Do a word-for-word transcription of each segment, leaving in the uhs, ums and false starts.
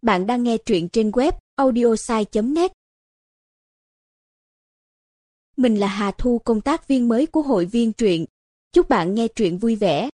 Bạn đang nghe truyện trên web audiosai chấm net. Mình là Hà Thu, công tác viên mới của hội viên truyện. Chúc bạn nghe truyện vui vẻ.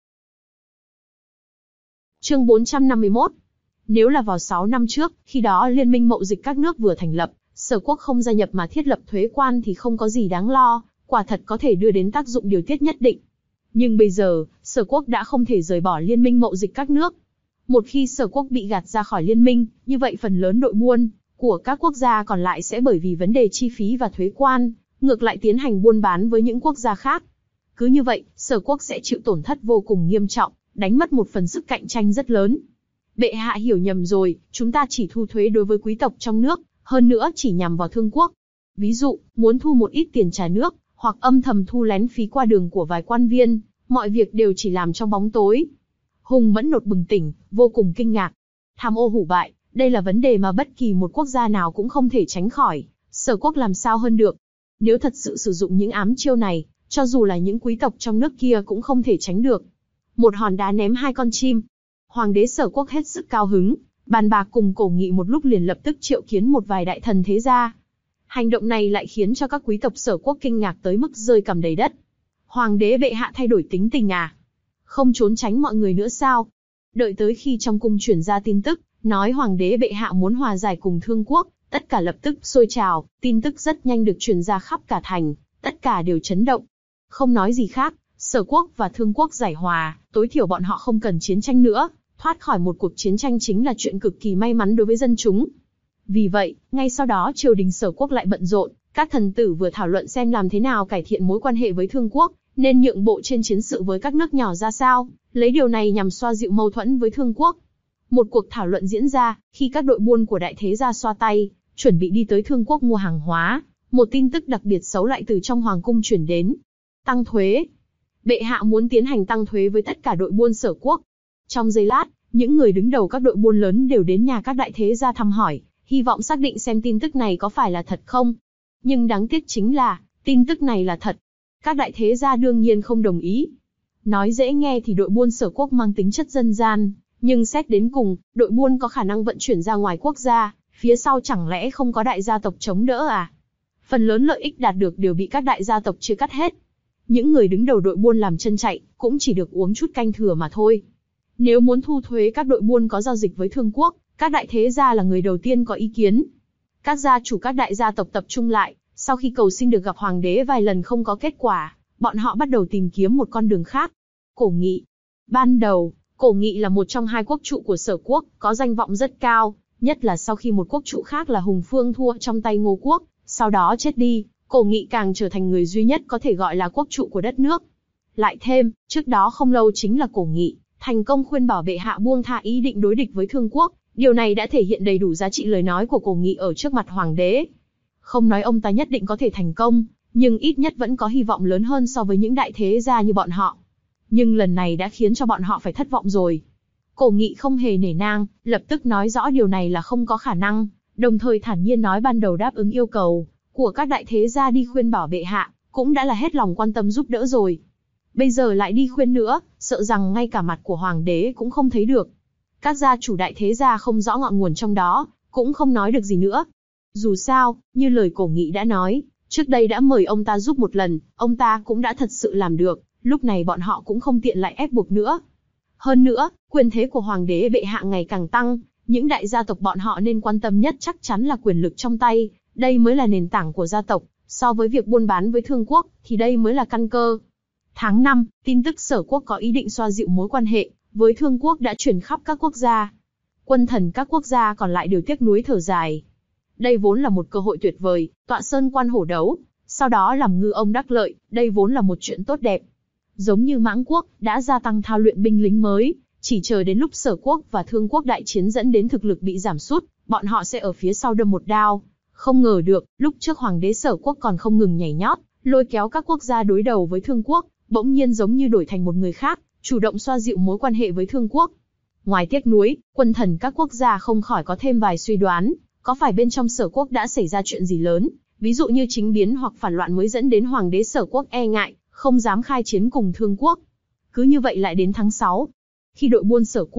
Chương bốn trăm năm mươi mốt. Nếu là vào sáu năm trước, khi đó Liên minh mậu dịch các nước vừa thành lập, Sở Quốc không gia nhập mà thiết lập thuế quan thì không có gì đáng lo, quả thật có thể đưa đến tác dụng điều tiết nhất định. Nhưng bây giờ, Sở Quốc đã không thể rời bỏ Liên minh mậu dịch các nước. Một khi Sở Quốc bị gạt ra khỏi liên minh, như vậy phần lớn đội buôn của các quốc gia còn lại sẽ bởi vì vấn đề chi phí và thuế quan, ngược lại tiến hành buôn bán với những quốc gia khác. Cứ như vậy, Sở Quốc sẽ chịu tổn thất vô cùng nghiêm trọng, đánh mất một phần sức cạnh tranh rất lớn. Bệ hạ hiểu nhầm rồi, chúng ta chỉ thu thuế đối với quý tộc trong nước, hơn nữa chỉ nhằm vào thương quốc. Ví dụ, muốn thu một ít tiền trả nước, hoặc âm thầm thu lén phí qua đường của vài quan viên, mọi việc đều chỉ làm trong bóng tối. Hùng Mẫn Nột bừng tỉnh, vô cùng kinh ngạc. Tham ô hủ bại, đây là vấn đề mà bất kỳ một quốc gia nào cũng không thể tránh khỏi, Sở Quốc làm sao hơn được. Nếu thật sự sử dụng những ám chiêu này, cho dù là những quý tộc trong nước kia cũng không thể tránh được. Một hòn đá ném hai con chim. Hoàng đế Sở Quốc hết sức cao hứng, bàn bạc cùng Cổ Nghị một lúc liền lập tức triệu kiến một vài đại thần thế gia. Hành động này lại khiến cho các quý tộc Sở Quốc kinh ngạc tới mức rơi cằm đầy đất. Hoàng đế bệ hạ thay đổi tính tình à? Không trốn tránh mọi người nữa sao? Đợi tới khi trong cung truyền ra tin tức, nói hoàng đế bệ hạ muốn hòa giải cùng thương quốc, tất cả lập tức sôi trào, tin tức rất nhanh được truyền ra khắp cả thành, tất cả đều chấn động. Không nói gì khác, Sở Quốc và thương quốc giải hòa, tối thiểu bọn họ không cần chiến tranh nữa, thoát khỏi một cuộc chiến tranh chính là chuyện cực kỳ may mắn đối với dân chúng. Vì vậy, ngay sau đó triều đình Sở Quốc lại bận rộn, các thần tử vừa thảo luận xem làm thế nào cải thiện mối quan hệ với thương quốc, nên nhượng bộ trên chiến sự với các nước nhỏ ra sao, lấy điều này nhằm xoa dịu mâu thuẫn với thương quốc. Một cuộc thảo luận diễn ra, khi các đội buôn của đại thế gia xoa tay, chuẩn bị đi tới thương quốc mua hàng hóa, một tin tức đặc biệt xấu lại từ trong hoàng cung chuyển đến. Tăng thuế. Bệ hạ muốn tiến hành tăng thuế với tất cả đội buôn Sở Quốc. Trong giây lát, những người đứng đầu các đội buôn lớn đều đến nhà các đại thế gia thăm hỏi, hy vọng xác định xem tin tức này có phải là thật không. Nhưng đáng tiếc chính là, tin tức này là thật. Các đại thế gia đương nhiên không đồng ý. Nói dễ nghe thì đội buôn Sở Quốc mang tính chất dân gian, nhưng xét đến cùng, đội buôn có khả năng vận chuyển ra ngoài quốc gia, phía sau chẳng lẽ không có đại gia tộc chống đỡ à? Phần lớn lợi ích đạt được đều bị các đại gia tộc chia cắt hết. Những người đứng đầu đội buôn làm chân chạy, cũng chỉ được uống chút canh thừa mà thôi. Nếu muốn thu thuế các đội buôn có giao dịch với thương quốc, các đại thế gia là người đầu tiên có ý kiến. Các gia chủ các đại gia tộc tập trung lại, sau khi cầu xin được gặp hoàng đế vài lần không có kết quả, bọn họ bắt đầu tìm kiếm một con đường khác. Cổ Nghị. Ban đầu, Cổ Nghị là một trong hai quốc trụ của Sở Quốc, có danh vọng rất cao, nhất là sau khi một quốc trụ khác là Hùng Phương thua trong tay Ngô Quốc, sau đó chết đi, Cổ Nghị càng trở thành người duy nhất có thể gọi là quốc trụ của đất nước. Lại thêm, trước đó không lâu chính là Cổ Nghị thành công khuyên bảo bệ hạ buông tha ý định đối địch với thương quốc, điều này đã thể hiện đầy đủ giá trị lời nói của Cổ Nghị ở trước mặt hoàng đế. Không nói ông ta nhất định có thể thành công, nhưng ít nhất vẫn có hy vọng lớn hơn so với những đại thế gia như bọn họ. Nhưng lần này đã khiến cho bọn họ phải thất vọng rồi. Cổ Nghị không hề nể nang, lập tức nói rõ điều này là không có khả năng, đồng thời thản nhiên nói ban đầu đáp ứng yêu cầu của các đại thế gia đi khuyên bảo bệ hạ, cũng đã là hết lòng quan tâm giúp đỡ rồi. Bây giờ lại đi khuyên nữa, sợ rằng ngay cả mặt của hoàng đế cũng không thấy được. Các gia chủ đại thế gia không rõ ngọn nguồn trong đó, cũng không nói được gì nữa. Dù sao, như lời Cổ Nghị đã nói, trước đây đã mời ông ta giúp một lần, ông ta cũng đã thật sự làm được, lúc này bọn họ cũng không tiện lại ép buộc nữa. Hơn nữa, quyền thế của hoàng đế bệ hạ ngày càng tăng, những đại gia tộc bọn họ nên quan tâm nhất chắc chắn là quyền lực trong tay, đây mới là nền tảng của gia tộc, so với việc buôn bán với thương quốc, thì đây mới là căn cơ. Tháng năm, tin tức Sở Quốc có ý định xoa dịu mối quan hệ với thương quốc đã truyền khắp các quốc gia. Quân thần các quốc gia còn lại đều tiếc nuối thở dài. Đây vốn là một cơ hội tuyệt vời, tọa sơn quan hổ đấu, sau đó làm ngư ông đắc lợi, đây vốn là một chuyện tốt đẹp. Giống như Mãng Quốc, đã gia tăng thao luyện binh lính mới, chỉ chờ đến lúc Sở Quốc và Thương Quốc đại chiến dẫn đến thực lực bị giảm sút, bọn họ sẽ ở phía sau đâm một đao. Không ngờ được, lúc trước hoàng đế Sở Quốc còn không ngừng nhảy nhót, lôi kéo các quốc gia đối đầu với Thương Quốc, bỗng nhiên giống như đổi thành một người khác, chủ động xoa dịu mối quan hệ với Thương Quốc. Ngoài tiếc nuối, quân thần các quốc gia không khỏi có thêm vài suy đoán, có phải bên trong Sở Quốc đã xảy ra chuyện gì lớn, ví dụ như chính biến hoặc phản loạn mới dẫn đến hoàng đế Sở Quốc e ngại, không dám khai chiến cùng Thương Quốc. Cứ như vậy lại đến tháng sáu. Khi đội buôn Sở Quốc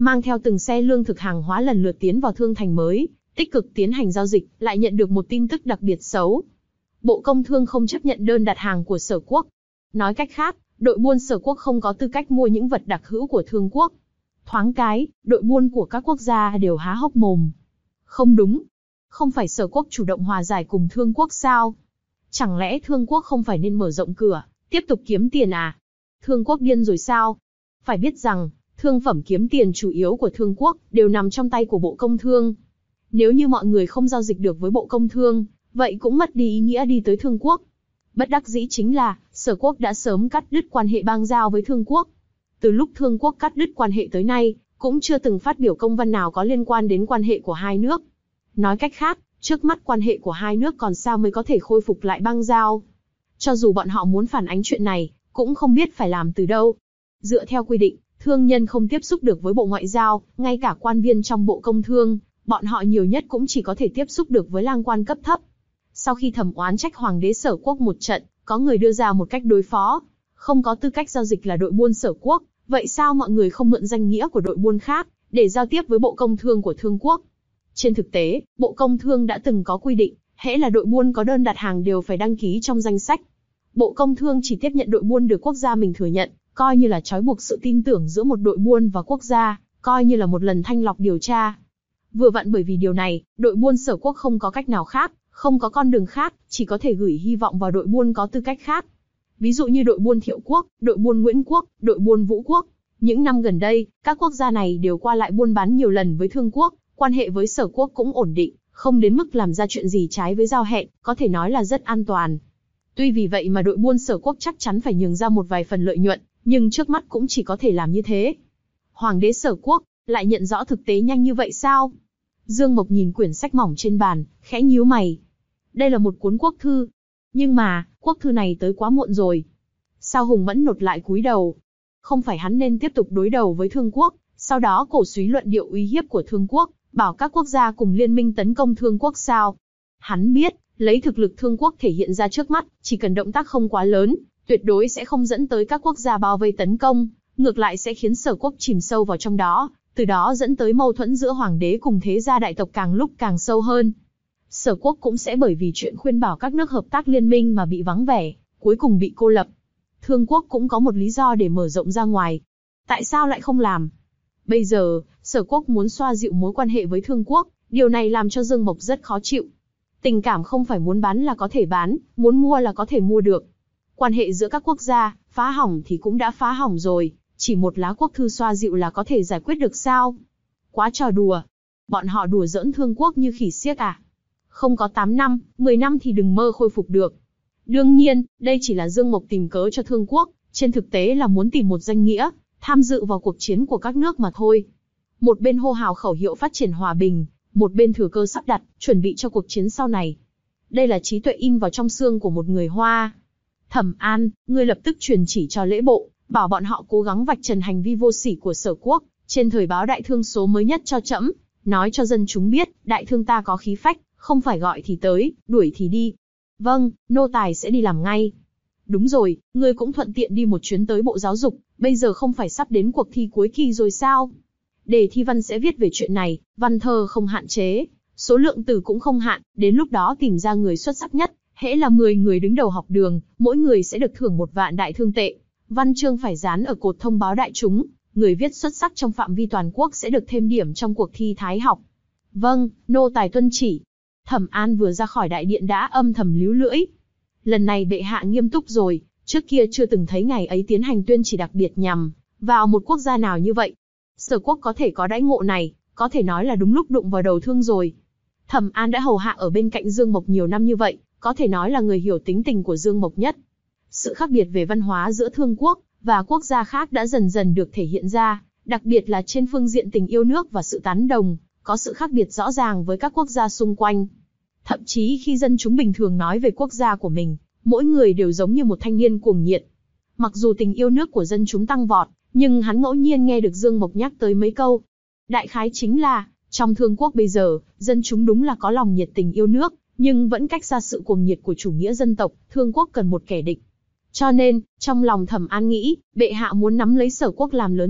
mang theo từng xe lương thực hàng hóa lần lượt tiến vào thương thành mới, tích cực tiến hành giao dịch, lại nhận được một tin tức đặc biệt xấu. Bộ Công Thương không chấp nhận đơn đặt hàng của Sở Quốc. Nói cách khác, đội buôn Sở Quốc không có tư cách mua những vật đặc hữu của Thương Quốc. Thoáng cái, đội buôn của các quốc gia đều há hốc mồm. Không đúng. Không phải Sở Quốc chủ động hòa giải cùng Thương Quốc sao? Chẳng lẽ Thương Quốc không phải nên mở rộng cửa, tiếp tục kiếm tiền à? Thương Quốc điên rồi sao? Phải biết rằng, thương phẩm kiếm tiền chủ yếu của Thương Quốc đều nằm trong tay của Bộ Công Thương. Nếu như mọi người không giao dịch được với Bộ Công Thương, vậy cũng mất đi ý nghĩa đi tới Thương Quốc. Bất đắc dĩ chính là, Sở Quốc đã sớm cắt đứt quan hệ bang giao với Thương Quốc. Từ lúc Thương Quốc cắt đứt quan hệ tới nay, cũng chưa từng phát biểu công văn nào có liên quan đến quan hệ của hai nước. Nói cách khác, trước mắt quan hệ của hai nước còn sao mới có thể khôi phục lại bang giao. Cho dù bọn họ muốn phản ánh chuyện này, cũng không biết phải làm từ đâu. Dựa theo quy định, thương nhân không tiếp xúc được với Bộ Ngoại giao, ngay cả quan viên trong Bộ Công Thương, bọn họ nhiều nhất cũng chỉ có thể tiếp xúc được với lang quan cấp thấp. Sau khi thẩm oán trách Hoàng đế Sở Quốc một trận, có người đưa ra một cách đối phó. Không có tư cách giao dịch là đội buôn Sở Quốc, vậy sao mọi người không mượn danh nghĩa của đội buôn khác, để giao tiếp với Bộ Công Thương của Thương Quốc? Trên thực tế, Bộ Công Thương đã từng có quy định, hễ là đội buôn có đơn đặt hàng đều phải đăng ký trong danh sách. Bộ Công Thương chỉ tiếp nhận đội buôn được quốc gia mình thừa nhận, coi như là trói buộc sự tin tưởng giữa một đội buôn và quốc gia, coi như là một lần thanh lọc điều tra. Vừa vặn bởi vì điều này, đội buôn Sở Quốc không có cách nào khác, không có con đường khác, chỉ có thể gửi hy vọng vào đội buôn có tư cách khác. Ví dụ như đội buôn Thiệu Quốc, đội buôn Nguyễn Quốc, đội buôn Vũ Quốc. Những năm gần đây, các quốc gia này đều qua lại buôn bán nhiều lần với Thương Quốc, quan hệ với Sở Quốc cũng ổn định, không đến mức làm ra chuyện gì trái với giao hẹn, có thể nói là rất an toàn. Tuy vì vậy mà đội buôn Sở Quốc chắc chắn phải nhường ra một vài phần lợi nhuận, nhưng trước mắt cũng chỉ có thể làm như thế. Hoàng đế Sở Quốc lại nhận rõ thực tế nhanh như vậy sao? Dương Mộc nhìn quyển sách mỏng trên bàn, khẽ nhíu mày. Đây là một cuốn quốc thư. Nhưng mà, quốc thư này tới quá muộn rồi. Sao Hùng Mẫn nột lại cúi đầu? Không phải hắn nên tiếp tục đối đầu với Thương Quốc, sau đó cổ suý luận điệu uy hiếp của Thương Quốc, bảo các quốc gia cùng liên minh tấn công Thương Quốc sao? Hắn biết, lấy thực lực Thương Quốc thể hiện ra trước mắt, chỉ cần động tác không quá lớn, tuyệt đối sẽ không dẫn tới các quốc gia bao vây tấn công, ngược lại sẽ khiến Sở Quốc chìm sâu vào trong đó, từ đó dẫn tới mâu thuẫn giữa hoàng đế cùng thế gia đại tộc càng lúc càng sâu hơn. Sở Quốc cũng sẽ bởi vì chuyện khuyên bảo các nước hợp tác liên minh mà bị vắng vẻ, cuối cùng bị cô lập. Thương Quốc cũng có một lý do để mở rộng ra ngoài. Tại sao lại không làm? Bây giờ, Sở Quốc muốn xoa dịu mối quan hệ với Thương Quốc, điều này làm cho Dương Mộc rất khó chịu. Tình cảm không phải muốn bán là có thể bán, muốn mua là có thể mua được. Quan hệ giữa các quốc gia, phá hỏng thì cũng đã phá hỏng rồi, chỉ một lá quốc thư xoa dịu là có thể giải quyết được sao? Quá trò đùa. Bọn họ đùa giỡn Thương Quốc như khỉ xiếc à? Không có tám năm, mười năm thì đừng mơ khôi phục được. Đương nhiên, đây chỉ là Dương Mộc tìm cớ cho Thương Quốc, trên thực tế là muốn tìm một danh nghĩa, tham dự vào cuộc chiến của các nước mà thôi. Một bên hô hào khẩu hiệu phát triển hòa bình, một bên thừa cơ sắp đặt, chuẩn bị cho cuộc chiến sau này. Đây là trí tuệ in vào trong xương của một người Hoa. Thẩm An, ngươi lập tức truyền chỉ cho lễ bộ, bảo bọn họ cố gắng vạch trần hành vi vô sỉ của Sở Quốc, trên thời báo Đại Thương số mới nhất cho trẫm, nói cho dân chúng biết, Đại Thương ta có khí phách, không phải gọi thì tới, đuổi thì đi. Vâng, nô tài sẽ đi làm ngay. Đúng rồi, ngươi cũng thuận tiện đi một chuyến tới Bộ Giáo dục, bây giờ không phải sắp đến cuộc thi cuối kỳ rồi sao? Đề thi văn sẽ viết về chuyện này, văn thơ không hạn chế, số lượng từ cũng không hạn, đến lúc đó tìm ra người xuất sắc nhất, hễ là mười người đứng đầu học đường, mỗi người sẽ được thưởng một vạn đại thương tệ. Văn chương phải dán ở cột thông báo đại chúng, người viết xuất sắc trong phạm vi toàn quốc sẽ được thêm điểm trong cuộc thi thái học. Vâng, nô tài tuân chỉ. Thẩm An vừa ra khỏi đại điện đã âm thầm líu lưỡi. Lần này bệ hạ nghiêm túc rồi, trước kia chưa từng thấy ngày ấy tiến hành tuyên chỉ đặc biệt nhằm vào một quốc gia nào như vậy. Sở Quốc có thể có đãi ngộ này, có thể nói là đúng lúc đụng vào đầu thương rồi. Thẩm An đã hầu hạ ở bên cạnh Dương Mộc nhiều năm như vậy, có thể nói là người hiểu tính tình của Dương Mộc nhất. Sự khác biệt về văn hóa giữa Thương Quốc và quốc gia khác đã dần dần được thể hiện ra, đặc biệt là trên phương diện tình yêu nước và sự tán đồng, có sự khác biệt rõ ràng với các quốc gia xung quanh. Thậm chí khi dân chúng bình thường nói về quốc gia của mình, mỗi người đều giống như một thanh niên cuồng nhiệt. Mặc dù tình yêu nước của dân chúng tăng vọt, nhưng hắn ngẫu nhiên nghe được Dương Mộc nhắc tới mấy câu. Đại khái chính là, trong Thương Quốc bây giờ, dân chúng đúng là có lòng nhiệt tình yêu nước, nhưng vẫn cách xa sự cuồng nhiệt của chủ nghĩa dân tộc, Thương Quốc cần một kẻ địch. Cho nên, trong lòng Thẩm An nghĩ, bệ hạ muốn nắm lấy Sở Quốc làm lớn chuyện,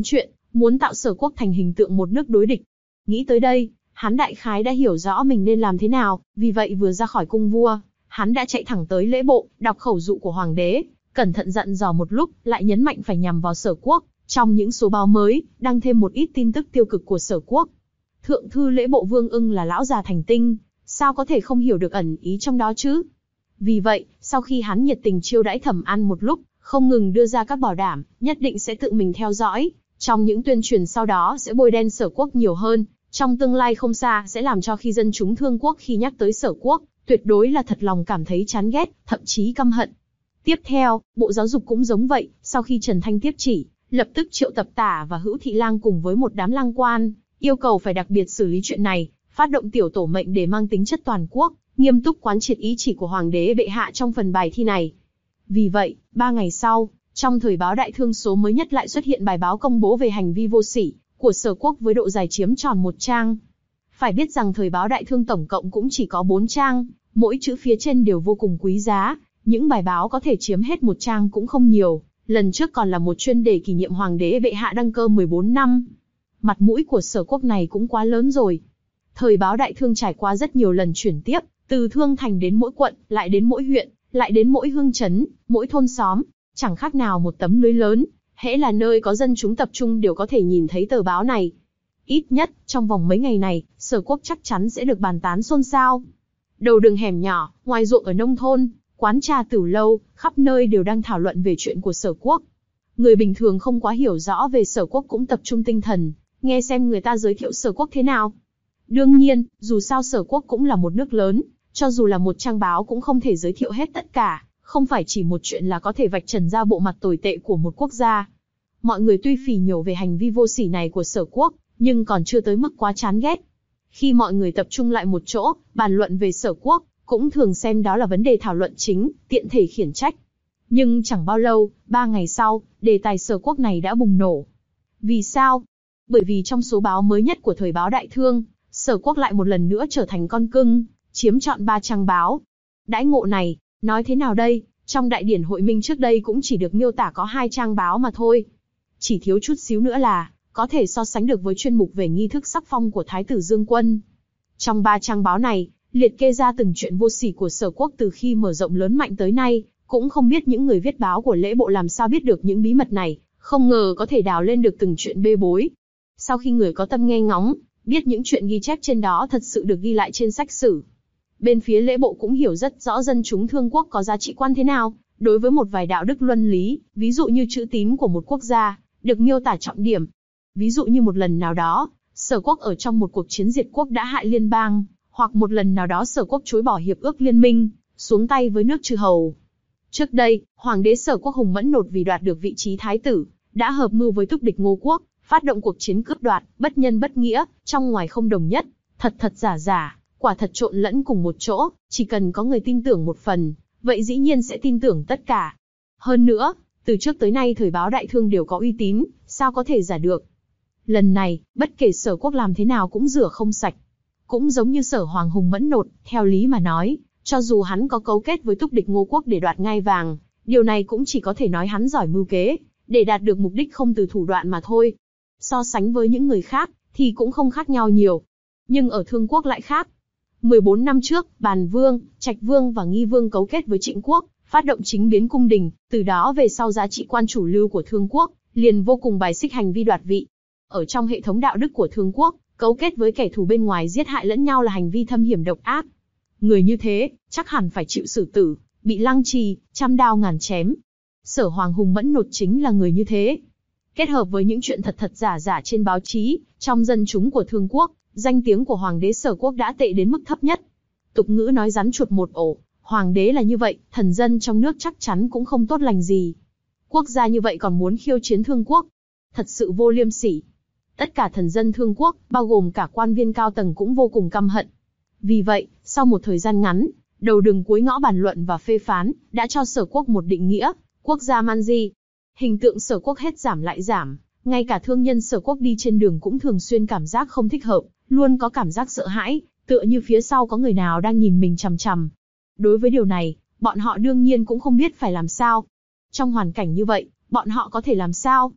muốn tạo Sở Quốc thành hình tượng một nước đối địch. Nghĩ tới đây, hắn đại khái đã hiểu rõ mình nên làm thế nào, vì vậy vừa ra khỏi cung vua, hắn đã chạy thẳng tới lễ bộ, đọc khẩu dụ của hoàng đế, cẩn thận dặn dò một lúc, lại nhấn mạnh phải nhằm vào Sở Quốc. Trong những số báo mới, đăng thêm một ít tin tức tiêu cực của Sở Quốc. Thượng thư lễ bộ Vương Ưng là lão già thành tinh, sao có thể không hiểu được ẩn ý trong đó chứ? Vì vậy, sau khi hắn nhiệt tình chiêu đãi Thẩm An một lúc, không ngừng đưa ra các bảo đảm, nhất định sẽ tự mình theo dõi, trong những tuyên truyền sau đó sẽ bôi đen Sở Quốc nhiều hơn, trong tương lai không xa sẽ làm cho khi dân chúng Thương Quốc khi nhắc tới Sở Quốc, tuyệt đối là thật lòng cảm thấy chán ghét, thậm chí căm hận. Tiếp theo, Bộ Giáo dục cũng giống vậy, sau khi Trần Thanh tiếp chỉ, lập tức triệu tập Tả và Hữu Thị Lang cùng với một đám lang quan, yêu cầu phải đặc biệt xử lý chuyện này, phát động tiểu tổ mệnh để mang tính chất toàn quốc, nghiêm túc quán triệt ý chỉ của Hoàng đế bệ hạ trong phần bài thi này. Vì vậy, ba ngày sau, trong thời báo Đại Thương số mới nhất lại xuất hiện bài báo công bố về hành vi vô sỉ của Sở Quốc với độ dài chiếm tròn một trang. Phải biết rằng thời báo Đại Thương tổng cộng cũng chỉ có bốn trang, mỗi chữ phía trên đều vô cùng quý giá, những bài báo có thể chiếm hết một trang cũng không nhiều. Lần trước còn là một chuyên đề kỷ niệm Hoàng đế bệ hạ đăng cơ mười bốn năm. Mặt mũi của Sở Quốc này cũng quá lớn rồi. Thời báo Đại Thương trải qua rất nhiều lần chuyển tiếp, từ Thương Thành đến mỗi quận, lại đến mỗi huyện, lại đến mỗi hương trấn, mỗi thôn xóm, chẳng khác nào một tấm lưới lớn, hễ là nơi có dân chúng tập trung đều có thể nhìn thấy tờ báo này. Ít nhất, trong vòng mấy ngày này, Sở Quốc chắc chắn sẽ được bàn tán xôn xao. Đầu đường hẻm nhỏ, ngoài ruộng ở nông thôn, quán trà tửu lâu, khắp nơi đều đang thảo luận về chuyện của Sở Quốc. Người bình thường không quá hiểu rõ về Sở Quốc cũng tập trung tinh thần, nghe xem người ta giới thiệu Sở Quốc thế nào. Đương nhiên, dù sao Sở Quốc cũng là một nước lớn, cho dù là một trang báo cũng không thể giới thiệu hết tất cả, không phải chỉ một chuyện là có thể vạch trần ra bộ mặt tồi tệ của một quốc gia. Mọi người tuy phỉ nhổ về hành vi vô sỉ này của Sở Quốc, nhưng còn chưa tới mức quá chán ghét. Khi mọi người tập trung lại một chỗ, bàn luận về Sở Quốc, cũng thường xem đó là vấn đề thảo luận chính, tiện thể khiển trách. Nhưng chẳng bao lâu, ba ngày sau, đề tài Sở Quốc này đã bùng nổ. Vì sao? Bởi vì trong số báo mới nhất của thời báo Đại Thương, Sở Quốc lại một lần nữa trở thành con cưng, chiếm trọn ba trang báo. Đãi ngộ này, nói thế nào đây, trong đại điển hội minh trước đây cũng chỉ được miêu tả có hai trang báo mà thôi. Chỉ thiếu chút xíu nữa là, có thể so sánh được với chuyên mục về nghi thức sắc phong của Thái tử Dương Quân. Trong ba trang báo này, liệt kê ra từng chuyện vô sỉ của Sở Quốc từ khi mở rộng lớn mạnh tới nay, cũng không biết những người viết báo của lễ bộ làm sao biết được những bí mật này, không ngờ có thể đào lên được từng chuyện bê bối. Sau khi người có tâm nghe ngóng, biết những chuyện ghi chép trên đó thật sự được ghi lại trên sách sử. Bên phía lễ bộ cũng hiểu rất rõ dân chúng Thương Quốc có giá trị quan thế nào, đối với một vài đạo đức luân lý, ví dụ như chữ tín của một quốc gia, được miêu tả trọng điểm. Ví dụ như một lần nào đó, Sở Quốc ở trong một cuộc chiến diệt quốc đã hại liên bang, hoặc một lần nào đó Sở Quốc chối bỏ hiệp ước liên minh, xuống tay với nước Chư Hầu. Trước đây, Hoàng đế Sở Quốc hùng mẫn nột vì đoạt được vị trí thái tử, đã hợp mưu với túc địch Ngô Quốc, phát động cuộc chiến cướp đoạt, bất nhân bất nghĩa, trong ngoài không đồng nhất, thật thật giả giả, quả thật trộn lẫn cùng một chỗ, chỉ cần có người tin tưởng một phần, vậy dĩ nhiên sẽ tin tưởng tất cả. Hơn nữa, từ trước tới nay thời báo Đại Thương đều có uy tín, sao có thể giả được. Lần này, bất kể Sở Quốc làm thế nào cũng rửa không sạch. Cũng giống như Sở Hoàng hùng mẫn nột, theo lý mà nói, cho dù hắn có cấu kết với túc địch Ngô Quốc để đoạt ngai vàng, điều này cũng chỉ có thể nói hắn giỏi mưu kế, để đạt được mục đích không từ thủ đoạn mà thôi. So sánh với những người khác, thì cũng không khác nhau nhiều. Nhưng ở Thương Quốc lại khác. mười bốn năm trước, Bàn Vương, Trạch Vương và Nghi Vương cấu kết với Trịnh Quốc, phát động chính biến cung đình, từ đó về sau giá trị quan chủ lưu của Thương Quốc, liền vô cùng bài xích hành vi đoạt vị. Ở trong hệ thống đạo đức của Thương Quốc, cấu kết với kẻ thù bên ngoài giết hại lẫn nhau là hành vi thâm hiểm độc ác. Người như thế, chắc hẳn phải chịu xử tử, bị lăng trì, trăm đao ngàn chém. Sở Hoàng hùng mẫn nột chính là người như thế. Kết hợp với những chuyện thật thật giả giả trên báo chí, trong dân chúng của Thương Quốc, danh tiếng của Hoàng đế Sở Quốc đã tệ đến mức thấp nhất. Tục ngữ nói rắn chuột một ổ, Hoàng đế là như vậy, thần dân trong nước chắc chắn cũng không tốt lành gì. Quốc gia như vậy còn muốn khiêu chiến Thương Quốc, thật sự vô liêm sỉ. Tất cả thần dân Thương Quốc, bao gồm cả quan viên cao tầng cũng vô cùng căm hận. Vì vậy, sau một thời gian ngắn, đầu đường cuối ngõ bàn luận và phê phán, đã cho Sở Quốc một định nghĩa, quốc gia man di. Hình tượng Sở Quốc hết giảm lại giảm, ngay cả thương nhân Sở Quốc đi trên đường cũng thường xuyên cảm giác không thích hợp, luôn có cảm giác sợ hãi, tựa như phía sau có người nào đang nhìn mình chằm chằm. Đối với điều này, bọn họ đương nhiên cũng không biết phải làm sao. Trong hoàn cảnh như vậy, bọn họ có thể làm sao?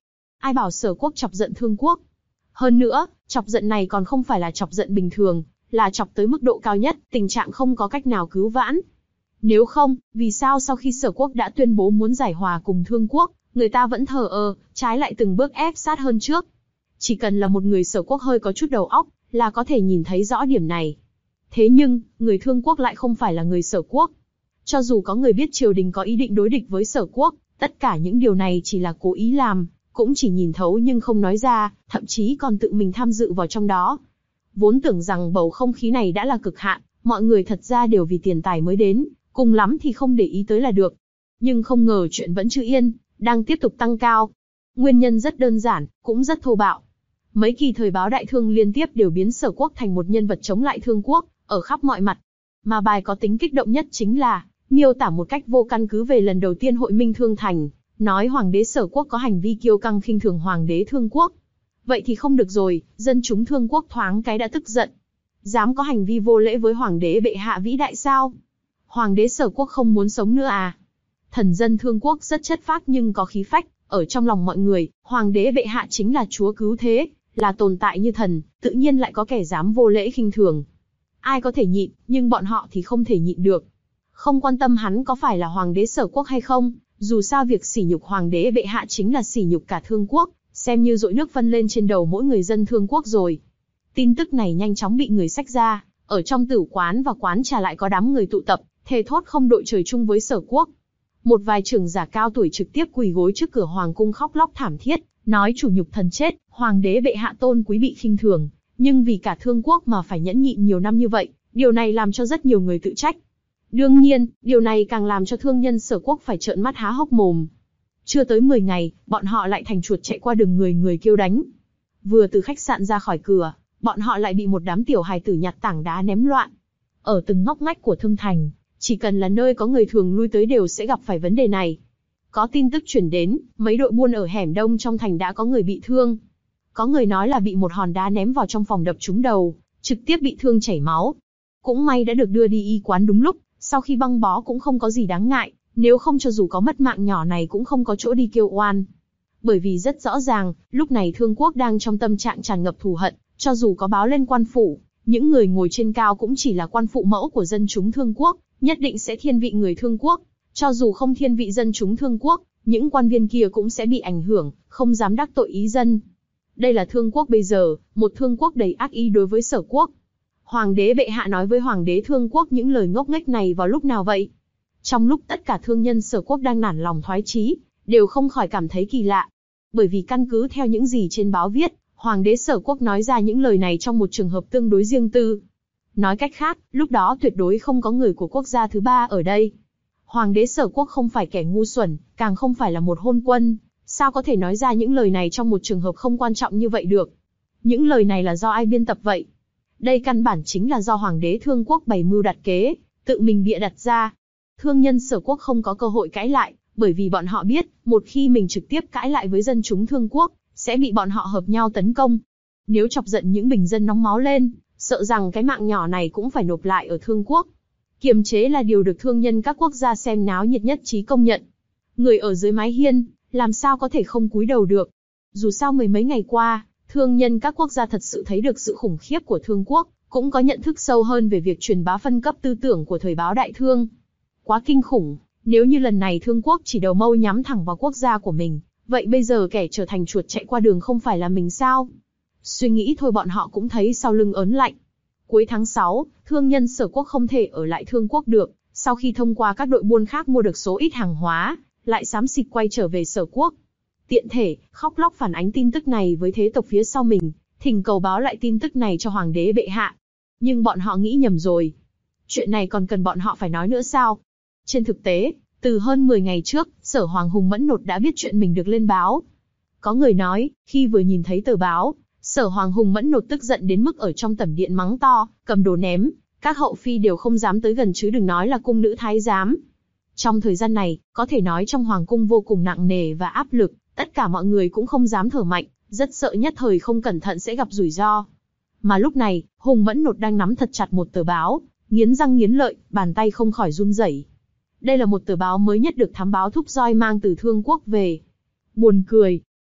Ai bảo Sở quốc chọc giận Thương quốc? Hơn nữa, chọc giận này còn không phải là chọc giận bình thường, là chọc tới mức độ cao nhất, tình trạng không có cách nào cứu vãn. Nếu không, vì sao sau khi Sở quốc đã tuyên bố muốn giải hòa cùng Thương quốc, người ta vẫn thờ ơ, trái lại từng bước ép sát hơn trước? Chỉ cần là một người Sở quốc hơi có chút đầu óc, là có thể nhìn thấy rõ điểm này. Thế nhưng, người Thương quốc lại không phải là người Sở quốc. Cho dù có người biết triều đình có ý định đối địch với Sở quốc, tất cả những điều này chỉ là cố ý làm, cũng chỉ nhìn thấu nhưng không nói ra, thậm chí còn tự mình tham dự vào trong đó. Vốn tưởng rằng bầu không khí này đã là cực hạn, mọi người thật ra đều vì tiền tài mới đến, cùng lắm thì không để ý tới là được. Nhưng không ngờ chuyện vẫn chưa yên, đang tiếp tục tăng cao. Nguyên nhân rất đơn giản, cũng rất thô bạo. Mấy kỳ thời báo đại thương liên tiếp đều biến Sở quốc thành một nhân vật chống lại Thương quốc, ở khắp mọi mặt. Mà bài có tính kích động nhất chính là, miêu tả một cách vô căn cứ về lần đầu tiên hội minh Thương thành, nói hoàng đế Sở quốc có hành vi kiêu căng khinh thường hoàng đế Thương quốc. Vậy thì không được rồi, dân chúng Thương quốc thoáng cái đã tức giận. Dám có hành vi vô lễ với hoàng đế bệ hạ vĩ đại sao? Hoàng đế Sở quốc không muốn sống nữa à? Thần dân Thương quốc rất chất phác nhưng có khí phách, ở trong lòng mọi người, hoàng đế bệ hạ chính là chúa cứu thế, là tồn tại như thần, tự nhiên lại có kẻ dám vô lễ khinh thường. Ai có thể nhịn, nhưng bọn họ thì không thể nhịn được. Không quan tâm hắn có phải là hoàng đế Sở quốc hay không, dù sao việc sỉ nhục hoàng đế bệ hạ chính là sỉ nhục cả Thương quốc, xem như dội nước phân lên trên đầu mỗi người dân Thương quốc rồi. Tin tức này nhanh chóng bị người xách ra, ở trong tử quán và quán trà lại có đám người tụ tập, thề thốt không đội trời chung với Sở quốc. Một vài trưởng giả cao tuổi trực tiếp quỳ gối trước cửa hoàng cung khóc lóc thảm thiết, nói chủ nhục thần chết, hoàng đế bệ hạ tôn quý bị khinh thường, nhưng vì cả Thương quốc mà phải nhẫn nhịn nhiều năm như vậy, điều này làm cho rất nhiều người tự trách. Đương nhiên, điều này càng làm cho thương nhân Sở quốc phải trợn mắt há hốc mồm. Chưa tới mười ngày, bọn họ lại thành chuột chạy qua đường người người kêu đánh. Vừa từ khách sạn ra khỏi cửa, bọn họ lại bị một đám tiểu hài tử nhặt tảng đá ném loạn. Ở từng ngóc ngách của Thương thành, chỉ cần là nơi có người thường lui tới đều sẽ gặp phải vấn đề này. Có tin tức chuyển đến, mấy đội buôn ở hẻm đông trong thành đã có người bị thương. Có người nói là bị một hòn đá ném vào trong phòng đập trúng đầu, trực tiếp bị thương chảy máu. Cũng may đã được đưa đi y quán đúng lúc, sau khi băng bó cũng không có gì đáng ngại, nếu không cho dù có mất mạng nhỏ này cũng không có chỗ đi kêu oan. Bởi vì rất rõ ràng, lúc này Thương quốc đang trong tâm trạng tràn ngập thù hận, cho dù có báo lên quan phủ, những người ngồi trên cao cũng chỉ là quan phụ mẫu của dân chúng Thương quốc, nhất định sẽ thiên vị người Thương quốc. Cho dù không thiên vị dân chúng Thương quốc, những quan viên kia cũng sẽ bị ảnh hưởng, không dám đắc tội ý dân. Đây là Thương quốc bây giờ, một Thương quốc đầy ác ý đối với Sở quốc. Hoàng đế bệ hạ nói với hoàng đế Thương quốc những lời ngốc nghếch này vào lúc nào vậy? Trong lúc tất cả thương nhân Sở quốc đang nản lòng thoái chí, đều không khỏi cảm thấy kỳ lạ. Bởi vì căn cứ theo những gì trên báo viết, hoàng đế Sở quốc nói ra những lời này trong một trường hợp tương đối riêng tư. Nói cách khác, lúc đó tuyệt đối không có người của quốc gia thứ ba ở đây. Hoàng đế Sở quốc không phải kẻ ngu xuẩn, càng không phải là một hôn quân, sao có thể nói ra những lời này trong một trường hợp không quan trọng như vậy được? Những lời này là do ai biên tập vậy? Đây căn bản chính là do hoàng đế Thương quốc bày mưu đặt kế, tự mình bịa đặt ra. Thương nhân Sở quốc không có cơ hội cãi lại, bởi vì bọn họ biết, một khi mình trực tiếp cãi lại với dân chúng Thương quốc, sẽ bị bọn họ hợp nhau tấn công. Nếu chọc giận những bình dân nóng máu lên, sợ rằng cái mạng nhỏ này cũng phải nộp lại ở Thương quốc. Kiềm chế là điều được thương nhân các quốc gia xem náo nhiệt nhất trí công nhận. Người ở dưới mái hiên, làm sao có thể không cúi đầu được? Dù sao mười mấy ngày qua, thương nhân các quốc gia thật sự thấy được sự khủng khiếp của Thương quốc, cũng có nhận thức sâu hơn về việc truyền bá phân cấp tư tưởng của thời báo đại thương. Quá kinh khủng, nếu như lần này Thương quốc chỉ đầu mâu nhắm thẳng vào quốc gia của mình, vậy bây giờ kẻ trở thành chuột chạy qua đường không phải là mình sao? Suy nghĩ thôi bọn họ cũng thấy sau lưng ớn lạnh. Cuối tháng sáu, thương nhân Sở quốc không thể ở lại Thương quốc được, sau khi thông qua các đội buôn khác mua được số ít hàng hóa, lại xám xịt quay trở về Sở quốc. Tiện thể, khóc lóc phản ánh tin tức này với thế tộc phía sau mình, thỉnh cầu báo lại tin tức này cho hoàng đế bệ hạ. Nhưng bọn họ nghĩ nhầm rồi. Chuyện này còn cần bọn họ phải nói nữa sao? Trên thực tế, từ hơn mười ngày trước, Sở Hoàng Hùng Mẫn Nột đã biết chuyện mình được lên báo. Có người nói, khi vừa nhìn thấy tờ báo, Sở Hoàng Hùng Mẫn Nột tức giận đến mức ở trong tẩm điện mắng to, cầm đồ ném, các hậu phi đều không dám tới gần chứ đừng nói là cung nữ thái giám. Trong thời gian này, có thể nói trong hoàng cung vô cùng nặng nề và áp lực, tất cả mọi người cũng không dám thở mạnh, rất sợ nhất thời không cẩn thận sẽ gặp rủi ro. Mà lúc này, Hùng Mẫn Nột đang nắm thật chặt một tờ báo, nghiến răng nghiến lợi, bàn tay không khỏi run rẩy. Đây là một tờ báo mới nhất được thám báo thúc roi mang từ Thương quốc về. Buồn cười.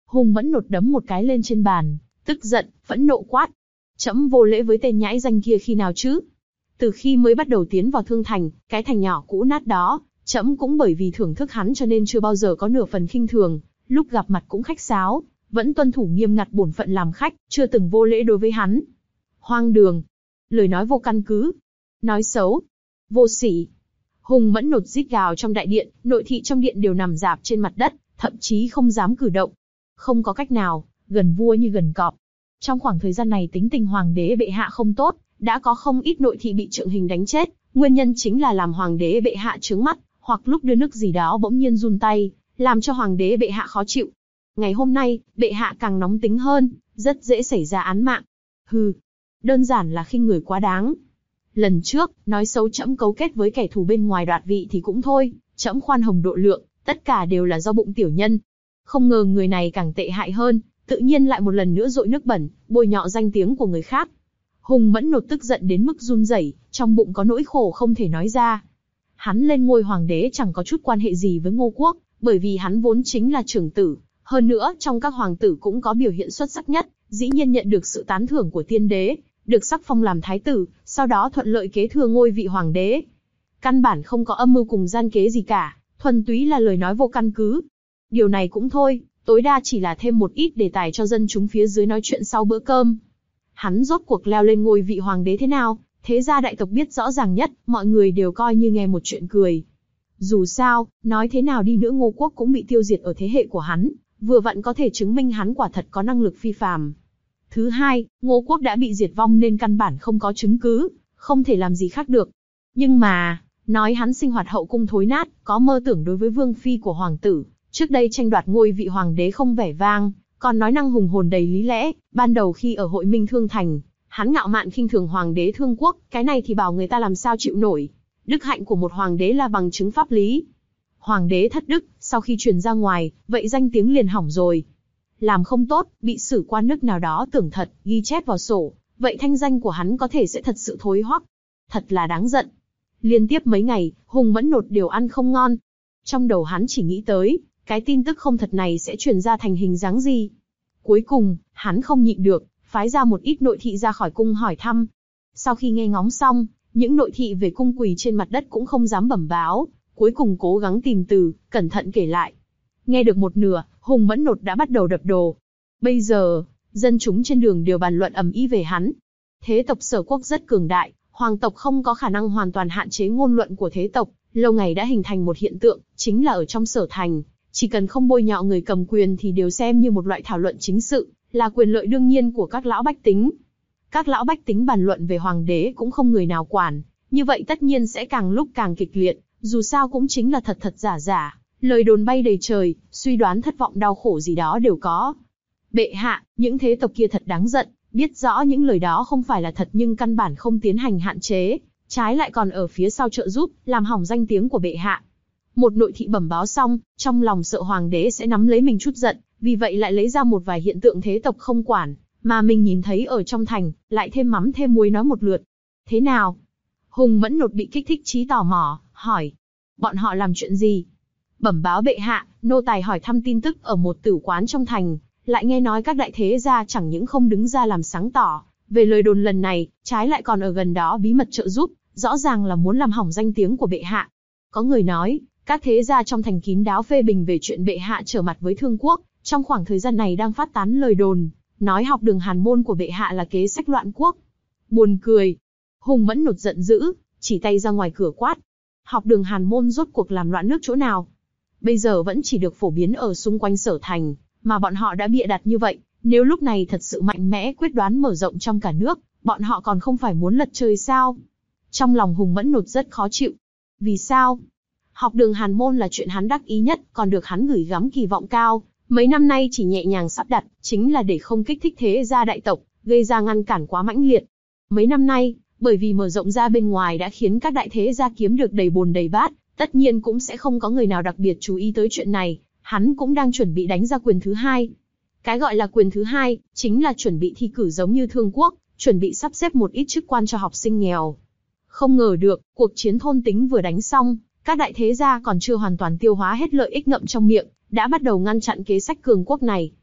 Hùng Mẫn Nột đấm một cái lên trên bàn, tức giận, phẫn nộ quát. Trẫm vô lễ với tên nhãi danh kia khi nào chứ? Từ khi mới bắt đầu tiến vào Thương Thành, cái thành nhỏ cũ nát đó, trẫm cũng bởi vì thưởng thức hắn cho nên chưa bao giờ có nửa phần khinh thường, lúc gặp mặt cũng khách sáo, vẫn tuân thủ nghiêm ngặt bổn phận làm khách, chưa từng vô lễ đối với hắn. Hoang đường, lời nói vô căn cứ, nói xấu, vô sỉ. Hùng Mẫn Nột rít gào trong đại điện, nội thị trong điện đều nằm rạp trên mặt đất, thậm chí không dám cử động. Không có cách nào, gần vua như gần cọp. Trong khoảng thời gian này tính tình hoàng đế bệ hạ không tốt, đã có không ít nội thị bị trượng hình đánh chết, nguyên nhân chính là làm hoàng đế bệ hạ trướng mắt, hoặc lúc đưa nước gì đó bỗng nhiên run tay, làm cho hoàng đế bệ hạ khó chịu. Ngày hôm nay, bệ hạ càng nóng tính hơn, rất dễ xảy ra án mạng. Hừ, đơn giản là khinh người quá đáng. Lần trước, nói xấu trẫm cấu kết với kẻ thù bên ngoài đoạt vị thì cũng thôi, trẫm khoan hồng độ lượng, tất cả đều là do bụng tiểu nhân. Không ngờ người này càng tệ hại hơn, tự nhiên lại một lần nữa dội nước bẩn, bôi nhọ danh tiếng của người khác. Hùng Mẫn Nột tức giận đến mức run rẩy, trong bụng có nỗi khổ không thể nói ra. Hắn lên ngôi hoàng đế chẳng có chút quan hệ gì với Ngô Quốc, bởi vì hắn vốn chính là trưởng tử, hơn nữa trong các hoàng tử cũng có biểu hiện xuất sắc nhất, dĩ nhiên nhận được sự tán thưởng của tiên đế, được sắc phong làm thái tử, sau đó thuận lợi kế thừa ngôi vị hoàng đế. Căn bản không có âm mưu cùng gian kế gì cả, thuần túy là lời nói vô căn cứ. Điều này cũng thôi, tối đa chỉ là thêm một ít đề tài cho dân chúng phía dưới nói chuyện sau bữa cơm. Hắn rốt cuộc leo lên ngôi vị hoàng đế thế nào, thế gia đại tộc biết rõ ràng nhất, mọi người đều coi như nghe một chuyện cười. Dù sao, nói thế nào đi nữa Ngô Quốc cũng bị tiêu diệt ở thế hệ của hắn, vừa vặn có thể chứng minh hắn quả thật có năng lực phi phàm. Thứ hai, Ngô Quốc đã bị diệt vong nên căn bản không có chứng cứ, không thể làm gì khác được. Nhưng mà, nói hắn sinh hoạt hậu cung thối nát, có mơ tưởng đối với vương phi của hoàng tử, trước đây tranh đoạt ngôi vị hoàng đế không vẻ vang, còn nói năng hùng hồn đầy lý lẽ, ban đầu khi ở hội minh Thương Thành, hắn ngạo mạn khinh thường hoàng đế Thương Quốc, cái này thì bảo người ta làm sao chịu nổi. Đức hạnh của một hoàng đế là bằng chứng pháp lý. Hoàng đế thất đức, sau khi truyền ra ngoài, vậy danh tiếng liền hỏng rồi. Làm không tốt, bị sử quan nước nào đó tưởng thật, ghi chép vào sổ, vậy thanh danh của hắn có thể sẽ thật sự thối hoắc. Thật là đáng giận. Liên tiếp mấy ngày, Hùng Mẫn Nột đều ăn không ngon. Trong đầu hắn chỉ nghĩ tới, cái tin tức không thật này sẽ truyền ra thành hình dáng gì. Cuối cùng, hắn không nhịn được, phái ra một ít nội thị ra khỏi cung hỏi thăm. Sau khi nghe ngóng xong, những nội thị về cung quỳ trên mặt đất cũng không dám bẩm báo, cuối cùng cố gắng tìm từ, cẩn thận kể lại. Nghe được một nửa, Hùng Mẫn Nột đã bắt đầu đập đồ. Bây giờ, dân chúng trên đường đều bàn luận ầm ĩ về hắn. Thế tộc Sở Quốc rất cường đại, hoàng tộc không có khả năng hoàn toàn hạn chế ngôn luận của thế tộc, lâu ngày đã hình thành một hiện tượng, chính là ở trong Sở Thành, chỉ cần không bôi nhọ người cầm quyền thì đều xem như một loại thảo luận chính sự, là quyền lợi đương nhiên của các lão bách tính. Các lão bách tính bàn luận về hoàng đế cũng không người nào quản, như vậy tất nhiên sẽ càng lúc càng kịch liệt, dù sao cũng chính là thật thật giả giả, lời đồn bay đầy trời, suy đoán thất vọng đau khổ gì đó đều có. Bệ hạ, những thế tộc kia thật đáng giận, biết rõ những lời đó không phải là thật nhưng căn bản không tiến hành hạn chế, trái lại còn ở phía sau trợ giúp, làm hỏng danh tiếng của bệ hạ. Một nội thị bẩm báo xong, trong lòng sợ hoàng đế sẽ nắm lấy mình chút giận, vì vậy lại lấy ra một vài hiện tượng thế tộc không quản, mà mình nhìn thấy ở trong thành, lại thêm mắm thêm muối nói một lượt. Thế nào? Hùng Mẫn Nột bị kích thích trí tò mò, hỏi. Bọn họ làm chuyện gì? Bẩm báo bệ hạ, nô tài hỏi thăm tin tức ở một tử quán trong thành, lại nghe nói các đại thế gia chẳng những không đứng ra làm sáng tỏ về lời đồn lần này, trái lại còn ở gần đó bí mật trợ giúp, rõ ràng là muốn làm hỏng danh tiếng của bệ hạ. Có người nói, các thế gia trong thành kín đáo phê bình về chuyện bệ hạ trở mặt với Thương Quốc, trong khoảng thời gian này đang phát tán lời đồn, nói học đường hàn môn của bệ hạ là kế sách loạn quốc. Buồn cười. Hùng Mẫn Nột giận dữ, chỉ tay ra ngoài cửa quát. Học đường hàn môn rốt cuộc làm loạn nước chỗ nào? Bây giờ vẫn chỉ được phổ biến ở xung quanh Sở Thành, mà bọn họ đã bịa đặt như vậy, nếu lúc này thật sự mạnh mẽ quyết đoán mở rộng trong cả nước, bọn họ còn không phải muốn lật trời sao? Trong lòng Hùng Mẫn Nột rất khó chịu. Vì sao? Học đường hàn môn là chuyện hắn đắc ý nhất, còn được hắn gửi gắm kỳ vọng cao, mấy năm nay chỉ nhẹ nhàng sắp đặt, chính là để không kích thích thế gia đại tộc, gây ra ngăn cản quá mãnh liệt. Mấy năm nay, bởi vì mở rộng ra bên ngoài đã khiến các đại thế gia kiếm được đầy bồn đầy bát, tất nhiên cũng sẽ không có người nào đặc biệt chú ý tới chuyện này, hắn cũng đang chuẩn bị đánh ra quyền thứ hai. Cái gọi là quyền thứ hai, chính là chuẩn bị thi cử giống như Thương Quốc, chuẩn bị sắp xếp một ít chức quan cho học sinh nghèo. Không ngờ được, cuộc chiến thôn tính vừa đánh xong, các đại thế gia còn chưa hoàn toàn tiêu hóa hết lợi ích ngậm trong miệng, đã bắt đầu ngăn chặn kế sách cường quốc này.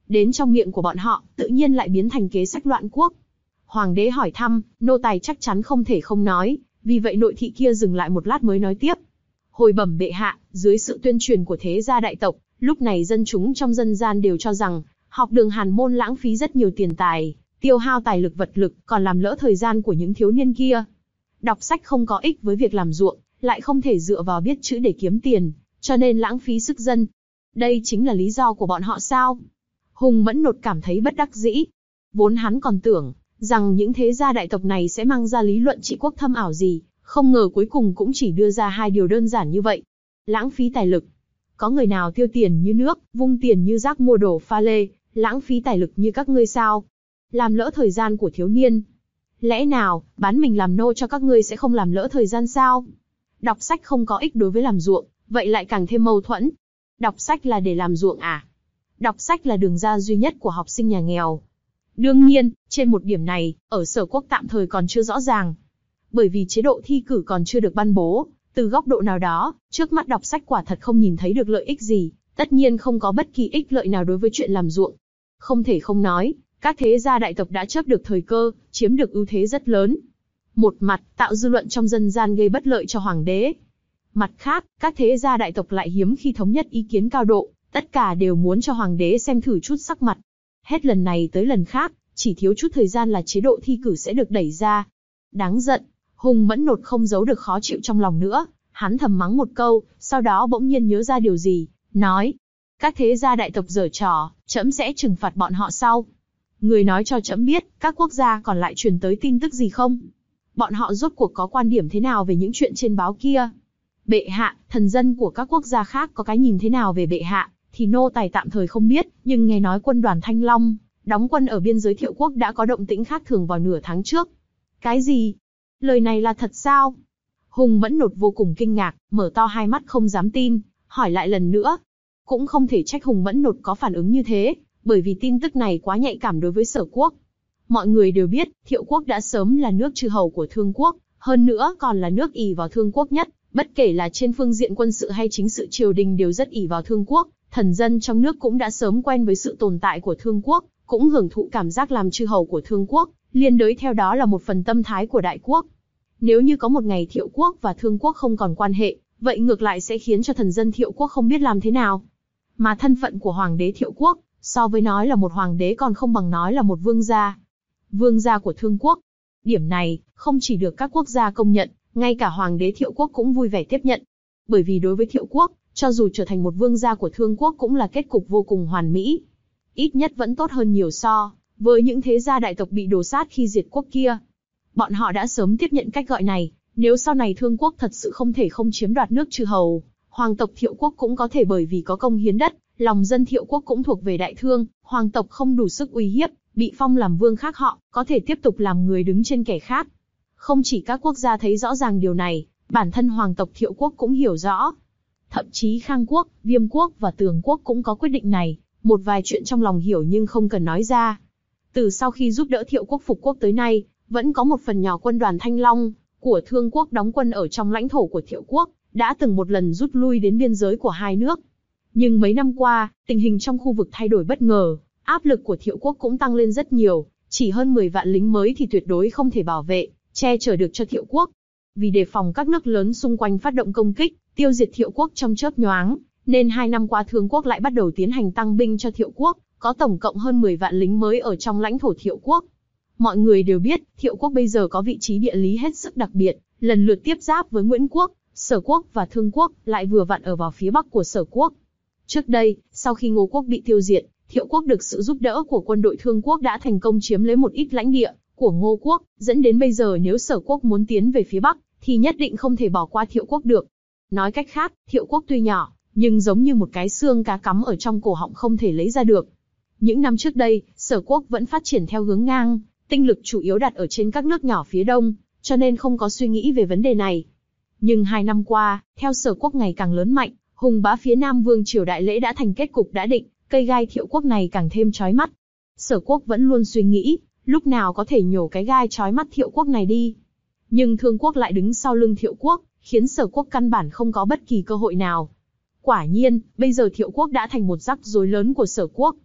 đến trong miệng của bọn họ, tự nhiên lại biến thành kế sách loạn quốc. Hoàng đế hỏi thăm, nô tài chắc chắn không thể không nói, vì vậy nội thị kia dừng lại một lát mới nói tiếp. Hồi bẩm bệ hạ, dưới sự tuyên truyền của thế gia đại tộc, lúc này dân chúng trong dân gian đều cho rằng, học đường hàn môn lãng phí rất nhiều tiền tài, tiêu hao tài lực vật lực, còn làm lỡ thời gian của những thiếu niên kia. Đọc sách không có ích với việc làm ruộng, lại không thể dựa vào biết chữ để kiếm tiền, cho nên lãng phí sức dân. Đây chính là lý do của bọn họ sao? Hùng Mẫn Nột cảm thấy bất đắc dĩ. Vốn hắn còn tưởng rằng những thế gia đại tộc này sẽ mang ra lý luận trị quốc thâm ảo gì, không ngờ cuối cùng cũng chỉ đưa ra hai điều đơn giản như vậy. Lãng phí tài lực. Có người nào tiêu tiền như nước, vung tiền như rác mua đồ pha lê, lãng phí tài lực như các ngươi sao? Làm lỡ thời gian của thiếu niên. Lẽ nào, bán mình làm nô cho các ngươi sẽ không làm lỡ thời gian sao? Đọc sách không có ích đối với làm ruộng, vậy lại càng thêm mâu thuẫn. Đọc sách là để làm ruộng à? Đọc sách là đường ra duy nhất của học sinh nhà nghèo. Đương nhiên, trên một điểm này, ở Sở Quốc tạm thời còn chưa rõ ràng. Bởi vì chế độ thi cử còn chưa được ban bố, từ góc độ nào đó, trước mắt đọc sách quả thật không nhìn thấy được lợi ích gì, tất nhiên không có bất kỳ ích lợi nào đối với chuyện làm ruộng. Không thể không nói, các thế gia đại tộc đã chớp được thời cơ, chiếm được ưu thế rất lớn. Một mặt, tạo dư luận trong dân gian gây bất lợi cho hoàng đế. Mặt khác, các thế gia đại tộc lại hiếm khi thống nhất ý kiến cao độ, tất cả đều muốn cho hoàng đế xem thử chút sắc mặt. Hết lần này tới lần khác, chỉ thiếu chút thời gian là chế độ thi cử sẽ được đẩy ra. Đáng giận, Hùng Mẫn Nột không giấu được khó chịu trong lòng nữa, hắn thầm mắng một câu, sau đó bỗng nhiên nhớ ra điều gì, nói: các thế gia đại tộc giở trò, trẫm sẽ trừng phạt bọn họ sau. Người nói cho trẫm biết, các quốc gia còn lại truyền tới tin tức gì không? Bọn họ rốt cuộc có quan điểm thế nào về những chuyện trên báo kia? Bệ hạ, thần dân của các quốc gia khác có cái nhìn thế nào về bệ hạ, thì nô tài tạm thời không biết, nhưng nghe nói quân đoàn Thanh Long, đóng quân ở biên giới Thiệu Quốc đã có động tĩnh khác thường vào nửa tháng trước. Cái gì? Lời này là thật sao? Hùng Mẫn Nột vô cùng kinh ngạc, mở to hai mắt không dám tin, hỏi lại lần nữa. Cũng không thể trách Hùng Mẫn Nột có phản ứng như thế, bởi vì tin tức này quá nhạy cảm đối với Sở Quốc. Mọi người đều biết, Thiệu Quốc đã sớm là nước chư hầu của Thương Quốc, hơn nữa còn là nước ỷ vào Thương Quốc nhất, bất kể là trên phương diện quân sự hay chính sự triều đình đều rất ỷ vào Thương Quốc. Thần dân trong nước cũng đã sớm quen với sự tồn tại của Thương Quốc, cũng hưởng thụ cảm giác làm chư hầu của Thương Quốc, liên đới theo đó là một phần tâm thái của đại quốc. Nếu như có một ngày Thiệu Quốc và Thương Quốc không còn quan hệ, vậy ngược lại sẽ khiến cho thần dân Thiệu Quốc không biết làm thế nào. Mà thân phận của hoàng đế Thiệu Quốc, so với nói là một hoàng đế còn không bằng nói là một vương gia. Vương gia của Thương Quốc. Điểm này, không chỉ được các quốc gia công nhận, ngay cả hoàng đế Thiệu Quốc cũng vui vẻ tiếp nhận. Bởi vì đối với Thiệu Quốc, cho dù trở thành một vương gia của Thương Quốc cũng là kết cục vô cùng hoàn mỹ. Ít nhất vẫn tốt hơn nhiều so với những thế gia đại tộc bị đổ sát khi diệt quốc kia. Bọn họ đã sớm tiếp nhận cách gọi này, nếu sau này Thương Quốc thật sự không thể không chiếm đoạt nước chư hầu, hoàng tộc Thiệu Quốc cũng có thể bởi vì có công hiến đất, lòng dân Thiệu Quốc cũng thuộc về Đại Thương, hoàng tộc không đủ sức uy hiếp, bị phong làm vương khác họ, có thể tiếp tục làm người đứng trên kẻ khác. Không chỉ các quốc gia thấy rõ ràng điều này, bản thân hoàng tộc Thiệu Quốc cũng hiểu rõ. Thậm chí Khang Quốc, Viêm Quốc và Tường Quốc cũng có quyết định này, một vài chuyện trong lòng hiểu nhưng không cần nói ra. Từ sau khi giúp đỡ Thiệu Quốc phục quốc tới nay, vẫn có một phần nhỏ quân đoàn Thanh Long của Thương Quốc đóng quân ở trong lãnh thổ của Thiệu Quốc, đã từng một lần rút lui đến biên giới của hai nước. Nhưng mấy năm qua, tình hình trong khu vực thay đổi bất ngờ, áp lực của Thiệu Quốc cũng tăng lên rất nhiều, chỉ hơn mười vạn lính mới thì tuyệt đối không thể bảo vệ, che chở được cho Thiệu Quốc. Vì đề phòng các nước lớn xung quanh phát động công kích, tiêu diệt Thiệu Quốc trong chớp nhoáng, nên hai năm qua Thương Quốc lại bắt đầu tiến hành tăng binh cho Thiệu Quốc, có tổng cộng hơn mười vạn lính mới ở trong lãnh thổ Thiệu Quốc. Mọi người đều biết, Thiệu Quốc bây giờ có vị trí địa lý hết sức đặc biệt, lần lượt tiếp giáp với Nguyễn Quốc, Sở Quốc và Thương Quốc, lại vừa vặn ở vào phía bắc của Sở Quốc. Trước đây, sau khi Ngô Quốc bị tiêu diệt, Thiệu Quốc được sự giúp đỡ của quân đội Thương Quốc đã thành công chiếm lấy một ít lãnh địa của Ngô Quốc, dẫn đến bây giờ nếu Sở Quốc muốn tiến về phía bắc, thì nhất định không thể bỏ qua Thiệu Quốc được. Nói cách khác, Thiệu Quốc tuy nhỏ, nhưng giống như một cái xương cá cắm ở trong cổ họng không thể lấy ra được. Những năm trước đây, Sở Quốc vẫn phát triển theo hướng ngang, tinh lực chủ yếu đặt ở trên các nước nhỏ phía đông, cho nên không có suy nghĩ về vấn đề này. Nhưng hai năm qua, theo Sở Quốc ngày càng lớn mạnh, hùng bá phía Nam Vương triều đại lễ đã thành kết cục đã định, cây gai Thiệu Quốc này càng thêm chói mắt. Sở Quốc vẫn luôn suy nghĩ, lúc nào có thể nhổ cái gai chói mắt Thiệu Quốc này đi. Nhưng Thương Quốc lại đứng sau lưng Thiệu Quốc, khiến Sở Quốc căn bản không có bất kỳ cơ hội nào. Quả nhiên, bây giờ Thiệu Quốc đã thành một rắc rối lớn của Sở Quốc.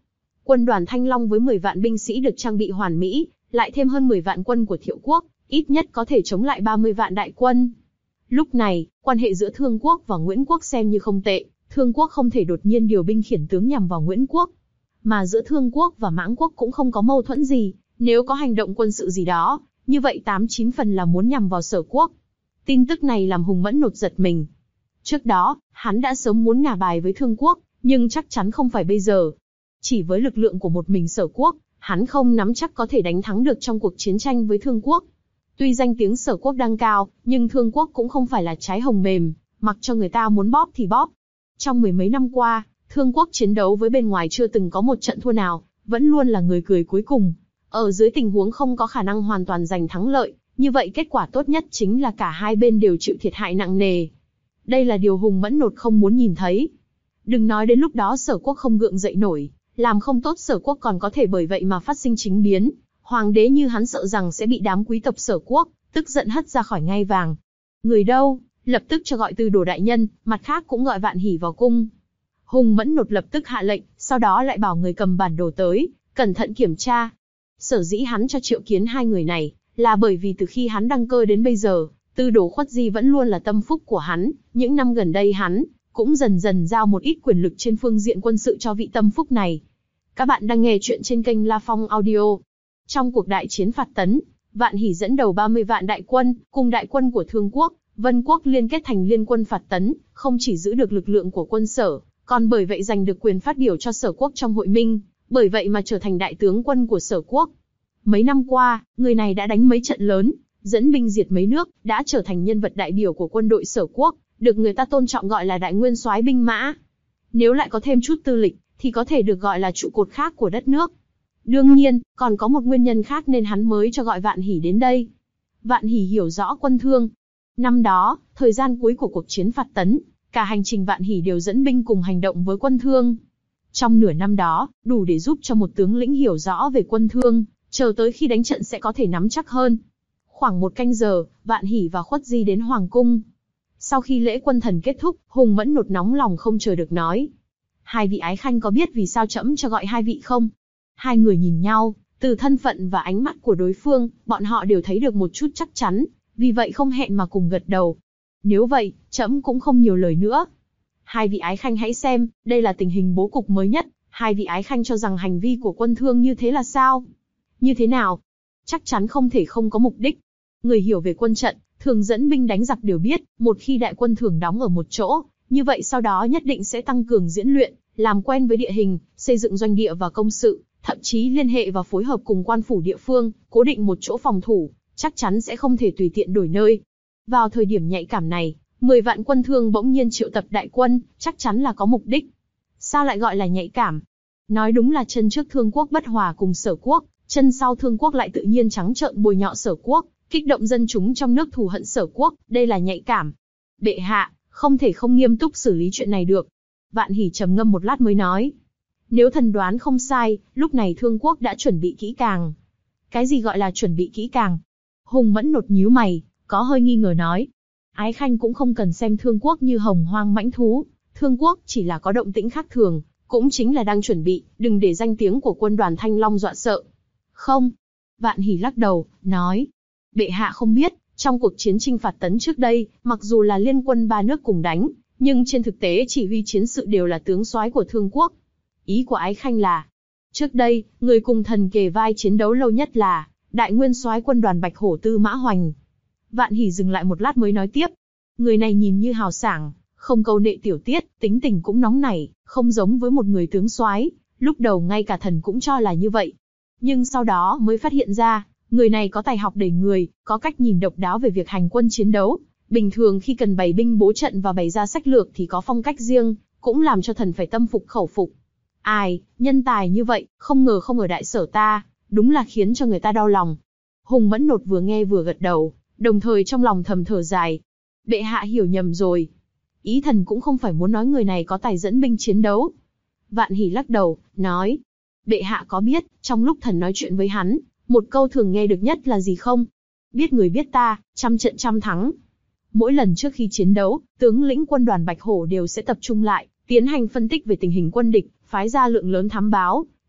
Quân đoàn Thanh Long với mười vạn binh sĩ được trang bị hoàn mỹ, lại thêm hơn mười vạn quân của Thiệu quốc, ít nhất có thể chống lại ba mươi vạn đại quân. Lúc này, quan hệ giữa Thương quốc và Nguyễn quốc xem như không tệ, Thương quốc không thể đột nhiên điều binh khiển tướng nhằm vào Nguyễn quốc. Mà giữa Thương quốc và Mãng quốc cũng không có mâu thuẫn gì, nếu có hành động quân sự gì đó, như vậy tám chín phần là muốn nhằm vào Sở quốc. Tin tức này làm Hùng Mẫn Nột giật mình. Trước đó, hắn đã sớm muốn ngả bài với Thương quốc, nhưng chắc chắn không phải bây giờ. Chỉ với lực lượng của một mình Sở quốc, hắn không nắm chắc có thể đánh thắng được trong cuộc chiến tranh với Thương quốc. Tuy danh tiếng Sở quốc đang cao, nhưng Thương quốc cũng không phải là trái hồng mềm, mặc cho người ta muốn bóp thì bóp. Trong mười mấy năm qua, Thương quốc chiến đấu với bên ngoài chưa từng có một trận thua nào, vẫn luôn là người cười cuối cùng. Ở dưới tình huống không có khả năng hoàn toàn giành thắng lợi, như vậy kết quả tốt nhất chính là cả hai bên đều chịu thiệt hại nặng nề. Đây là điều Hùng Mẫn Nột không muốn nhìn thấy. Đừng nói đến lúc đó Sở quốc không gượng dậy nổi, làm không tốt Sở quốc còn có thể bởi vậy mà phát sinh chính biến. Hoàng đế như hắn sợ rằng sẽ bị đám quý tộc Sở quốc tức giận hất ra khỏi ngai vàng. Người đâu, lập tức cho gọi Tư Đồ đại nhân, mặt khác cũng gọi Vạn Hỉ vào cung. Hùng Mẫn Nột lập tức hạ lệnh, sau đó lại bảo người cầm bản đồ tới, cẩn thận kiểm tra. Sở dĩ hắn cho triệu kiến hai người này, là bởi vì từ khi hắn đăng cơ đến bây giờ, Tư Đồ Khuất Di vẫn luôn là tâm phúc của hắn. Những năm gần đây hắn cũng dần dần giao một ít quyền lực trên phương diện quân sự cho vị tâm phúc này. Các bạn đang nghe chuyện trên kênh La Phong Audio. Trong cuộc đại chiến Phạt Tấn, Vạn Hỉ dẫn đầu ba mươi vạn đại quân, cùng đại quân của Thương quốc, Vân quốc liên kết thành liên quân Phạt Tấn, không chỉ giữ được lực lượng của quân Sở, còn bởi vậy giành được quyền phát biểu cho Sở quốc trong hội minh, bởi vậy mà trở thành đại tướng quân của Sở quốc. Mấy năm qua, người này đã đánh mấy trận lớn, dẫn binh diệt mấy nước, đã trở thành nhân vật đại biểu của quân đội Sở quốc, được người ta tôn trọng gọi là đại nguyên soái binh mã. Nếu lại có thêm chút tư lịch, thì có thể được gọi là trụ cột khác của đất nước. Đương nhiên, còn có một nguyên nhân khác nên hắn mới cho gọi Vạn Hỉ đến đây. Vạn Hỉ hiểu rõ quân Thương. Năm đó, thời gian cuối của cuộc chiến Phạt Tấn, cả hành trình Vạn Hỉ đều dẫn binh cùng hành động với quân Thương. Trong nửa năm đó, đủ để giúp cho một tướng lĩnh hiểu rõ về quân Thương, chờ tới khi đánh trận sẽ có thể nắm chắc hơn. Khoảng một canh giờ, Vạn Hỉ và Khuất Di đến Hoàng cung. Sau khi lễ quân thần kết thúc, Hùng Mẫn Nột nóng lòng không chờ được nói. Hai vị ái khanh có biết vì sao trẫm cho gọi hai vị không? Hai người nhìn nhau, từ thân phận và ánh mắt của đối phương, bọn họ đều thấy được một chút chắc chắn, vì vậy không hẹn mà cùng gật đầu. Nếu vậy, trẫm cũng không nhiều lời nữa. Hai vị ái khanh hãy xem, đây là tình hình bố cục mới nhất, hai vị ái khanh cho rằng hành vi của quân Thương như thế là sao? Như thế nào? Chắc chắn không thể không có mục đích. Người hiểu về quân trận, thường dẫn binh đánh giặc đều biết, một khi đại quân thường đóng ở một chỗ, như vậy sau đó nhất định sẽ tăng cường diễn luyện, làm quen với địa hình, xây dựng doanh địa và công sự, thậm chí liên hệ và phối hợp cùng quan phủ địa phương, cố định một chỗ phòng thủ, chắc chắn sẽ không thể tùy tiện đổi nơi. Vào thời điểm nhạy cảm này, mười vạn quân Thương bỗng nhiên triệu tập đại quân, chắc chắn là có mục đích. Sao lại gọi là nhạy cảm? Nói đúng là chân trước Thương quốc bất hòa cùng Sở quốc, chân sau Thương quốc lại tự nhiên trắng trợn bôi nhọ Sở quốc, kích động dân chúng trong nước thù hận Sở quốc, đây là nhạy cảm. Bệ hạ, không thể không nghiêm túc xử lý chuyện này được. Vạn Hỉ trầm ngâm một lát mới nói. Nếu thần đoán không sai, lúc này Thương quốc đã chuẩn bị kỹ càng. Cái gì gọi là chuẩn bị kỹ càng? Hùng Mẫn Nột nhíu mày, có hơi nghi ngờ nói. Ái khanh cũng không cần xem Thương quốc như hồng hoang mãnh thú. Thương quốc chỉ là có động tĩnh khác thường, cũng chính là đang chuẩn bị, đừng để danh tiếng của quân đoàn Thanh Long dọa sợ. Không. Vạn Hỉ lắc đầu, nói. Bệ hạ không biết, trong cuộc chiến chinh Phạt Tấn trước đây, mặc dù là liên quân ba nước cùng đánh, nhưng trên thực tế chỉ huy chiến sự đều là tướng soái của Thương quốc. Ý của ái khanh là, trước đây, người cùng thần kề vai chiến đấu lâu nhất là đại nguyên soái quân đoàn Bạch Hổ Tư Mã Hoành. Vạn Hỉ dừng lại một lát mới nói tiếp. Người này nhìn như hào sảng, không câu nệ tiểu tiết, tính tình cũng nóng nảy, không giống với một người tướng soái. Lúc đầu ngay cả thần cũng cho là như vậy. Nhưng sau đó mới phát hiện ra, người này có tài học đầy người, có cách nhìn độc đáo về việc hành quân chiến đấu. Bình thường khi cần bày binh bố trận và bày ra sách lược thì có phong cách riêng, cũng làm cho thần phải tâm phục khẩu phục. Ai, nhân tài như vậy, không ngờ không ở đại sở ta, đúng là khiến cho người ta đau lòng. Hùng Mẫn Nột vừa nghe vừa gật đầu, đồng thời trong lòng thầm thở dài. Bệ hạ hiểu nhầm rồi. Ý thần cũng không phải muốn nói người này có tài dẫn binh chiến đấu. Vạn Hỉ lắc đầu, nói. Bệ hạ có biết, trong lúc thần nói chuyện với hắn, một câu thường nghe được nhất là gì không? Biết người biết ta, trăm trận trăm thắng. Mỗi lần trước khi chiến đấu, tướng lĩnh quân đoàn Bạch Hổ đều sẽ tập trung lại, tiến hành phân tích về tình hình quân địch, phái ra lượng lớn thám báo,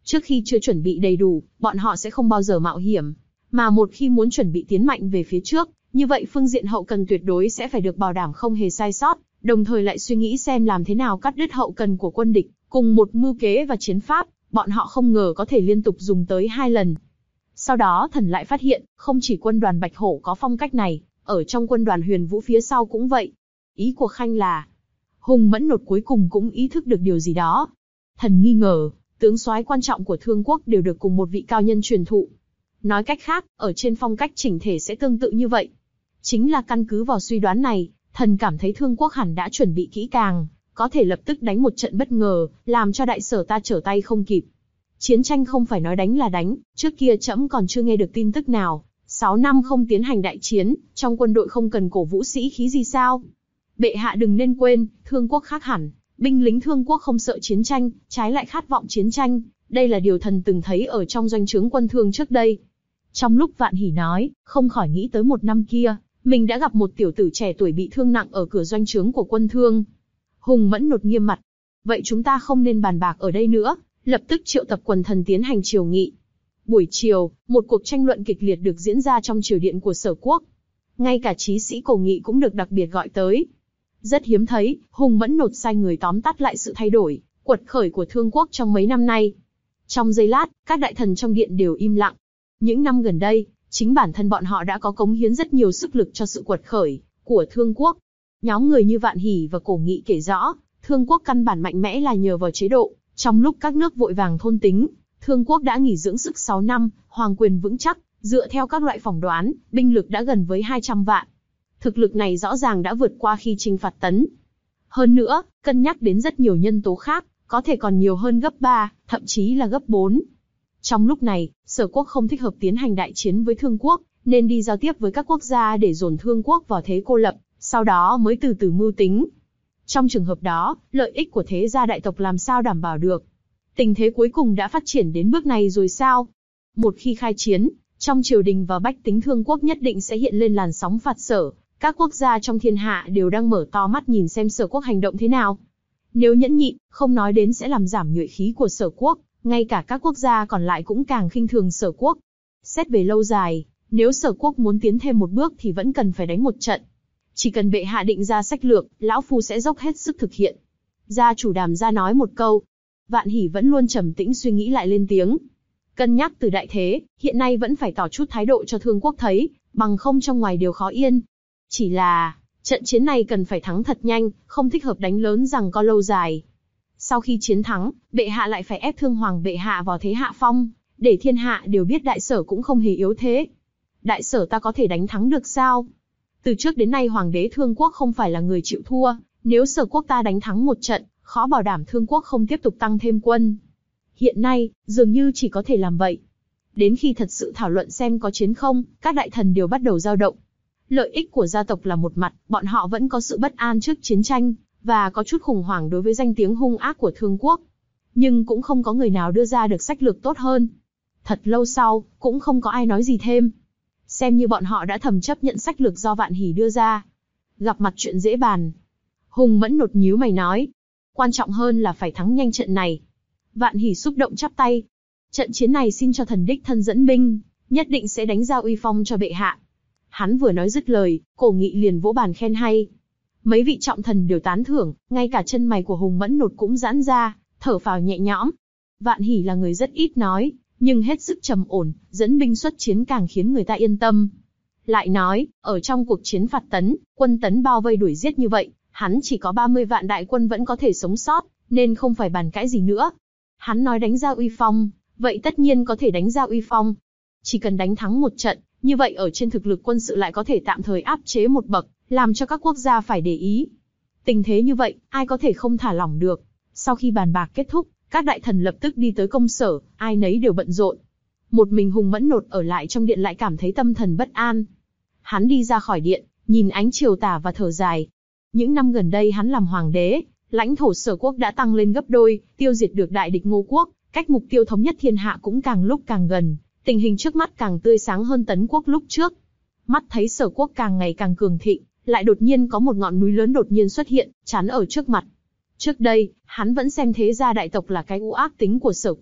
Trước khi chưa chuẩn bị đầy đủ, bọn họ sẽ không bao giờ mạo hiểm. Mà một khi muốn chuẩn bị tiến mạnh về phía trước, như vậy phương diện hậu cần tuyệt đối sẽ phải được bảo đảm không hề sai sót, đồng thời lại suy nghĩ xem làm thế nào cắt đứt hậu cần của quân địch, cùng một mưu kế và chiến pháp, bọn họ không ngờ có thể liên tục dùng tới hai lần. Sau đó thần lại phát hiện, không chỉ quân đoàn Bạch Hổ có phong cách này, ở trong quân đoàn Huyền Vũ phía sau cũng vậy. Ý của Khanh là, Hùng Mẫn Nột cuối cùng cũng ý thức được điều gì đó. Thần nghi ngờ, tướng soái quan trọng của Thương Quốc đều được cùng một vị cao nhân truyền thụ. Nói cách khác, ở trên phong cách chỉnh thể sẽ tương tự như vậy. Chính là căn cứ vào suy đoán này, thần cảm thấy Thương Quốc hẳn đã chuẩn bị kỹ càng, có thể lập tức đánh một trận bất ngờ, làm cho đại sở ta trở tay không kịp. Chiến tranh không phải nói đánh là đánh, trước kia trẫm còn chưa nghe được tin tức nào. Sáu năm không tiến hành đại chiến, trong quân đội không cần cổ vũ sĩ khí gì sao? Bệ hạ đừng nên quên, Thương Quốc khác hẳn, binh lính Thương Quốc không sợ chiến tranh, trái lại khát vọng chiến tranh. Đây là điều thần từng thấy ở trong doanh trướng quân Thương trước đây. Trong lúc Vạn Hỉ nói, không khỏi nghĩ tới một năm kia, mình đã gặp một tiểu tử trẻ tuổi bị thương nặng ở cửa doanh trướng của quân Thương. Hùng Mẫn Nột nghiêm mặt. Vậy chúng ta không nên bàn bạc ở đây nữa, lập tức triệu tập quần thần tiến hành triều nghị. Buổi chiều, một cuộc tranh luận kịch liệt được diễn ra trong triều điện của Sở Quốc. Ngay cả trí sĩ cổ nghị cũng được đặc biệt gọi tới. Rất hiếm thấy, Hùng Mẫn Nột sai người tóm tắt lại sự thay đổi, quật khởi của Thương Quốc trong mấy năm nay. Trong giây lát, các đại thần trong điện đều im lặng. Những năm gần đây, chính bản thân bọn họ đã có cống hiến rất nhiều sức lực cho sự quật khởi của Thương Quốc. Nhóm người như Vạn Hỉ và Cổ Nghị kể rõ, Thương Quốc căn bản mạnh mẽ là nhờ vào chế độ. Trong lúc các nước vội vàng thôn tính, Thương Quốc đã nghỉ dưỡng sức sáu năm, hoàng quyền vững chắc, dựa theo các loại phỏng đoán, binh lực đã gần với hai trăm vạn. Thực lực này rõ ràng đã vượt qua khi chinh phạt Tấn. Hơn nữa, cân nhắc đến rất nhiều nhân tố khác, có thể còn nhiều hơn gấp ba, thậm chí là gấp bốn. Trong lúc này, Sở Quốc không thích hợp tiến hành đại chiến với Thương Quốc, nên đi giao tiếp với các quốc gia để dồn Thương Quốc vào thế cô lập, sau đó mới từ từ mưu tính. Trong trường hợp đó, lợi ích của thế gia đại tộc làm sao đảm bảo được? Tình thế cuối cùng đã phát triển đến bước này rồi sao? Một khi khai chiến, trong triều đình và bách tính Thương Quốc nhất định sẽ hiện lên làn sóng phạt Sở. Các quốc gia trong thiên hạ đều đang mở to mắt nhìn xem Sở Quốc hành động thế nào. Nếu nhẫn nhịn, không nói đến sẽ làm giảm nhuệ khí của Sở Quốc, ngay cả các quốc gia còn lại cũng càng khinh thường Sở Quốc. Xét về lâu dài, nếu Sở Quốc muốn tiến thêm một bước thì vẫn cần phải đánh một trận. Chỉ cần bệ hạ định ra sách lược, lão phu sẽ dốc hết sức thực hiện. Gia chủ Đàm gia nói một câu. Vạn Hỉ vẫn luôn trầm tĩnh suy nghĩ lại lên tiếng. Cân nhắc từ đại thế, hiện nay vẫn phải tỏ chút thái độ cho Thương Quốc thấy, bằng không trong ngoài đều khó yên. Chỉ là, trận chiến này cần phải thắng thật nhanh, không thích hợp đánh lớn rằng có lâu dài. Sau khi chiến thắng, bệ hạ lại phải ép Thương Hoàng bệ hạ vào thế hạ phong, để thiên hạ đều biết đại sở cũng không hề yếu thế. Đại sở ta có thể đánh thắng được sao? Từ trước đến nay Hoàng đế Thương Quốc không phải là người chịu thua, nếu Sở Quốc ta đánh thắng một trận, khó bảo đảm Thương Quốc không tiếp tục tăng thêm quân. Hiện nay, dường như chỉ có thể làm vậy. Đến khi thật sự thảo luận xem có chiến không, các đại thần đều bắt đầu dao động. Lợi ích của gia tộc là một mặt, bọn họ vẫn có sự bất an trước chiến tranh, và có chút khủng hoảng đối với danh tiếng hung ác của Thương Quốc. Nhưng cũng không có người nào đưa ra được sách lược tốt hơn. Thật lâu sau, cũng không có ai nói gì thêm. Xem như bọn họ đã thầm chấp nhận sách lược do Vạn Hỉ đưa ra. Gặp mặt chuyện dễ bàn. Hùng Mẫn Nột nhíu mày nói. Quan trọng hơn là phải thắng nhanh trận này. Vạn Hỉ xúc động chắp tay. Trận chiến này xin cho thần đích thân dẫn binh, nhất định sẽ đánh ra uy phong cho bệ hạ. Hắn vừa nói dứt lời, Cổ Nghị liền vỗ bàn khen hay. Mấy vị trọng thần đều tán thưởng, ngay cả chân mày của Hùng Mẫn Nột cũng giãn ra, thở phào nhẹ nhõm. Vạn Hỉ là người rất ít nói, nhưng hết sức trầm ổn, dẫn binh xuất chiến càng khiến người ta yên tâm. Lại nói, ở trong cuộc chiến phạt Tấn, quân Tấn bao vây đuổi giết như vậy, hắn chỉ có ba mươi vạn đại quân vẫn có thể sống sót, nên không phải bàn cãi gì nữa. Hắn nói đánh ra uy phong, vậy tất nhiên có thể đánh ra uy phong. Chỉ cần đánh thắng một trận, như vậy ở trên thực lực quân sự lại có thể tạm thời áp chế một bậc, làm cho các quốc gia phải để ý. Tình thế như vậy, ai có thể không thả lỏng được. Sau khi bàn bạc kết thúc, các đại thần lập tức đi tới công sở, ai nấy đều bận rộn. Một mình Hùng Mẫn Nột ở lại trong điện lại cảm thấy tâm thần bất an. Hắn đi ra khỏi điện, nhìn ánh chiều tà và thở dài. Những năm gần đây hắn làm hoàng đế, lãnh thổ Sở Quốc đã tăng lên gấp đôi, tiêu diệt được đại địch Ngô Quốc, cách mục tiêu thống nhất thiên hạ cũng càng lúc càng gần, tình hình trước mắt càng tươi sáng hơn Tấn Quốc lúc trước. Mắt thấy Sở Quốc càng ngày càng cường thịnh, lại đột nhiên có một ngọn núi lớn đột nhiên xuất hiện, chắn ở trước mặt. Trước đây, hắn vẫn xem thế gia đại tộc là cái u ác tính của Sở Quốc,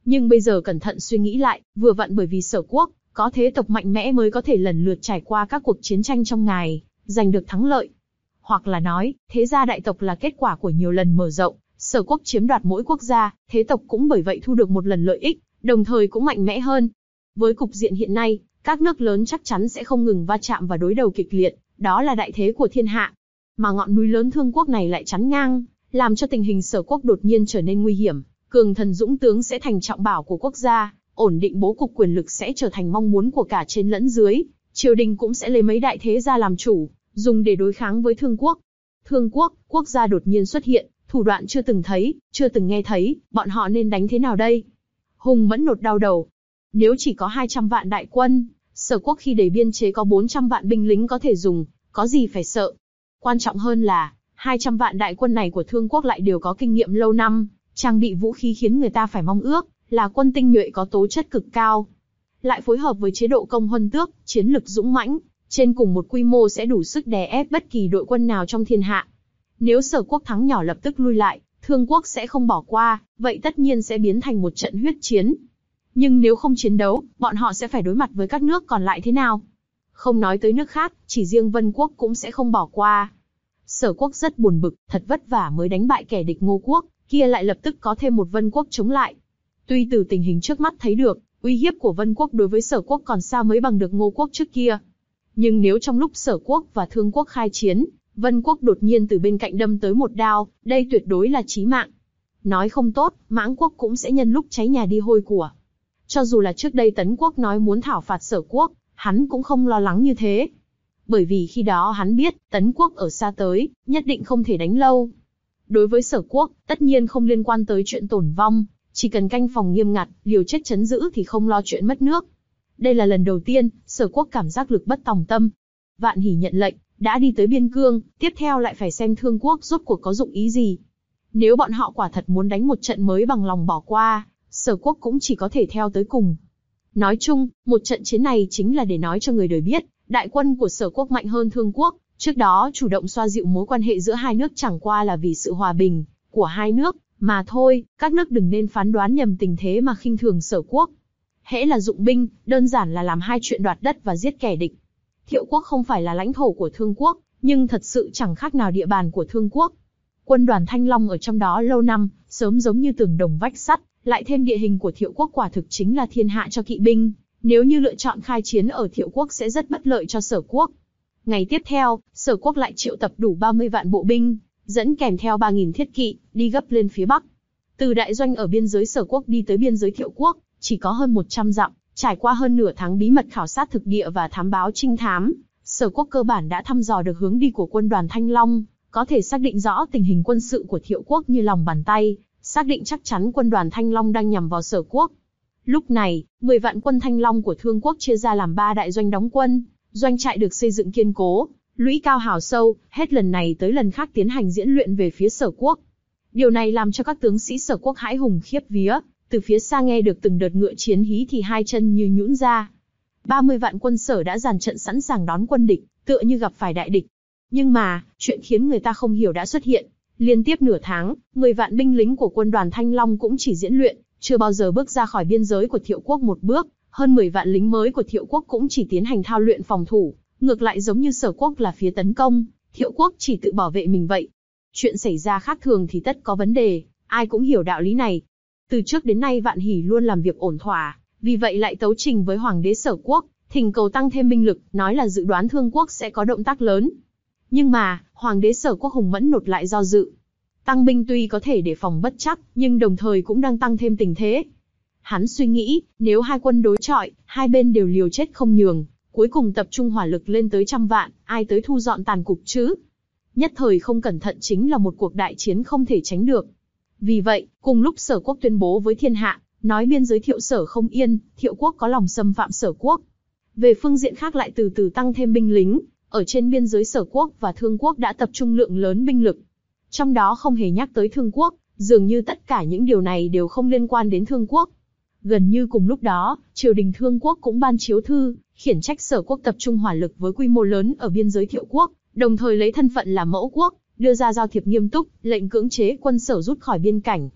Nhưng bây giờ cẩn thận suy nghĩ lại, vừa vặn bởi vì Sở quốc có thế tộc mạnh mẽ mới có thể lần lượt trải qua các cuộc chiến tranh trong ngày, giành được thắng lợi. Hoặc là nói, thế gia đại tộc là kết quả của nhiều lần mở rộng, Sở quốc chiếm đoạt mỗi quốc gia, thế tộc cũng bởi vậy thu được một lần lợi ích, đồng thời cũng mạnh mẽ hơn. Với cục diện hiện nay, các nước lớn chắc chắn sẽ không ngừng va chạm và đối đầu kịch liệt, đó là đại thế của thiên hạ. Mà ngọn núi lớn Thương quốc này lại chắn ngang, làm cho tình hình Sở quốc đột nhiên trở nên nguy hiểm, cường thần dũng tướng sẽ thành trọng bảo của quốc gia, ổn định bố cục quyền lực sẽ trở thành mong muốn của cả trên lẫn dưới, triều đình cũng sẽ lấy mấy đại thế gia làm chủ, dùng để đối kháng với Thương quốc. Thương quốc, quốc gia đột nhiên xuất hiện, thủ đoạn chưa từng thấy, chưa từng nghe thấy, bọn họ nên đánh thế nào đây? Hùng Mẫn Nột đau đầu. Nếu chỉ có hai trăm vạn đại quân, Sở quốc khi đầy biên chế có bốn trăm vạn binh lính có thể dùng, có gì phải sợ? Quan trọng hơn là, hai trăm vạn đại quân này của Thương quốc lại đều có kinh nghiệm lâu năm, trang bị vũ khí khiến người ta phải mong ước, là quân tinh nhuệ có tố chất cực cao. Lại phối hợp với chế độ công huân tước, chiến lực dũng mãnh, trên cùng một quy mô sẽ đủ sức đè ép bất kỳ đội quân nào trong thiên hạ. Nếu Sở quốc thắng nhỏ lập tức lui lại, Thương quốc sẽ không bỏ qua, vậy tất nhiên sẽ biến thành một trận huyết chiến. Nhưng nếu không chiến đấu, bọn họ sẽ phải đối mặt với các nước còn lại thế nào? Không nói tới nước khác, chỉ riêng Vân quốc cũng sẽ không bỏ qua. Sở quốc rất buồn bực, thật vất vả mới đánh bại kẻ địch Ngô quốc, kia lại lập tức có thêm một Vân quốc chống lại. Tuy từ tình hình trước mắt thấy được, uy hiếp của Vân quốc đối với Sở quốc còn xa mới bằng được Ngô quốc trước kia. Nhưng nếu trong lúc Sở quốc và Thương quốc khai chiến, Vân quốc đột nhiên từ bên cạnh đâm tới một đao, đây tuyệt đối là chí mạng. Nói không tốt, Mãng quốc cũng sẽ nhân lúc cháy nhà đi hôi của. Cho dù là trước đây Tấn quốc nói muốn thảo phạt Sở quốc, hắn cũng không lo lắng như thế. Bởi vì khi đó hắn biết, Tấn quốc ở xa tới, nhất định không thể đánh lâu. Đối với Sở quốc, tất nhiên không liên quan tới chuyện tổn vong, chỉ cần canh phòng nghiêm ngặt, liều chết chấn giữ thì không lo chuyện mất nước. Đây là lần đầu tiên, Sở quốc cảm giác lực bất tòng tâm. Vạn Hỷ nhận lệnh, đã đi tới biên cương, tiếp theo lại phải xem Thương quốc rốt cuộc có dụng ý gì. Nếu bọn họ quả thật muốn đánh một trận mới bằng lòng bỏ qua, Sở quốc cũng chỉ có thể theo tới cùng. Nói chung, một trận chiến này chính là để nói cho người đời biết, đại quân của Sở quốc mạnh hơn Thương quốc, trước đó chủ động xoa dịu mối quan hệ giữa hai nước chẳng qua là vì sự hòa bình của hai nước, mà thôi, các nước đừng nên phán đoán nhầm tình thế mà khinh thường Sở quốc. Hễ là dụng binh, đơn giản là làm hai chuyện đoạt đất và giết kẻ địch. Thiệu quốc không phải là lãnh thổ của Thương quốc, nhưng thật sự chẳng khác nào địa bàn của Thương quốc. Quân đoàn Thanh Long ở trong đó lâu năm, sớm giống như tường đồng vách sắt, lại thêm địa hình của Thiệu quốc quả thực chính là thiên hạ cho kỵ binh. Nếu như lựa chọn khai chiến ở Thiệu quốc sẽ rất bất lợi cho Sở quốc. Ngày tiếp theo, Sở quốc lại triệu tập đủ ba mươi vạn bộ binh, dẫn kèm theo ba nghìn thiết kỵ, đi gấp lên phía bắc. Từ đại doanh ở biên giới Sở quốc đi tới biên giới Thiệu quốc, chỉ có hơn một trăm dặm, trải qua hơn nửa tháng bí mật khảo sát thực địa và thám báo trinh thám, Sở quốc cơ bản đã thăm dò được hướng đi của quân đoàn Thanh Long, có thể xác định rõ tình hình quân sự của Thiệu quốc như lòng bàn tay, xác định chắc chắn quân đoàn Thanh Long đang nhằm vào Sở quốc. Lúc này, mười vạn quân Thanh Long của Thương quốc chia ra làm ba đại doanh đóng quân, doanh trại được xây dựng kiên cố, lũy cao hào sâu, hết lần này tới lần khác tiến hành diễn luyện về phía Sở quốc. Điều này làm cho các tướng sĩ Sở quốc hãi hùng khiếp vía, từ phía xa nghe được từng đợt ngựa chiến hí thì hai chân như nhũn ra. ba mươi vạn quân Sở đã dàn trận sẵn sàng đón quân địch, tựa như gặp phải đại địch. Nhưng mà, chuyện khiến người ta không hiểu đã xuất hiện. Liên tiếp nửa tháng, mười vạn binh lính của quân đoàn Thanh Long cũng chỉ diễn luyện, chưa bao giờ bước ra khỏi biên giới của Thiệu quốc một bước. Hơn mười vạn lính mới của Thiệu quốc cũng chỉ tiến hành thao luyện phòng thủ, ngược lại giống như Sở quốc là phía tấn công, Thiệu quốc chỉ tự bảo vệ mình vậy. Chuyện xảy ra khác thường thì tất có vấn đề, ai cũng hiểu đạo lý này. Từ trước đến nay Vạn Hỷ luôn làm việc ổn thỏa, vì vậy lại tấu trình với Hoàng đế Sở quốc, thỉnh cầu tăng thêm binh lực, nói là dự đoán Thương quốc sẽ có động tác lớn. Nhưng mà, Hoàng đế Sở quốc Hùng Mẫn Nột lại do dự. Tăng binh tuy có thể để phòng bất chắc, nhưng đồng thời cũng đang tăng thêm tình thế. Hắn suy nghĩ, nếu hai quân đối chọi, hai bên đều liều chết không nhường, cuối cùng tập trung hỏa lực lên tới trăm vạn, ai tới thu dọn tàn cục chứ? Nhất thời không cẩn thận chính là một cuộc đại chiến không thể tránh được. Vì vậy, cùng lúc Sở quốc tuyên bố với thiên hạ, nói biên giới Thiệu Sở không yên, Thiệu quốc có lòng xâm phạm Sở quốc. Về phương diện khác lại từ từ tăng thêm binh lính, ở trên biên giới Sở quốc và Thương quốc đã tập trung lượng lớn binh lực. Trong đó không hề nhắc tới Thương quốc, dường như tất cả những điều này đều không liên quan đến Thương quốc. Gần như cùng lúc đó, triều đình Thương quốc cũng ban chiếu thư, khiển trách Sở quốc tập trung hỏa lực với quy mô lớn ở biên giới Thiệu quốc, đồng thời lấy thân phận là mẫu quốc, đưa ra giao thiệp nghiêm túc, lệnh cưỡng chế quân Sở rút khỏi biên cảnh.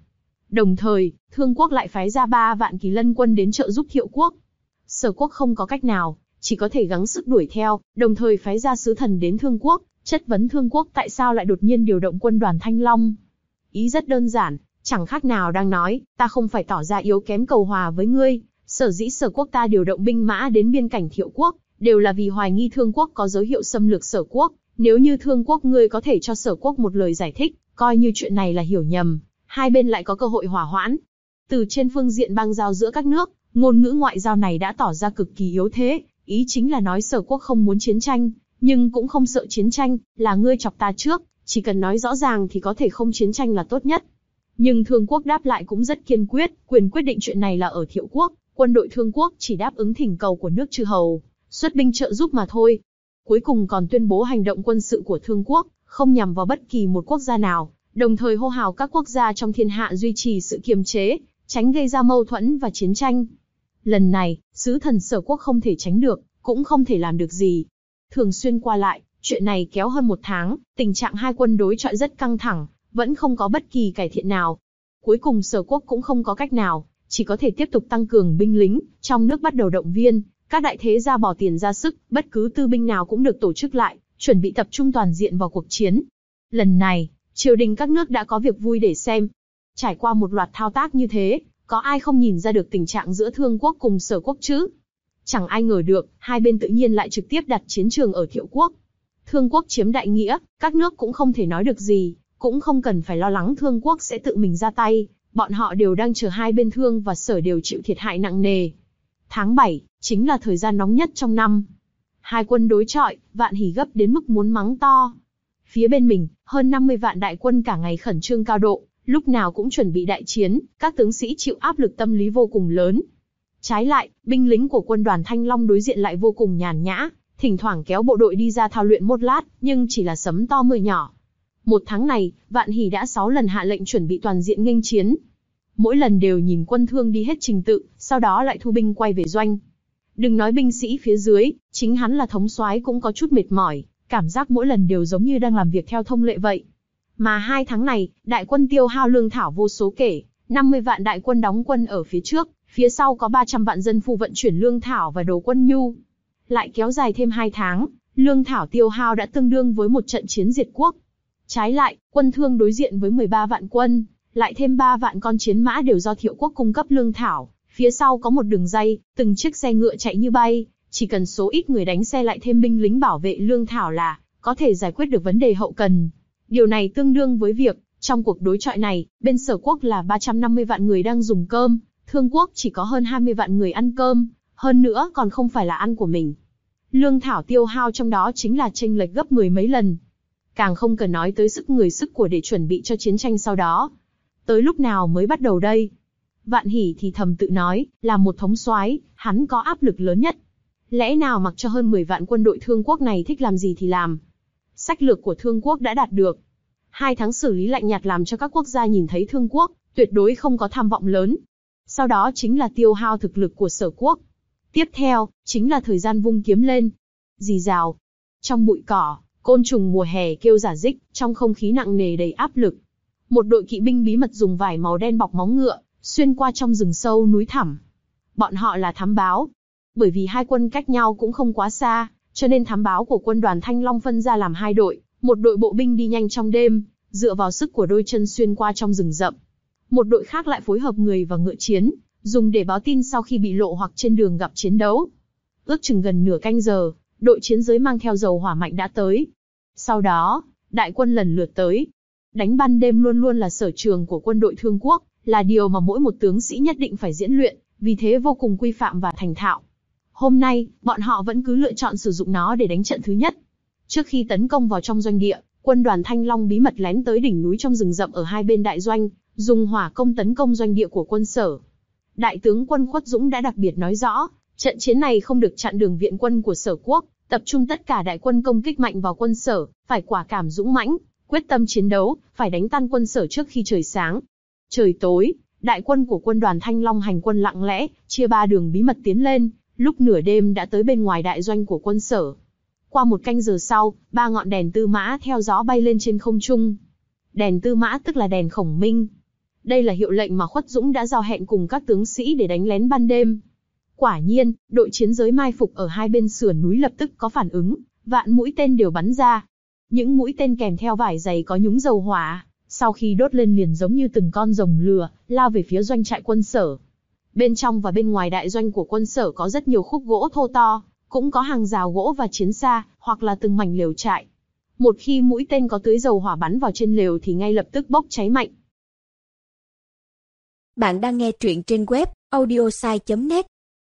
Đồng thời, Thương quốc lại phái ra ba vạn Kỳ Lân quân đến trợ giúp Thiệu quốc. Sở quốc không có cách nào, chỉ có thể gắng sức đuổi theo, đồng thời phái ra sứ thần đến Thương quốc, chất vấn Thương quốc tại sao lại đột nhiên điều động quân đoàn Thanh Long. Ý rất đơn giản, chẳng khác nào đang nói, ta không phải tỏ ra yếu kém cầu hòa với ngươi, sở dĩ Sở quốc ta điều động binh mã đến biên cảnh Thiệu quốc, đều là vì hoài nghi Thương quốc có dấu hiệu xâm lược Sở quốc, nếu như Thương quốc ngươi có thể cho Sở quốc một lời giải thích, coi như chuyện này là hiểu nhầm, hai bên lại có cơ hội hòa hoãn. Từ trên phương diện bang giao giữa các nước, ngôn ngữ ngoại giao này đã tỏ ra cực kỳ yếu thế, ý chính là nói Sở quốc không muốn chiến tranh, nhưng cũng không sợ chiến tranh, là ngươi chọc ta trước, chỉ cần nói rõ ràng thì có thể không chiến tranh là tốt nhất. Nhưng Thương quốc đáp lại cũng rất kiên quyết, quyền quyết định chuyện này là ở Thiệu quốc, quân đội Thương quốc chỉ đáp ứng thỉnh cầu của nước chư hầu, xuất binh trợ giúp mà thôi. Cuối cùng còn tuyên bố hành động quân sự của Thương quốc, không nhằm vào bất kỳ một quốc gia nào, đồng thời hô hào các quốc gia trong thiên hạ duy trì sự kiềm chế, tránh gây ra mâu thuẫn và chiến tranh. Lần này, sứ thần Sở quốc không thể tránh được, cũng không thể làm được gì. Thường xuyên qua lại, chuyện này kéo hơn một tháng, tình trạng hai quân đối chọi rất căng thẳng, vẫn không có bất kỳ cải thiện nào. Cuối cùng Sở quốc cũng không có cách nào, chỉ có thể tiếp tục tăng cường binh lính, trong nước bắt đầu động viên, các đại thế gia bỏ tiền ra sức, bất cứ tư binh nào cũng được tổ chức lại, chuẩn bị tập trung toàn diện vào cuộc chiến. Lần này, triều đình các nước đã có việc vui để xem. Trải qua một loạt thao tác như thế, có ai không nhìn ra được tình trạng giữa Thương quốc cùng Sở quốc chứ? Chẳng ai ngờ được, hai bên tự nhiên lại trực tiếp đặt chiến trường ở Thiệu quốc. Thương quốc chiếm đại nghĩa, các nước cũng không thể nói được gì, cũng không cần phải lo lắng Thương quốc sẽ tự mình ra tay, bọn họ đều đang chờ hai bên Thương và Sở đều chịu thiệt hại nặng nề. Tháng bảy, chính là thời gian nóng nhất trong năm. Hai quân đối chọi, Vạn Hỉ gấp đến mức muốn mắng to. Phía bên mình, hơn năm mươi vạn đại quân cả ngày khẩn trương cao độ, lúc nào cũng chuẩn bị đại chiến, các tướng sĩ chịu áp lực tâm lý vô cùng lớn. Trái lại, binh lính của quân đoàn Thanh Long đối diện lại vô cùng nhàn nhã, thỉnh thoảng kéo bộ đội đi ra thao luyện một lát, nhưng chỉ là sấm to mưa nhỏ. Một tháng này, Vạn Hỉ đã sáu lần hạ lệnh chuẩn bị toàn diện nghênh chiến. Mỗi lần đều nhìn quân Thương đi hết trình tự, sau đó lại thu binh quay về doanh. Đừng nói binh sĩ phía dưới, chính hắn là thống soái cũng có chút mệt mỏi, cảm giác mỗi lần đều giống như đang làm việc theo thông lệ vậy. Mà hai tháng này, đại quân tiêu hao lương thảo vô số kể, năm mươi vạn đại quân đóng quân ở phía trước, phía sau có ba trăm vạn dân phu vận chuyển lương thảo và đồ quân nhu. Lại kéo dài thêm hai tháng, lương thảo tiêu hao đã tương đương với một trận chiến diệt quốc. Trái lại, quân Thương đối diện với mười ba vạn quân, lại thêm ba vạn con chiến mã đều do Thiệu quốc cung cấp lương thảo, phía sau có một đường dây, từng chiếc xe ngựa chạy như bay, chỉ cần số ít người đánh xe lại thêm binh lính bảo vệ lương thảo là có thể giải quyết được vấn đề hậu cần. Điều này tương đương với việc, trong cuộc đối chọi này, bên Sở quốc là ba trăm năm mươi vạn người đang dùng cơm, Thương quốc chỉ có hơn hai mươi vạn người ăn cơm, hơn nữa còn không phải là ăn của mình. Lương thảo tiêu hao trong đó chính là chênh lệch gấp mười mấy lần. Càng không cần nói tới sức người sức của để chuẩn bị cho chiến tranh sau đó. Tới lúc nào mới bắt đầu đây? Vạn Hỉ thì thầm tự nói, là một thống soái, hắn có áp lực lớn nhất. Lẽ nào mặc cho hơn mười vạn quân đội Thương quốc này thích làm gì thì làm? Sách lược của Thương quốc đã đạt được. Hai tháng xử lý lạnh nhạt làm cho các quốc gia nhìn thấy Thương quốc tuyệt đối không có tham vọng lớn. Sau đó chính là tiêu hao thực lực của Sở quốc. Tiếp theo, chính là thời gian vung kiếm lên. Rì rào. Trong bụi cỏ, côn trùng mùa hè kêu rả rích, trong không khí nặng nề đầy áp lực. Một đội kỵ binh bí mật dùng vải màu đen bọc móng ngựa, xuyên qua trong rừng sâu núi thẳm. Bọn họ là thám báo. Bởi vì hai quân cách nhau cũng không quá xa, cho nên thám báo của quân đoàn Thanh Long phân ra làm hai đội, một đội bộ binh đi nhanh trong đêm, dựa vào sức của đôi chân xuyên qua trong rừng rậm. Một đội khác lại phối hợp người và ngựa chiến, dùng để báo tin sau khi bị lộ hoặc trên đường gặp chiến đấu. Ước chừng gần nửa canh giờ, đội chiến giới mang theo dầu hỏa mạnh đã tới. Sau đó, đại quân lần lượt tới. Đánh ban đêm luôn luôn là sở trường của quân đội Thương quốc, là điều mà mỗi một tướng sĩ nhất định phải diễn luyện, vì thế vô cùng quy phạm và thành thạo. Hôm nay, bọn họ vẫn cứ lựa chọn sử dụng nó để đánh trận thứ nhất. Trước khi tấn công vào trong doanh địa, quân đoàn Thanh Long bí mật lén tới đỉnh núi trong rừng rậm ở hai bên đại doanh, dùng hỏa công tấn công doanh địa của quân Sở. Đại tướng quân Khuất Dũng đã đặc biệt nói rõ, trận chiến này không được chặn đường viện quân của Sở quốc, tập trung tất cả đại quân công kích mạnh vào quân Sở, phải quả cảm dũng mãnh, quyết tâm chiến đấu, phải đánh tan quân Sở trước khi trời sáng. Trời tối, đại quân của quân đoàn Thanh Long hành quân lặng lẽ, chia ba đường bí mật tiến lên, lúc nửa đêm đã tới bên ngoài đại doanh của quân Sở. Qua một canh giờ sau, ba ngọn đèn tư mã theo gió bay lên trên không trung. Đèn tư mã tức là đèn khổng minh. Đây là hiệu lệnh mà Khuất Dũng đã giao hẹn cùng các tướng sĩ để đánh lén ban đêm. Quả nhiên, đội chiến giới mai phục ở hai bên sườn núi lập tức có phản ứng, vạn mũi tên đều bắn ra. Những mũi tên kèm theo vải dày có nhúng dầu hỏa, sau khi đốt lên liền giống như từng con rồng lửa, lao về phía doanh trại quân Sở. Bên trong và bên ngoài đại doanh của quân Sở có rất nhiều khúc gỗ thô to, cũng có hàng rào gỗ và chiến xa, hoặc là từng mảnh lều trại. Một khi mũi tên có tưới dầu hỏa bắn vào trên lều thì ngay lập tức bốc cháy mạnh. Bạn đang nghe truyện trên web audiosai chấm net.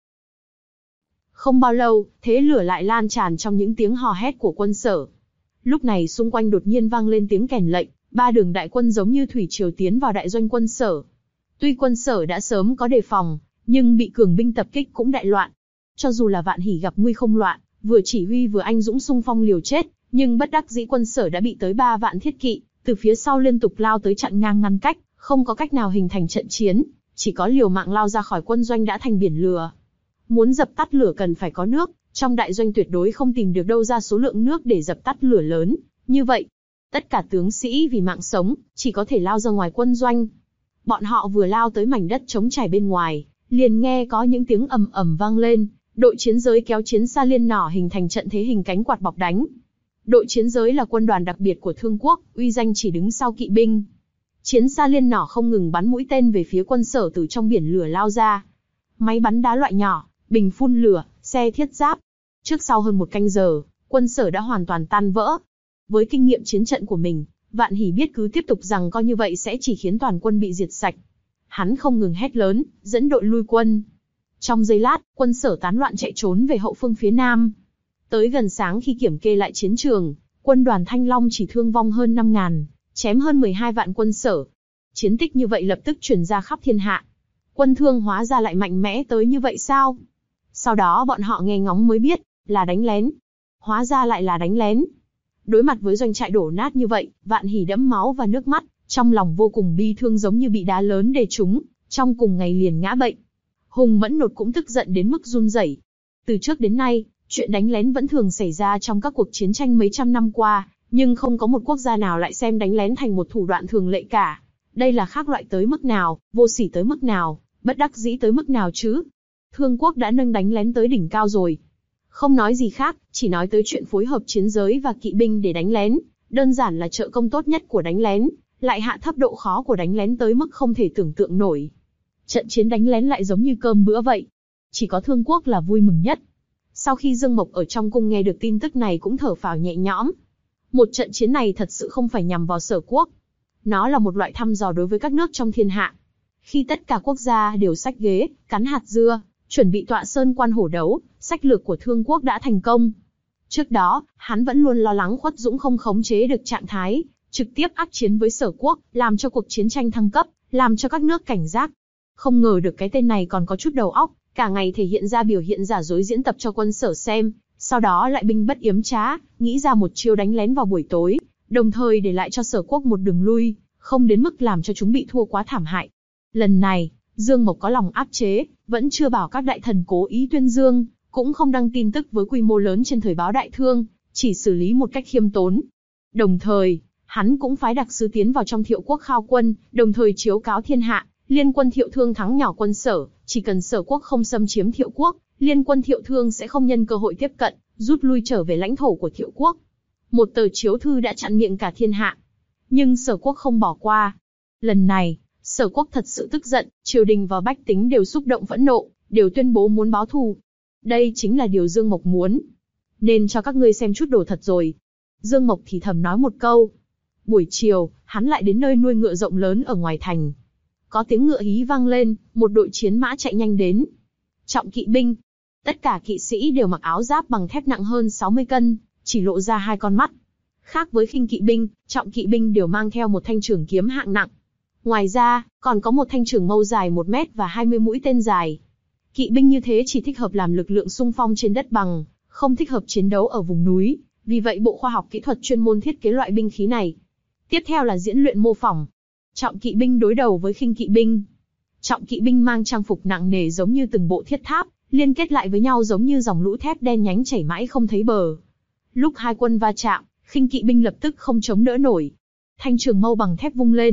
Không bao lâu, thế lửa lại lan tràn trong những tiếng hò hét của quân Sở. Lúc này xung quanh đột nhiên vang lên tiếng kèn lệnh, ba đường đại quân giống như thủy triều tiến vào đại doanh quân Sở. Tuy quân Sở đã sớm có đề phòng, nhưng bị cường binh tập kích cũng đại loạn. Cho dù là Vạn Hỷ gặp nguy không loạn, vừa chỉ huy vừa anh dũng xung phong liều chết, nhưng bất đắc dĩ quân Sở đã bị tới ba vạn thiết kỵ, từ phía sau liên tục lao tới chặn ngang ngăn cách, không có cách nào hình thành trận chiến, chỉ có liều mạng lao ra khỏi quân doanh đã thành biển lửa. Muốn dập tắt lửa cần phải có nước, trong đại doanh tuyệt đối không tìm được đâu ra số lượng nước để dập tắt lửa lớn. Như vậy, tất cả tướng sĩ vì mạng sống, chỉ có thể lao ra ngoài quân doanh. Bọn họ vừa lao tới mảnh đất trống trải bên ngoài, liền nghe có những tiếng ầm ầm vang lên, đội chiến giới kéo chiến xa liên nỏ hình thành trận thế hình cánh quạt bọc đánh. Đội chiến giới là quân đoàn đặc biệt của Thương Quốc, uy danh chỉ đứng sau kỵ binh. Chiến xa liên nỏ không ngừng bắn mũi tên về phía quân Sở từ trong biển lửa lao ra. Máy bắn đá loại nhỏ, bình phun lửa, xe thiết giáp. Trước sau hơn một canh giờ, quân Sở đã hoàn toàn tan vỡ. Với kinh nghiệm chiến trận của mình, Vạn Hỷ biết cứ tiếp tục rằng coi như vậy sẽ chỉ khiến toàn quân bị diệt sạch. Hắn không ngừng hét lớn, dẫn đội lui quân. Trong giây lát, quân Sở tán loạn chạy trốn về hậu phương phía nam. Tới gần sáng khi kiểm kê lại chiến trường, quân đoàn Thanh Long chỉ thương vong hơn năm ngàn, chém hơn mười hai vạn quân Sở. Chiến tích như vậy lập tức truyền ra khắp thiên hạ. Quân Thương hóa ra lại mạnh mẽ tới như vậy sao? Sau đó bọn họ nghe ngóng mới biết, là đánh lén. Hóa ra lại là đánh lén. Đối mặt với doanh trại đổ nát như vậy, Vạn Hỷ đẫm máu và nước mắt, trong lòng vô cùng bi thương giống như bị đá lớn đè trúng, trong cùng ngày liền ngã bệnh. Hùng Mẫn Nột cũng tức giận đến mức run rẩy. Từ trước đến nay, chuyện đánh lén vẫn thường xảy ra trong các cuộc chiến tranh mấy trăm năm qua, nhưng không có một quốc gia nào lại xem đánh lén thành một thủ đoạn thường lệ cả. Đây là khác loại tới mức nào, vô sỉ tới mức nào, bất đắc dĩ tới mức nào chứ? Thương Quốc đã nâng đánh lén tới đỉnh cao rồi. Không nói gì khác, chỉ nói tới chuyện phối hợp chiến giới và kỵ binh để đánh lén, đơn giản là trợ công tốt nhất của đánh lén, lại hạ thấp độ khó của đánh lén tới mức không thể tưởng tượng nổi. Trận chiến đánh lén lại giống như cơm bữa vậy. Chỉ có Thương Quốc là vui mừng nhất. Sau khi Dương Mộc ở trong cung nghe được tin tức này cũng thở phào nhẹ nhõm. Một trận chiến này thật sự không phải nhằm vào Sở Quốc. Nó là một loại thăm dò đối với các nước trong thiên hạ. Khi tất cả quốc gia đều xách ghế, cắn hạt dưa, chuẩn bị tọa sơn quan hổ đấu, sách lược của Thương Quốc đã thành công. Trước đó, hắn vẫn luôn lo lắng Khuất Dũng không khống chế được trạng thái, trực tiếp ác chiến với Sở Quốc, làm cho cuộc chiến tranh thăng cấp, làm cho các nước cảnh giác. Không ngờ được cái tên này còn có chút đầu óc, cả ngày thể hiện ra biểu hiện giả dối diễn tập cho quân Sở xem, sau đó lại binh bất yếm trá, nghĩ ra một chiêu đánh lén vào buổi tối, đồng thời để lại cho Sở Quốc một đường lui, không đến mức làm cho chúng bị thua quá thảm hại. Lần này, Dương Mộc có lòng áp chế, vẫn chưa bảo các đại thần cố ý tuyên dương, cũng không đăng tin tức với quy mô lớn trên thời báo Đại Thương, chỉ xử lý một cách khiêm tốn. Đồng thời, hắn cũng phái đặc sứ tiến vào trong Thiệu Quốc khao quân, đồng thời chiếu cáo thiên hạ, liên quân Thiệu Thương thắng nhỏ quân Sở, chỉ cần Sở Quốc không xâm chiếm Thiệu Quốc, liên quân Thiệu Thương sẽ không nhân cơ hội tiếp cận, rút lui trở về lãnh thổ của Thiệu Quốc. Một tờ chiếu thư đã chặn miệng cả thiên hạ. Nhưng Sở Quốc không bỏ qua. Lần này, Sở Quốc thật sự tức giận, triều đình và bách tính đều xúc động phẫn nộ, đều tuyên bố muốn báo thù. Đây chính là điều Dương Mộc muốn. Nên cho các ngươi xem chút đồ thật rồi. Dương Mộc thì thầm nói một câu. Buổi chiều, hắn lại đến nơi nuôi ngựa rộng lớn ở ngoài thành. Có tiếng ngựa hí vang lên, một đội chiến mã chạy nhanh đến. Trọng kỵ binh. Tất cả kỵ sĩ đều mặc áo giáp bằng thép nặng hơn sáu mươi cân, chỉ lộ ra hai con mắt. Khác với khinh kỵ binh, trọng kỵ binh đều mang theo một thanh trường kiếm hạng nặng. Ngoài ra, còn có một thanh trường mâu dài một mét và hai mươi mũi tên dài. Kỵ binh như thế chỉ thích hợp làm lực lượng xung phong trên đất bằng, không thích hợp chiến đấu ở vùng núi, vì vậy Bộ Khoa học Kỹ thuật chuyên môn thiết kế loại binh khí này. Tiếp theo là diễn luyện mô phỏng. Trọng kỵ binh đối đầu với khinh kỵ binh. Trọng kỵ binh mang trang phục nặng nề giống như từng bộ thiết tháp, liên kết lại với nhau giống như dòng lũ thép đen nhánh chảy mãi không thấy bờ. Lúc hai quân va chạm, khinh kỵ binh lập tức không chống đỡ nổi. Thanh trường mâu bằng thép vung lên,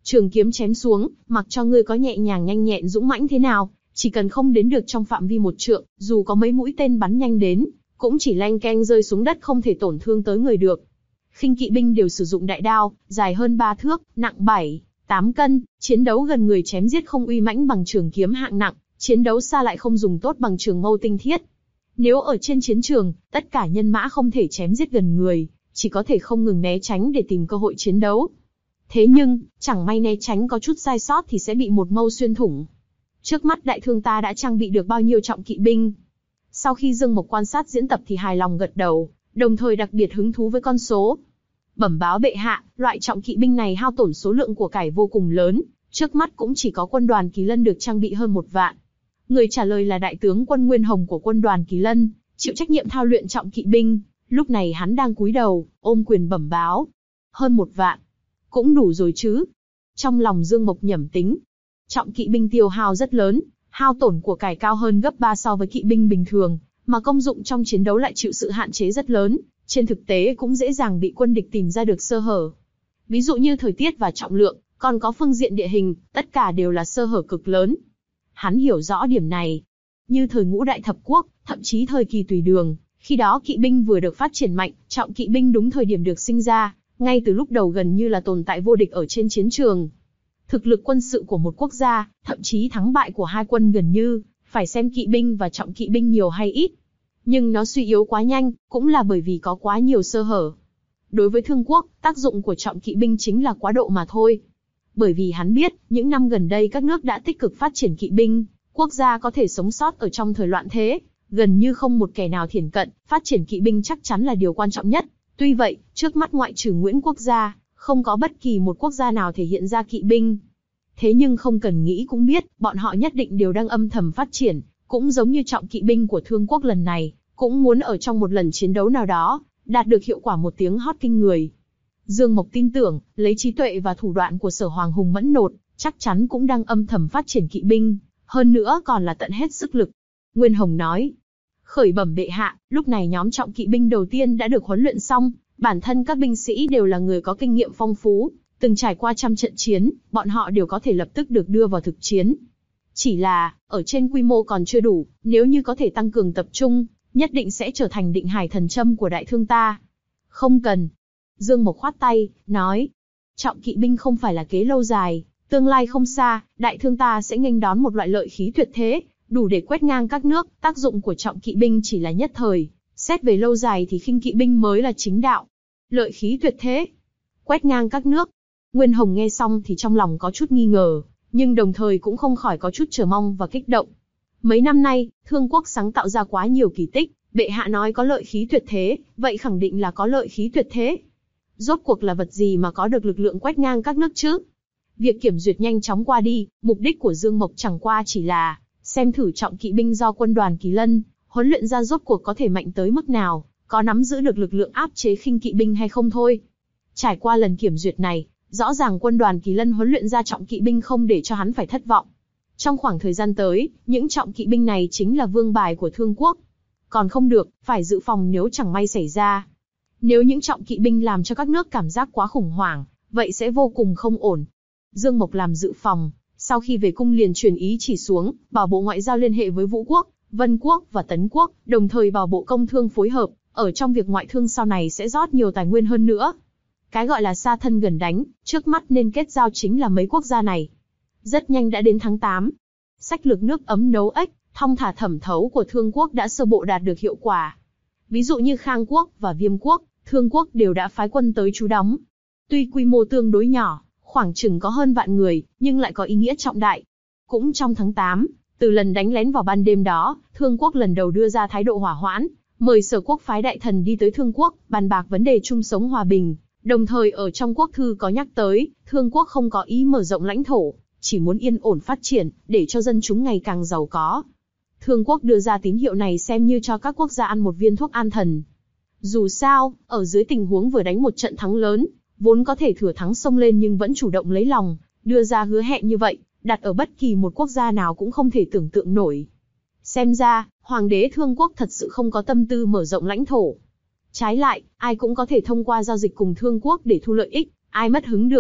Trường kiếm chém xuống, mặc cho ngươi có nhẹ nhàng nhanh nhẹn dũng mãnh thế nào, chỉ cần không đến được trong phạm vi một trượng, dù có mấy mũi tên bắn nhanh đến, cũng chỉ leng keng rơi xuống đất không thể tổn thương tới người được. Khinh kỵ binh đều sử dụng đại đao, dài hơn ba thước, nặng bảy, tám cân, chiến đấu gần người chém giết không uy mãnh bằng trường kiếm hạng nặng, chiến đấu xa lại không dùng tốt bằng trường mâu tinh thiết. Nếu ở trên chiến trường, tất cả nhân mã không thể chém giết gần người, chỉ có thể không ngừng né tránh để tìm cơ hội chiến đấu. Thế nhưng, chẳng may né tránh có chút sai sót thì sẽ bị một mâu xuyên thủng. Trước mắt đại thương ta đã trang bị được bao nhiêu trọng kỵ binh? Sau khi Dương Mộc quan sát diễn tập thì hài lòng gật đầu, đồng thời đặc biệt hứng thú với con số. Bẩm báo bệ hạ, loại trọng kỵ binh này hao tổn số lượng của cải vô cùng lớn, trước mắt cũng chỉ có quân đoàn Kỳ Lân được trang bị hơn một vạn. Người trả lời là đại tướng quân Nguyên Hồng của quân đoàn Kỳ Lân, chịu trách nhiệm thao luyện trọng kỵ binh. Lúc này hắn đang cúi đầu, ôm quyền bẩm báo. Hơn một vạn. Cũng đủ rồi chứ. Trong lòng Dương Mộc nhẩm tính. Trọng kỵ binh tiêu hao rất lớn, hao tổn của cải cao hơn gấp ba so với kỵ binh bình thường, mà công dụng trong chiến đấu lại chịu sự hạn chế rất lớn, trên thực tế cũng dễ dàng bị quân địch tìm ra được sơ hở. Ví dụ như thời tiết và trọng lượng, còn có phương diện địa hình, tất cả đều là sơ hở cực lớn. Hắn hiểu rõ điểm này. Như thời ngũ đại thập quốc, thậm chí thời kỳ Tùy Đường, khi đó kỵ binh vừa được phát triển mạnh, trọng kỵ binh đúng thời điểm được sinh ra, ngay từ lúc đầu gần như là tồn tại vô địch ở trên chiến trường. Thực lực quân sự của một quốc gia, thậm chí thắng bại của hai quân gần như, phải xem kỵ binh và trọng kỵ binh nhiều hay ít. Nhưng nó suy yếu quá nhanh, cũng là bởi vì có quá nhiều sơ hở. Đối với Thương Quốc, tác dụng của trọng kỵ binh chính là quá độ mà thôi. Bởi vì hắn biết, những năm gần đây các nước đã tích cực phát triển kỵ binh, quốc gia có thể sống sót ở trong thời loạn thế, gần như không một kẻ nào thiển cận, phát triển kỵ binh chắc chắn là điều quan trọng nhất. Tuy vậy, trước mắt ngoại trừ Nguyễn quốc gia, không có bất kỳ một quốc gia nào thể hiện ra kỵ binh. Thế nhưng không cần nghĩ cũng biết, bọn họ nhất định đều đang âm thầm phát triển, cũng giống như trọng kỵ binh của Thương Quốc lần này, cũng muốn ở trong một lần chiến đấu nào đó, đạt được hiệu quả một tiếng hót kinh người. Dương Mộc tin tưởng, lấy trí tuệ và thủ đoạn của Sở Hoàng Hùng Mẫn Nột, chắc chắn cũng đang âm thầm phát triển kỵ binh, hơn nữa còn là tận hết sức lực. Nguyên Hồng nói, khởi bẩm bệ hạ, lúc này nhóm trọng kỵ binh đầu tiên đã được huấn luyện xong, bản thân các binh sĩ đều là người có kinh nghiệm phong phú, từng trải qua trăm trận chiến, bọn họ đều có thể lập tức được đưa vào thực chiến. Chỉ là, ở trên quy mô còn chưa đủ, nếu như có thể tăng cường tập trung, nhất định sẽ trở thành định hải thần châm của đại thương ta. Không cần. Dương Mộc khoát tay, nói, trọng kỵ binh không phải là kế lâu dài, tương lai không xa, đại thương ta sẽ nghênh đón một loại lợi khí tuyệt thế, đủ để quét ngang các nước, tác dụng của trọng kỵ binh chỉ là nhất thời, xét về lâu dài thì khinh kỵ binh mới là chính đạo. Lợi khí tuyệt thế, quét ngang các nước. Nguyên Hồng nghe xong thì trong lòng có chút nghi ngờ, nhưng đồng thời cũng không khỏi có chút chờ mong và kích động. Mấy năm nay, Thương Quốc sáng tạo ra quá nhiều kỳ tích, bệ hạ nói có lợi khí tuyệt thế, vậy khẳng định là có lợi khí tuyệt thế. Rốt cuộc là vật gì mà có được lực lượng quét ngang các nước chứ? Việc kiểm duyệt nhanh chóng qua đi, mục đích của Dương Mộc chẳng qua chỉ là xem thử trọng kỵ binh do quân đoàn Kỳ Lân huấn luyện ra rốt cuộc có thể mạnh tới mức nào, có nắm giữ được lực lượng áp chế khinh kỵ binh hay không thôi. Trải qua lần kiểm duyệt này, rõ ràng quân đoàn Kỳ Lân huấn luyện ra trọng kỵ binh không để cho hắn phải thất vọng. Trong khoảng thời gian tới, những trọng kỵ binh này chính là vương bài của Thương Quốc. Còn không được, phải dự phòng nếu chẳng may xảy ra. Nếu những trọng kỵ binh làm cho các nước cảm giác quá khủng hoảng, vậy sẽ vô cùng không ổn. Dương Mộc làm dự phòng, sau khi về cung liền truyền ý chỉ xuống, bảo Bộ Ngoại giao liên hệ với Vũ Quốc, Vân Quốc và Tấn Quốc, đồng thời bảo Bộ Công Thương phối hợp, ở trong việc ngoại thương sau này sẽ rót nhiều tài nguyên hơn nữa. Cái gọi là xa thân gần đánh, trước mắt nên kết giao chính là mấy quốc gia này. Rất nhanh đã đến tháng tám. Sách lược nước ấm nấu ếch, thong thả thẩm thấu của Thương Quốc đã sơ bộ đạt được hiệu quả. Ví dụ như Khang Quốc và Viêm Quốc, Thương Quốc đều đã phái quân tới trú đóng. Tuy quy mô tương đối nhỏ, khoảng chừng có hơn vạn người, nhưng lại có ý nghĩa trọng đại. Cũng trong tháng tám, từ lần đánh lén vào ban đêm đó, Thương Quốc lần đầu đưa ra thái độ hỏa hoãn, mời Sở Quốc phái đại thần đi tới Thương Quốc, bàn bạc vấn đề chung sống hòa bình. Đồng thời ở trong quốc thư có nhắc tới, Thương Quốc không có ý mở rộng lãnh thổ, chỉ muốn yên ổn phát triển, để cho dân chúng ngày càng giàu có. Thương Quốc đưa ra tín hiệu này xem như cho các quốc gia ăn một viên thuốc an thần. Dù sao, ở dưới tình huống vừa đánh một trận thắng lớn, vốn có thể thừa thắng xông lên nhưng vẫn chủ động lấy lòng, đưa ra hứa hẹn như vậy, đặt ở bất kỳ một quốc gia nào cũng không thể tưởng tượng nổi. Xem ra, Hoàng đế Thương Quốc thật sự không có tâm tư mở rộng lãnh thổ. Trái lại, ai cũng có thể thông qua giao dịch cùng Thương Quốc để thu lợi ích, ai mất hứng được.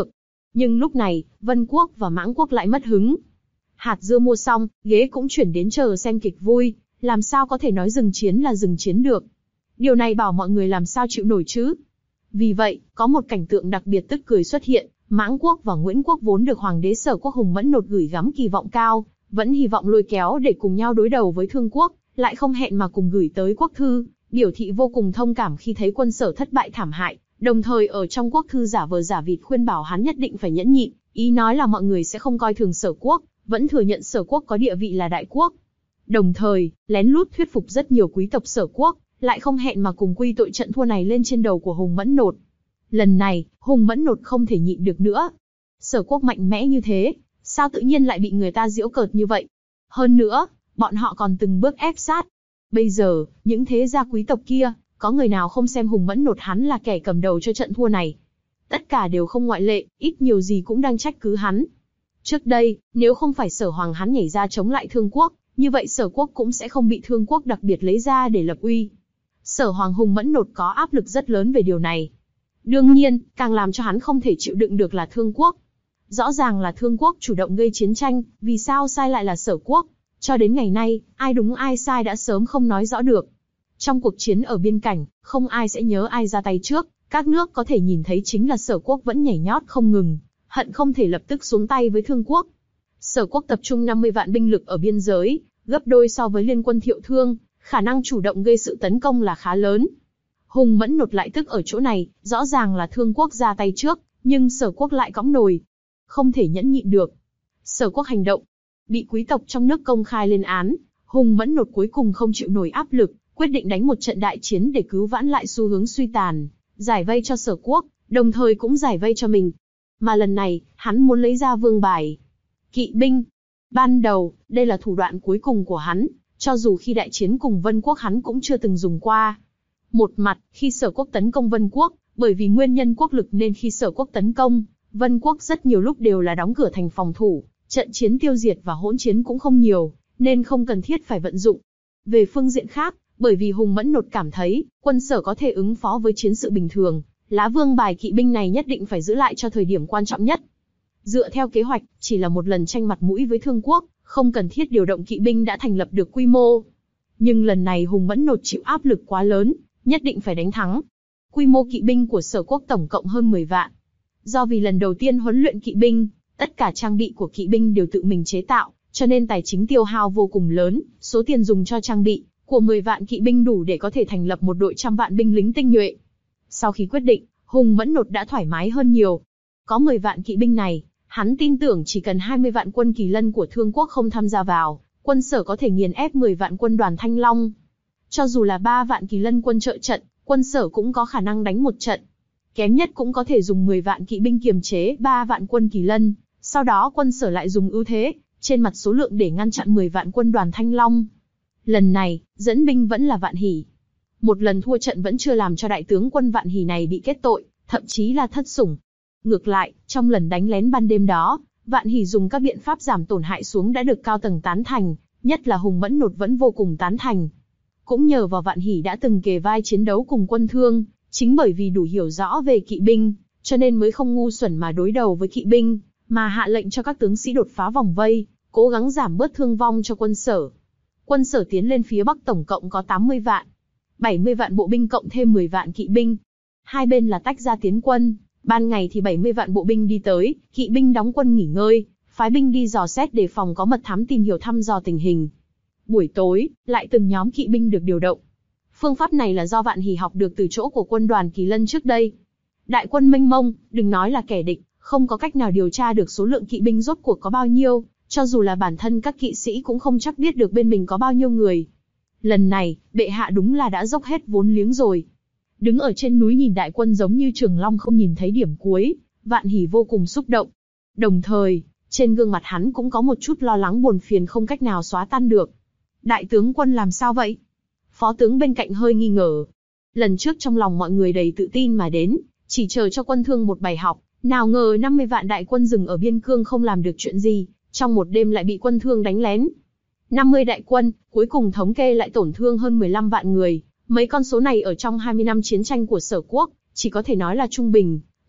Nhưng lúc này, Vân Quốc và Mãng Quốc lại mất hứng. Hạt dưa mua xong, ghế cũng chuyển đến chờ xem kịch vui, làm sao có thể nói dừng chiến là dừng chiến được. Điều này bảo mọi người làm sao chịu nổi chứ. Vì vậy, có một cảnh tượng đặc biệt tức cười xuất hiện, Mãng Quốc và Nguyễn Quốc vốn được Hoàng đế Sở Quốc Hùng Mẫn Nột gửi gắm kỳ vọng cao, vẫn hy vọng lôi kéo để cùng nhau đối đầu với Thương Quốc, lại không hẹn mà cùng gửi tới quốc thư, biểu thị vô cùng thông cảm khi thấy quân Sở thất bại thảm hại, đồng thời ở trong quốc thư giả vờ giả vịt khuyên bảo hắn nhất định phải nhẫn nhịn, ý nói là mọi người sẽ không coi thường Sở Quốc, vẫn thừa nhận Sở Quốc có địa vị là đại quốc. Đồng thời, lén lút thuyết phục rất nhiều quý tộc Sở Quốc, lại không hẹn mà cùng quy tội trận thua này lên trên đầu của Hùng Mẫn Nột. Lần này, Hùng Mẫn Nột không thể nhịn được nữa. Sở Quốc mạnh mẽ như thế, sao tự nhiên lại bị người ta giễu cợt như vậy? Hơn nữa, bọn họ còn từng bước ép sát. Bây giờ, những thế gia quý tộc kia, có người nào không xem Hùng Mẫn Nột hắn là kẻ cầm đầu cho trận thua này? Tất cả đều không ngoại lệ, ít nhiều gì cũng đang trách cứ hắn. Trước đây, nếu không phải Sở Hoàng hắn nhảy ra chống lại Thương Quốc, như vậy Sở Quốc cũng sẽ không bị Thương Quốc đặc biệt lấy ra để lập uy. Sở Hoàng Hùng Mẫn Nột có áp lực rất lớn về điều này. Đương nhiên, càng làm cho hắn không thể chịu đựng được là Thương Quốc. Rõ ràng là Thương Quốc chủ động gây chiến tranh, vì sao sai lại là Sở Quốc? Cho đến ngày nay, ai đúng ai sai đã sớm không nói rõ được. Trong cuộc chiến ở biên cảnh, không ai sẽ nhớ ai ra tay trước, các nước có thể nhìn thấy chính là Sở Quốc vẫn nhảy nhót không ngừng, hận không thể lập tức xuống tay với Thương Quốc. Sở Quốc tập trung năm mươi vạn binh lực ở biên giới, gấp đôi so với liên quân Thiệu Thương, khả năng chủ động gây sự tấn công là khá lớn. Hùng Mẫn Nột lại tức ở chỗ này, rõ ràng là Thương Quốc ra tay trước, nhưng Sở Quốc lại cõng nồi. Không thể nhẫn nhịn được. Sở Quốc hành động, bị quý tộc trong nước công khai lên án, Hùng Mẫn Nột cuối cùng không chịu nổi áp lực, quyết định đánh một trận đại chiến để cứu vãn lại xu hướng suy tàn, giải vây cho Sở Quốc, đồng thời cũng giải vây cho mình. Mà lần này, hắn muốn lấy ra vương bài. Kỵ binh. Ban đầu, đây là thủ đoạn cuối cùng của hắn, cho dù khi đại chiến cùng Vân Quốc hắn cũng chưa từng dùng qua. Một mặt, khi Sở Quốc tấn công Vân Quốc, bởi vì nguyên nhân quốc lực nên khi Sở Quốc tấn công, Vân Quốc rất nhiều lúc đều là đóng cửa thành phòng thủ, trận chiến tiêu diệt và hỗn chiến cũng không nhiều, nên không cần thiết phải vận dụng. Về phương diện khác, bởi vì Hùng Mẫn Nột cảm thấy, quân Sở có thể ứng phó với chiến sự bình thường, lá vương bài kỵ binh này nhất định phải giữ lại cho thời điểm quan trọng nhất. Dựa theo kế hoạch, chỉ là một lần tranh mặt mũi với Thương Quốc, không cần thiết điều động kỵ binh đã thành lập được quy mô. Nhưng lần này Hùng Mẫn Nột chịu áp lực quá lớn, nhất định phải đánh thắng. Quy mô kỵ binh của Sở Quốc tổng cộng hơn mười vạn. Do vì lần đầu tiên huấn luyện kỵ binh, tất cả trang bị của kỵ binh đều tự mình chế tạo, cho nên tài chính tiêu hao vô cùng lớn, số tiền dùng cho trang bị của mười vạn kỵ binh đủ để có thể thành lập một đội trăm vạn binh lính tinh nhuệ. Sau khi quyết định, Hùng Mẫn Nột đã thoải mái hơn nhiều. Có mười vạn kỵ binh này, hắn tin tưởng chỉ cần hai mươi vạn quân Kỳ Lân của Thương Quốc không tham gia vào, quân Sở có thể nghiền ép mười vạn quân đoàn Thanh Long. Cho dù là ba vạn Kỳ Lân quân trợ trận, quân Sở cũng có khả năng đánh một trận. Kém nhất cũng có thể dùng mười vạn kỵ binh kiềm chế ba vạn quân Kỳ Lân, sau đó quân Sở lại dùng ưu thế trên mặt số lượng để ngăn chặn mười vạn quân đoàn Thanh Long. Lần này, dẫn binh vẫn là Vạn Hỷ. Một lần thua trận vẫn chưa làm cho đại tướng quân Vạn Hỷ này bị kết tội, thậm chí là thất sủng. Ngược lại, trong lần đánh lén ban đêm đó, Vạn Hỷ dùng các biện pháp giảm tổn hại xuống đã được cao tầng tán thành, nhất là Hùng Mẫn Nột vẫn vô cùng tán thành. Cũng nhờ vào Vạn Hỷ đã từng kề vai chiến đấu cùng quân Thương, chính bởi vì đủ hiểu rõ về kỵ binh, cho nên mới không ngu xuẩn mà đối đầu với kỵ binh, mà hạ lệnh cho các tướng sĩ đột phá vòng vây, cố gắng giảm bớt thương vong cho quân Sở. Quân Sở tiến lên phía Bắc tổng cộng có tám mươi vạn, bảy mươi vạn bộ binh cộng thêm mười vạn kỵ binh. Hai bên là tách ra tiến quân, ban ngày thì bảy mươi vạn bộ binh đi tới, kỵ binh đóng quân nghỉ ngơi, phái binh đi dò xét đề phòng có mật thám tìm hiểu thăm dò tình hình. Buổi tối, lại từng nhóm kỵ binh được điều động. Phương pháp này là do Vạn Hỷ học được từ chỗ của quân đoàn Kỳ Lân trước đây. Đại quân mênh mông, đừng nói là kẻ địch, không có cách nào điều tra được số lượng kỵ binh rốt cuộc có bao nhiêu, cho dù là bản thân các kỵ sĩ cũng không chắc biết được bên mình có bao nhiêu người. Lần này, bệ hạ đúng là đã dốc hết vốn liếng rồi. Đứng ở trên núi nhìn đại quân giống như Trường Long không nhìn thấy điểm cuối, Vạn Hỷ vô cùng xúc động. Đồng thời, trên gương mặt hắn cũng có một chút lo lắng buồn phiền không cách nào xóa tan được. Đại tướng quân làm sao vậy? Phó tướng bên cạnh hơi nghi ngờ. Lần trước trong lòng mọi người đầy tự tin mà đến, chỉ chờ cho quân Thương một bài học, nào ngờ năm mươi vạn đại quân dừng ở biên cương không làm được chuyện gì, trong một đêm lại bị quân Thương đánh lén. năm mươi đại quân, cuối cùng thống kê lại tổn thương hơn mười lăm vạn người, mấy con số này ở trong hai mươi năm chiến tranh của Sở Quốc, chỉ có thể nói là trung bình,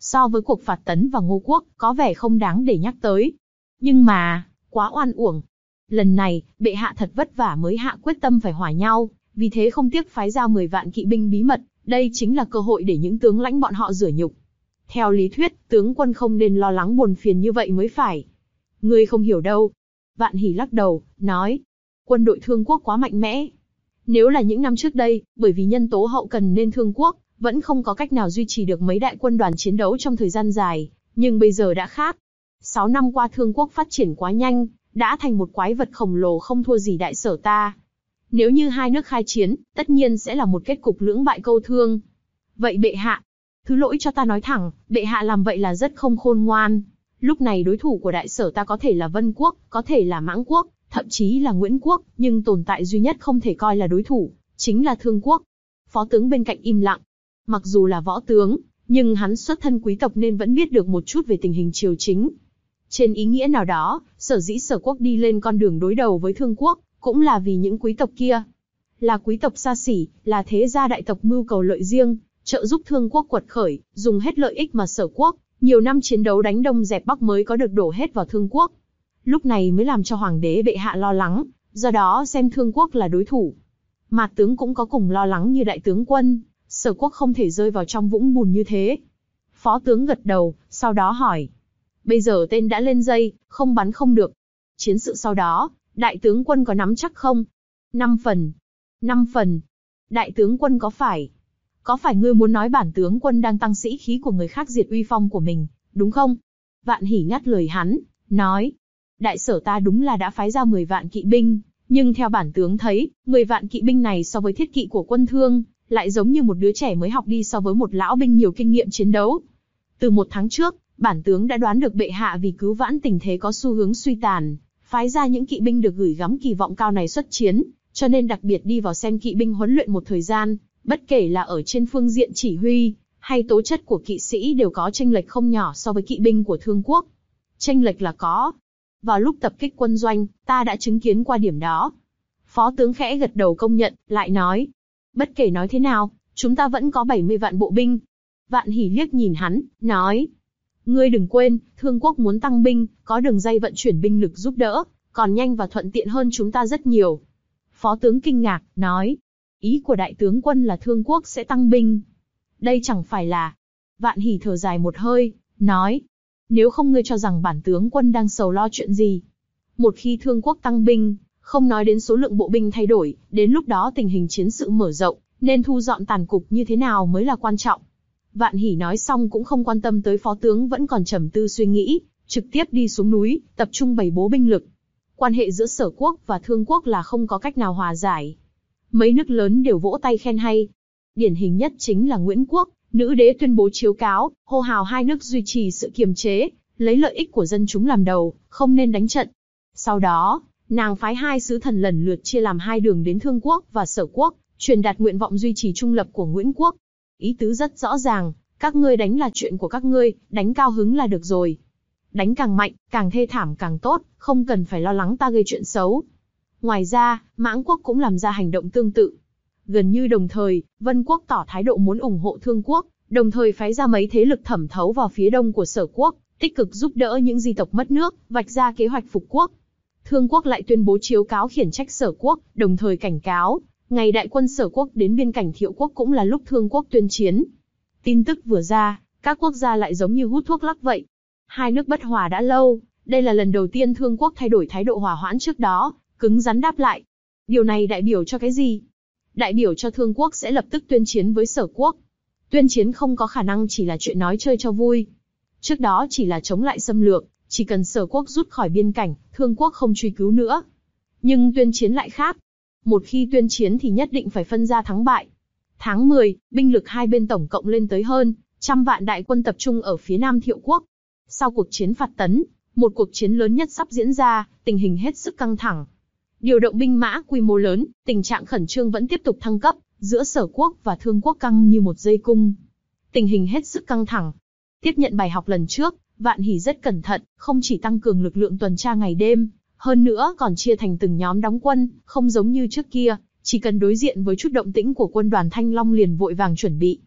So với cuộc phạt Tấn và Ngô Quốc, có vẻ không đáng để nhắc tới. Nhưng mà, quá oan uổng. Lần này, bệ hạ thật vất vả mới hạ quyết tâm phải hòa nhau, vì thế không tiếc phái ra mười vạn kỵ binh bí mật, đây chính là cơ hội để những tướng lãnh bọn họ rửa nhục. Theo lý thuyết, tướng quân không nên lo lắng buồn phiền như vậy mới phải. Ngươi không hiểu đâu. Vạn Hỷ lắc đầu, nói, quân đội Thương Quốc quá mạnh mẽ. Nếu là những năm trước đây, bởi vì nhân tố hậu cần nên Thương Quốc vẫn không có cách nào duy trì được mấy đại quân đoàn chiến đấu trong thời gian dài, nhưng bây giờ đã khác. Sáu năm qua Thương Quốc phát triển quá nhanh, đã thành một quái vật khổng lồ không thua gì Đại Sở ta. Nếu như hai nước khai chiến, tất nhiên sẽ là một kết cục lưỡng bại câu thương. Vậy bệ hạ, thứ lỗi cho ta nói thẳng, bệ hạ làm vậy là rất không khôn ngoan. Lúc này đối thủ của Đại Sở ta có thể là Vân Quốc, có thể là Mãng Quốc, thậm chí là Nguyễn Quốc, nhưng tồn tại duy nhất không thể coi là đối thủ, chính là Thương Quốc. Phó tướng bên cạnh im lặng. Mặc dù là võ tướng, nhưng hắn xuất thân quý tộc nên vẫn biết được một chút về tình hình triều chính. Trên ý nghĩa nào đó, sở dĩ Sở Quốc đi lên con đường đối đầu với Thương Quốc, cũng là vì những quý tộc kia. Là quý tộc xa xỉ, là thế gia đại tộc mưu cầu lợi riêng, trợ giúp Thương Quốc quật khởi, dùng hết lợi ích mà Sở Quốc, nhiều năm chiến đấu đánh Đông dẹp Bắc mới có được đổ hết vào Thương Quốc. Lúc này mới làm cho Hoàng đế bệ hạ lo lắng, do đó xem Thương Quốc là đối thủ. Mạt tướng cũng có cùng lo lắng như đại tướng quân, Sở Quốc không thể rơi vào trong vũng bùn như thế. Phó tướng gật đầu, sau đó hỏi. Bây giờ tên đã lên dây, không bắn không được. Chiến sự sau đó, đại tướng quân có nắm chắc không? Năm phần. Năm phần. Đại tướng quân có phải? Có phải ngươi muốn nói bản tướng quân đang tăng sĩ khí của người khác diệt uy phong của mình, đúng không? Vạn Hỷ ngắt lời hắn, nói. Đại Sở ta đúng là đã phái ra mười vạn kỵ binh, nhưng theo bản tướng thấy, mười vạn kỵ binh này so với thiết kỵ của quân Thương, lại giống như một đứa trẻ mới học đi so với một lão binh nhiều kinh nghiệm chiến đấu. Từ một tháng trước, bản tướng đã đoán được bệ hạ vì cứu vãn tình thế có xu hướng suy tàn, phái ra những kỵ binh được gửi gắm kỳ vọng cao này xuất chiến, cho nên đặc biệt đi vào xem kỵ binh huấn luyện một thời gian, bất kể là ở trên phương diện chỉ huy, hay tố chất của kỵ sĩ đều có chênh lệch không nhỏ so với kỵ binh của Thương Quốc. Chênh lệch là có. Vào lúc tập kích quân doanh, ta đã chứng kiến qua điểm đó. Phó tướng khẽ gật đầu công nhận, lại nói. Bất kể nói thế nào, chúng ta vẫn có bảy mươi vạn bộ binh. Vạn Hỷ liếc nhìn hắn, nói. Ngươi đừng quên, Thương Quốc muốn tăng binh, có đường dây vận chuyển binh lực giúp đỡ, còn nhanh và thuận tiện hơn chúng ta rất nhiều. Phó tướng kinh ngạc, nói. Ý của đại tướng quân là Thương Quốc sẽ tăng binh. Đây chẳng phải là... Vạn Hỷ thở dài một hơi, nói. Nếu không ngươi cho rằng bản tướng quân đang sầu lo chuyện gì. Một khi Thương Quốc tăng binh, không nói đến số lượng bộ binh thay đổi, đến lúc đó tình hình chiến sự mở rộng, nên thu dọn tàn cục như thế nào mới là quan trọng. Vạn Hỷ nói xong cũng không quan tâm tới phó tướng vẫn còn trầm tư suy nghĩ, trực tiếp đi xuống núi, tập trung bày bố binh lực. Quan hệ giữa Sở Quốc và Thương Quốc là không có cách nào hòa giải. Mấy nước lớn đều vỗ tay khen hay. Điển hình nhất chính là Nguyễn Quốc, nữ đế tuyên bố chiếu cáo, hô hào hai nước duy trì sự kiềm chế, lấy lợi ích của dân chúng làm đầu, không nên đánh trận. Sau đó, nàng phái hai sứ thần lần lượt chia làm hai đường đến Thương Quốc và Sở Quốc, truyền đạt nguyện vọng duy trì trung lập của Nguyễn Quốc. Ý tứ rất rõ ràng, các ngươi đánh là chuyện của các ngươi, đánh cao hứng là được rồi. Đánh càng mạnh, càng thê thảm càng tốt, không cần phải lo lắng ta gây chuyện xấu. Ngoài ra, Mãng Quốc cũng làm ra hành động tương tự. Gần như đồng thời, Vân Quốc tỏ thái độ muốn ủng hộ Thương Quốc, đồng thời phái ra mấy thế lực thẩm thấu vào phía đông của Sở Quốc, tích cực giúp đỡ những di tộc mất nước, vạch ra kế hoạch phục quốc. Thương Quốc lại tuyên bố chiếu cáo khiển trách Sở Quốc, đồng thời cảnh cáo, ngày đại quân Sở Quốc đến biên cảnh Thiệu Quốc cũng là lúc Thương Quốc tuyên chiến. Tin tức vừa ra, các quốc gia lại giống như hút thuốc lắc vậy. Hai nước bất hòa đã lâu, đây là lần đầu tiên Thương Quốc thay đổi thái độ hòa hoãn trước đó, cứng rắn đáp lại. Điều này đại biểu cho cái gì? Đại biểu cho Thương Quốc sẽ lập tức tuyên chiến với Sở Quốc. Tuyên chiến không có khả năng chỉ là chuyện nói chơi cho vui. Trước đó chỉ là chống lại xâm lược, chỉ cần Sở Quốc rút khỏi biên cảnh, Thương Quốc không truy cứu nữa. Nhưng tuyên chiến lại khác. Một khi tuyên chiến thì nhất định phải phân ra thắng bại. Tháng mười, binh lực hai bên tổng cộng lên tới hơn trăm vạn đại quân tập trung ở phía nam Thiệu Quốc. Sau cuộc chiến phạt Tấn, một cuộc chiến lớn nhất sắp diễn ra, tình hình hết sức căng thẳng. Điều động binh mã quy mô lớn, tình trạng khẩn trương vẫn tiếp tục thăng cấp, giữa Sở Quốc và Thương Quốc căng như một dây cung. Tình hình hết sức căng thẳng. Tiếp nhận bài học lần trước, Vạn Hỷ rất cẩn thận, không chỉ tăng cường lực lượng tuần tra ngày đêm, hơn nữa còn chia thành từng nhóm đóng quân, không giống như trước kia, chỉ cần đối diện với chút động tĩnh của quân đoàn Thanh Long liền vội vàng chuẩn bị.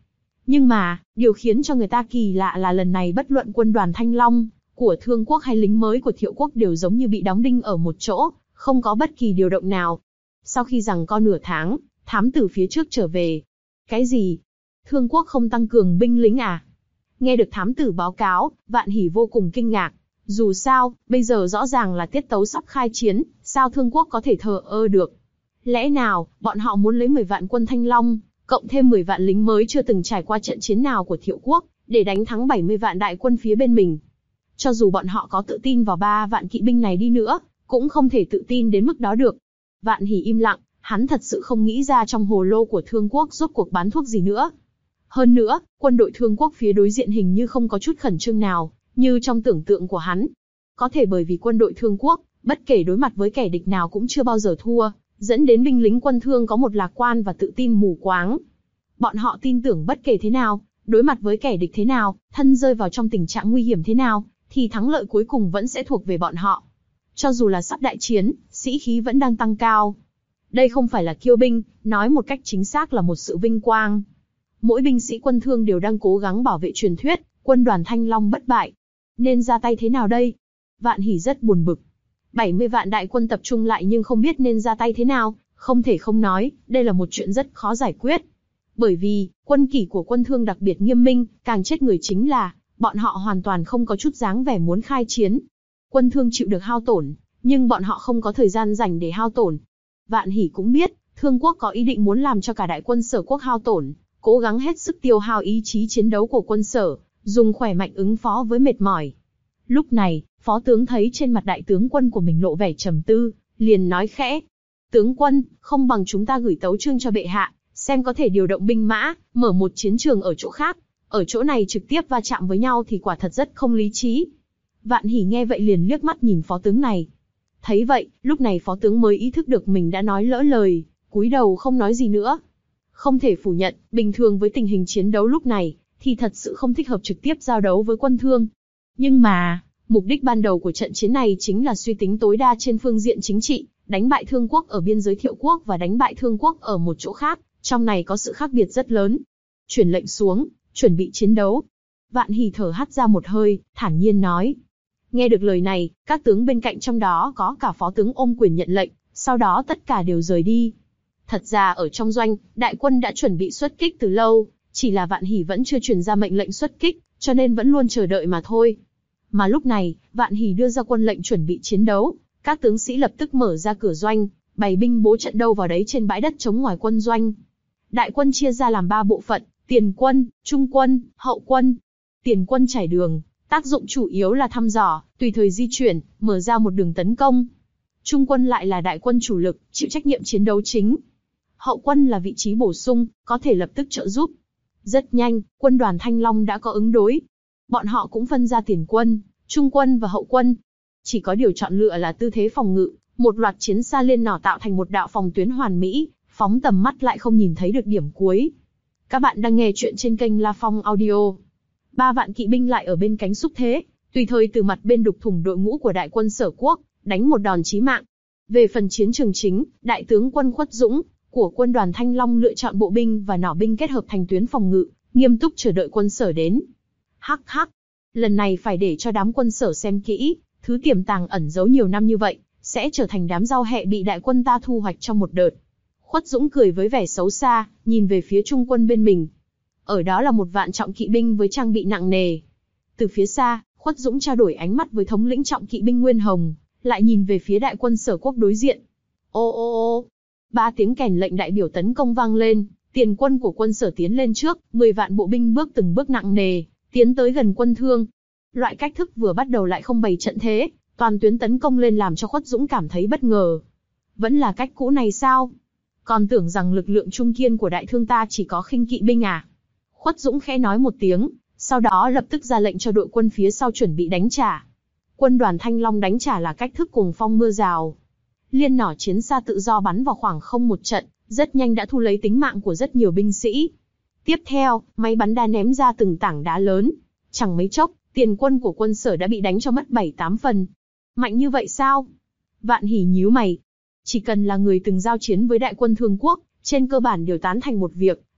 Nhưng mà, điều khiến cho người ta kỳ lạ là lần này bất luận quân đoàn Thanh Long của Thương Quốc hay lính mới của Thiệu Quốc đều giống như bị đóng đinh ở một chỗ, không có bất kỳ điều động nào. Sau khi giằng co nửa tháng, thám tử phía trước trở về. Cái gì? Thương Quốc không tăng cường binh lính à? Nghe được thám tử báo cáo, Vạn Hỷ vô cùng kinh ngạc. Dù sao, bây giờ rõ ràng là tiết tấu sắp khai chiến, sao Thương Quốc có thể thờ ơ được? Lẽ nào, bọn họ muốn lấy mười vạn quân Thanh Long, cộng thêm mười vạn lính mới chưa từng trải qua trận chiến nào của Thiệu Quốc, để đánh thắng bảy mươi vạn đại quân phía bên mình? Cho dù bọn họ có tự tin vào ba vạn kỵ binh này đi nữa, cũng không thể tự tin đến mức đó được. Vạn Hỷ im lặng, hắn thật sự không nghĩ ra trong hồ lô của Thương Quốc rốt cuộc bán thuốc gì nữa. Hơn nữa, quân đội Thương Quốc phía đối diện hình như không có chút khẩn trương nào, như trong tưởng tượng của hắn. Có thể bởi vì quân đội Thương Quốc, bất kể đối mặt với kẻ địch nào cũng chưa bao giờ thua, dẫn đến binh lính quân Thương có một lạc quan và tự tin mù quáng. Bọn họ tin tưởng bất kể thế nào, đối mặt với kẻ địch thế nào, thân rơi vào trong tình trạng nguy hiểm thế nào, thì thắng lợi cuối cùng vẫn sẽ thuộc về bọn họ. Cho dù là sắp đại chiến, sĩ khí vẫn đang tăng cao. Đây không phải là kiêu binh, nói một cách chính xác là một sự vinh quang. Mỗi binh sĩ quân Thương đều đang cố gắng bảo vệ truyền thuyết, quân đoàn Thanh Long bất bại. Nên ra tay thế nào đây? Vạn Hỷ rất buồn bực. bảy mươi vạn đại quân tập trung lại nhưng không biết nên ra tay thế nào, không thể không nói, đây là một chuyện rất khó giải quyết. Bởi vì, quân kỷ của quân Thương đặc biệt nghiêm minh, càng chết người chính là, bọn họ hoàn toàn không có chút dáng vẻ muốn khai chiến. Quân Thương chịu được hao tổn, nhưng bọn họ không có thời gian dành để hao tổn. Vạn Hỷ cũng biết, Thương Quốc có ý định muốn làm cho cả đại quân Sở Quốc hao tổn, cố gắng hết sức tiêu hao ý chí chiến đấu của quân Sở, dùng khỏe mạnh ứng phó với mệt mỏi. Lúc này, phó tướng thấy trên mặt đại tướng quân của mình lộ vẻ trầm tư, liền nói khẽ: tướng quân, không bằng chúng ta gửi tấu chương cho bệ hạ, xem có thể điều động binh mã, mở một chiến trường ở chỗ khác. Ở chỗ này trực tiếp va chạm với nhau thì quả thật rất không lý trí. Vạn Hỷ nghe vậy liền liếc mắt nhìn phó tướng này. Thấy vậy, lúc này phó tướng mới ý thức được mình đã nói lỡ lời, cúi đầu không nói gì nữa. Không thể phủ nhận, bình thường với tình hình chiến đấu lúc này, thì thật sự không thích hợp trực tiếp giao đấu với quân Thương. Nhưng mà, mục đích ban đầu của trận chiến này chính là suy tính tối đa trên phương diện chính trị, đánh bại Thương Quốc ở biên giới Thiệu Quốc và đánh bại Thương Quốc ở một chỗ khác, trong này có sự khác biệt rất lớn. Truyền lệnh xuống, chuẩn bị chiến đấu. Vạn Hỷ thở hắt ra một hơi, thản nhiên nói. Nghe được lời này, các tướng bên cạnh trong đó có cả phó tướng ôm quyền nhận lệnh, sau đó tất cả đều rời đi. Thật ra ở trong doanh, đại quân đã chuẩn bị xuất kích từ lâu, chỉ là Vạn Hỷ vẫn chưa truyền ra mệnh lệnh xuất kích, cho nên vẫn luôn chờ đợi mà thôi. Mà lúc này, Vạn Hỷ đưa ra quân lệnh chuẩn bị chiến đấu, các tướng sĩ lập tức mở ra cửa doanh, bày binh bố trận đâu vào đấy trên bãi đất trống ngoài quân doanh. Đại quân chia ra làm ba bộ phận: tiền quân, trung quân, hậu quân. Tiền quân trải đường, tác dụng chủ yếu là thăm dò, tùy thời di chuyển, mở ra một đường tấn công. Trung quân lại là đại quân chủ lực, chịu trách nhiệm chiến đấu chính. Hậu quân là vị trí bổ sung, có thể lập tức trợ giúp. Rất nhanh, quân đoàn Thanh Long đã có ứng đối. Bọn họ cũng phân ra tiền quân, trung quân và hậu quân. Chỉ có điều chọn lựa là tư thế phòng ngự, một loạt chiến xa liên nỏ tạo thành một đạo phòng tuyến hoàn mỹ, phóng tầm mắt lại không nhìn thấy được điểm cuối. Các bạn đang nghe chuyện trên kênh La Phong Audio. Ba vạn kỵ binh lại ở bên cánh xúc thế, tùy thời từ mặt bên đục thủng đội ngũ của đại quân Sở Quốc, đánh một đòn chí mạng. Về phần chiến trường chính, đại tướng quân Khuất Dũng của quân đoàn Thanh Long lựa chọn bộ binh và nỏ binh kết hợp thành tuyến phòng ngự, nghiêm túc chờ đợi quân Sở đến. Hắc hắc, lần này phải để cho đám quân Sở xem kỹ, thứ tiềm tàng ẩn giấu nhiều năm như vậy, sẽ trở thành đám rau hẹ bị đại quân ta thu hoạch trong một đợt. Khuất Dũng cười với vẻ xấu xa, nhìn về phía trung quân bên mình. Ở đó là một vạn trọng kỵ binh với trang bị nặng nề. Từ phía xa, Khuất Dũng trao đổi ánh mắt với thống lĩnh trọng kỵ binh Nguyên Hồng, lại nhìn về phía đại quân Sở Quốc đối diện. Ô ô ô, ba tiếng kèn lệnh đại biểu tấn công vang lên, tiền quân của quân Sở tiến lên trước, mười vạn bộ binh bước từng bước nặng nề, tiến tới gần quân Thương. Loại cách thức vừa bắt đầu lại không bày trận thế, toàn tuyến tấn công lên làm cho Khuất Dũng cảm thấy bất ngờ. Vẫn là cách cũ này sao? Còn tưởng rằng lực lượng trung kiên của đại thương ta chỉ có khinh kỵ binh à? Khuất Dũng khẽ nói một tiếng, sau đó lập tức ra lệnh cho đội quân phía sau chuẩn bị đánh trả. Quân đoàn Thanh Long đánh trả là cách thức cuồng phong mưa rào. Liên nỏ chiến xa tự do bắn vào khoảng không một trận, rất nhanh đã thu lấy tính mạng của rất nhiều binh sĩ. Tiếp theo, máy bắn đá ném ra từng tảng đá lớn. Chẳng mấy chốc, tiền quân của quân Sở đã bị đánh cho mất bảy tám phần. Mạnh như vậy sao? Vạn Hỷ nhíu mày. Chỉ cần là người từng giao chiến với đại quân Thương Quốc, trên cơ bản đều tán thành một việc,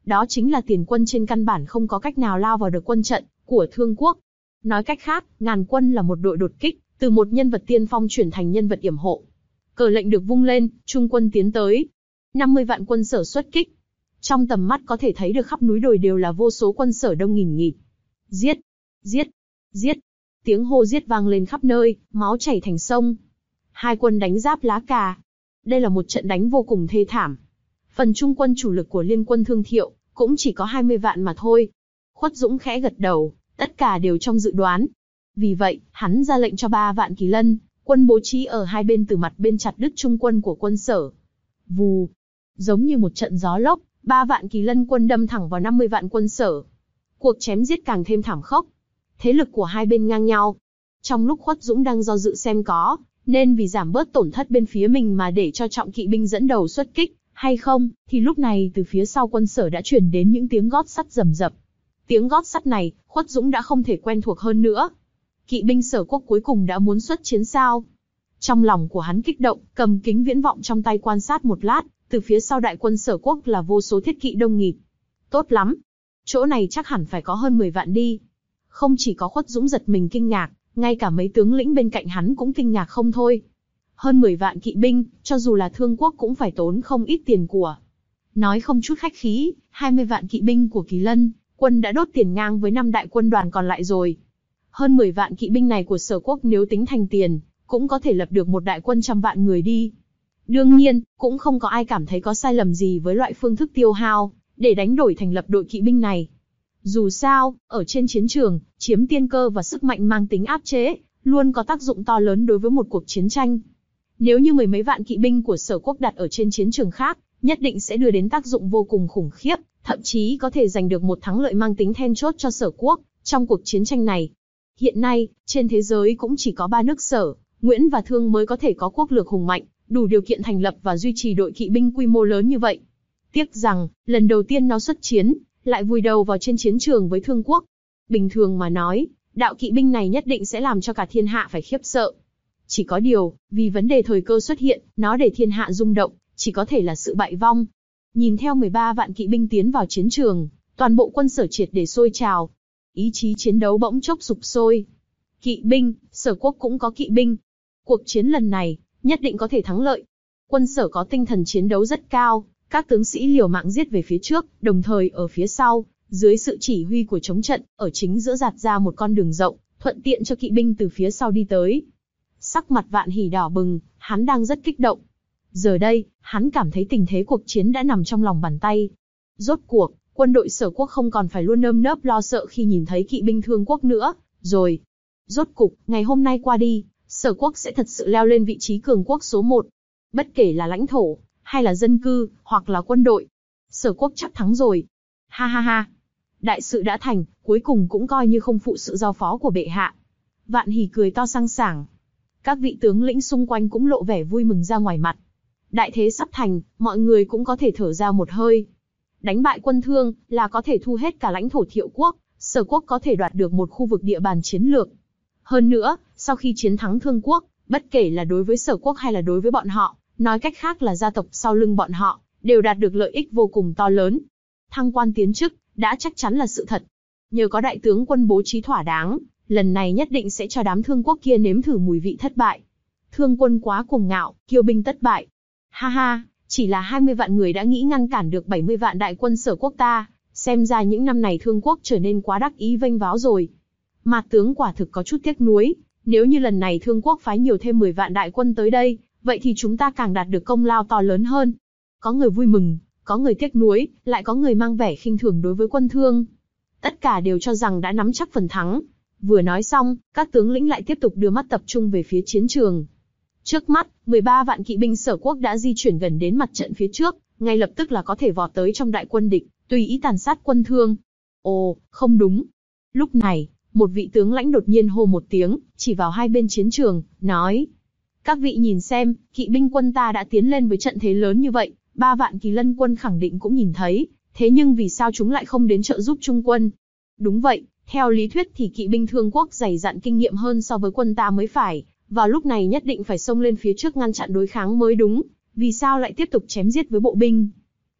Đó chính là tiền quân trên căn bản không có cách nào lao vào được quân trận của Thương quốc. Nói cách khác, ngàn quân là một đội đột kích, từ một nhân vật tiên phong chuyển thành nhân vật yểm hộ. Cờ lệnh được vung lên, trung quân tiến tới. năm mươi vạn quân Sở xuất kích. Trong tầm mắt có thể thấy được khắp núi đồi đều là vô số quân Sở đông nghìn nghịt. Giết! Giết! Giết! Tiếng hô giết vang lên khắp nơi, máu chảy thành sông. Hai quân đánh giáp lá cà. Đây là một trận đánh vô cùng thê thảm. Phần trung quân chủ lực của liên quân Thương Thiệu cũng chỉ có hai mươi vạn mà thôi. Khuất Dũng khẽ gật đầu, tất cả đều trong dự đoán. Vì vậy, hắn ra lệnh cho ba vạn kỳ lân, quân bố trí ở hai bên từ mặt bên chặt đứt trung quân của quân Sở. Vù! Giống như một trận gió lốc, ba vạn kỳ lân quân đâm thẳng vào năm mươi vạn quân Sở. Cuộc chém giết càng thêm thảm khốc. Thế lực của hai bên ngang nhau. Trong lúc Khuất Dũng đang do dự xem có nên vì giảm bớt tổn thất bên phía mình mà để cho trọng kỵ binh dẫn đầu xuất kích, hay không, thì lúc này từ phía sau quân Sở đã truyền đến những tiếng gót sắt rầm rập. Tiếng gót sắt này, Khuất Dũng đã không thể quen thuộc hơn nữa. Kỵ binh Sở quốc cuối cùng đã muốn xuất chiến sao? Trong lòng của hắn kích động, cầm kính viễn vọng trong tay quan sát một lát, từ phía sau đại quân Sở quốc là vô số thiết kỵ đông nghịt. Tốt lắm, chỗ này chắc hẳn phải có hơn mười vạn đi. Không chỉ có Khuất Dũng giật mình kinh ngạc, ngay cả mấy tướng lĩnh bên cạnh hắn cũng kinh ngạc không thôi. Hơn mười vạn kỵ binh, cho dù là Thương quốc cũng phải tốn không ít tiền của. Nói không chút khách khí, hai mươi vạn kỵ binh của Kỳ Lân quân đã đốt tiền ngang với năm đại quân đoàn còn lại rồi. Hơn mười vạn kỵ binh này của Sở quốc nếu tính thành tiền, cũng có thể lập được một đại quân trăm vạn người đi. Đương nhiên, cũng không có ai cảm thấy có sai lầm gì với loại phương thức tiêu hao để đánh đổi thành lập đội kỵ binh này. Dù sao, ở trên chiến trường, chiếm tiên cơ và sức mạnh mang tính áp chế, luôn có tác dụng to lớn đối với một cuộc chiến tranh. Nếu như mười mấy vạn kỵ binh của Sở quốc đặt ở trên chiến trường khác, nhất định sẽ đưa đến tác dụng vô cùng khủng khiếp, thậm chí có thể giành được một thắng lợi mang tính then chốt cho Sở quốc trong cuộc chiến tranh này. Hiện nay, trên thế giới cũng chỉ có ba nước Sở, Nguyễn và Thương mới có thể có quốc lực hùng mạnh, đủ điều kiện thành lập và duy trì đội kỵ binh quy mô lớn như vậy. Tiếc rằng, lần đầu tiên nó xuất chiến, lại vùi đầu vào trên chiến trường với Thương quốc. Bình thường mà nói, đạo kỵ binh này nhất định sẽ làm cho cả thiên hạ phải khiếp sợ. Chỉ có điều, vì vấn đề thời cơ xuất hiện, nó để thiên hạ rung động, chỉ có thể là sự bại vong. Nhìn theo mười ba vạn kỵ binh tiến vào chiến trường, toàn bộ quân Sở triệt để sôi trào. Ý chí chiến đấu bỗng chốc sục sôi. Kỵ binh, Sở quốc cũng có kỵ binh. Cuộc chiến lần này, nhất định có thể thắng lợi. Quân Sở có tinh thần chiến đấu rất cao, các tướng sĩ liều mạng giết về phía trước, đồng thời ở phía sau, dưới sự chỉ huy của chống trận, ở chính giữa dạt ra một con đường rộng, thuận tiện cho kỵ binh từ phía sau đi tới. Sắc mặt Vạn Hỉ đỏ bừng, hắn đang rất kích động. Giờ đây, hắn cảm thấy tình thế cuộc chiến đã nằm trong lòng bàn tay. Rốt cuộc, quân đội Sở quốc không còn phải luôn nơm nớp lo sợ khi nhìn thấy kỵ binh Thương quốc nữa, rồi. Rốt cục, ngày hôm nay qua đi, Sở quốc sẽ thật sự leo lên vị trí cường quốc số một. Bất kể là lãnh thổ, hay là dân cư, hoặc là quân đội. Sở quốc chắc thắng rồi. Ha ha ha. Đại sự đã thành, cuối cùng cũng coi như không phụ sự giao phó của bệ hạ. Vạn Hỉ cười to sang sảng. Các vị tướng lĩnh xung quanh cũng lộ vẻ vui mừng ra ngoài mặt. Đại thế sắp thành, mọi người cũng có thể thở ra một hơi. Đánh bại quân Thương là có thể thu hết cả lãnh thổ Thiệu quốc, Sở quốc có thể đoạt được một khu vực địa bàn chiến lược. Hơn nữa, sau khi chiến thắng Thương quốc, bất kể là đối với Sở quốc hay là đối với bọn họ, nói cách khác là gia tộc sau lưng bọn họ, đều đạt được lợi ích vô cùng to lớn. Thăng quan tiến chức, đã chắc chắn là sự thật. Nhờ có đại tướng quân bố trí thỏa đáng, lần này nhất định sẽ cho đám Thương quốc kia nếm thử mùi vị thất bại. Thương quân quá cuồng ngạo, kiêu binh tất bại. Ha ha, chỉ là hai mươi vạn người đã nghĩ ngăn cản được bảy mươi vạn đại quân Sở quốc ta, xem ra những năm này Thương quốc trở nên quá đắc ý vênh váo rồi. Mạc tướng quả thực có chút tiếc nuối, nếu như lần này Thương quốc phái nhiều thêm mười vạn đại quân tới đây, vậy thì chúng ta càng đạt được công lao to lớn hơn. Có người vui mừng, có người tiếc nuối, lại có người mang vẻ khinh thường đối với quân Thương. Tất cả đều cho rằng đã nắm chắc phần thắng. Vừa nói xong, các tướng lĩnh lại tiếp tục đưa mắt tập trung về phía chiến trường. Trước mắt, mười ba vạn kỵ binh Sở quốc đã di chuyển gần đến mặt trận phía trước, ngay lập tức là có thể vọt tới trong đại quân địch, tùy ý tàn sát quân Thương. Ồ, không đúng. Lúc này, một vị tướng lãnh đột nhiên hô một tiếng, chỉ vào hai bên chiến trường, nói: các vị nhìn xem, kỵ binh quân ta đã tiến lên với trận thế lớn như vậy, ba vạn Kỳ Lân quân khẳng định cũng nhìn thấy, thế nhưng vì sao chúng lại không đến trợ giúp Trung quân? Đúng vậy, theo lý thuyết thì kỵ binh Thương quốc dày dặn kinh nghiệm hơn so với quân ta mới phải, vào lúc này nhất định phải xông lên phía trước ngăn chặn đối kháng mới đúng, vì sao lại tiếp tục chém giết với bộ binh?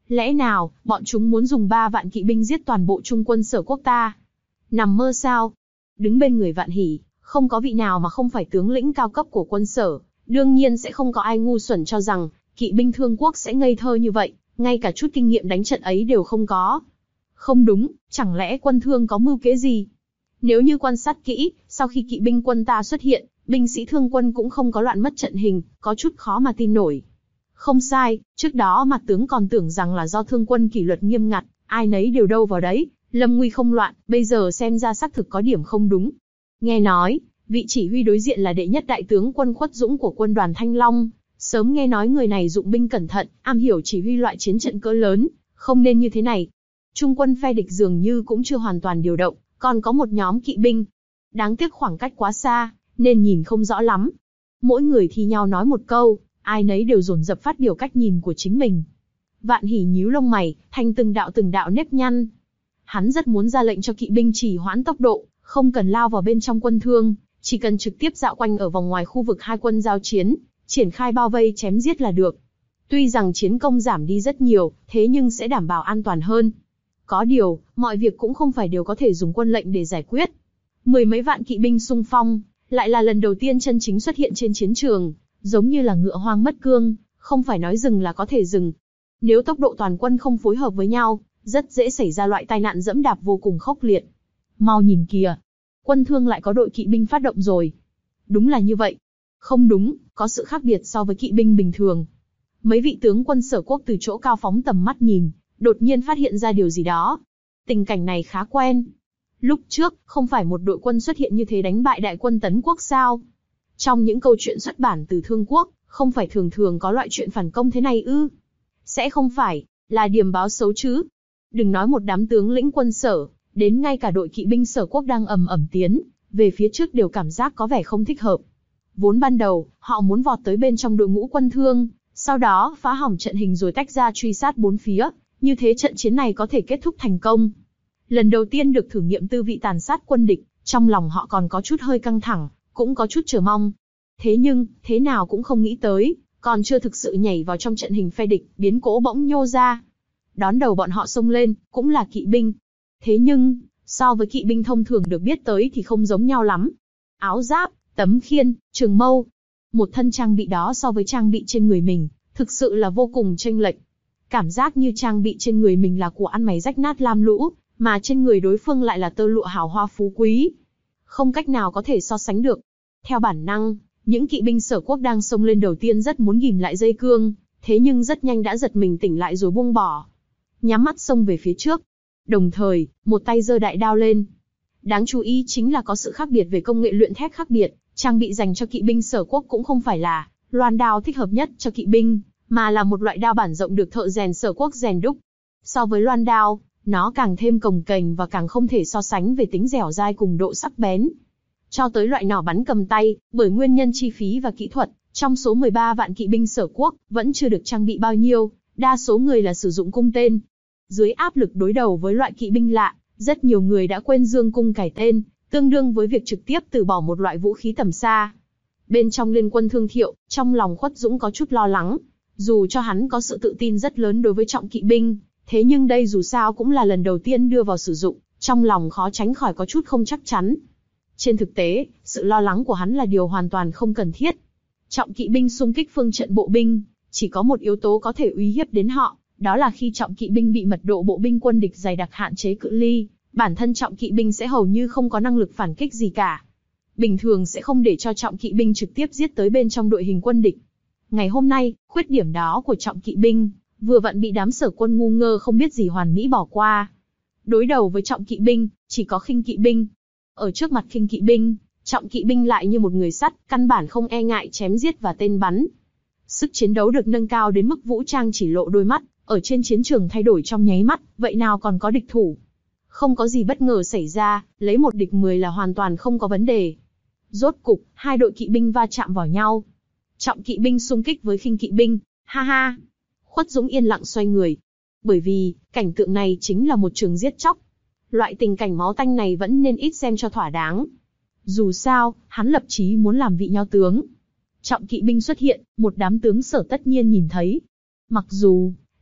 Lẽ nào, bọn chúng muốn dùng ba vạn kỵ binh giết toàn bộ trung quân Sở Quốc ta? Nằm mơ sao? Đứng bên người Vạn Hỷ, không có vị nào mà không phải tướng lĩnh cao cấp của quân Sở, đương nhiên sẽ không có ai ngu xuẩn cho rằng, kỵ binh Thương Quốc sẽ ngây thơ như vậy, ngay cả chút kinh nghiệm đánh trận ấy đều không có. Không đúng, chẳng lẽ quân Thương có mưu kế gì? Nếu như quan sát kỹ, sau khi kỵ binh quân ta xuất hiện, binh sĩ Thương quân cũng không có loạn mất trận hình, có chút khó mà tin nổi. Không sai, trước đó mặt tướng còn tưởng rằng là do Thương quân kỷ luật nghiêm ngặt, ai nấy đều đâu vào đấy, lâm nguy không loạn, bây giờ xem ra xác thực có điểm không đúng. Nghe nói, vị chỉ huy đối diện là đệ nhất đại tướng quân Khuất Dũng của quân đoàn Thanh Long, sớm nghe nói người này dụng binh cẩn thận, am hiểu chỉ huy loại chiến trận cỡ lớn, không nên như thế này. Trung quân phe địch dường như cũng chưa hoàn toàn điều động, còn có một nhóm kỵ binh. Đáng tiếc khoảng cách quá xa, nên nhìn không rõ lắm. Mỗi người thi nhau nói một câu, ai nấy đều dồn dập phát biểu cách nhìn của chính mình. Vạn Hỷ nhíu lông mày, thành từng đạo từng đạo nếp nhăn. Hắn rất muốn ra lệnh cho kỵ binh trì hoãn tốc độ, không cần lao vào bên trong quân Thương, chỉ cần trực tiếp dạo quanh ở vòng ngoài khu vực hai quân giao chiến, triển khai bao vây chém giết là được. Tuy rằng chiến công giảm đi rất nhiều, thế nhưng sẽ đảm bảo an toàn hơn. Có điều, mọi việc cũng không phải đều có thể dùng quân lệnh để giải quyết. Mười mấy vạn kỵ binh xung phong, lại là lần đầu tiên chân chính xuất hiện trên chiến trường, giống như là ngựa hoang mất cương, không phải nói dừng là có thể dừng. Nếu tốc độ toàn quân không phối hợp với nhau, rất dễ xảy ra loại tai nạn dẫm đạp vô cùng khốc liệt. Mau nhìn kìa, quân Thương lại có đội kỵ binh phát động rồi. Đúng là như vậy. Không đúng, có sự khác biệt so với kỵ binh bình thường. Mấy vị tướng quân Sở Quốc từ chỗ cao phóng tầm mắt nhìn, đột nhiên phát hiện ra điều gì đó. Tình cảnh này khá quen. Lúc trước, không phải một đội quân xuất hiện như thế đánh bại đại quân Tấn Quốc sao? Trong những câu chuyện xuất bản từ Thương Quốc, không phải thường thường có loại chuyện phản công thế này ư? Sẽ không phải, là điềm báo xấu chứ? Đừng nói một đám tướng lĩnh quân Sở, đến ngay cả đội kỵ binh Sở Quốc đang ầm ầm tiến về phía trước đều cảm giác có vẻ không thích hợp. Vốn ban đầu, họ muốn vọt tới bên trong đội ngũ quân Thương, sau đó phá hỏng trận hình rồi tách ra truy sát bốn phía, như thế trận chiến này có thể kết thúc thành công. Lần đầu tiên được thử nghiệm tư vị tàn sát quân địch, trong lòng họ còn có chút hơi căng thẳng, cũng có chút chờ mong. Thế nhưng, thế nào cũng không nghĩ tới, còn chưa thực sự nhảy vào trong trận hình phe địch, biến cố bỗng nhô ra. Đón đầu bọn họ xông lên, cũng là kỵ binh. Thế nhưng, so với kỵ binh thông thường được biết tới thì không giống nhau lắm. Áo giáp, tấm khiên, trường mâu. Một thân trang bị đó so với trang bị trên người mình, thực sự là vô cùng chênh lệch. Cảm giác như trang bị trên người mình là của ăn mày rách nát lam lũ, mà trên người đối phương lại là tơ lụa hào hoa phú quý. Không cách nào có thể so sánh được. Theo bản năng, những kỵ binh Sở Quốc đang xông lên đầu tiên rất muốn ghìm lại dây cương, thế nhưng rất nhanh đã giật mình tỉnh lại rồi buông bỏ. Nhắm mắt xông về phía trước. Đồng thời, một tay giơ đại đao lên. Đáng chú ý chính là có sự khác biệt về công nghệ luyện thép khác biệt, trang bị dành cho kỵ binh Sở Quốc cũng không phải là loan đao thích hợp nhất cho kỵ binh, mà là một loại đao bản rộng được thợ rèn Sở Quốc rèn đúc. So với loan đao, nó càng thêm cồng kềnh và càng không thể so sánh về tính dẻo dai cùng độ sắc bén. Cho tới loại nỏ bắn cầm tay, bởi nguyên nhân chi phí và kỹ thuật, trong số mười ba vạn kỵ binh Sở Quốc, vẫn chưa được trang bị bao nhiêu, đa số người là sử dụng cung tên. Dưới áp lực đối đầu với loại kỵ binh lạ, rất nhiều người đã quên dương cung cải tên, tương đương với việc trực tiếp từ bỏ một loại vũ khí tầm xa. Bên trong liên quân Thương Thiệu, trong lòng Khuất Dũng có chút lo lắng. Dù cho hắn có sự tự tin rất lớn đối với trọng kỵ binh, thế nhưng đây dù sao cũng là lần đầu tiên đưa vào sử dụng, trong lòng khó tránh khỏi có chút không chắc chắn. Trên thực tế, sự lo lắng của hắn là điều hoàn toàn không cần thiết. Trọng kỵ binh xung kích phương trận bộ binh, chỉ có một yếu tố có thể uy hiếp đến họ, đó là khi trọng kỵ binh bị mật độ bộ binh quân địch dày đặc hạn chế cự ly, bản thân trọng kỵ binh sẽ hầu như không có năng lực phản kích gì cả. Bình thường sẽ không để cho trọng kỵ binh trực tiếp giết tới bên trong đội hình quân địch. Ngày hôm nay, khuyết điểm đó của trọng kỵ binh, vừa vặn bị đám Sở quân ngu ngơ không biết gì hoàn mỹ bỏ qua. Đối đầu với trọng kỵ binh, chỉ có khinh kỵ binh. Ở trước mặt khinh kỵ binh, trọng kỵ binh lại như một người sắt, căn bản không e ngại chém giết và tên bắn. Sức chiến đấu được nâng cao đến mức vũ trang chỉ lộ đôi mắt, ở trên chiến trường thay đổi trong nháy mắt, vậy nào còn có địch thủ. Không có gì bất ngờ xảy ra, lấy một địch mười là hoàn toàn không có vấn đề. Rốt cục, hai đội kỵ binh va chạm vào nhau. Trọng kỵ binh xung kích với khinh kỵ binh, ha ha. Khuất Dũng yên lặng xoay người. Bởi vì, cảnh tượng này chính là một trường giết chóc. Loại tình cảnh máu tanh này vẫn nên ít xem cho thỏa đáng. Dù sao, hắn lập chí muốn làm vị nho tướng. Trọng kỵ binh xuất hiện, một đám tướng Sở tất nhiên nhìn thấy. Mặc dù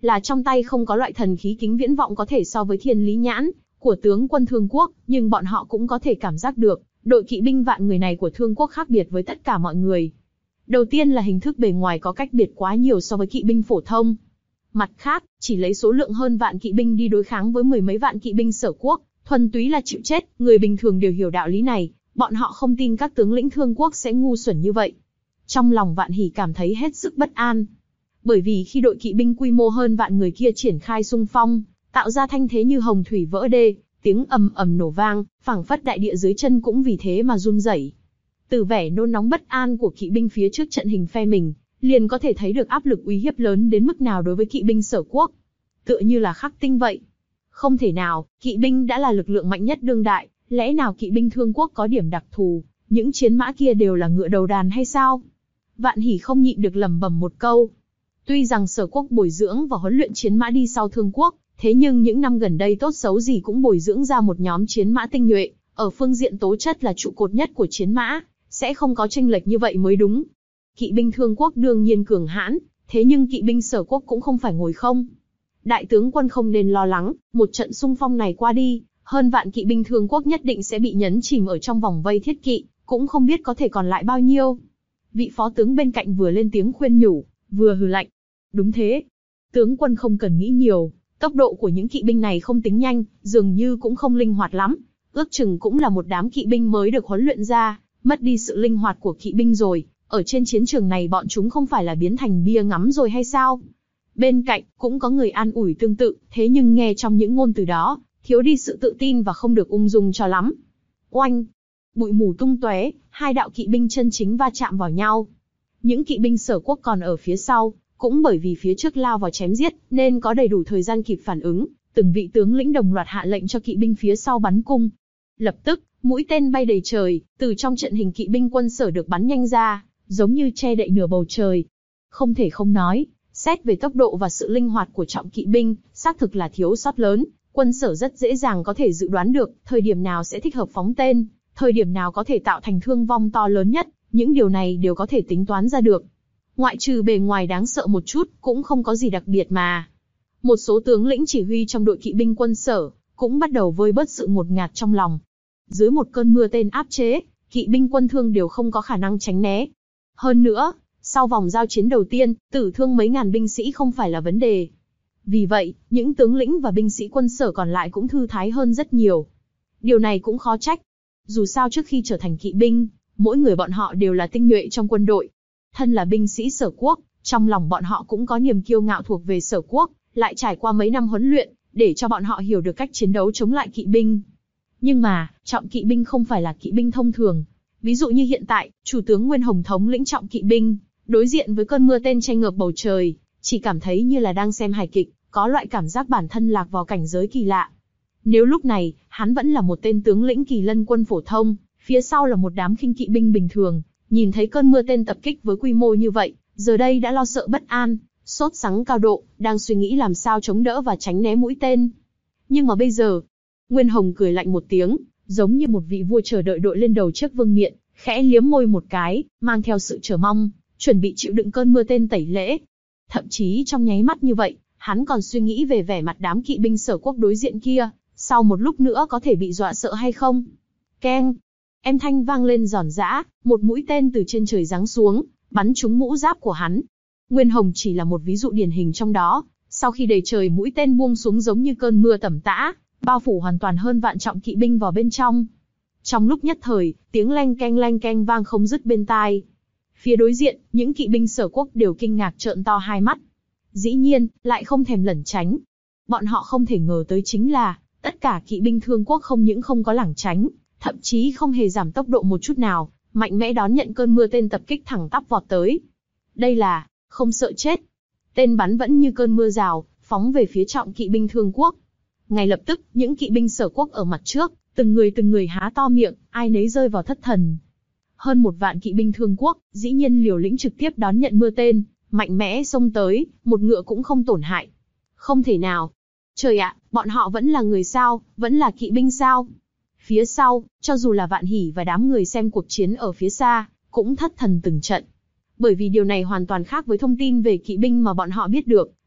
là trong tay không có loại thần khí kính viễn vọng có thể so với thiên lý nhãn của tướng quân Thương Quốc, nhưng bọn họ cũng có thể cảm giác được, đội kỵ binh vạn người này của Thương Quốc khác biệt với tất cả mọi người. Đầu tiên là hình thức bề ngoài có cách biệt quá nhiều so với kỵ binh phổ thông. Mặt khác, chỉ lấy số lượng hơn vạn kỵ binh đi đối kháng với mười mấy vạn kỵ binh Sở Quốc, thuần túy là chịu chết, người bình thường đều hiểu đạo lý này, bọn họ không tin các tướng lĩnh Thương Quốc sẽ ngu xuẩn như vậy. Trong lòng Vạn Hỉ cảm thấy hết sức bất an. Bởi vì khi đội kỵ binh quy mô hơn vạn người kia triển khai xung phong, tạo ra thanh thế như hồng thủy vỡ đê, tiếng ầm ầm nổ vang, phảng phất đại địa dưới chân cũng vì thế mà run rẩy. Từ vẻ nôn nóng bất an của kỵ binh phía trước trận hình phe mình, liền có thể thấy được áp lực uy hiếp lớn đến mức nào đối với kỵ binh Sở Quốc. Tựa như là khắc tinh vậy. Không thể nào, kỵ binh đã là lực lượng mạnh nhất đương đại, lẽ nào kỵ binh Thương Quốc có điểm đặc thù, những chiến mã kia đều là ngựa đầu đàn hay sao? Vạn Hỉ không nhịn được lẩm bẩm một câu. Tuy rằng Sở Quốc bồi dưỡng và huấn luyện chiến mã đi sau Thương Quốc, thế nhưng những năm gần đây tốt xấu gì cũng bồi dưỡng ra một nhóm chiến mã tinh nhuệ, ở phương diện tố chất là trụ cột nhất của chiến mã, sẽ không có chênh lệch như vậy mới đúng. Kỵ binh Thương Quốc đương nhiên cường hãn, thế nhưng kỵ binh Sở Quốc cũng không phải ngồi không. Đại tướng quân không nên lo lắng, một trận xung phong này qua đi, hơn vạn kỵ binh Thương Quốc nhất định sẽ bị nhấn chìm ở trong vòng vây thiết kỵ, cũng không biết có thể còn lại bao nhiêu. Vị phó tướng bên cạnh vừa lên tiếng khuyên nhủ, vừa hừ lạnh. Đúng thế. Tướng quân không cần nghĩ nhiều, tốc độ của những kỵ binh này không tính nhanh, dường như cũng không linh hoạt lắm. Ước chừng cũng là một đám kỵ binh mới được huấn luyện ra, mất đi sự linh hoạt của kỵ binh rồi. Ở trên chiến trường này bọn chúng không phải là biến thành bia ngắm rồi hay sao? Bên cạnh, cũng có người an ủi tương tự, thế nhưng nghe trong những ngôn từ đó, thiếu đi sự tự tin và không được ung dung cho lắm. Oanh! Bụi mù tung tóe, hai đạo kỵ binh chân chính va chạm vào nhau. Những kỵ binh Sở Quốc còn ở phía sau, cũng bởi vì phía trước lao vào chém giết, nên có đầy đủ thời gian kịp phản ứng, từng vị tướng lĩnh đồng loạt hạ lệnh cho kỵ binh phía sau bắn cung. Lập tức, mũi tên bay đầy trời, từ trong trận hình kỵ binh quân Sở được bắn nhanh ra, giống như che đậy nửa bầu trời. Không thể không nói, xét về tốc độ và sự linh hoạt của trọng kỵ binh, xác thực là thiếu sót lớn, quân Sở rất dễ dàng có thể dự đoán được, thời điểm nào sẽ thích hợp phóng tên, thời điểm nào có thể tạo thành thương vong to lớn nhất, những điều này đều có thể tính toán ra được. Ngoại trừ bề ngoài đáng sợ một chút, cũng không có gì đặc biệt mà. Một số tướng lĩnh chỉ huy trong đội kỵ binh quân Sở, cũng bắt đầu vơi bớt sự ngột ngạt trong lòng. Dưới một cơn mưa tên áp chế, kỵ binh quân Thương đều không có khả năng tránh né. Hơn nữa, sau vòng giao chiến đầu tiên, tử thương mấy ngàn binh sĩ không phải là vấn đề. Vì vậy, những tướng lĩnh và binh sĩ quân Sở còn lại cũng thư thái hơn rất nhiều. Điều này cũng khó trách. Dù sao trước khi trở thành kỵ binh, mỗi người bọn họ đều là tinh nhuệ trong quân đội. Thân là binh sĩ Sở Quốc, trong lòng bọn họ cũng có niềm kiêu ngạo thuộc về Sở Quốc, lại trải qua mấy năm huấn luyện, để cho bọn họ hiểu được cách chiến đấu chống lại kỵ binh. Nhưng mà, trọng kỵ binh không phải là kỵ binh thông thường. Ví dụ như hiện tại, chủ tướng Nguyên Hồng thống lĩnh trọng kỵ binh, đối diện với cơn mưa tên che ngợp bầu trời, chỉ cảm thấy như là đang xem hài kịch, có loại cảm giác bản thân lạc vào cảnh giới kỳ lạ. Nếu lúc này, hắn vẫn là một tên tướng lĩnh Kỳ Lân quân phổ thông, phía sau là một đám khinh kỵ binh bình thường, nhìn thấy cơn mưa tên tập kích với quy mô như vậy, giờ đây đã lo sợ bất an, sốt sắng cao độ, đang suy nghĩ làm sao chống đỡ và tránh né mũi tên. Nhưng mà bây giờ, Nguyên Hồng cười lạnh một tiếng, giống như một vị vua chờ đợi đội lên đầu trước vương miện, khẽ liếm môi một cái, mang theo sự chờ mong, chuẩn bị chịu đựng cơn mưa tên tẩy lễ. Thậm chí trong nháy mắt như vậy, hắn còn suy nghĩ về vẻ mặt đám kỵ binh Sở Quốc đối diện kia, sau một lúc nữa có thể bị dọa sợ hay không. Keng! Âm thanh vang lên giòn giã, một mũi tên từ trên trời giáng xuống, bắn trúng mũ giáp của hắn. Nguyên Hồng chỉ là một ví dụ điển hình trong đó, sau khi đầy trời mũi tên buông xuống giống như cơn mưa tầm tã, bao phủ hoàn toàn hơn vạn trọng kỵ binh vào bên trong. Trong lúc nhất thời, tiếng leng keng leng keng vang không dứt bên tai. Phía đối diện, những kỵ binh Sở Quốc đều kinh ngạc trợn to hai mắt. Dĩ nhiên, lại không thèm lẩn tránh. Bọn họ không thể ngờ tới chính là, tất cả kỵ binh Thương Quốc không những không có lảng tránh, thậm chí không hề giảm tốc độ một chút nào, mạnh mẽ đón nhận cơn mưa tên tập kích thẳng tắp vọt tới. Đây là, không sợ chết. Tên bắn vẫn như cơn mưa rào, phóng về phía trọng kỵ binh Thương Quốc. Ngay lập tức, những kỵ binh Sở Quốc ở mặt trước, từng người từng người há to miệng, ai nấy rơi vào thất thần. Hơn một vạn kỵ binh Thương Quốc, dĩ nhiên liều lĩnh trực tiếp đón nhận mưa tên, mạnh mẽ xông tới, một ngựa cũng không tổn hại. Không thể nào. Trời ạ, bọn họ vẫn là người sao, vẫn là kỵ binh sao? Phía sau, cho dù là Vạn Hỉ và đám người xem cuộc chiến ở phía xa, cũng thất thần từng trận. Bởi vì điều này hoàn toàn khác với thông tin về kỵ binh mà bọn họ biết được,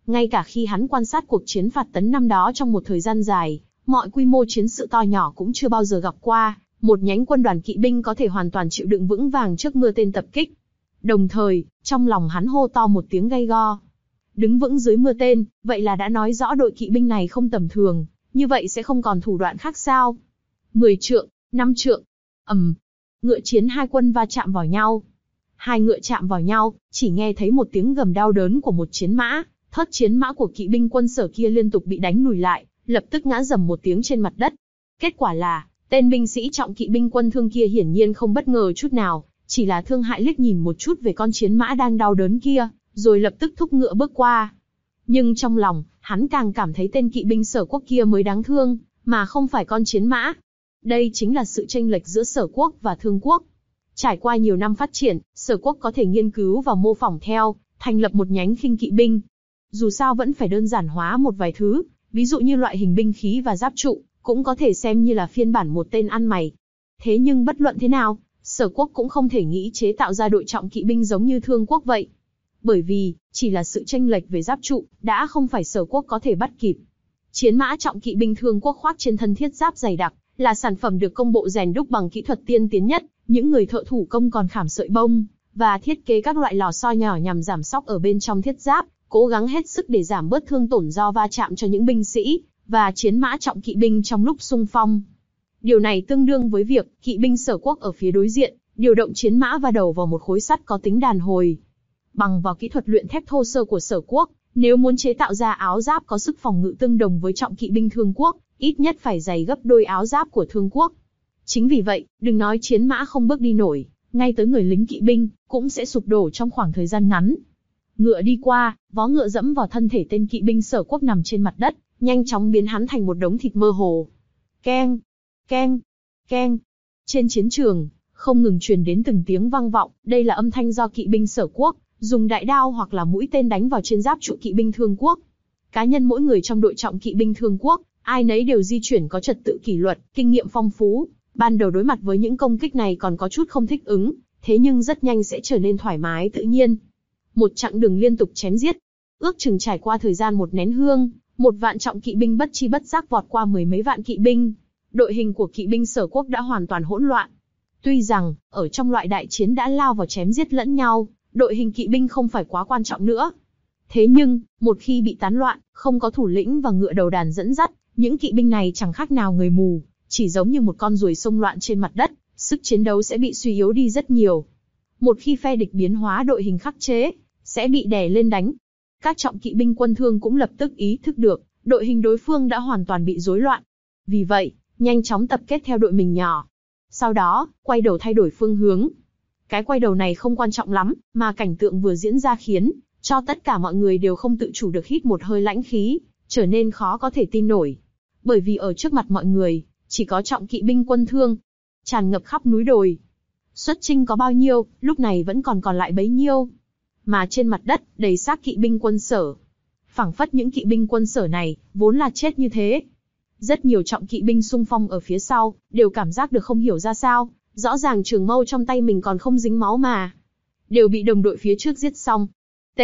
Ngay cả khi hắn quan sát cuộc chiến phạt tấn năm đó trong một thời gian dài, mọi quy mô chiến sự to nhỏ cũng chưa bao giờ gặp qua, một nhánh quân đoàn kỵ binh có thể hoàn toàn chịu đựng vững vàng trước mưa tên tập kích. Đồng thời, trong lòng hắn hô to một tiếng gay go. Đứng vững dưới mưa tên, vậy là đã nói rõ đội kỵ binh này không tầm thường, như vậy sẽ không còn thủ đoạn khác sao? Mười trượng, năm trượng, ầm, ngựa chiến hai quân va chạm vào nhau. Hai ngựa chạm vào nhau, chỉ nghe thấy một tiếng gầm đau đớn của một chiến mã, thớt chiến mã của kỵ binh quân Sở kia liên tục bị đánh lùi lại, lập tức ngã rầm một tiếng trên mặt đất. Kết quả là, tên binh sĩ trọng kỵ binh quân Thương kia hiển nhiên không bất ngờ chút nào, chỉ là thương hại liếc nhìn một chút về con chiến mã đang đau đớn kia, rồi lập tức thúc ngựa bước qua. Nhưng trong lòng, hắn càng cảm thấy tên kỵ binh Sở Quốc kia mới đáng thương, mà không phải con chiến mã. Đây chính là sự chênh lệch giữa Sở Quốc và Thương Quốc. Trải qua nhiều năm phát triển, Sở Quốc có thể nghiên cứu và mô phỏng theo, thành lập một nhánh khinh kỵ binh. Dù sao vẫn phải đơn giản hóa một vài thứ, ví dụ như loại hình binh khí và giáp trụ, cũng có thể xem như là phiên bản một tên ăn mày. Thế nhưng bất luận thế nào, Sở Quốc cũng không thể nghĩ chế tạo ra đội trọng kỵ binh giống như Thương Quốc vậy. Bởi vì, chỉ là sự chênh lệch về giáp trụ, đã không phải Sở Quốc có thể bắt kịp. Chiến mã trọng kỵ binh Thương Quốc khoác trên thân thiết giáp dày đặc, là sản phẩm được công bộ rèn đúc bằng kỹ thuật tiên tiến nhất, những người thợ thủ công còn khảm sợi bông, và thiết kế các loại lò xo nhỏ nhằm giảm xóc ở bên trong thiết giáp, cố gắng hết sức để giảm bớt thương tổn do va chạm cho những binh sĩ, và chiến mã trọng kỵ binh trong lúc xung phong. Điều này tương đương với việc, kỵ binh Sở Quốc ở phía đối diện, điều động chiến mã va đầu vào một khối sắt có tính đàn hồi. Bằng vào kỹ thuật luyện thép thô sơ của Sở Quốc, nếu muốn chế tạo ra áo giáp có sức phòng ngự tương đồng với trọng kỵ binh Thương Quốc, ít nhất phải dày gấp đôi áo giáp của Thương Quốc. Chính vì vậy, đừng nói chiến mã không bước đi nổi, ngay tới người lính kỵ binh, cũng sẽ sụp đổ trong khoảng thời gian ngắn. Ngựa đi qua, vó ngựa dẫm vào thân thể tên kỵ binh Sở Quốc nằm trên mặt đất, nhanh chóng biến hắn thành một đống thịt mơ hồ. Keng, keng, keng. Trên chiến trường, không ngừng truyền đến từng tiếng vang vọng, đây là âm thanh do kỵ binh Sở Quốc dùng đại đao hoặc là mũi tên đánh vào trên giáp trụ kỵ binh Thương Quốc. Cá nhân mỗi người trong đội trọng kỵ binh Thương Quốc, ai nấy đều di chuyển có trật tự kỷ luật, kinh nghiệm phong phú. Ban đầu đối mặt với những công kích này còn có chút không thích ứng, thế nhưng rất nhanh sẽ trở nên thoải mái tự nhiên. Một chặng đường liên tục chém giết, ước chừng trải qua thời gian một nén hương, một vạn trọng kỵ binh bất chi bất giác vọt qua mười mấy vạn kỵ binh. Đội hình của kỵ binh Sở Quốc đã hoàn toàn hỗn loạn. Tuy rằng, ở trong loại đại chiến đã lao vào chém giết lẫn nhau, đội hình kỵ binh không phải quá quan trọng nữa. Thế nhưng, một khi bị tán loạn, không có thủ lĩnh và ngựa đầu đàn dẫn dắt, những kỵ binh này chẳng khác nào người mù, chỉ giống như một con ruồi xông loạn trên mặt đất, sức chiến đấu sẽ bị suy yếu đi rất nhiều. Một khi phe địch biến hóa đội hình khắc chế, sẽ bị đè lên đánh. Các trọng kỵ binh quân Thương cũng lập tức ý thức được, đội hình đối phương đã hoàn toàn bị rối loạn. Vì vậy, nhanh chóng tập kết theo đội mình nhỏ. Sau đó, quay đầu thay đổi phương hướng. Cái quay đầu này không quan trọng lắm, mà cảnh tượng vừa diễn ra khiến cho tất cả mọi người đều không tự chủ được hít một hơi lãnh khí, trở nên khó có thể tin nổi. Bởi vì ở trước mặt mọi người, chỉ có trọng kỵ binh quân Thương, tràn ngập khắp núi đồi. Xuất chinh có bao nhiêu, lúc này vẫn còn còn lại bấy nhiêu. Mà trên mặt đất, đầy xác kỵ binh quân Sở. Phảng phất những kỵ binh quân Sở này, vốn là chết như thế. Rất nhiều trọng kỵ binh xung phong ở phía sau, đều cảm giác được không hiểu ra sao, rõ ràng trường mâu trong tay mình còn không dính máu mà. Đều bị đồng đội phía trước giết xong. T.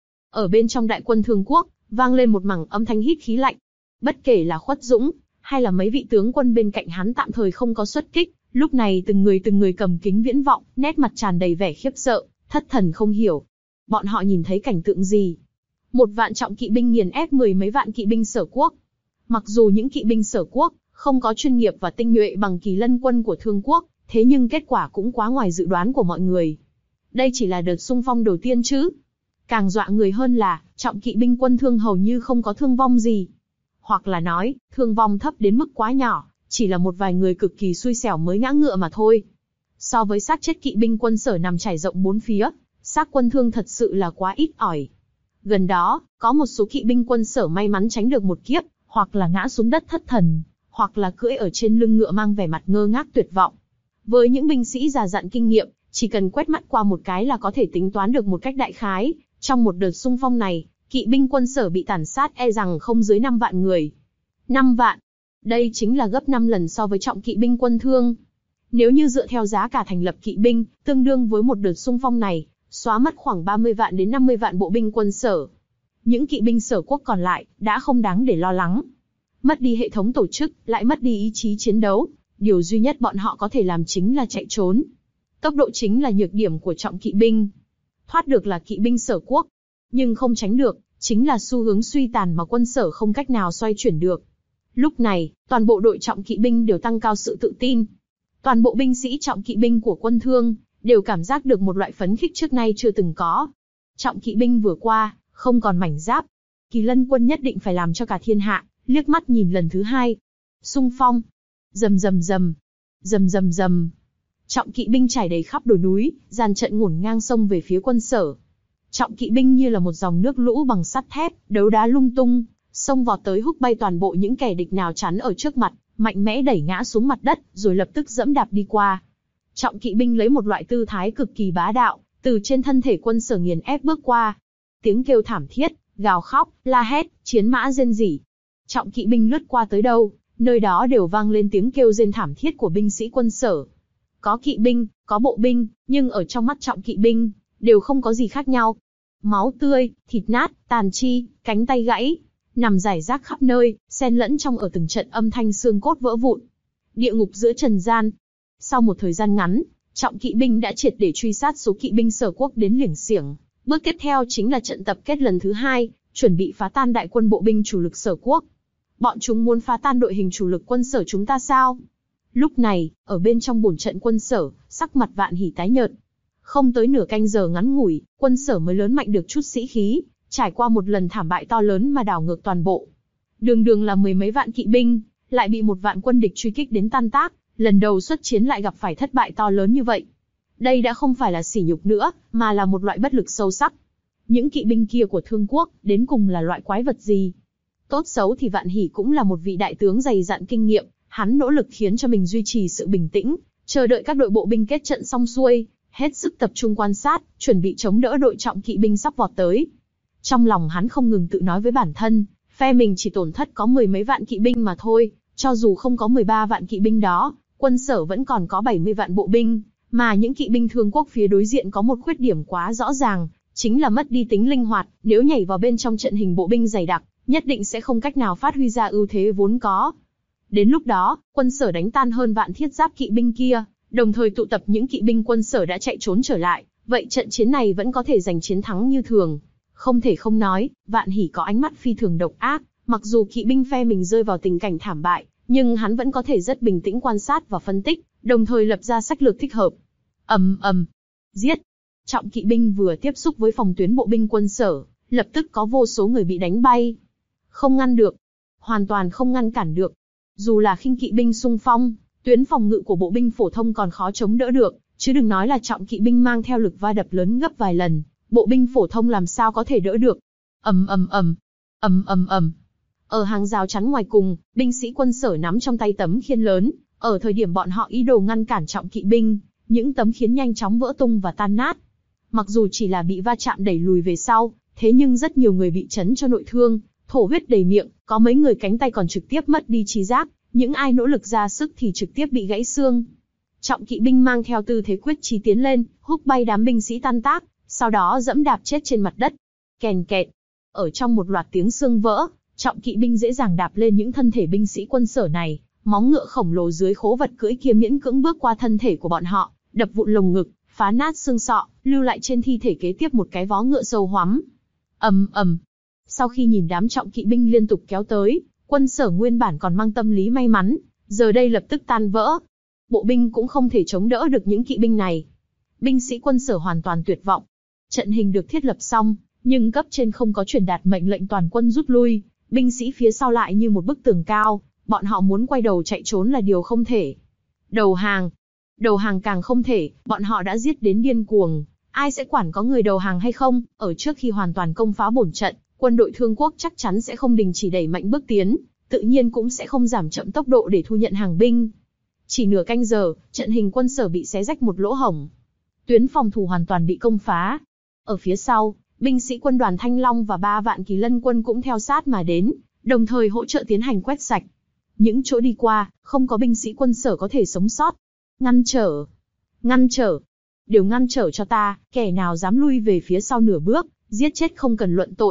Ở bên trong đại quân Thương Quốc, vang lên một mảng âm thanh hít khí lạnh. Bất kể là Khuất Dũng, hay là mấy vị tướng quân bên cạnh hắn tạm thời không có xuất kích, lúc này từng người từng người cầm kính viễn vọng, nét mặt tràn đầy vẻ khiếp sợ, thất thần không hiểu. Bọn họ nhìn thấy cảnh tượng gì? Một vạn trọng kỵ binh nghiền ép mười mấy vạn kỵ binh Sở Quốc. Mặc dù những kỵ binh Sở Quốc không có chuyên nghiệp và tinh nhuệ bằng Kỳ Lân quân của Thương Quốc, thế nhưng kết quả cũng quá ngoài dự đoán của mọi người. Đây chỉ là đợt xung phong đầu tiên chứ. Càng dọa người hơn là, trọng kỵ binh quân Thương hầu như không có thương vong gì. Hoặc là nói, thương vong thấp đến mức quá nhỏ, chỉ là một vài người cực kỳ xui xẻo mới ngã ngựa mà thôi. So với xác chết kỵ binh quân Sở nằm trải rộng bốn phía, xác quân Thương thật sự là quá ít ỏi. Gần đó, có một số kỵ binh quân Sở may mắn tránh được một kiếp, hoặc là ngã xuống đất thất thần, hoặc là cưỡi ở trên lưng ngựa mang vẻ mặt ngơ ngác tuyệt vọng. Với những binh sĩ già dặn kinh nghiệm, chỉ cần quét mắt qua một cái là có thể tính toán được một cách đại khái, trong một đợt xung phong này, kỵ binh quân Sở bị tàn sát e rằng không dưới năm vạn người. năm vạn. Đây chính là gấp năm lần so với trọng kỵ binh quân Thương. Nếu như dựa theo giá cả thành lập kỵ binh, tương đương với một đợt xung phong này, xóa mất khoảng ba mươi vạn đến năm mươi vạn bộ binh quân Sở. những kỵ binh Sở Quốc còn lại đã không đáng để lo lắng. Mất đi hệ thống tổ chức, lại mất đi ý chí chiến đấu, điều duy nhất bọn họ có thể làm chính là chạy trốn. Tốc độ chính là nhược điểm của trọng kỵ binh. Thoát được là kỵ binh Sở Quốc, nhưng không tránh được, chính là xu hướng suy tàn mà quân Sở không cách nào xoay chuyển được. Lúc này, toàn bộ đội trọng kỵ binh đều tăng cao sự tự tin. Toàn bộ binh sĩ trọng kỵ binh của quân Thương đều cảm giác được một loại phấn khích trước nay chưa từng có. Trọng kỵ binh vừa qua, không còn mảnh giáp. Kỳ Lân quân nhất định phải làm cho cả thiên hạ liếc mắt nhìn lần thứ hai. Xung phong, rầm rầm rầm, rầm rầm rầm. Trọng kỵ binh trải đầy khắp đồi núi, dàn trận ngổn ngang sông về phía quân Sở. Trọng kỵ binh như là một dòng nước lũ bằng sắt thép, đấu đá lung tung, xông vọt tới húc bay toàn bộ những kẻ địch nào chắn ở trước mặt, mạnh mẽ đẩy ngã xuống mặt đất, rồi lập tức dẫm đạp đi qua. Trọng kỵ binh lấy một loại tư thái cực kỳ bá đạo, từ trên thân thể quân Sở nghiền ép bước qua. Tiếng kêu thảm thiết, gào khóc, la hét, chiến mã rên rỉ. Trọng kỵ binh lướt qua tới đâu, nơi đó đều vang lên tiếng kêu rên thảm thiết của binh sĩ quân Sở. Có kỵ binh, có bộ binh, nhưng ở trong mắt trọng kỵ binh, đều không có gì khác nhau. Máu tươi, thịt nát, tàn chi, cánh tay gãy, nằm rải rác khắp nơi, xen lẫn trong ở từng trận âm thanh xương cốt vỡ vụn. Địa ngục giữa trần gian. Sau một thời gian ngắn, trọng kỵ binh đã triệt để truy sát số kỵ binh Sở Quốc đến liểng xiểng. Bước tiếp theo chính là trận tập kết lần thứ hai, chuẩn bị phá tan đại quân bộ binh chủ lực Sở Quốc. Bọn chúng muốn phá tan đội hình chủ lực quân Sở chúng ta sao? Lúc này, ở bên trong bổn trận quân Sở, sắc mặt Vạn Hỉ tái nhợt. Không tới nửa canh giờ ngắn ngủi, quân Sở mới lớn mạnh được chút sĩ khí, trải qua một lần thảm bại to lớn mà đảo ngược toàn bộ. Đường đường là mười mấy vạn kỵ binh, lại bị một vạn quân địch truy kích đến tan tác, lần đầu xuất chiến lại gặp phải thất bại to lớn như vậy. Đây đã không phải là sỉ nhục nữa, mà là một loại bất lực sâu sắc. Những kỵ binh kia của Thương Quốc, đến cùng là loại quái vật gì? Tốt xấu thì Vạn Hỉ cũng là một vị đại tướng dày dặn kinh nghiệm, hắn nỗ lực khiến cho mình duy trì sự bình tĩnh, chờ đợi các đội bộ binh kết trận xong xuôi, hết sức tập trung quan sát, chuẩn bị chống đỡ đội trọng kỵ binh sắp vọt tới. Trong lòng hắn không ngừng tự nói với bản thân, phe mình chỉ tổn thất có mười mấy vạn kỵ binh mà thôi, cho dù không có mười ba vạn kỵ binh đó, quân Sở vẫn còn có bảy mươi vạn bộ binh, mà những kỵ binh Thương Quốc phía đối diện có một khuyết điểm quá rõ ràng, chính là mất đi tính linh hoạt, nếu nhảy vào bên trong trận hình bộ binh dày đặc, nhất định sẽ không cách nào phát huy ra ưu thế vốn có. Đến lúc đó, quân Sở đánh tan hơn vạn thiết giáp kỵ binh kia, đồng thời tụ tập những kỵ binh quân Sở đã chạy trốn trở lại, vậy trận chiến này vẫn có thể giành chiến thắng như thường. Không thể không nói, Vạn Hỉ có ánh mắt phi thường độc ác, mặc dù kỵ binh phe mình rơi vào tình cảnh thảm bại, nhưng hắn vẫn có thể rất bình tĩnh quan sát và phân tích, đồng thời lập ra sách lược thích hợp. Ầm ầm, giết. Trọng kỵ binh vừa tiếp xúc với phòng tuyến bộ binh quân Sở, lập tức có vô số người bị đánh bay. Không ngăn được, hoàn toàn không ngăn cản được. Dù là khinh kỵ binh xung phong, tuyến phòng ngự của bộ binh phổ thông còn khó chống đỡ được, chứ đừng nói là trọng kỵ binh mang theo lực va đập lớn gấp vài lần, bộ binh phổ thông làm sao có thể đỡ được. Ầm ầm ầm, ầm ầm ầm. Ở hàng rào chắn ngoài cùng, binh sĩ quân Sở nắm trong tay tấm khiên lớn, ở thời điểm bọn họ ý đồ ngăn cản trọng kỵ binh, những tấm khiên nhanh chóng vỡ tung và tan nát. Mặc dù chỉ là bị va chạm đẩy lùi về sau, thế nhưng rất nhiều người bị chấn cho nội thương, thổ huyết đầy miệng, có mấy người cánh tay còn trực tiếp mất đi trí giác, những ai nỗ lực ra sức thì trực tiếp bị gãy xương. Trọng kỵ binh mang theo tư thế quyết chí tiến lên, húc bay đám binh sĩ tan tác, sau đó dẫm đạp chết trên mặt đất. Kèn kẹt. Ở trong một loạt tiếng xương vỡ, trọng kỵ binh dễ dàng đạp lên những thân thể binh sĩ quân Sở này, móng ngựa khổng lồ dưới khố vật cưỡi kia miễn cưỡng bước qua thân thể của bọn họ, đập vụn lồng ngực, phá nát xương sọ, lưu lại trên thi thể kế tiếp một cái vó ngựa sâu hoắm. Ầm ầm. Sau khi nhìn đám trọng kỵ binh liên tục kéo tới, quân Sở nguyên bản còn mang tâm lý may mắn, giờ đây lập tức tan vỡ. Bộ binh cũng không thể chống đỡ được những kỵ binh này. Binh sĩ quân Sở hoàn toàn tuyệt vọng. Trận hình được thiết lập xong, nhưng cấp trên không có truyền đạt mệnh lệnh toàn quân rút lui, binh sĩ phía sau lại như một bức tường cao, bọn họ muốn quay đầu chạy trốn là điều không thể. Đầu hàng. Đầu hàng càng không thể, bọn họ đã giết đến điên cuồng, ai sẽ quản có người đầu hàng hay không, ở trước khi hoàn toàn công phá bổn trận, quân đội Thương Quốc chắc chắn sẽ không đình chỉ đẩy mạnh bước tiến, tự nhiên cũng sẽ không giảm chậm tốc độ để thu nhận hàng binh. Chỉ nửa canh giờ, trận hình quân Sở bị xé rách một lỗ hổng. Tuyến phòng thủ hoàn toàn bị công phá. Ở phía sau, binh sĩ quân đoàn Thanh Long và ba vạn Kỳ Lân quân cũng theo sát mà đến, đồng thời hỗ trợ tiến hành quét sạch. Những chỗ đi qua, không có binh sĩ quân Sở có thể sống sót. Ngăn trở! Ngăn trở! Đều ngăn trở cho ta, kẻ nào dám lui về phía sau nửa bước, giết chết không cần luận tội.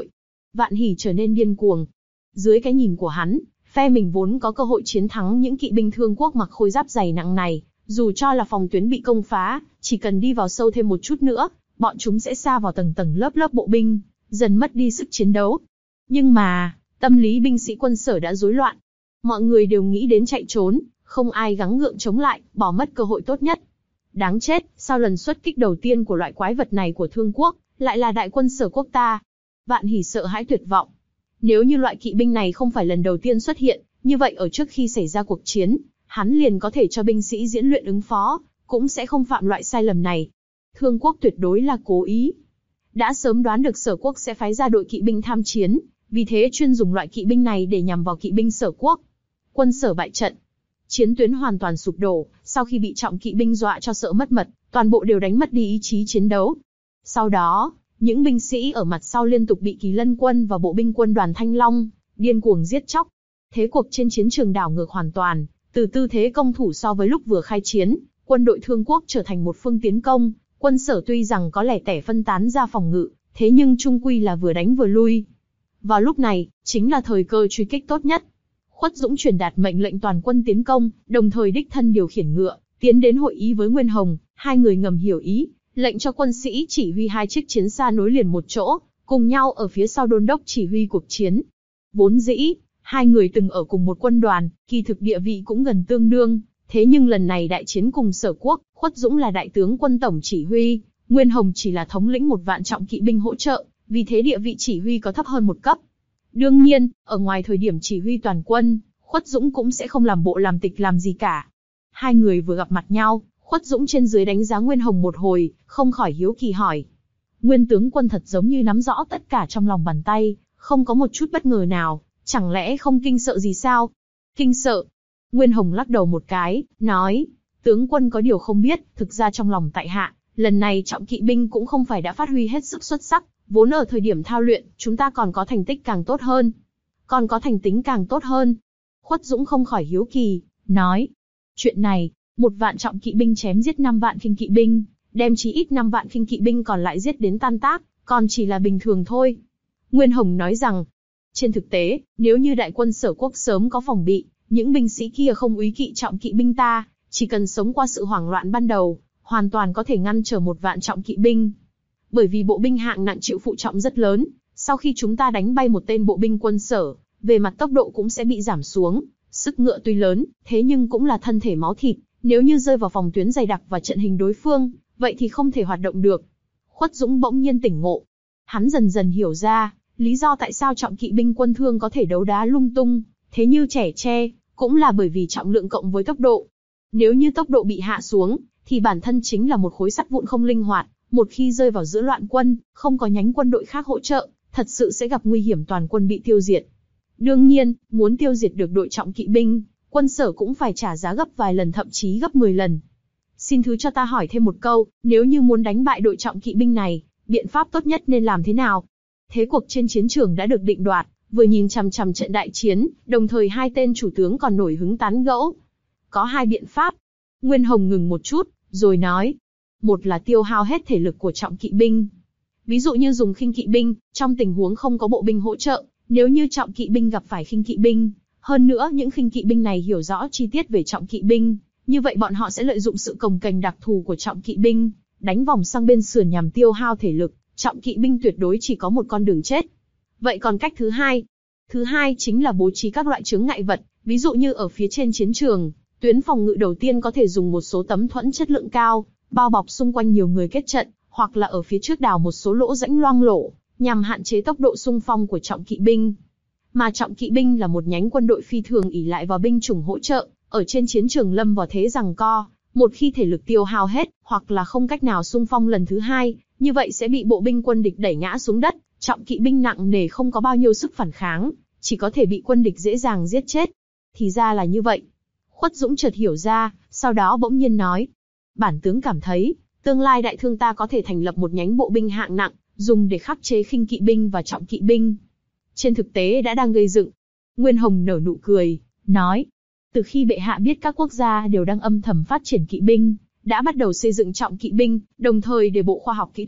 Vạn Hỷ trở nên điên cuồng. Dưới cái nhìn của hắn, phe mình vốn có cơ hội chiến thắng những kỵ binh Thương Quốc mặc khôi giáp dày nặng này, dù cho là phòng tuyến bị công phá, chỉ cần đi vào sâu thêm một chút nữa, bọn chúng sẽ sa vào tầng tầng lớp lớp bộ binh, dần mất đi sức chiến đấu. Nhưng mà, tâm lý binh sĩ Quân Sở đã rối loạn. Mọi người đều nghĩ đến chạy trốn, không ai gắng gượng chống lại, bỏ mất cơ hội tốt nhất. Đáng chết, sao lần xuất kích đầu tiên của loại quái vật này của Thương Quốc, lại là đại quân Sở Quốc ta? Vạn Hỷ sợ hãi tuyệt vọng. Nếu như loại kỵ binh này không phải lần đầu tiên xuất hiện, như vậy ở trước khi xảy ra cuộc chiến, hắn liền có thể cho binh sĩ diễn luyện ứng phó, cũng sẽ không phạm loại sai lầm này. Thương Quốc tuyệt đối là cố ý. Đã sớm đoán được Sở Quốc sẽ phái ra đội kỵ binh tham chiến, vì thế chuyên dùng loại kỵ binh này để nhằm vào kỵ binh Sở Quốc. Quân Sở bại trận. Chiến tuyến hoàn toàn sụp đổ, sau khi bị trọng kỵ binh dọa cho sợ mất mật, toàn bộ đều đánh mất đi ý chí chiến đấu. Sau đó, những binh sĩ ở mặt sau liên tục bị Kỳ Lân quân và bộ binh quân đoàn Thanh Long điên cuồng giết chóc. Thế cuộc trên chiến trường đảo ngược hoàn toàn, từ tư thế công thủ so với lúc vừa khai chiến, quân đội Thương Quốc trở thành một phương tiến công, quân Sở tuy rằng có lẻ tẻ phân tán ra phòng ngự, thế nhưng chung quy là vừa đánh vừa lui. Vào lúc này, chính là thời cơ truy kích tốt nhất. Khuất Dũng truyền đạt mệnh lệnh toàn quân tiến công, đồng thời đích thân điều khiển ngựa, tiến đến hội ý với Nguyên Hồng, hai người ngầm hiểu ý, lệnh cho quân sĩ chỉ huy hai chiếc chiến xa nối liền một chỗ, cùng nhau ở phía sau đôn đốc chỉ huy cuộc chiến. Vốn dĩ, hai người từng ở cùng một quân đoàn, kỳ thực địa vị cũng gần tương đương, thế nhưng lần này đại chiến cùng Sở Quốc, Khuất Dũng là đại tướng quân tổng chỉ huy, Nguyên Hồng chỉ là thống lĩnh một vạn trọng kỵ binh hỗ trợ, vì thế địa vị chỉ huy có thấp hơn một cấp. Đương nhiên, ở ngoài thời điểm chỉ huy toàn quân, Khuất Dũng cũng sẽ không làm bộ làm tịch làm gì cả. Hai người vừa gặp mặt nhau, Khuất Dũng trên dưới đánh giá Nguyên Hồng một hồi, không khỏi hiếu kỳ hỏi. Nguyên tướng quân thật giống như nắm rõ tất cả trong lòng bàn tay, không có một chút bất ngờ nào, chẳng lẽ không kinh sợ gì sao? Kinh sợ? Nguyên Hồng lắc đầu một cái, nói, tướng quân có điều không biết, thực ra trong lòng tại hạ, lần này trọng kỵ binh cũng không phải đã phát huy hết sức xuất sắc, vốn ở thời điểm thao luyện, chúng ta còn có thành tích càng tốt hơn. Còn có thành tính càng tốt hơn. Khuất Dũng không khỏi hiếu kỳ, nói, chuyện này, một vạn trọng kỵ binh chém giết năm vạn khinh kỵ binh, đem chí ít năm vạn khinh kỵ binh còn lại giết đến tan tác, còn chỉ là bình thường thôi. Nguyên Hồng nói rằng, trên thực tế, nếu như đại quân Sở Quốc sớm có phòng bị, những binh sĩ kia không úy kỵ trọng kỵ binh ta, chỉ cần sống qua sự hoảng loạn ban đầu, hoàn toàn có thể ngăn trở một vạn trọng kỵ binh. Bởi vì bộ binh hạng nặng chịu phụ trọng rất lớn, sau khi chúng ta đánh bay một tên bộ binh quân Sở, về mặt tốc độ cũng sẽ bị giảm xuống, sức ngựa tuy lớn, thế nhưng cũng là thân thể máu thịt, nếu như rơi vào phòng tuyến dày đặc và trận hình đối phương, vậy thì không thể hoạt động được. Khuất Dũng bỗng nhiên tỉnh ngộ. Hắn dần dần hiểu ra, lý do tại sao trọng kỵ binh quân Thương có thể đấu đá lung tung, thế như trẻ tre, cũng là bởi vì trọng lượng cộng với tốc độ. Nếu như tốc độ bị hạ xuống, thì bản thân chính là một khối sắt vụn không linh hoạt, một khi rơi vào giữa loạn quân, không có nhánh quân đội khác hỗ trợ, thật sự sẽ gặp nguy hiểm toàn quân bị tiêu diệt. Đương nhiên, muốn tiêu diệt được đội trọng kỵ binh, quân Sở cũng phải trả giá gấp vài lần thậm chí gấp mười lần. Xin thứ cho ta hỏi thêm một câu, nếu như muốn đánh bại đội trọng kỵ binh này, biện pháp tốt nhất nên làm thế nào? Thế cuộc trên chiến trường đã được định đoạt, vừa nhìn chằm chằm trận đại chiến, đồng thời hai tên chủ tướng còn nổi hứng tán gẫu. Có hai biện pháp. Nguyên Hồng ngừng một chút, rồi nói. Một là tiêu hao hết thể lực của trọng kỵ binh. Ví dụ như dùng khinh kỵ binh, trong tình huống không có bộ binh hỗ trợ, nếu như trọng kỵ binh gặp phải khinh kỵ binh, hơn nữa những khinh kỵ binh này hiểu rõ chi tiết về trọng kỵ binh, như vậy bọn họ sẽ lợi dụng sự cồng kềnh đặc thù của trọng kỵ binh, đánh vòng sang bên sườn nhằm tiêu hao thể lực, trọng kỵ binh tuyệt đối chỉ có một con đường chết. Vậy còn cách thứ hai? Thứ hai chính là bố trí các loại chướng ngại vật, ví dụ như ở phía trên chiến trường, tuyến phòng ngự đầu tiên có thể dùng một số tấm thuẫn chất lượng cao, bao bọc xung quanh nhiều người kết trận, hoặc là ở phía trước đào một số lỗ rãnh loang lổ, nhằm hạn chế tốc độ xung phong của trọng kỵ binh. Mà trọng kỵ binh là một nhánh quân đội phi thường ỷ lại vào binh chủng hỗ trợ, ở trên chiến trường lâm vào thế giằng co, một khi thể lực tiêu hao hết, hoặc là không cách nào xung phong lần thứ hai, như vậy sẽ bị bộ binh quân địch đẩy ngã xuống đất, trọng kỵ binh nặng nề không có bao nhiêu sức phản kháng, chỉ có thể bị quân địch dễ dàng giết chết. Thì ra là như vậy. Khuất Dũng chợt hiểu ra, sau đó bỗng nhiên nói. Bản tướng cảm thấy, tương lai đại thương ta có thể thành lập một nhánh bộ binh hạng nặng, dùng để khắc chế khinh kỵ binh và trọng kỵ binh. Trên thực tế đã đang gây dựng. Nguyên Hồng nở nụ cười, nói. Từ khi bệ hạ biết các quốc gia đều đang âm thầm phát triển kỵ binh, đã bắt đầu xây dựng trọng kỵ binh, đồng thời để Bộ Khoa học Kỹ thuật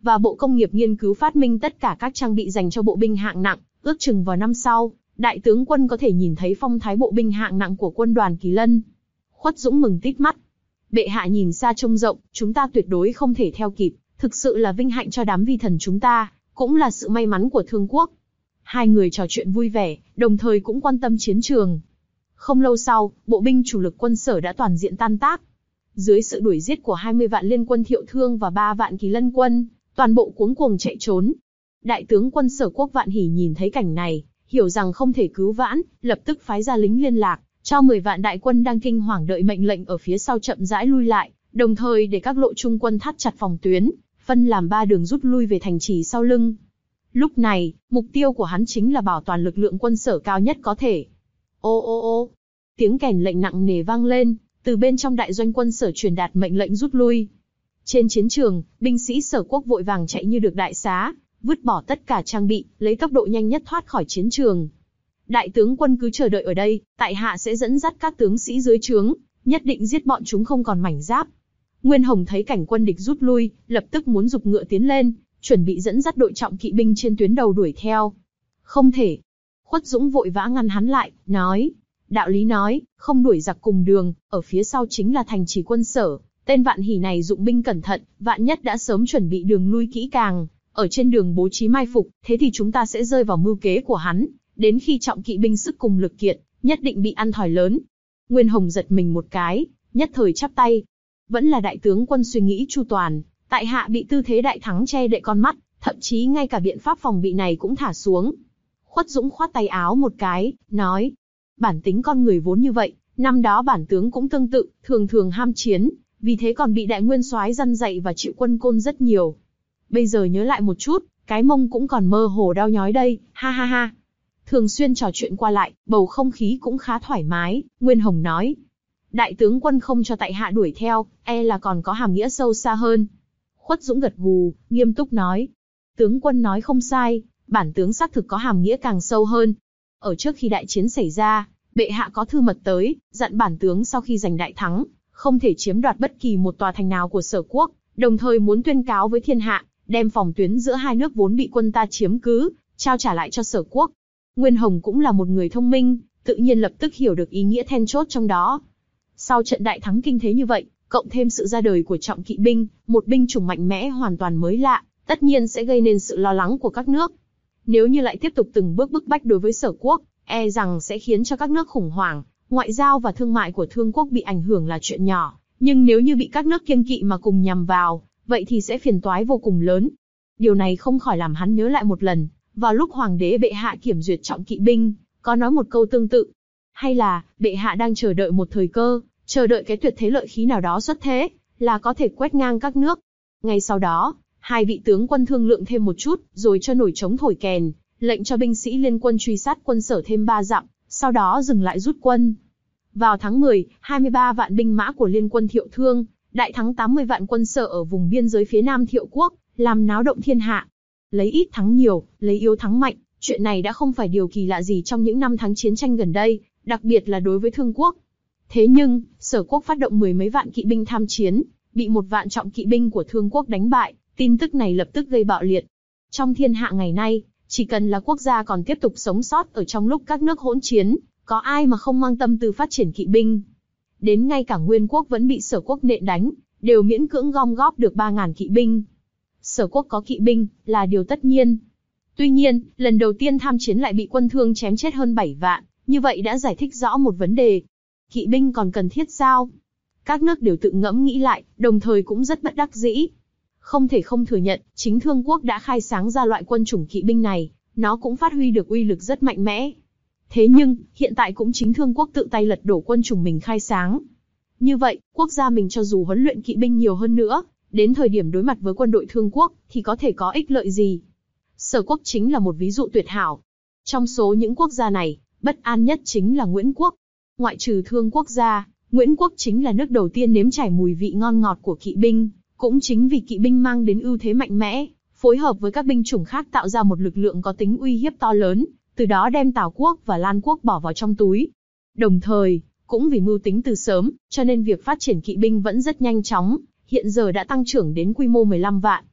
và Bộ Công nghiệp nghiên cứu phát minh tất cả các trang bị dành cho bộ binh hạng nặng, ước chừng vào năm sau, đại tướng quân có thể nhìn thấy phong thái bộ binh hạng nặng của quân đoàn Kỳ Lân. Khuất Dũng mừng tít mắt. Bệ hạ nhìn xa trông rộng, chúng ta tuyệt đối không thể theo kịp, thực sự là vinh hạnh cho đám vi thần chúng ta, cũng là sự may mắn của Thương quốc. Hai người trò chuyện vui vẻ, đồng thời cũng quan tâm chiến trường. Không lâu sau, bộ binh chủ lực quân Sở đã toàn diện tan tác. Dưới sự đuổi giết của hai mươi vạn liên quân Thiệu Thương và ba vạn Kỳ Lân quân, toàn bộ cuống cuồng chạy trốn. Đại tướng quân Sở quốc Vạn Hỷ nhìn thấy cảnh này, hiểu rằng không thể cứu vãn, lập tức phái ra lính liên lạc, cho mười vạn đại quân đang kinh hoàng đợi mệnh lệnh ở phía sau chậm rãi lui lại, đồng thời để các lộ trung quân thắt chặt phòng tuyến, phân làm ba đường rút lui về thành trì sau lưng. Lúc này, mục tiêu của hắn chính là bảo toàn lực lượng quân Sở cao nhất có thể. Ô ô ô, tiếng kèn lệnh nặng nề vang lên, từ bên trong đại doanh quân Sở truyền đạt mệnh lệnh rút lui. Trên chiến trường, binh sĩ Sở quốc vội vàng chạy như được đại xá, vứt bỏ tất cả trang bị, lấy tốc độ nhanh nhất thoát khỏi chiến trường. Đại tướng quân cứ chờ đợi ở đây, tại hạ sẽ dẫn dắt các tướng sĩ dưới trướng, nhất định giết bọn chúng không còn mảnh giáp. Nguyên Hồng thấy cảnh quân địch rút lui, lập tức muốn giục ngựa tiến lên, chuẩn bị dẫn dắt đội trọng kỵ binh trên tuyến đầu đuổi theo. Không thể. Khuất Dũng vội vã ngăn hắn lại, nói. Đạo lý nói, không đuổi giặc cùng đường, ở phía sau chính là thành trì quân Sở. Tên Vạn Hỷ này dụng binh cẩn thận, vạn nhất đã sớm chuẩn bị đường lui kỹ càng, ở trên đường bố trí mai phục, thế thì chúng ta sẽ rơi vào mưu kế của hắn. Đến khi trọng kỵ binh sức cùng lực kiệt, nhất định bị ăn thòi lớn. Nguyên Hồng giật mình một cái, nhất thời chắp tay. Vẫn là đại tướng quân suy nghĩ chu toàn, tại hạ bị tư thế đại thắng che đậy con mắt, thậm chí ngay cả biện pháp phòng bị này cũng thả xuống. Khuất Dũng khoát tay áo một cái, nói. Bản tính con người vốn như vậy, năm đó bản tướng cũng tương tự, thường thường ham chiến, vì thế còn bị đại nguyên soái răn dạy và chịu quân côn rất nhiều. Bây giờ nhớ lại một chút, cái mông cũng còn mơ hồ đau nhói đây, ha ha ha. Thường xuyên trò chuyện qua lại, bầu không khí cũng khá thoải mái, Nguyên Hồng nói. Đại tướng quân không cho tại hạ đuổi theo, e là còn có hàm nghĩa sâu xa hơn. Khuất Dũng gật gù, nghiêm túc nói. Tướng quân nói không sai, bản tướng xác thực có hàm nghĩa càng sâu hơn. Ở trước khi đại chiến xảy ra, bệ hạ có thư mật tới, dặn bản tướng sau khi giành đại thắng, không thể chiếm đoạt bất kỳ một tòa thành nào của Sở quốc, đồng thời muốn tuyên cáo với thiên hạ, đem phòng tuyến giữa hai nước vốn bị quân ta chiếm cứ, trao trả lại cho Sở quốc. Nguyên Hồng cũng là một người thông minh, tự nhiên lập tức hiểu được ý nghĩa then chốt trong đó. Sau trận đại thắng kinh thế như vậy, cộng thêm sự ra đời của trọng kỵ binh, một binh chủng mạnh mẽ hoàn toàn mới lạ, tất nhiên sẽ gây nên sự lo lắng của các nước. Nếu như lại tiếp tục từng bước bức bách đối với Sở quốc, e rằng sẽ khiến cho các nước khủng hoảng, ngoại giao và thương mại của Thương quốc bị ảnh hưởng là chuyện nhỏ, nhưng nếu như bị các nước kiêng kỵ mà cùng nhằm vào, vậy thì sẽ phiền toái vô cùng lớn. Điều này không khỏi làm hắn nhớ lại một lần, vào lúc hoàng đế bệ hạ kiểm duyệt trọng kỵ binh, có nói một câu tương tự. Hay là, bệ hạ đang chờ đợi một thời cơ, chờ đợi cái tuyệt thế lợi khí nào đó xuất thế, là có thể quét ngang các nước. Ngay sau đó, hai vị tướng quân thương lượng thêm một chút, rồi cho nổi trống thổi kèn, lệnh cho binh sĩ liên quân truy sát quân Sở thêm ba dặm, sau đó dừng lại rút quân. Vào tháng mười, hai mươi ba vạn binh mã của liên quân Thiệu Thương, đại thắng tám mươi vạn quân Sở ở vùng biên giới phía nam Thiệu quốc, làm náo động thiên hạ. Lấy ít thắng nhiều, lấy yếu thắng mạnh, chuyện này đã không phải điều kỳ lạ gì trong những năm tháng chiến tranh gần đây, đặc biệt là đối với Thương quốc. Thế nhưng, Sở quốc phát động mười mấy vạn kỵ binh tham chiến, bị một vạn trọng kỵ binh của Thương quốc đánh bại, tin tức này lập tức gây bạo liệt. Trong thiên hạ ngày nay, chỉ cần là quốc gia còn tiếp tục sống sót ở trong lúc các nước hỗn chiến, có ai mà không mang tâm tư phát triển kỵ binh. Đến ngay cả Nguyên quốc vẫn bị Sở quốc nện đánh, đều miễn cưỡng gom góp được ba ngàn kỵ binh. Sở quốc có kỵ binh, là điều tất nhiên. Tuy nhiên, lần đầu tiên tham chiến lại bị quân Thương chém chết hơn bảy vạn, như vậy đã giải thích rõ một vấn đề. Kỵ binh còn cần thiết sao? Các nước đều tự ngẫm nghĩ lại, đồng thời cũng rất bất đắc dĩ. Không thể không thừa nhận, chính Thương quốc đã khai sáng ra loại quân chủng kỵ binh này, nó cũng phát huy được uy lực rất mạnh mẽ. Thế nhưng, hiện tại cũng chính Thương quốc tự tay lật đổ quân chủng mình khai sáng. Như vậy, quốc gia mình cho dù huấn luyện kỵ binh nhiều hơn nữa, đến thời điểm đối mặt với quân đội Thương quốc, thì có thể có ích lợi gì? Sở quốc chính là một ví dụ tuyệt hảo. Trong số những quốc gia này, bất an nhất chính là Nguyễn quốc. Ngoại trừ Thương quốc gia, Nguyễn quốc chính là nước đầu tiên nếm trải mùi vị ngon ngọt của kỵ binh. Cũng chính vì kỵ binh mang đến ưu thế mạnh mẽ, phối hợp với các binh chủng khác tạo ra một lực lượng có tính uy hiếp to lớn, từ đó đem Tào quốc và Lan quốc bỏ vào trong túi. Đồng thời, cũng vì mưu tính từ sớm, cho nên việc phát triển kỵ binh vẫn rất nhanh chóng, hiện giờ đã tăng trưởng đến quy mô mười lăm vạn.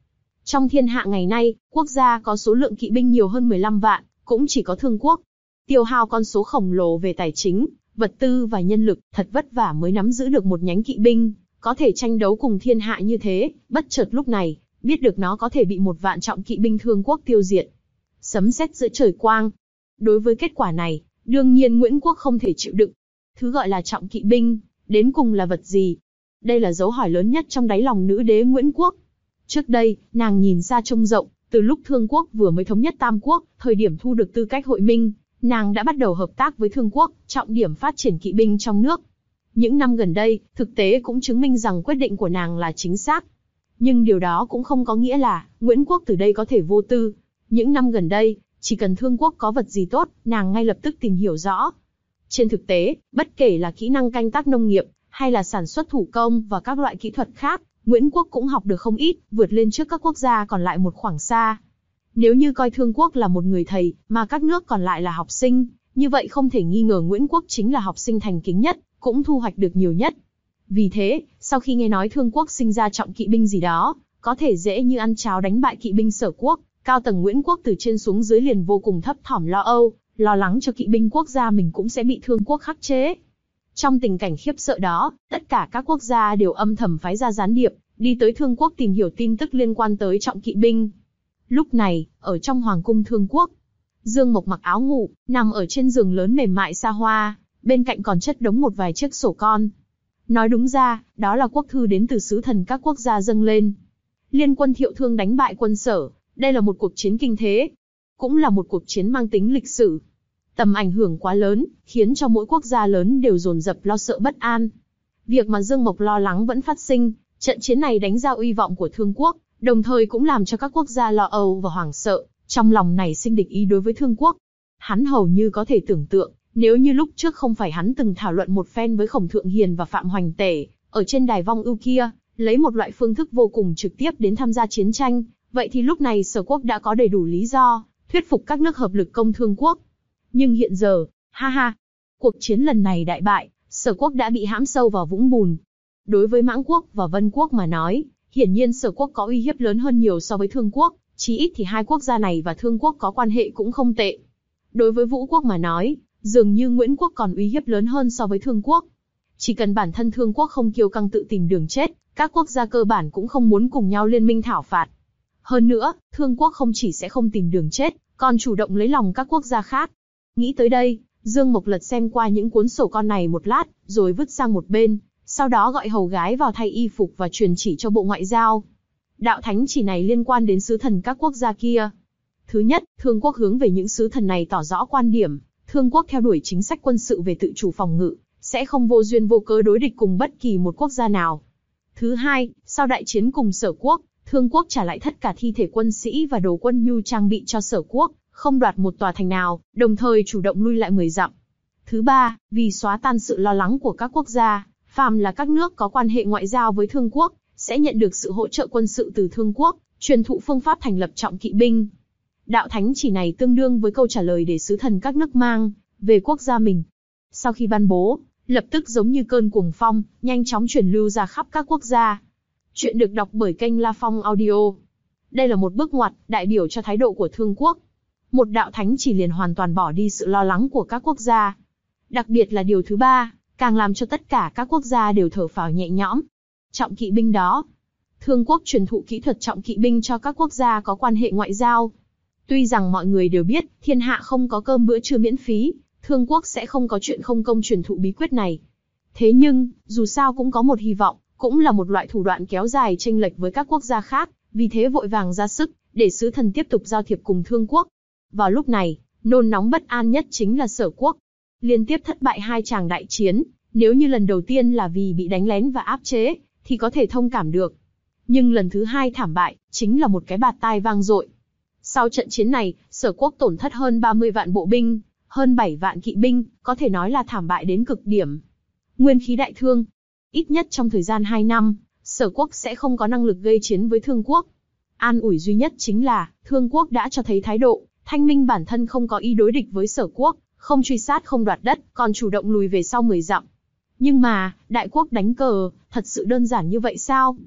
Trong thiên hạ ngày nay, quốc gia có số lượng kỵ binh nhiều hơn mười lăm vạn, cũng chỉ có Thương Quốc. Tiêu hao con số khổng lồ về tài chính, vật tư và nhân lực, thật vất vả mới nắm giữ được một nhánh kỵ binh, có thể tranh đấu cùng thiên hạ như thế, bất chợt lúc này, biết được nó có thể bị một vạn trọng kỵ binh Thương Quốc tiêu diệt. Sấm sét giữa trời quang. Đối với kết quả này, đương nhiên Nguyễn Quốc không thể chịu đựng. Thứ gọi là trọng kỵ binh, đến cùng là vật gì? Đây là dấu hỏi lớn nhất trong đáy lòng nữ đế Nguyễn Quốc. Trước đây, nàng nhìn xa trông rộng, từ lúc Thương Quốc vừa mới thống nhất Tam Quốc, thời điểm thu được tư cách hội minh, nàng đã bắt đầu hợp tác với Thương Quốc, trọng điểm phát triển kỵ binh trong nước. Những năm gần đây, thực tế cũng chứng minh rằng quyết định của nàng là chính xác. Nhưng điều đó cũng không có nghĩa là Nguyễn Quốc từ đây có thể vô tư. Những năm gần đây, chỉ cần Thương Quốc có vật gì tốt, nàng ngay lập tức tìm hiểu rõ. Trên thực tế, bất kể là kỹ năng canh tác nông nghiệp, hay là sản xuất thủ công và các loại kỹ thuật khác, Nguyễn Quốc cũng học được không ít, vượt lên trước các quốc gia còn lại một khoảng xa. Nếu như coi Thương Quốc là một người thầy, mà các nước còn lại là học sinh, như vậy không thể nghi ngờ Nguyễn Quốc chính là học sinh thành kính nhất, cũng thu hoạch được nhiều nhất. Vì thế, sau khi nghe nói Thương Quốc sinh ra trọng kỵ binh gì đó, có thể dễ như ăn cháo đánh bại kỵ binh Sở Quốc, cao tầng Nguyễn Quốc từ trên xuống dưới liền vô cùng thấp thỏm lo âu, lo lắng cho kỵ binh quốc gia mình cũng sẽ bị Thương Quốc khắc chế. Trong tình cảnh khiếp sợ đó, tất cả các quốc gia đều âm thầm phái ra gián điệp, đi tới Thương Quốc tìm hiểu tin tức liên quan tới trọng kỵ binh. Lúc này, ở trong hoàng cung Thương Quốc, Dương Mộc mặc áo ngủ, nằm ở trên giường lớn mềm mại xa hoa, bên cạnh còn chất đống một vài chiếc sổ con. Nói đúng ra, đó là quốc thư đến từ sứ thần các quốc gia dâng lên. Liên quân Thiệu Thương đánh bại quân Sở, đây là một cuộc chiến kinh thế, cũng là một cuộc chiến mang tính lịch sử. Tầm ảnh hưởng quá lớn, khiến cho mỗi quốc gia lớn đều dồn dập lo sợ bất an. Việc mà Dương Mộc lo lắng vẫn phát sinh, trận chiến này đánh ra uy vọng của Thương Quốc, đồng thời cũng làm cho các quốc gia lo âu và hoảng sợ, trong lòng nảy sinh địch ý đối với Thương Quốc. Hắn hầu như có thể tưởng tượng, nếu như lúc trước không phải hắn từng thảo luận một phen với Khổng Thượng Hiền và Phạm Hoành Tể, ở trên đài vong ưu kia, lấy một loại phương thức vô cùng trực tiếp đến tham gia chiến tranh, vậy thì lúc này Sở Quốc đã có đầy đủ lý do, thuyết phục các nước hợp lực công Thương Quốc. Nhưng hiện giờ, ha ha, cuộc chiến lần này đại bại, Sở Quốc đã bị hãm sâu vào vũng bùn. Đối với Mãng Quốc và Vân Quốc mà nói, hiển nhiên Sở Quốc có uy hiếp lớn hơn nhiều so với Thương Quốc, chí ít thì hai quốc gia này và Thương Quốc có quan hệ cũng không tệ. Đối với Vũ Quốc mà nói, dường như Nguyễn Quốc còn uy hiếp lớn hơn so với Thương Quốc. Chỉ cần bản thân Thương Quốc không kiêu căng tự tìm đường chết, các quốc gia cơ bản cũng không muốn cùng nhau liên minh thảo phạt. Hơn nữa, Thương Quốc không chỉ sẽ không tìm đường chết, còn chủ động lấy lòng các quốc gia khác. Nghĩ tới đây, Dương Mộc lật xem qua những cuốn sổ con này một lát, rồi vứt sang một bên, sau đó gọi hầu gái vào thay y phục và truyền chỉ cho Bộ Ngoại giao. Đạo thánh chỉ này liên quan đến sứ thần các quốc gia kia. Thứ nhất, Thương Quốc hướng về những sứ thần này tỏ rõ quan điểm, Thương Quốc theo đuổi chính sách quân sự về tự chủ phòng ngự, sẽ không vô duyên vô cớ đối địch cùng bất kỳ một quốc gia nào. Thứ hai, sau đại chiến cùng Sở Quốc, Thương Quốc trả lại tất cả thi thể quân sĩ và đồ quân nhu trang bị cho Sở Quốc, không đoạt một tòa thành nào, đồng thời chủ động lui lại mười dặm. Thứ ba, vì xóa tan sự lo lắng của các quốc gia, phàm là các nước có quan hệ ngoại giao với Thương Quốc, sẽ nhận được sự hỗ trợ quân sự từ Thương Quốc, truyền thụ phương pháp thành lập trọng kỵ binh. Đạo thánh chỉ này tương đương với câu trả lời để sứ thần các nước mang về quốc gia mình. Sau khi ban bố, lập tức giống như cơn cuồng phong, nhanh chóng truyền lưu ra khắp các quốc gia. Chuyện được đọc bởi kênh La Phong Audio. Đây là một bước ngoặt, đại biểu cho thái độ của Thương Quốc. Một đạo thánh chỉ liền hoàn toàn bỏ đi sự lo lắng của các quốc gia. Đặc biệt là điều thứ ba, càng làm cho tất cả các quốc gia đều thở phào nhẹ nhõm. Trọng kỵ binh đó. Thương Quốc truyền thụ kỹ thuật trọng kỵ binh cho các quốc gia có quan hệ ngoại giao. Tuy rằng mọi người đều biết, thiên hạ không có cơm bữa trưa miễn phí, Thương Quốc sẽ không có chuyện không công truyền thụ bí quyết này. Thế nhưng, dù sao cũng có một hy vọng, cũng là một loại thủ đoạn kéo dài chênh lệch với các quốc gia khác, vì thế vội vàng ra sức, để sứ thần tiếp tục giao thiệp cùng Thương Quốc. Vào lúc này, nôn nóng bất an nhất chính là Sở Quốc. Liên tiếp thất bại hai tràng đại chiến, nếu như lần đầu tiên là vì bị đánh lén và áp chế, thì có thể thông cảm được. Nhưng lần thứ hai thảm bại, chính là một cái bạt tai vang dội. Sau trận chiến này, Sở Quốc tổn thất hơn ba mươi vạn bộ binh, hơn bảy vạn kỵ binh, có thể nói là thảm bại đến cực điểm. Nguyên khí đại thương. Ít nhất trong thời gian hai năm, Sở Quốc sẽ không có năng lực gây chiến với Thương Quốc. An ủi duy nhất chính là, Thương Quốc đã cho thấy thái độ, thanh minh bản thân không có ý đối địch với Sở Quốc, không truy sát không đoạt đất, còn chủ động lùi về sau mười dặm. Nhưng mà, đại quốc đánh cờ, thật sự đơn giản như vậy sao?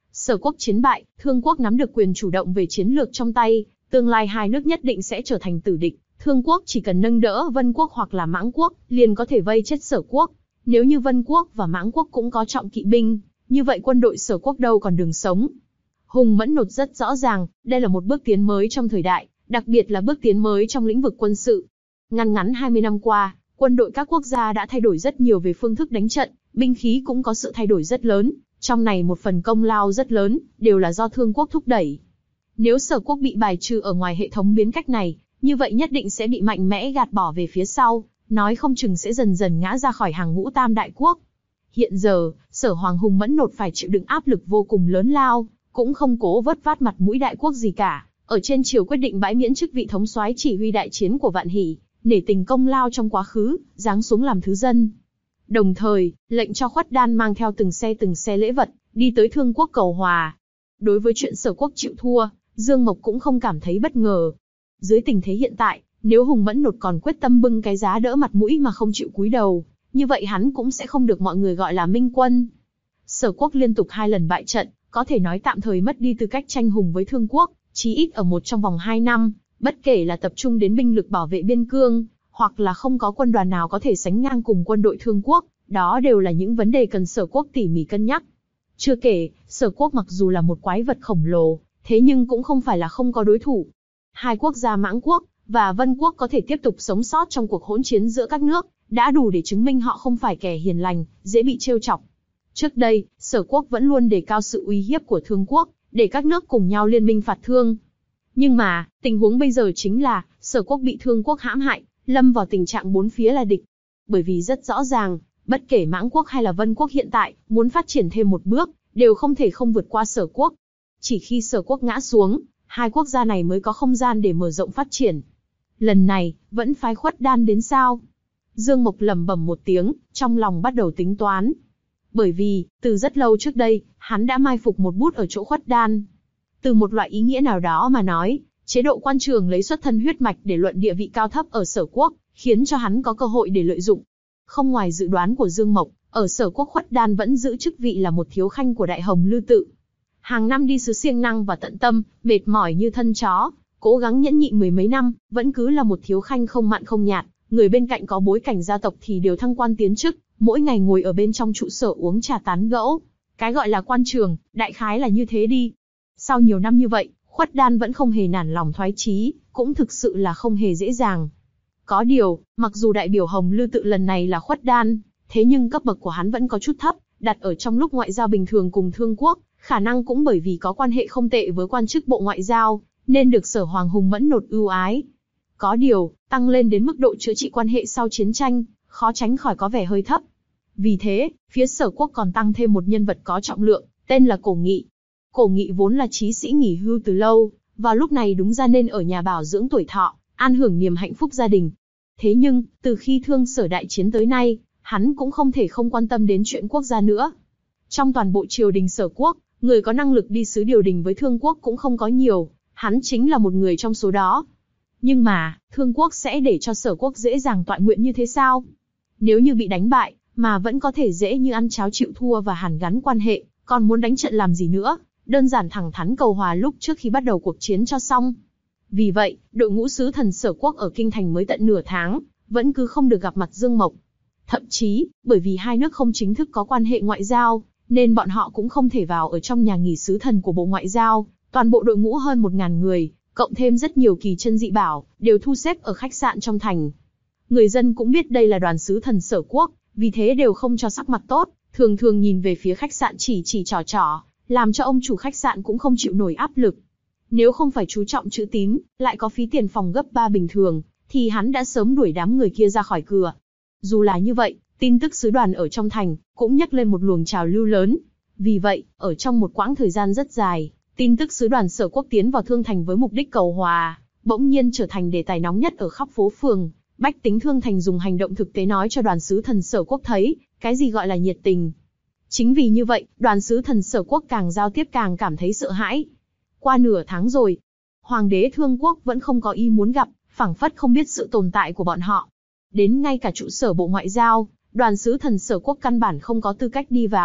Sở quốc chiến bại, Thương quốc nắm được quyền chủ động về chiến lược trong tay, tương lai hai nước nhất định sẽ trở thành tử địch. Thương quốc chỉ cần nâng đỡ Vân quốc hoặc là Mãng quốc, liền có thể vây chết Sở quốc. Nếu như Vân quốc và Mãng quốc cũng có trọng kỵ binh, như vậy quân đội Sở quốc đâu còn đường sống. Hùng Mẫn Nột rất rõ ràng, đây là một bước tiến mới trong thời đại, đặc biệt là bước tiến mới trong lĩnh vực quân sự. Ngắn ngắn hai mươi năm qua, quân đội các quốc gia đã thay đổi rất nhiều về phương thức đánh trận, binh khí cũng có sự thay đổi rất lớn, trong này một phần công lao rất lớn, đều là do Thương quốc thúc đẩy. Nếu Sở quốc bị bài trừ ở ngoài hệ thống biến cách này, như vậy nhất định sẽ bị mạnh mẽ gạt bỏ về phía sau, nói không chừng sẽ dần dần ngã ra khỏi hàng ngũ tam đại quốc. Hiện giờ, Sở Hoàng Hùng Mẫn Nột phải chịu đựng áp lực vô cùng lớn lao, cũng không cố vớt vát mặt mũi đại quốc gì cả, ở trên triều quyết định bãi miễn chức vị thống soái chỉ huy đại chiến của Vạn Hỷ, nể tình công lao trong quá khứ, giáng xuống làm thứ dân. Đồng thời, lệnh cho Khuất Đan mang theo từng xe từng xe lễ vật, đi tới Thương quốc cầu hòa. Đối với chuyện Sở quốc chịu thua, Dương Mộc cũng không cảm thấy bất ngờ. Dưới tình thế hiện tại, nếu Hùng Mẫn Nột còn quyết tâm bưng cái giá đỡ mặt mũi mà không chịu cúi đầu, như vậy hắn cũng sẽ không được mọi người gọi là minh quân. Sở quốc liên tục hai lần bại trận, có thể nói tạm thời mất đi tư cách tranh hùng với Thương quốc, chí ít ở một trong vòng hai năm, bất kể là tập trung đến binh lực bảo vệ biên cương, hoặc là không có quân đoàn nào có thể sánh ngang cùng quân đội Thương quốc, đó đều là những vấn đề cần Sở quốc tỉ mỉ cân nhắc. Chưa kể, Sở quốc mặc dù là một quái vật khổng lồ, thế nhưng cũng không phải là không có đối thủ. Hai quốc gia Mãng quốc và Vân quốc có thể tiếp tục sống sót trong cuộc hỗn chiến giữa các nước, đã đủ để chứng minh họ không phải kẻ hiền lành, dễ bị trêu chọc. Trước đây, Sở quốc vẫn luôn đề cao sự uy hiếp của Thương quốc, để các nước cùng nhau liên minh phạt Thương. Nhưng mà, tình huống bây giờ chính là, Sở quốc bị Thương quốc hãm hại, lâm vào tình trạng bốn phía là địch. Bởi vì rất rõ ràng, bất kể Mãng quốc hay là Vân quốc hiện tại, muốn phát triển thêm một bước, đều không thể không vượt qua Sở quốc. Chỉ khi Sở quốc ngã xuống, hai quốc gia này mới có không gian để mở rộng phát triển. Lần này, vẫn phái Khuất Đan đến sao? Dương Mộc lẩm bẩm một tiếng, trong lòng bắt đầu tính toán. Bởi vì, từ rất lâu trước đây, hắn đã mai phục một bút ở chỗ Khuất Đan. Từ một loại ý nghĩa nào đó mà nói, chế độ quan trường lấy xuất thân huyết mạch để luận địa vị cao thấp ở Sở quốc, khiến cho hắn có cơ hội để lợi dụng. Không ngoài dự đoán của Dương Mộc, ở Sở quốc Khuất Đan vẫn giữ chức vị là một thiếu khanh của Đại Hồng Lư Tự. Hàng năm đi sứ siêng năng và tận tâm, mệt mỏi như thân chó, cố gắng nhẫn nhịn mười mấy năm, vẫn cứ là một thiếu khanh không mặn không nhạt. Người bên cạnh có bối cảnh gia tộc thì đều thăng quan tiến chức, mỗi ngày ngồi ở bên trong trụ sở uống trà tán gẫu. Cái gọi là quan trường, đại khái là như thế đi. Sau nhiều năm như vậy, Khuất Đan vẫn không hề nản lòng thoái chí, cũng thực sự là không hề dễ dàng. Có điều, mặc dù đại biểu Hồng Lư Tự lần này là Khuất Đan, thế nhưng cấp bậc của hắn vẫn có chút thấp, đặt ở trong lúc ngoại giao bình thường cùng Thương quốc, khả năng cũng bởi vì có quan hệ không tệ với quan chức bộ ngoại giao, nên được Sở Hoàng Hùng Mẫn Nột ưu ái. Có điều, tăng lên đến mức độ chữa trị quan hệ sau chiến tranh, khó tránh khỏi có vẻ hơi thấp. Vì thế, phía Sở quốc còn tăng thêm một nhân vật có trọng lượng, tên là Cổ Nghị. Cổ Nghị vốn là chí sĩ nghỉ hưu từ lâu, vào lúc này đúng ra nên ở nhà bảo dưỡng tuổi thọ, an hưởng niềm hạnh phúc gia đình. Thế nhưng, từ khi Thương Sở đại chiến tới nay, hắn cũng không thể không quan tâm đến chuyện quốc gia nữa. Trong toàn bộ triều đình Sở quốc, người có năng lực đi sứ điều đình với Thương quốc cũng không có nhiều, hắn chính là một người trong số đó. Nhưng mà, Thương quốc sẽ để cho Sở quốc dễ dàng tọa nguyện như thế sao? Nếu như bị đánh bại, mà vẫn có thể dễ như ăn cháo chịu thua và hàn gắn quan hệ, còn muốn đánh trận làm gì nữa? Đơn giản thẳng thắn cầu hòa lúc trước khi bắt đầu cuộc chiến cho xong. Vì vậy, đội ngũ sứ thần Sở quốc ở Kinh Thành mới tận nửa tháng, vẫn cứ không được gặp mặt Dương Mộc. Thậm chí, bởi vì hai nước không chính thức có quan hệ ngoại giao, nên bọn họ cũng không thể vào ở trong nhà nghỉ sứ thần của Bộ Ngoại giao. Toàn bộ đội ngũ hơn một ngàn người, cộng thêm rất nhiều kỳ chân dị bảo, đều thu xếp ở khách sạn trong thành. Người dân cũng biết đây là đoàn sứ thần Sở quốc, vì thế đều không cho sắc mặt tốt, thường thường nhìn về phía khách sạn chỉ chỉ trò trò, làm cho ông chủ khách sạn cũng không chịu nổi áp lực. Nếu không phải chú trọng chữ tín, lại có phí tiền phòng gấp ba bình thường, thì hắn đã sớm đuổi đám người kia ra khỏi cửa. Dù là như vậy, tin tức sứ đoàn ở trong thành cũng nhấc lên một luồng trào lưu lớn. Vì vậy, ở trong một quãng thời gian rất dài, tin tức sứ đoàn Sở quốc tiến vào Thương Thành với mục đích cầu hòa, bỗng nhiên trở thành đề tài nóng nhất ở khắp phố phường. Bách tính Thương Thành dùng hành động thực tế nói cho đoàn sứ thần Sở quốc thấy, cái gì gọi là nhiệt tình. Chính vì như vậy, đoàn sứ thần Sở quốc càng giao tiếp càng cảm thấy sợ hãi. Qua nửa tháng rồi, Hoàng đế Thương quốc vẫn không có ý muốn gặp, phảng phất không biết sự tồn tại của bọn họ. Đến ngay cả trụ sở Bộ Ngoại giao, đoàn sứ thần Sở quốc căn bản không có tư cách đi vào,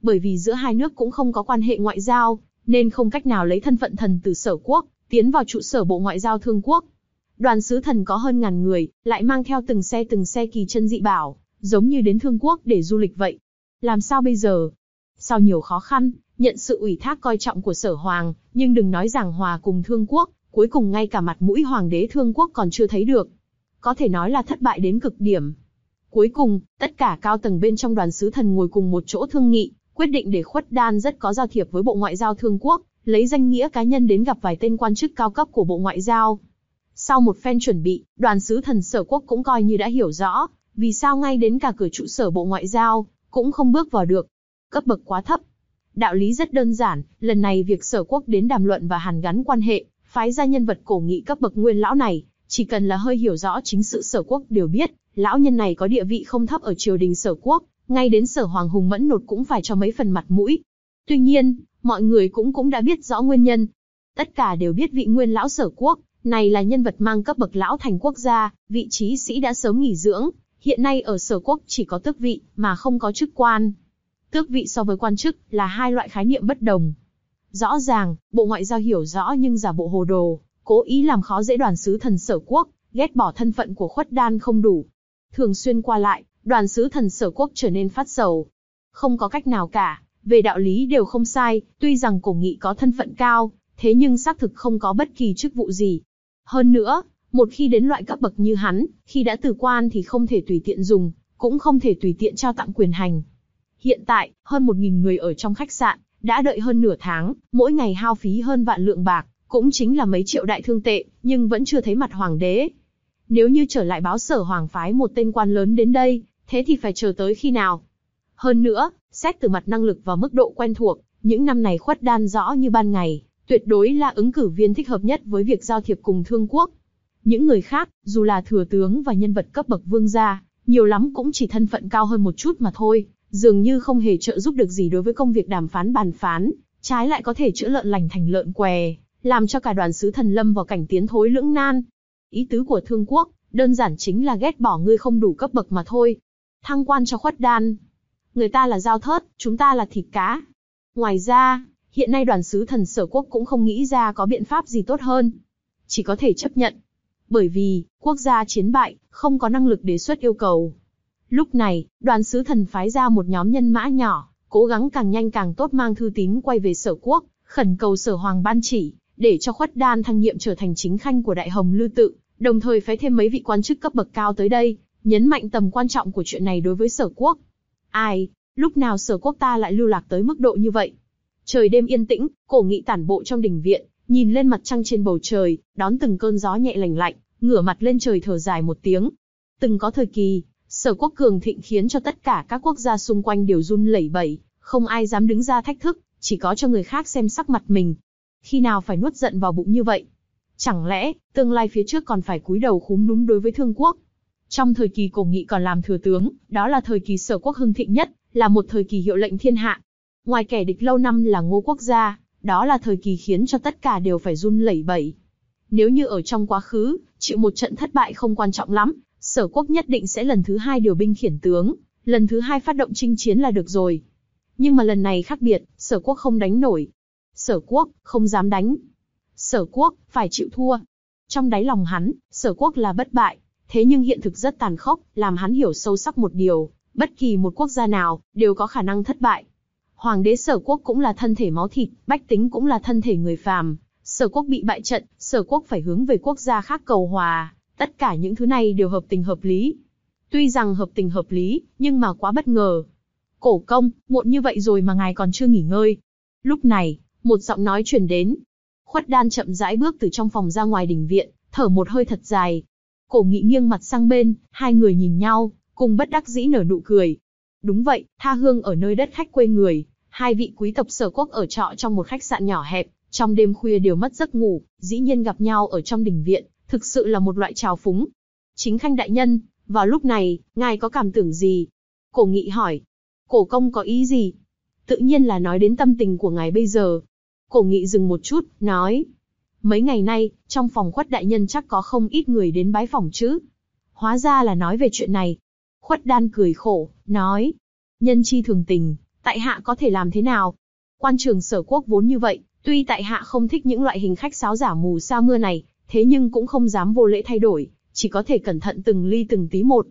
Bởi vì giữa hai nước cũng không có quan hệ ngoại giao, nên không cách nào lấy thân phận thần từ Sở Quốc, tiến vào trụ sở Bộ Ngoại giao Thương Quốc. Đoàn sứ thần có hơn ngàn người, lại mang theo từng xe từng xe kỳ chân dị bảo, giống như đến Thương Quốc để du lịch vậy. Làm sao bây giờ? Sau nhiều khó khăn, nhận sự ủy thác coi trọng của Sở Hoàng, nhưng đừng nói giảng hòa cùng Thương Quốc, cuối cùng ngay cả mặt mũi Hoàng đế Thương Quốc còn chưa thấy được. Có thể nói là thất bại đến cực điểm. Cuối cùng, tất cả cao tầng bên trong đoàn sứ thần ngồi cùng một chỗ thương nghị, quyết định để Khuất Đan rất có giao thiệp với Bộ Ngoại giao Thương Quốc, lấy danh nghĩa cá nhân đến gặp vài tên quan chức cao cấp của Bộ Ngoại giao. Sau một phen chuẩn bị, đoàn sứ thần Sở Quốc cũng coi như đã hiểu rõ, vì sao ngay đến cả cửa trụ sở Bộ Ngoại giao, cũng không bước vào được. Cấp bậc quá thấp. Đạo lý rất đơn giản, lần này việc Sở Quốc đến đàm luận và hàn gắn quan hệ, phái ra nhân vật cổ nghị cấp bậc nguyên lão này, chỉ cần là hơi hiểu rõ chính sự Sở Quốc đều biết, lão nhân này có địa vị không thấp ở triều đình Sở Quốc, ngay đến Sở Hoàng Hùng Mẫn Nột cũng phải cho mấy phần mặt mũi. Tuy nhiên, mọi người cũng cũng đã biết rõ nguyên nhân. Tất cả đều biết vị nguyên lão Sở Quốc này là nhân vật mang cấp bậc lão thành quốc gia, vị trí sĩ đã sớm nghỉ dưỡng, hiện nay ở Sở Quốc chỉ có tước vị, mà không có chức quan. Tước vị so với quan chức là hai loại khái niệm bất đồng. Rõ ràng, Bộ Ngoại giao hiểu rõ nhưng giả bộ hồ đồ, cố ý làm khó dễ đoàn sứ thần Sở Quốc, ghét bỏ thân phận của Khuất Đan không đủ. Thường xuyên qua lại, đoàn sứ thần Sở Quốc trở nên phát sầu. Không có cách nào cả, về đạo lý đều không sai, tuy rằng cổ nghị có thân phận cao, thế nhưng xác thực không có bất kỳ chức vụ gì. Hơn nữa, một khi đến loại cấp bậc như hắn, khi đã từ quan thì không thể tùy tiện dùng, cũng không thể tùy tiện trao tặng quyền hành. Hiện tại, hơn một nghìn người ở trong khách sạn, đã đợi hơn nửa tháng, mỗi ngày hao phí hơn vạn lượng bạc, cũng chính là mấy triệu đại thương tệ, nhưng vẫn chưa thấy mặt hoàng đế. Nếu như trở lại báo Sở Hoàng phái một tên quan lớn đến đây, thế thì phải chờ tới khi nào? Hơn nữa, xét từ mặt năng lực và mức độ quen thuộc, những năm này Khuất Đan rõ như ban ngày, tuyệt đối là ứng cử viên thích hợp nhất với việc giao thiệp cùng Thương Quốc. Những người khác, dù là thừa tướng và nhân vật cấp bậc vương gia, nhiều lắm cũng chỉ thân phận cao hơn một chút mà thôi, dường như không hề trợ giúp được gì đối với công việc đàm phán bàn phán, trái lại có thể chữa lợn lành thành lợn què, làm cho cả đoàn sứ thần lâm vào cảnh tiến thối lưỡng nan. Ý tứ của Thương Quốc, đơn giản chính là ghét bỏ ngươi không đủ cấp bậc mà thôi. Thăng quan cho Khuất Đan. Người ta là dao thớt, chúng ta là thịt cá. Ngoài ra, hiện nay đoàn sứ thần Sở Quốc cũng không nghĩ ra có biện pháp gì tốt hơn. Chỉ có thể chấp nhận. Bởi vì, quốc gia chiến bại, không có năng lực đề xuất yêu cầu. Lúc này, đoàn sứ thần phái ra một nhóm nhân mã nhỏ, cố gắng càng nhanh càng tốt mang thư tín quay về Sở Quốc, khẩn cầu Sở Hoàng ban chỉ, để cho Khuất Đan thăng nhiệm trở thành chính khanh của Đại Hồng Lư Tự, đồng thời phái thêm mấy vị quan chức cấp bậc cao tới đây, nhấn mạnh tầm quan trọng của chuyện này đối với Sở Quốc. Ai, lúc nào Sở Quốc ta lại lưu lạc tới mức độ như vậy? Trời đêm yên tĩnh, cổ nghị tản bộ trong đình viện, nhìn lên mặt trăng trên bầu trời, đón từng cơn gió nhẹ lành lạnh, ngửa mặt lên trời thở dài một tiếng. Từng có thời kỳ, Sở Quốc cường thịnh khiến cho tất cả các quốc gia xung quanh đều run lẩy bẩy, không ai dám đứng ra thách thức, chỉ có cho người khác xem sắc mặt mình. Khi nào phải nuốt giận vào bụng như vậy? Chẳng lẽ, tương lai phía trước còn phải cúi đầu khúm núm đối với Thương Quốc? Trong thời kỳ cổ nghị còn làm thừa tướng, đó là thời kỳ Sở Quốc hưng thịnh nhất, là một thời kỳ hiệu lệnh thiên hạ. Ngoài kẻ địch lâu năm là Ngô Quốc gia, đó là thời kỳ khiến cho tất cả đều phải run lẩy bẩy. Nếu như ở trong quá khứ, chịu một trận thất bại không quan trọng lắm, Sở Quốc nhất định sẽ lần thứ hai điều binh khiển tướng, lần thứ hai phát động chinh chiến là được rồi. Nhưng mà lần này khác biệt, Sở Quốc không đánh nổi. Sở Quốc không dám đánh. Sở Quốc phải chịu thua. Trong đáy lòng hắn, Sở Quốc là bất bại, thế nhưng hiện thực rất tàn khốc, làm hắn hiểu sâu sắc một điều, bất kỳ một quốc gia nào đều có khả năng thất bại. Hoàng đế Sở Quốc cũng là thân thể máu thịt, bách tính cũng là thân thể người phàm. Sở Quốc bị bại trận, Sở Quốc phải hướng về quốc gia khác cầu hòa, tất cả những thứ này đều hợp tình hợp lý. Tuy rằng hợp tình hợp lý, nhưng mà quá bất ngờ. Cổ công, muộn như vậy rồi mà ngài còn chưa nghỉ ngơi. Lúc này, một giọng nói truyền đến. Khuất Đan chậm rãi bước từ trong phòng ra ngoài đình viện, thở một hơi thật dài. Cổ nghị nghiêng mặt sang bên, hai người nhìn nhau, cùng bất đắc dĩ nở nụ cười. Đúng vậy, tha hương ở nơi đất khách quê người, hai vị quý tộc Sở Quốc ở trọ trong một khách sạn nhỏ hẹp, trong đêm khuya đều mất giấc ngủ, dĩ nhiên gặp nhau ở trong đình viện, thực sự là một loại trào phúng. Chính khanh đại nhân, vào lúc này, ngài có cảm tưởng gì? Cổ nghị hỏi. Cổ công có ý gì? Tự nhiên là nói đến tâm tình của ngài bây giờ. Cổ nghị dừng một chút, nói. Mấy ngày nay, trong phòng Khuất đại nhân chắc có không ít người đến bái phỏng chứ? Hóa ra là nói về chuyện này. Khuất Đan cười khổ, nói. Nhân chi thường tình, tại hạ có thể làm thế nào? Quan trường Sở Quốc vốn như vậy, tuy tại hạ không thích những loại hình khách sáo giả mù sa mưa này, thế nhưng cũng không dám vô lễ thay đổi, chỉ có thể cẩn thận từng ly từng tí một.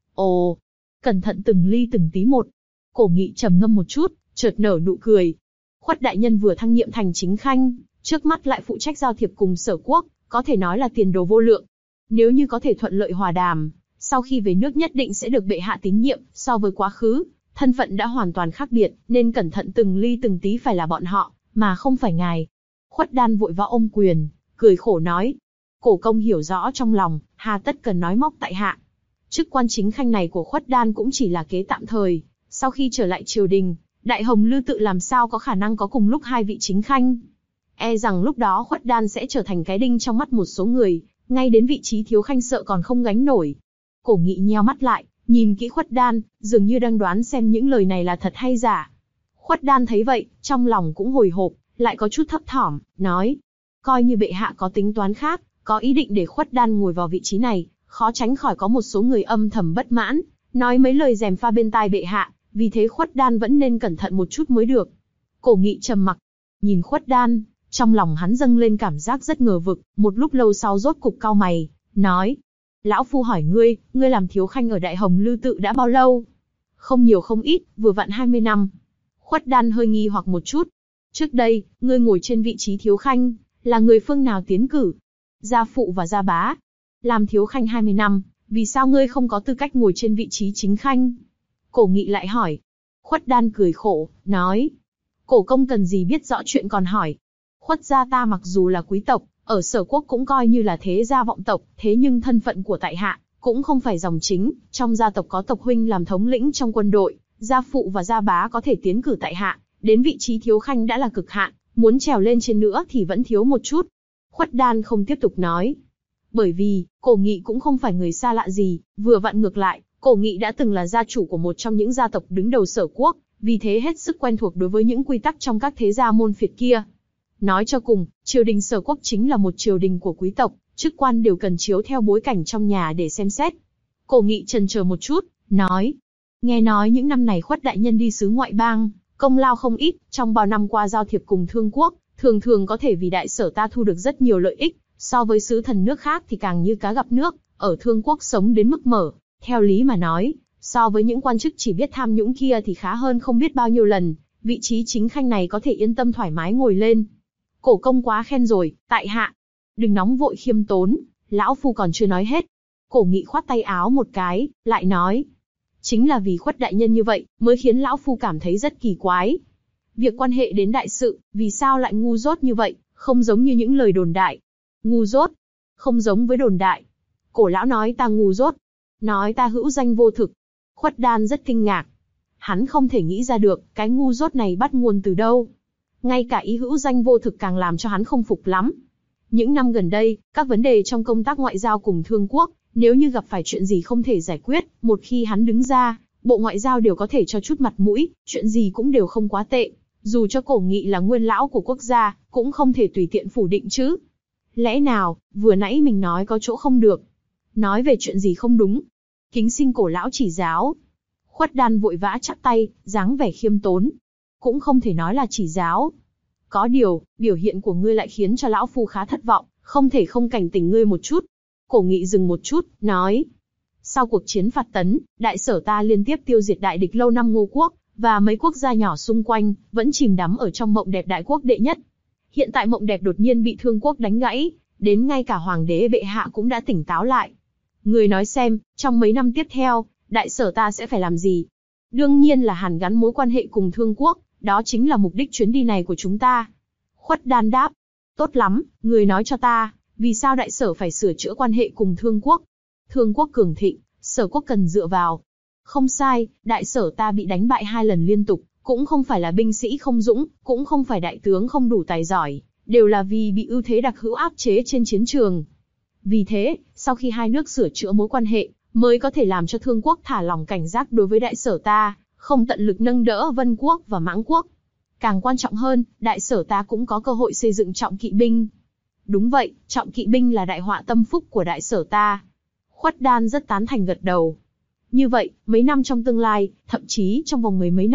Ồ, cẩn thận từng ly từng tí một. Cổ Nghị trầm ngâm một chút, chợt nở nụ cười. Khuất đại nhân vừa thăng nhiệm thành chính khanh, trước mắt lại phụ trách giao thiệp cùng Sở Quốc, có thể nói là tiền đồ vô lượng. Nếu như có thể thuận lợi hòa đàm, sau khi về nước nhất định sẽ được bệ hạ tín nhiệm. So với quá khứ, thân phận đã hoàn toàn khác biệt, nên cẩn thận từng ly từng tí phải là bọn họ, mà không phải ngài. Khuất Đan vội vã ôm quyền, cười khổ nói. Cổ công hiểu rõ trong lòng, hà tất cần nói móc tại hạ. Chức quan chính khanh này của Khuất Đan cũng chỉ là kế tạm thời, sau khi trở lại triều đình, Đại Hồng Lư tự làm sao có khả năng có cùng lúc hai vị chính khanh. E rằng lúc đó Khuất Đan sẽ trở thành cái đinh trong mắt một số người, ngay đến vị trí thiếu khanh sợ còn không gánh nổi. Cổ Nghị nheo mắt lại, nhìn kỹ Khuất Đan, dường như đang đoán xem những lời này là thật hay giả. Khuất Đan thấy vậy, trong lòng cũng hồi hộp, lại có chút thấp thỏm, nói. Coi như bệ hạ có tính toán khác, có ý định để Khuất Đan ngồi vào vị trí này, khó tránh khỏi có một số người âm thầm bất mãn, nói mấy lời gièm pha bên tai bệ hạ, vì thế Khuất Đan vẫn nên cẩn thận một chút mới được. Cổ Nghị trầm mặc, nhìn Khuất Đan, trong lòng hắn dâng lên cảm giác rất ngờ vực, một lúc lâu sau rốt cục cau mày, nói. Lão phu hỏi ngươi, ngươi làm thiếu khanh ở Đại Hồng Lư tự đã bao lâu? Không nhiều không ít, vừa vặn hai mươi năm. Khuất Đan hơi nghi hoặc một chút. Trước đây, ngươi ngồi trên vị trí thiếu khanh, là người phương nào tiến cử? Gia phụ và gia bá. Làm thiếu khanh hai mươi năm, vì sao ngươi không có tư cách ngồi trên vị trí chính khanh? Cổ Nghị lại hỏi. Khuất Đan cười khổ, nói. Cổ công cần gì biết rõ chuyện còn hỏi. Khuất gia ta mặc dù là quý tộc, ở Sở Quốc cũng coi như là thế gia vọng tộc, thế nhưng thân phận của tại hạ cũng không phải dòng chính, trong gia tộc có tộc huynh làm thống lĩnh trong quân đội, gia phụ và gia bá có thể tiến cử tại hạ, đến vị trí thiếu khanh đã là cực hạn, muốn trèo lên trên nữa thì vẫn thiếu một chút. Khuất Đan không tiếp tục nói. Bởi vì, Cổ Nghị cũng không phải người xa lạ gì, vừa vặn ngược lại, Cổ Nghị đã từng là gia chủ của một trong những gia tộc đứng đầu Sở Quốc, vì thế hết sức quen thuộc đối với những quy tắc trong các thế gia môn phiệt kia. Nói cho cùng, triều đình Sở Quốc chính là một triều đình của quý tộc, chức quan đều cần chiếu theo bối cảnh trong nhà để xem xét. Cổ Nghị chần chờ một chút, nói. Nghe nói những năm này Khuất đại nhân đi xứ ngoại bang, công lao không ít, trong bao năm qua giao thiệp cùng Thương Quốc, thường thường có thể vì đại sở ta thu được rất nhiều lợi ích, so với sứ thần nước khác thì càng như cá gặp nước, ở Thương Quốc sống đến mức mở, theo lý mà nói, so với những quan chức chỉ biết tham nhũng kia thì khá hơn không biết bao nhiêu lần, vị trí chính khanh này có thể yên tâm thoải mái ngồi lên. Cổ công quá khen rồi, tại hạ. Đừng nóng vội khiêm tốn, lão phu còn chưa nói hết. Cổ Nghị khoát tay áo một cái, lại nói. Chính là vì Khuất đại nhân như vậy, mới khiến lão phu cảm thấy rất kỳ quái. Việc quan hệ đến đại sự, vì sao lại ngu dốt như vậy, không giống như những lời đồn đại. Ngu dốt, không giống với đồn đại. Cổ lão nói ta ngu dốt, nói ta hữu danh vô thực. Khuất Đan rất kinh ngạc. Hắn không thể nghĩ ra được, cái ngu dốt này bắt nguồn từ đâu. Ngay cả ý hữu danh vô thực càng làm cho hắn không phục lắm. Những năm gần đây, các vấn đề trong công tác ngoại giao cùng Thương Quốc, nếu như gặp phải chuyện gì không thể giải quyết, một khi hắn đứng ra, Bộ Ngoại giao đều có thể cho chút mặt mũi, chuyện gì cũng đều không quá tệ. Dù cho Cổ Nghị là nguyên lão của quốc gia, cũng không thể tùy tiện phủ định chứ. Lẽ nào, vừa nãy mình nói có chỗ không được? Nói về chuyện gì không đúng? Kính xin Cổ lão chỉ giáo. Khuất Đan vội vã chắp tay, dáng vẻ khiêm tốn. Cũng không thể nói là chỉ giáo. Có điều, biểu hiện của ngươi lại khiến cho lão phu khá thất vọng, không thể không cảnh tỉnh ngươi một chút. Cổ Nghị dừng một chút, nói. Sau cuộc chiến phạt Tấn, đại sở ta liên tiếp tiêu diệt đại địch lâu năm Ngô Quốc, và mấy quốc gia nhỏ xung quanh, vẫn chìm đắm ở trong mộng đẹp đại quốc đệ nhất. Hiện tại mộng đẹp đột nhiên bị Thương Quốc đánh gãy, đến ngay cả hoàng đế bệ hạ cũng đã tỉnh táo lại. Ngươi nói xem, trong mấy năm tiếp theo, đại sở ta sẽ phải làm gì? Đương nhiên là hàn gắn mối quan hệ cùng Thương Quốc, đó chính là mục đích chuyến đi này của chúng ta. Khuất Đan đáp. Tốt lắm, ngươi nói cho ta, vì sao đại sở phải sửa chữa quan hệ cùng Thương Quốc? Thương Quốc cường thịnh, Sở Quốc cần dựa vào. Không sai, đại sở ta bị đánh bại hai lần liên tục, cũng không phải là binh sĩ không dũng, cũng không phải đại tướng không đủ tài giỏi, đều là vì bị ưu thế đặc hữu áp chế trên chiến trường. Vì thế, sau khi hai nước sửa chữa mối quan hệ, mới có thể làm cho Thương Quốc thả lỏng cảnh giác đối với đại sở ta, không tận lực nâng đỡ Vân Quốc và Mãng Quốc. Càng quan trọng hơn, đại sở ta cũng có cơ hội xây dựng trọng kỵ binh. Đúng vậy, trọng kỵ binh là đại họa tâm phúc của đại sở ta. Khuất Đan rất tán thành gật đầu. Như vậy, mấy năm trong tương lai, thậm chí trong vòng mười mấy năm,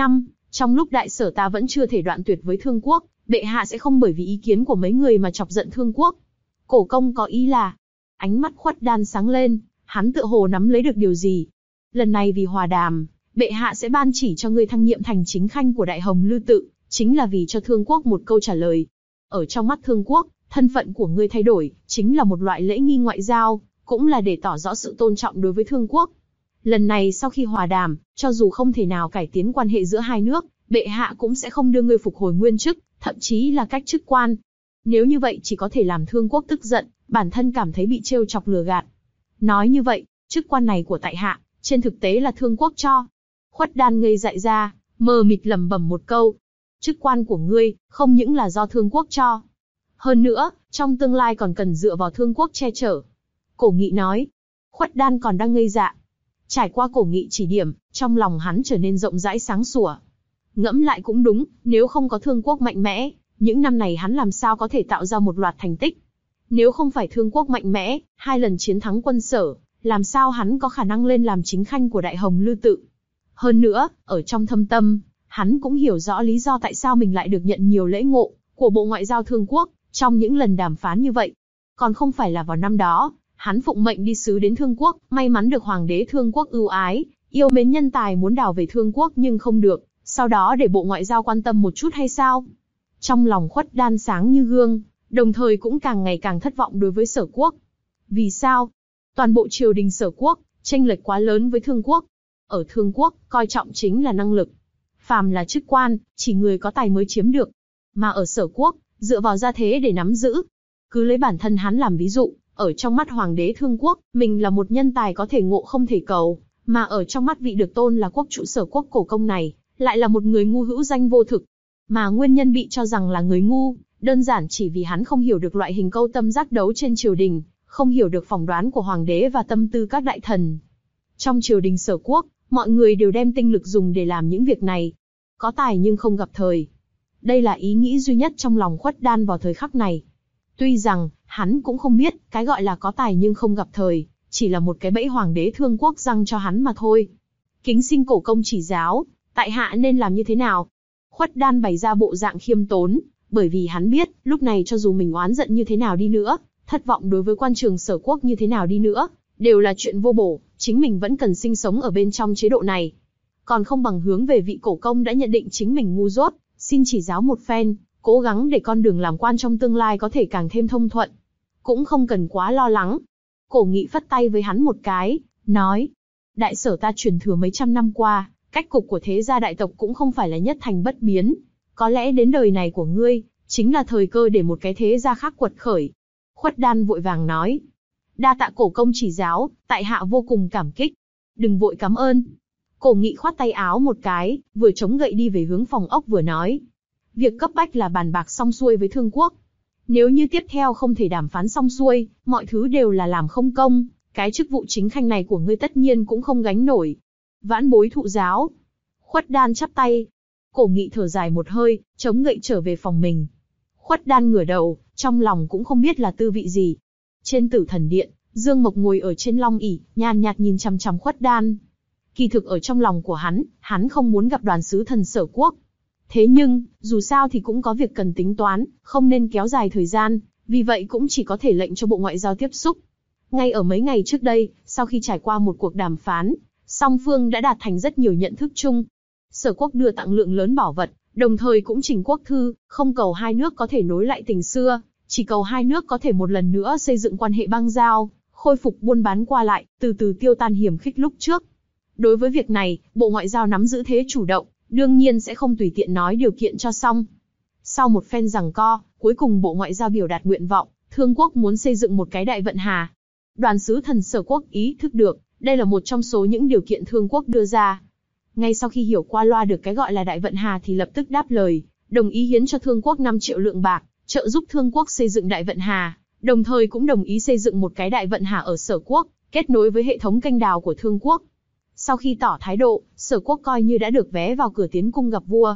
Trong lúc đại sở ta vẫn chưa thể đoạn tuyệt với Thương Quốc, bệ hạ sẽ không bởi vì ý kiến của mấy người mà chọc giận Thương Quốc. Cổ công có ý là... Ánh mắt Khuất Đan sáng lên, hắn tựa hồ nắm lấy được điều gì. Lần này vì hòa đàm, bệ hạ sẽ ban chỉ cho ngươi thăng nhiệm thành chính khanh của Đại Hồng Lư Tự, chính là vì cho Thương Quốc một câu trả lời. Ở trong mắt Thương Quốc, thân phận của ngươi thay đổi, chính là một loại lễ nghi ngoại giao, cũng là để tỏ rõ sự tôn trọng đối với Thương Quốc. Lần này sau khi hòa đàm, cho dù không thể nào cải tiến quan hệ giữa hai nước, bệ hạ cũng sẽ không đưa ngươi phục hồi nguyên chức, thậm chí là cách chức quan. Nếu như vậy chỉ có thể làm Thương Quốc tức giận, bản thân cảm thấy bị trêu chọc lừa gạt. Nói như vậy, chức quan này của tại hạ, trên thực tế là Thương Quốc cho. Khuất Đan ngây dại ra, mờ mịt lẩm bẩm một câu. Chức quan của ngươi, không những là do Thương Quốc cho. Hơn nữa, trong tương lai còn cần dựa vào Thương Quốc che chở. Cổ Nghị nói. Khuất Đan còn đang ngây dạ. Trải qua Cổ Nghị chỉ điểm, trong lòng hắn trở nên rộng rãi sáng sủa. Ngẫm lại cũng đúng, nếu không có Thương Quốc mạnh mẽ, những năm này hắn làm sao có thể tạo ra một loạt thành tích. Nếu không phải Thương Quốc mạnh mẽ, hai lần chiến thắng quân Sở, làm sao hắn có khả năng lên làm chính khanh của Đại Hồng Lư Tự. Hơn nữa, ở trong thâm tâm, hắn cũng hiểu rõ lý do tại sao mình lại được nhận nhiều lễ ngộ của Bộ Ngoại giao Thương Quốc trong những lần đàm phán như vậy. Còn không phải là vào năm đó, hắn phụng mệnh đi sứ đến Thương Quốc, may mắn được Hoàng đế Thương Quốc ưu ái, yêu mến nhân tài muốn đào về Thương Quốc nhưng không được, sau đó để Bộ Ngoại giao quan tâm một chút hay sao? Trong lòng Khuất Đan sáng như gương, đồng thời cũng càng ngày càng thất vọng đối với Sở Quốc. Vì sao? Toàn bộ triều đình Sở Quốc, chênh lệch quá lớn với Thương Quốc. Ở Thương Quốc, coi trọng chính là năng lực. Phàm là chức quan, chỉ người có tài mới chiếm được. Mà ở Sở Quốc, dựa vào gia thế để nắm giữ. Cứ lấy bản thân hắn làm ví dụ, ở trong mắt Hoàng đế Thương Quốc, mình là một nhân tài có thể ngộ không thể cầu, mà ở trong mắt vị được tôn là quốc chủ Sở Quốc Cổ Công này, lại là một người ngu hữu danh vô thực. Mà nguyên nhân bị cho rằng là người ngu, đơn giản chỉ vì hắn không hiểu được loại hình câu tâm giác đấu trên triều đình, không hiểu được phỏng đoán của Hoàng đế và tâm tư các đại thần. Trong triều đình Sở Quốc, mọi người đều đem tinh lực dùng để làm những việc này. Có tài nhưng không gặp thời. Đây là ý nghĩ duy nhất trong lòng Khuất Đan vào thời khắc này. Tuy rằng, hắn cũng không biết, cái gọi là có tài nhưng không gặp thời, chỉ là một cái bẫy Hoàng đế Thương Quốc răng cho hắn mà thôi. Kính xin Cổ Công chỉ giáo, tại hạ nên làm như thế nào? Khuất Đan bày ra bộ dạng khiêm tốn, bởi vì hắn biết, lúc này cho dù mình oán giận như thế nào đi nữa, thất vọng đối với quan trường Sở Quốc như thế nào đi nữa, đều là chuyện vô bổ, chính mình vẫn cần sinh sống ở bên trong chế độ này. Còn không bằng hướng về vị Cổ Công đã nhận định chính mình ngu dốt, xin chỉ giáo một phen, cố gắng để con đường làm quan trong tương lai có thể càng thêm thông thuận. Cũng không cần quá lo lắng. Cổ Nghị phất tay với hắn một cái, nói, đại sở ta truyền thừa mấy trăm năm qua, cách cục của thế gia đại tộc cũng không phải là nhất thành bất biến. Có lẽ đến đời này của ngươi, chính là thời cơ để một cái thế gia khác quật khởi. Khuất Đan vội vàng nói, đa tạ Cổ Công chỉ giáo, tại hạ vô cùng cảm kích. Đừng vội cảm ơn. Cổ Nghị khoát tay áo một cái, vừa chống gậy đi về hướng phòng ốc vừa nói, việc cấp bách là bàn bạc xong xuôi với Thương Quốc. Nếu như tiếp theo không thể đàm phán xong xuôi, mọi thứ đều là làm không công, cái chức vụ chính khanh này của ngươi tất nhiên cũng không gánh nổi. Vãn bối thụ giáo. Khuất Đan chắp tay. Cổ Nghị thở dài một hơi, chống gậy trở về phòng mình. Khuất Đan ngửa đầu, trong lòng cũng không biết là tư vị gì. Trên Tử Thần Điện, Dương Mộc ngồi ở trên long ỷ, nhàn nhạt nhìn chằm chằm Khuất Đan. Kỳ thực ở trong lòng của hắn, hắn không muốn gặp đoàn sứ thần Sở Quốc. Thế nhưng, dù sao thì cũng có việc cần tính toán, không nên kéo dài thời gian, vì vậy cũng chỉ có thể lệnh cho Bộ Ngoại giao tiếp xúc. Ngay ở mấy ngày trước đây, sau khi trải qua một cuộc đàm phán, song phương đã đạt thành rất nhiều nhận thức chung. Sở Quốc đưa tặng lượng lớn bảo vật, đồng thời cũng trình quốc thư, không cầu hai nước có thể nối lại tình xưa, chỉ cầu hai nước có thể một lần nữa xây dựng quan hệ bang giao, khôi phục buôn bán qua lại, từ từ tiêu tan hiểm khích lúc trước. Đối với việc này, Bộ Ngoại giao nắm giữ thế chủ động, đương nhiên sẽ không tùy tiện nói điều kiện cho xong. Sau một phen giằng co, cuối cùng Bộ Ngoại giao biểu đạt nguyện vọng, Thương Quốc muốn xây dựng một cái đại vận hà. Đoàn sứ thần Sở Quốc ý thức được, đây là một trong số những điều kiện Thương Quốc đưa ra. Ngay sau khi hiểu qua loa được cái gọi là đại vận hà thì lập tức đáp lời, đồng ý hiến cho Thương Quốc năm triệu lượng bạc, trợ giúp Thương Quốc xây dựng đại vận hà, đồng thời cũng đồng ý xây dựng một cái đại vận hà ở Sở Quốc, kết nối với hệ thống kênh đào của Thương Quốc. Sau khi tỏ thái độ, Sở Quốc coi như đã được vé vào cửa tiến cung gặp vua.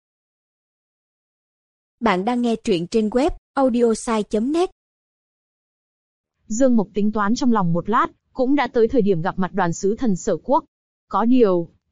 Bạn đang nghe truyện trên web audiosai chấm net. Dương Mộc tính toán trong lòng một lát, cũng đã tới thời điểm gặp mặt đoàn sứ thần Sở Quốc. Có điều,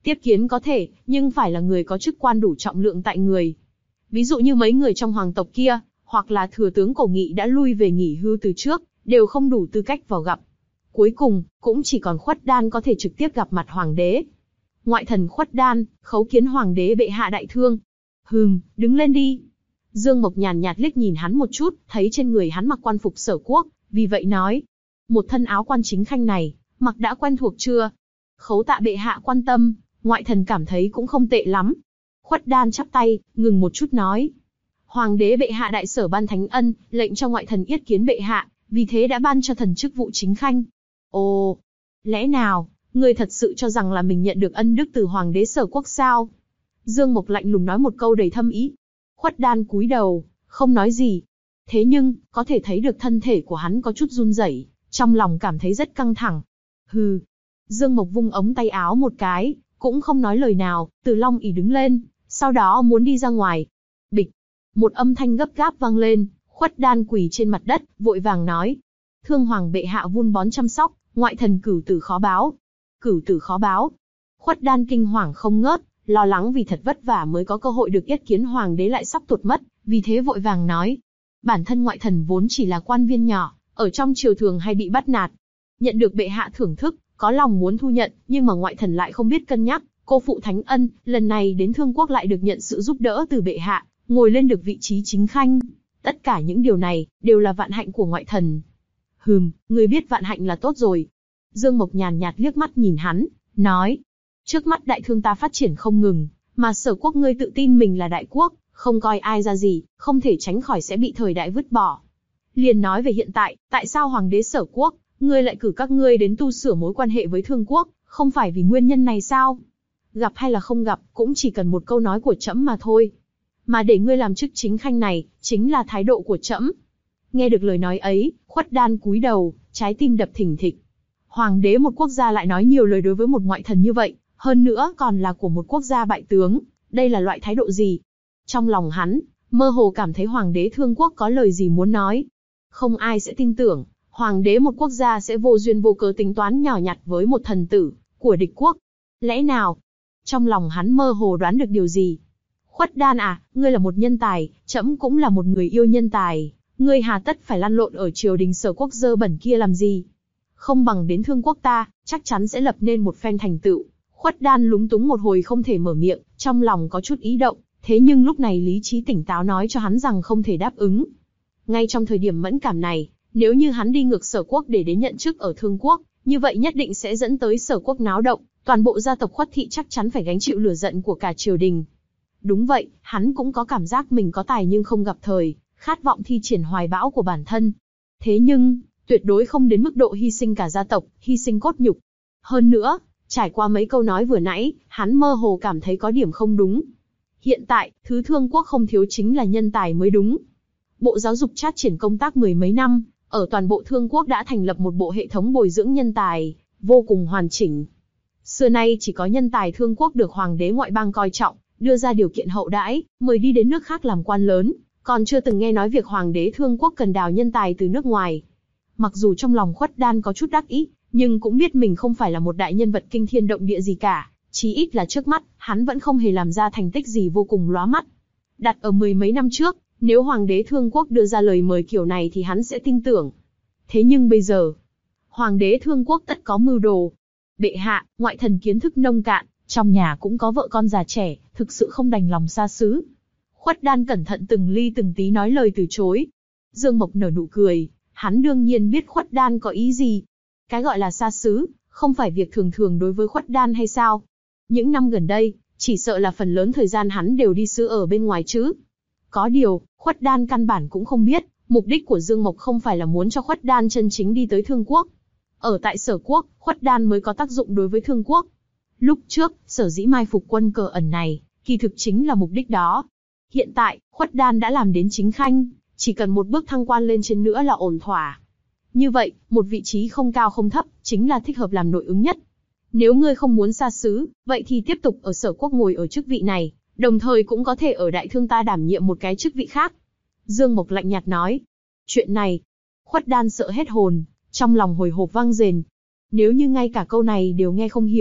Tiếp kiến có thể, nhưng phải là người có chức quan đủ trọng lượng tại người. Ví dụ như mấy người trong hoàng tộc kia, hoặc là thừa tướng Cổ Nghị đã lui về nghỉ hưu từ trước, đều không đủ tư cách vào gặp. Cuối cùng, cũng chỉ còn Khuất Đan có thể trực tiếp gặp mặt hoàng đế. Ngoại thần Khuất Đan, khấu kiến hoàng đế bệ hạ đại thương. Hừm, đứng lên đi. Dương Mộc nhàn nhạt liếc nhìn hắn một chút, thấy trên người hắn mặc quan phục Sở Quốc, vì vậy nói. Một thân áo quan chính khanh này, mặc đã quen thuộc chưa? Khấu tạ bệ hạ quan tâm, ngoại thần cảm thấy cũng không tệ lắm. Khuất Đan chắp tay, ngừng một chút nói. Hoàng đế bệ hạ đại sở ban thánh ân, lệnh cho ngoại thần yết kiến bệ hạ, vì thế đã ban cho thần chức vụ chính khanh. Ồ, lẽ nào, ngươi thật sự cho rằng là mình nhận được ân đức từ hoàng đế Sở Quốc sao? Dương Mộc lạnh lùng nói một câu đầy thâm ý. Khuất Đan cúi đầu, không nói gì. Thế nhưng, có thể thấy được thân thể của hắn có chút run rẩy, trong lòng cảm thấy rất căng thẳng. Hừ. Dương Mộc vung ống tay áo một cái, cũng không nói lời nào, từ long ỷ đứng lên, sau đó muốn đi ra ngoài. Bịch. Một âm thanh gấp gáp vang lên, Khuất Đan quỳ trên mặt đất, vội vàng nói. Thương hoàng bệ hạ vun bón chăm sóc, ngoại thần cửu tử khó báo. Cửu tử khó báo. Khuất Đan kinh hoàng không ngớt, lo lắng vì thật vất vả mới có cơ hội được yết kiến hoàng đế lại sắp tuột mất, vì thế vội vàng nói. Bản thân ngoại thần vốn chỉ là quan viên nhỏ, ở trong triều thường hay bị bắt nạt. Nhận được bệ hạ thưởng thức, có lòng muốn thu nhận, nhưng mà ngoại thần lại không biết cân nhắc, cô phụ thánh ân, lần này đến Thương Quốc lại được nhận sự giúp đỡ từ bệ hạ, ngồi lên được vị trí chính khanh. Tất cả những điều này, đều là vạn hạnh của ngoại thần. Hừm, người biết vạn hạnh là tốt rồi. Dương Mộc nhàn nhạt liếc mắt nhìn hắn, nói. Trước mắt đại thương ta phát triển không ngừng, mà Sở Quốc ngươi tự tin mình là đại quốc, không coi ai ra gì, không thể tránh khỏi sẽ bị thời đại vứt bỏ. Liền nói về hiện tại, tại sao hoàng đế Sở Quốc, ngươi lại cử các ngươi đến tu sửa mối quan hệ với Thương Quốc, không phải vì nguyên nhân này sao? Gặp hay là không gặp, cũng chỉ cần một câu nói của trẫm mà thôi. Mà để ngươi làm chức chính khanh này, chính là thái độ của trẫm. Nghe được lời nói ấy, Khuất Đan cúi đầu, trái tim đập thình thịch. Hoàng đế một quốc gia lại nói nhiều lời đối với một ngoại thần như vậy, hơn nữa còn là của một quốc gia bại tướng, đây là loại thái độ gì? Trong lòng hắn, mơ hồ cảm thấy hoàng đế Thương Quốc có lời gì muốn nói. Không ai sẽ tin tưởng, hoàng đế một quốc gia sẽ vô duyên vô cớ tính toán nhỏ nhặt với một thần tử của địch quốc. Lẽ nào? Trong lòng hắn mơ hồ đoán được điều gì. Khuất Đan à, ngươi là một nhân tài, trẫm cũng là một người yêu nhân tài, ngươi hà tất phải lăn lộn ở triều đình Sở Quốc dơ bẩn kia làm gì? Không bằng đến Thương Quốc ta, chắc chắn sẽ lập nên một phen thành tựu. Khuất Đan lúng túng một hồi không thể mở miệng, trong lòng có chút ý động, thế nhưng lúc này lý trí tỉnh táo nói cho hắn rằng không thể đáp ứng. Ngay trong thời điểm mẫn cảm này, nếu như hắn đi ngược Sở Quốc để đến nhận chức ở Thương Quốc, như vậy nhất định sẽ dẫn tới Sở Quốc náo động, toàn bộ gia tộc Khuất thị chắc chắn phải gánh chịu lửa giận của cả triều đình. Đúng vậy, hắn cũng có cảm giác mình có tài nhưng không gặp thời, khát vọng thi triển hoài bão của bản thân. Thế nhưng, tuyệt đối không đến mức độ hy sinh cả gia tộc, hy sinh cốt nhục. Hơn nữa, trải qua mấy câu nói vừa nãy, hắn mơ hồ cảm thấy có điểm không đúng. Hiện tại, thứ Thương Quốc không thiếu chính là nhân tài mới đúng. Bộ Giáo dục phát triển công tác mười mấy năm, ở toàn bộ Thương Quốc đã thành lập một bộ hệ thống bồi dưỡng nhân tài, vô cùng hoàn chỉnh. Xưa nay chỉ có nhân tài Thương Quốc được hoàng đế ngoại bang coi trọng, đưa ra điều kiện hậu đãi, mời đi đến nước khác làm quan lớn, còn chưa từng nghe nói việc hoàng đế Thương Quốc cần đào nhân tài từ nước ngoài. Mặc dù trong lòng Khuất Đan có chút đắc ý, nhưng cũng biết mình không phải là một đại nhân vật kinh thiên động địa gì cả, chí ít là trước mắt, hắn vẫn không hề làm ra thành tích gì vô cùng lóa mắt. Đặt ở mười mấy năm trước, nếu hoàng đế Thương Quốc đưa ra lời mời kiểu này thì hắn sẽ tin tưởng. Thế nhưng bây giờ, hoàng đế Thương Quốc tất có mưu đồ. Bệ hạ, ngoại thần kiến thức nông cạn, trong nhà cũng có vợ con già trẻ, thực sự không đành lòng xa xứ. Khuất Đan cẩn thận từng ly từng tí nói lời từ chối. Dương Mộc nở nụ cười, hắn đương nhiên biết Khuất Đan có ý gì. Cái gọi là xa xứ, không phải việc thường thường đối với Khuất Đan hay sao? Những năm gần đây, chỉ sợ là phần lớn thời gian hắn đều đi xứ ở bên ngoài chứ. Có điều, Khuất Đan căn bản cũng không biết, mục đích của Dương Mộc không phải là muốn cho Khuất Đan chân chính đi tới Thương Quốc. Ở tại Sở Quốc, Khuất Đan mới có tác dụng đối với Thương Quốc. Lúc trước, sở dĩ mai phục quân cờ ẩn này, kỳ thực chính là mục đích đó. Hiện tại, Khuất Đan đã làm đến chính khanh, chỉ cần một bước thăng quan lên trên nữa là ổn thỏa. Như vậy, một vị trí không cao không thấp, chính là thích hợp làm nội ứng nhất. Nếu ngươi không muốn xa xứ, vậy thì tiếp tục ở Sở Quốc ngồi ở chức vị này, đồng thời cũng có thể ở đại thương ta đảm nhiệm một cái chức vị khác. Dương Mộc lạnh nhạt nói. Chuyện này, Khuất Đan sợ hết hồn, trong lòng hồi hộp vang rền. Nếu như ngay cả câu này đều nghe không hiểu,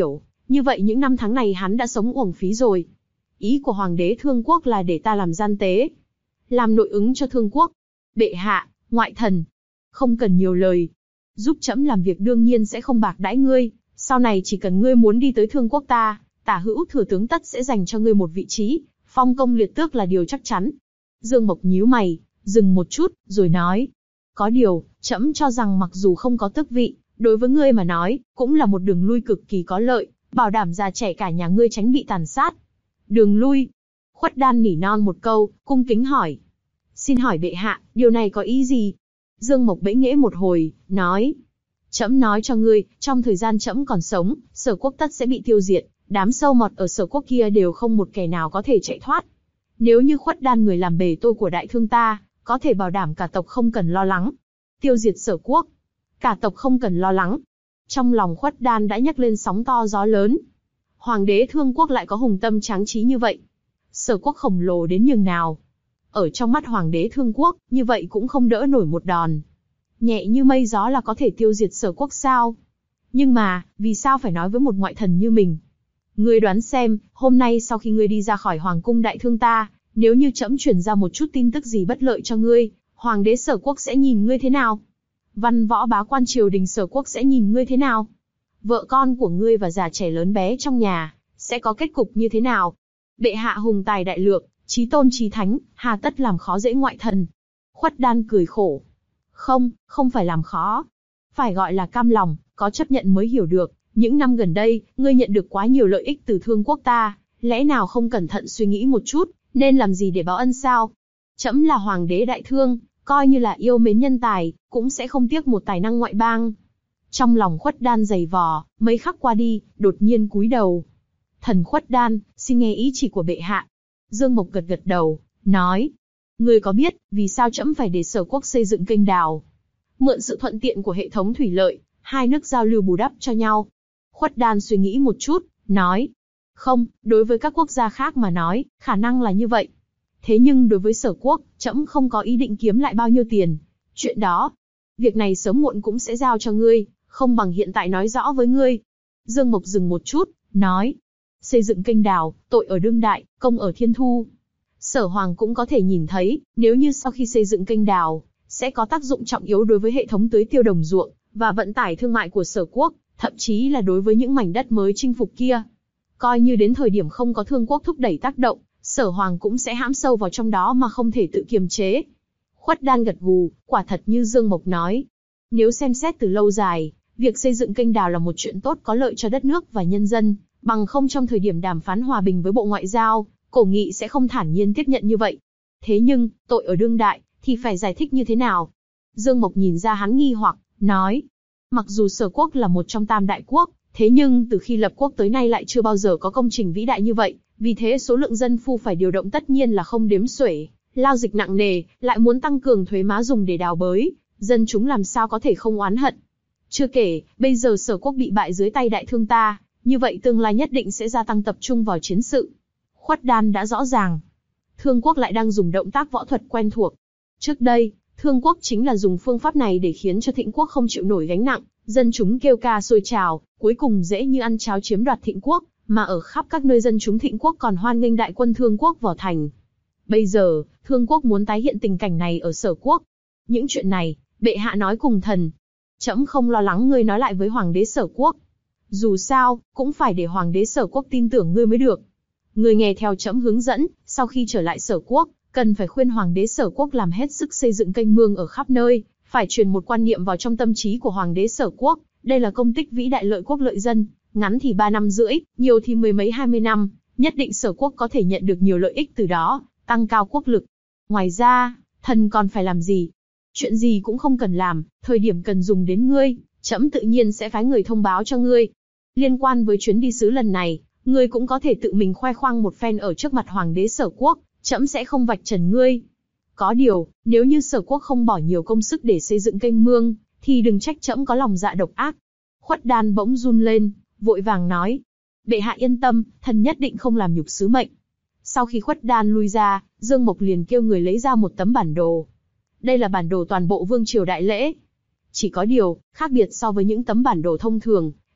Như vậy những năm tháng này hắn đã sống uổng phí rồi. Ý của hoàng đế Thương Quốc là để ta làm gian tế, làm nội ứng cho Thương Quốc. Bệ hạ, ngoại thần, không cần nhiều lời. Giúp trẫm làm việc đương nhiên sẽ không bạc đãi ngươi. Sau này chỉ cần ngươi muốn đi tới Thương Quốc ta, Tả Hữu thừa tướng tất sẽ dành cho ngươi một vị trí, phong công liệt tước là điều chắc chắn. Dương Mộc nhíu mày, dừng một chút, rồi nói. Có điều, trẫm cho rằng mặc dù không có tước vị, đối với ngươi mà nói, cũng là một đường lui cực kỳ có lợi, bảo đảm già trẻ cả nhà ngươi tránh bị tàn sát. Đường lui? Khuất Đan nỉ non một câu, cung kính hỏi. Xin hỏi bệ hạ, điều này có ý gì? Dương Mộc bẫy nghễ một hồi, nói. Trẫm nói cho ngươi, trong thời gian trẫm còn sống, Sở Quốc tất sẽ bị tiêu diệt, đám sâu mọt ở Sở Quốc kia đều không một kẻ nào có thể chạy thoát. Nếu như Khuất Đan người làm bề tôi của đại thương ta, có thể bảo đảm cả tộc không cần lo lắng. Tiêu diệt Sở Quốc, cả tộc không cần lo lắng. Trong lòng Khuất Đan đã nhấc lên sóng to gió lớn. Hoàng đế Thương Quốc lại có hùng tâm tráng trí như vậy. Sở Quốc khổng lồ đến nhường nào. Ở trong mắt Hoàng đế Thương Quốc, như vậy cũng không đỡ nổi một đòn. Nhẹ như mây gió là có thể tiêu diệt Sở Quốc sao? Nhưng mà, vì sao phải nói với một ngoại thần như mình? Ngươi đoán xem, hôm nay sau khi ngươi đi ra khỏi Hoàng cung đại thương ta, nếu như trẫm truyền ra một chút tin tức gì bất lợi cho ngươi, Hoàng đế Sở Quốc sẽ nhìn ngươi thế nào? Văn võ bá quan triều đình Sở Quốc sẽ nhìn ngươi thế nào? Vợ con của ngươi và già trẻ lớn bé trong nhà, sẽ có kết cục như thế nào? Bệ hạ hùng tài đại lược, chí tôn chí thánh, hà tất làm khó dễ ngoại thần? Khuất Đan cười khổ. Không, không phải làm khó. Phải gọi là cam lòng, có chấp nhận mới hiểu được. Những năm gần đây, ngươi nhận được quá nhiều lợi ích từ Thương Quốc ta, lẽ nào không cẩn thận suy nghĩ một chút, nên làm gì để báo ân sao? Trẫm là hoàng đế đại thương, coi như là yêu mến nhân tài, cũng sẽ không tiếc một tài năng ngoại bang. Trong lòng Khuất Đan dày vò, mấy khắc qua đi, đột nhiên cúi đầu. Thần Khuất Đan, xin nghe ý chỉ của bệ hạ. Dương Mộc gật gật đầu, nói. Ngươi có biết, vì sao trẫm phải để Sở Quốc xây dựng kênh đào? Mượn sự thuận tiện của hệ thống thủy lợi, hai nước giao lưu bù đắp cho nhau. Khuất Đan suy nghĩ một chút, nói. Không, đối với các quốc gia khác mà nói, khả năng là như vậy. Thế nhưng đối với Sở Quốc, trẫm không có ý định kiếm lại bao nhiêu tiền. Chuyện đó, việc này sớm muộn cũng sẽ giao cho ngươi, không bằng hiện tại nói rõ với ngươi. Dương Mộc dừng một chút, nói. Xây dựng kênh đào, tội ở đương đại, công ở thiên thu. Sở Hoàng cũng có thể nhìn thấy, nếu như sau khi xây dựng kênh đào, sẽ có tác dụng trọng yếu đối với hệ thống tưới tiêu đồng ruộng, và vận tải thương mại của Sở Quốc, thậm chí là đối với những mảnh đất mới chinh phục kia. Coi như đến thời điểm không có Thương Quốc thúc đẩy tác động, Sở Hoàng cũng sẽ hãm sâu vào trong đó mà không thể tự kiềm chế. Khuất Đan gật gù, quả thật như Dương Mộc nói. Nếu xem xét từ lâu dài, việc xây dựng kênh đào là một chuyện tốt có lợi cho đất nước và nhân dân, bằng không trong thời điểm đàm phán hòa bình với Bộ Ngoại giao, Cổ Nghị sẽ không thản nhiên tiếp nhận như vậy. Thế nhưng, tội ở đương đại, thì phải giải thích như thế nào? Dương Mộc nhìn ra hắn nghi hoặc, nói. Mặc dù Sở Quốc là một trong tam đại quốc, thế nhưng từ khi lập quốc tới nay lại chưa bao giờ có công trình vĩ đại như vậy, vì thế số lượng dân phu phải điều động tất nhiên là không đếm xuể, lao dịch nặng nề, lại muốn tăng cường thuế má dùng để đào bới, dân chúng làm sao có thể không oán hận. Chưa kể, bây giờ Sở Quốc bị bại dưới tay đại thương ta, như vậy tương lai nhất định sẽ gia tăng tập trung vào chiến sự. Khuất Đan đã rõ ràng. Thương Quốc lại đang dùng động tác võ thuật quen thuộc. Trước đây, Thương Quốc chính là dùng phương pháp này để khiến cho Thịnh Quốc không chịu nổi gánh nặng, dân chúng kêu ca sôi trào, cuối cùng dễ như ăn cháo chiếm đoạt Thịnh Quốc, mà ở khắp các nơi dân chúng Thịnh Quốc còn hoan nghênh đại quân Thương Quốc vào thành. Bây giờ, Thương Quốc muốn tái hiện tình cảnh này ở Sở Quốc. Những chuyện này, bệ hạ nói cùng thần. Trẫm không lo lắng ngươi nói lại với Hoàng đế Sở Quốc. Dù sao, cũng phải để Hoàng đế Sở Quốc tin tưởng ngươi mới được. Ngươi nghe theo trẫm hướng dẫn, sau khi trở lại Sở Quốc, cần phải khuyên Hoàng đế Sở Quốc làm hết sức xây dựng kênh mương ở khắp nơi, phải truyền một quan niệm vào trong tâm trí của Hoàng đế Sở Quốc, đây là công tích vĩ đại lợi quốc lợi dân, ngắn thì ba năm rưỡi, nhiều thì mười mấy hai mươi năm, nhất định Sở Quốc có thể nhận được nhiều lợi ích từ đó, tăng cao quốc lực. Ngoài ra, thần còn phải làm gì? Chuyện gì cũng không cần làm, thời điểm cần dùng đến ngươi, trẫm tự nhiên sẽ phái người thông báo cho ngươi. Liên quan với chuyến đi sứ lần này, ngươi cũng có thể tự mình khoe khoang một phen ở trước mặt Hoàng đế Sở Quốc, trẫm sẽ không vạch trần ngươi. Có điều, nếu như Sở Quốc không bỏ nhiều công sức để xây dựng kênh mương, thì đừng trách trẫm có lòng dạ độc ác. Khuất Đan bỗng run lên, vội vàng nói. Bệ hạ yên tâm, thần nhất định không làm nhục sứ mệnh. Sau khi Khuất Đan lui ra, Dương Mộc liền kêu người lấy ra một tấm bản đồ. Đây là bản đồ toàn bộ vương triều đại lễ. Chỉ có điều, khác biệt so với những tấm bản đồ thông thường,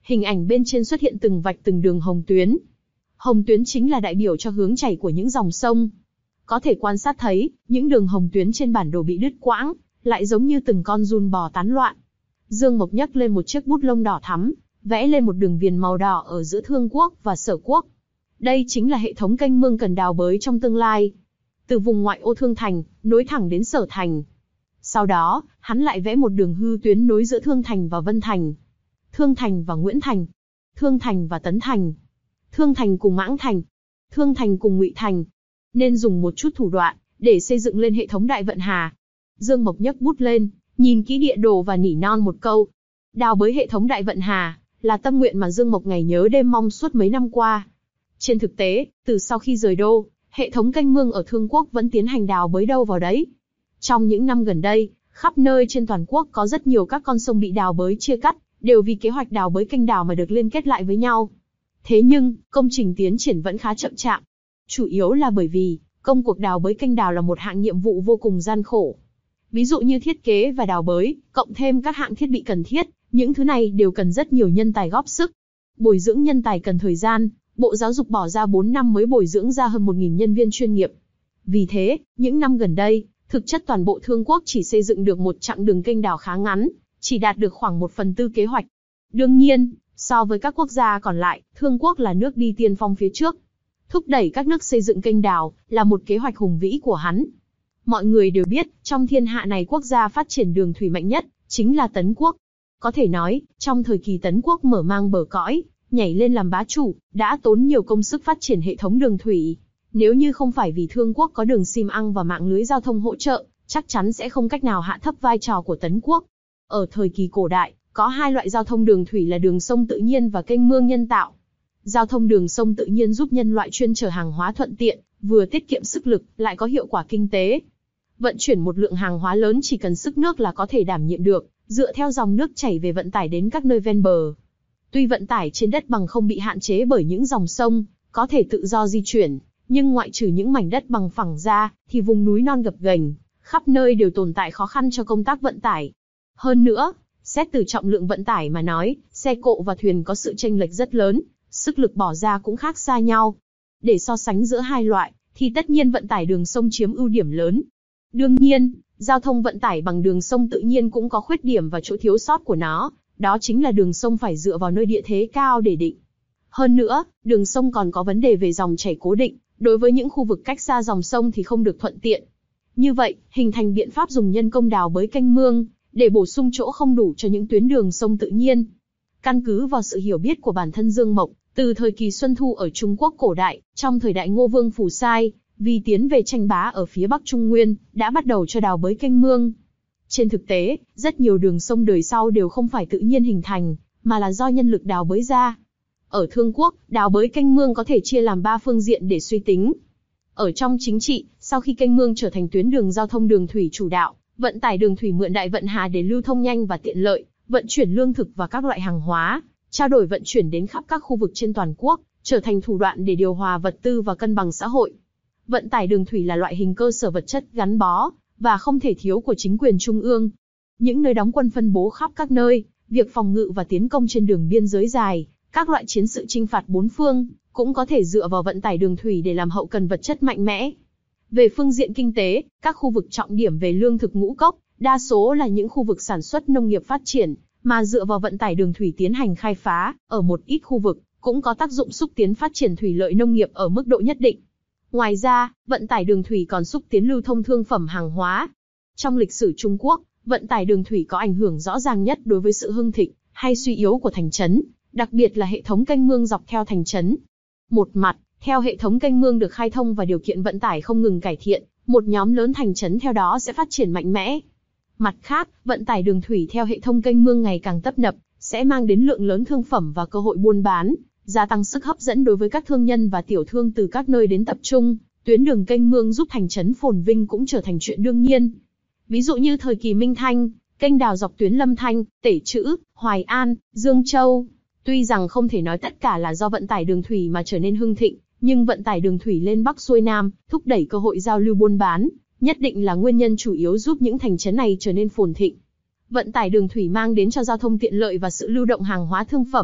Hình ảnh bên trên xuất hiện từng vạch từng đường hồng tuyến. Hồng tuyến chính là đại biểu cho hướng chảy của những dòng sông. Có thể quan sát thấy, những đường hồng tuyến trên bản đồ bị đứt quãng, lại giống như từng con giun bò tán loạn. Dương Mộc nhấc lên một chiếc bút lông đỏ thắm, vẽ lên một đường viền màu đỏ ở giữa Thương Quốc và Sở Quốc. Đây chính là hệ thống kênh mương cần đào bới trong tương lai. Từ vùng ngoại ô Thương Thành, nối thẳng đến Sở Thành. Sau đó, hắn lại vẽ một đường hư tuyến nối giữa Thương Thành và Vân Thành. Thương Thành và Nguyễn Thành. Thương Thành và Tấn Thành. Thương Thành cùng Mãng Thành. Thương Thành cùng Ngụy Thành. Nên dùng một chút thủ đoạn, để xây dựng lên hệ thống Đại Vận Hà. Dương Mộc nhấc bút lên, nhìn kỹ địa đồ và nỉ non một câu. Đào bới hệ thống Đại Vận Hà, là tâm nguyện mà Dương Mộc ngày nhớ đêm mong suốt mấy năm qua. Trên thực tế, từ sau khi rời đô, hệ thống kênh mương ở Thương Quốc vẫn tiến hành đào bới đâu vào đấy. Trong những năm gần đây, khắp nơi trên toàn quốc có rất nhiều các con sông bị đào bới chia cắt, đều vì kế hoạch đào bới kênh đào mà được liên kết lại với nhau. Thế nhưng, công trình tiến triển vẫn khá chậm chạp. Chủ yếu là bởi vì, công cuộc đào bới kênh đào là một hạng nhiệm vụ vô cùng gian khổ. Ví dụ như thiết kế và đào bới, cộng thêm các hạng thiết bị cần thiết, những thứ này đều cần rất nhiều nhân tài góp sức. Bồi dưỡng nhân tài cần thời gian, Bộ Giáo dục bỏ ra bốn năm mới bồi dưỡng ra hơn một nghìn nhân viên chuyên nghiệp. Vì thế, những năm gần đây, thực chất toàn bộ Thương Quốc chỉ xây dựng được một chặng đường kênh đào khá ngắn, chỉ đạt được khoảng một phần tư kế hoạch. Đương nhiên, so với các quốc gia còn lại, Thương Quốc là nước đi tiên phong phía trước. Thúc đẩy các nước xây dựng kênh đào, là một kế hoạch hùng vĩ của hắn. Mọi người đều biết, trong thiên hạ này quốc gia phát triển đường thủy mạnh nhất, chính là Tấn Quốc. Có thể nói, trong thời kỳ Tấn Quốc mở mang bờ cõi, nhảy lên làm bá chủ, đã tốn nhiều công sức phát triển hệ thống đường thủy. Nếu như không phải vì Thương Quốc có đường xi măng và mạng lưới giao thông hỗ trợ, chắc chắn sẽ không cách nào hạ thấp vai trò của Tấn Quốc. Ở thời kỳ cổ đại, có hai loại giao thông đường thủy là đường sông tự nhiên và kênh mương nhân tạo. Giao thông đường sông tự nhiên giúp nhân loại chuyên chở hàng hóa thuận tiện, vừa tiết kiệm sức lực, lại có hiệu quả kinh tế. Vận chuyển một lượng hàng hóa lớn chỉ cần sức nước là có thể đảm nhiệm được, dựa theo dòng nước chảy về vận tải đến các nơi ven bờ. Tuy vận tải trên đất bằng không bị hạn chế bởi những dòng sông, có thể tự do di chuyển, nhưng ngoại trừ những mảnh đất bằng phẳng ra, thì vùng núi non gập ghềnh, khắp nơi đều tồn tại khó khăn cho công tác vận tải. Hơn nữa, xét từ trọng lượng vận tải mà nói, xe cộ và thuyền có sự chênh lệch rất lớn, sức lực bỏ ra cũng khác xa nhau. Để so sánh giữa hai loại, thì tất nhiên vận tải đường sông chiếm ưu điểm lớn. Đương nhiên, giao thông vận tải bằng đường sông tự nhiên cũng có khuyết điểm và chỗ thiếu sót của nó, đó chính là đường sông phải dựa vào nơi địa thế cao để định. Hơn nữa, đường sông còn có vấn đề về dòng chảy cố định, đối với những khu vực cách xa dòng sông thì không được thuận tiện. Như vậy, hình thành biện pháp dùng nhân công đào bới kênh mương, để bổ sung chỗ không đủ cho những tuyến đường sông tự nhiên. Căn cứ vào sự hiểu biết của bản thân Dương Mộc, từ thời kỳ Xuân Thu ở Trung Quốc cổ đại, trong thời đại Ngô Vương Phù Sai, vì tiến về tranh bá ở phía Bắc Trung Nguyên, đã bắt đầu cho đào bới kênh mương. Trên thực tế, rất nhiều đường sông đời sau đều không phải tự nhiên hình thành, mà là do nhân lực đào bới ra. Ở Thương Quốc, đào bới kênh mương có thể chia làm ba phương diện để suy tính. Ở trong chính trị, sau khi kênh mương trở thành tuyến đường giao thông đường thủy chủ đạo, vận tải đường thủy mượn Đại Vận Hà để lưu thông nhanh và tiện lợi, vận chuyển lương thực và các loại hàng hóa, trao đổi vận chuyển đến khắp các khu vực trên toàn quốc, trở thành thủ đoạn để điều hòa vật tư và cân bằng xã hội. Vận tải đường thủy là loại hình cơ sở vật chất gắn bó, và không thể thiếu của chính quyền trung ương. Những nơi đóng quân phân bố khắp các nơi, việc phòng ngự và tiến công trên đường biên giới dài, các loại chiến sự chinh phạt bốn phương, cũng có thể dựa vào vận tải đường thủy để làm hậu cần vật chất mạnh mẽ. Về phương diện kinh tế, các khu vực trọng điểm về lương thực ngũ cốc, đa số là những khu vực sản xuất nông nghiệp phát triển, mà dựa vào vận tải đường thủy tiến hành khai phá, ở một ít khu vực, cũng có tác dụng xúc tiến phát triển thủy lợi nông nghiệp ở mức độ nhất định. Ngoài ra, vận tải đường thủy còn xúc tiến lưu thông thương phẩm hàng hóa. Trong lịch sử Trung Quốc, vận tải đường thủy có ảnh hưởng rõ ràng nhất đối với sự hưng thịnh hay suy yếu của thành trấn, đặc biệt là hệ thống kênh mương dọc theo thành trấn. Một mặt, theo hệ thống kênh mương được khai thông và điều kiện vận tải không ngừng cải thiện, một nhóm lớn thành trấn theo đó sẽ phát triển mạnh mẽ. Mặt khác, vận tải đường thủy theo hệ thống kênh mương ngày càng tấp nập, sẽ mang đến lượng lớn thương phẩm và cơ hội buôn bán, gia tăng sức hấp dẫn đối với các thương nhân và tiểu thương từ các nơi đến tập trung. Tuyến đường kênh mương giúp thành trấn phồn vinh cũng trở thành chuyện đương nhiên. Ví dụ như thời kỳ Minh Thanh, kênh đào dọc tuyến Lâm Thanh, Tể Chữ, Hoài An, Dương Châu. Tuy rằng không thể nói tất cả là do vận tải đường thủy mà trở nên hưng thịnh, nhưng vận tải đường thủy lên Bắc xuôi Nam, thúc đẩy cơ hội giao lưu buôn bán, nhất định là nguyên nhân chủ yếu giúp những thành trấn này trở nên phồn thịnh. Vận tải đường thủy mang đến cho giao thông tiện lợi và sự lưu động hàng hóa thương phẩm,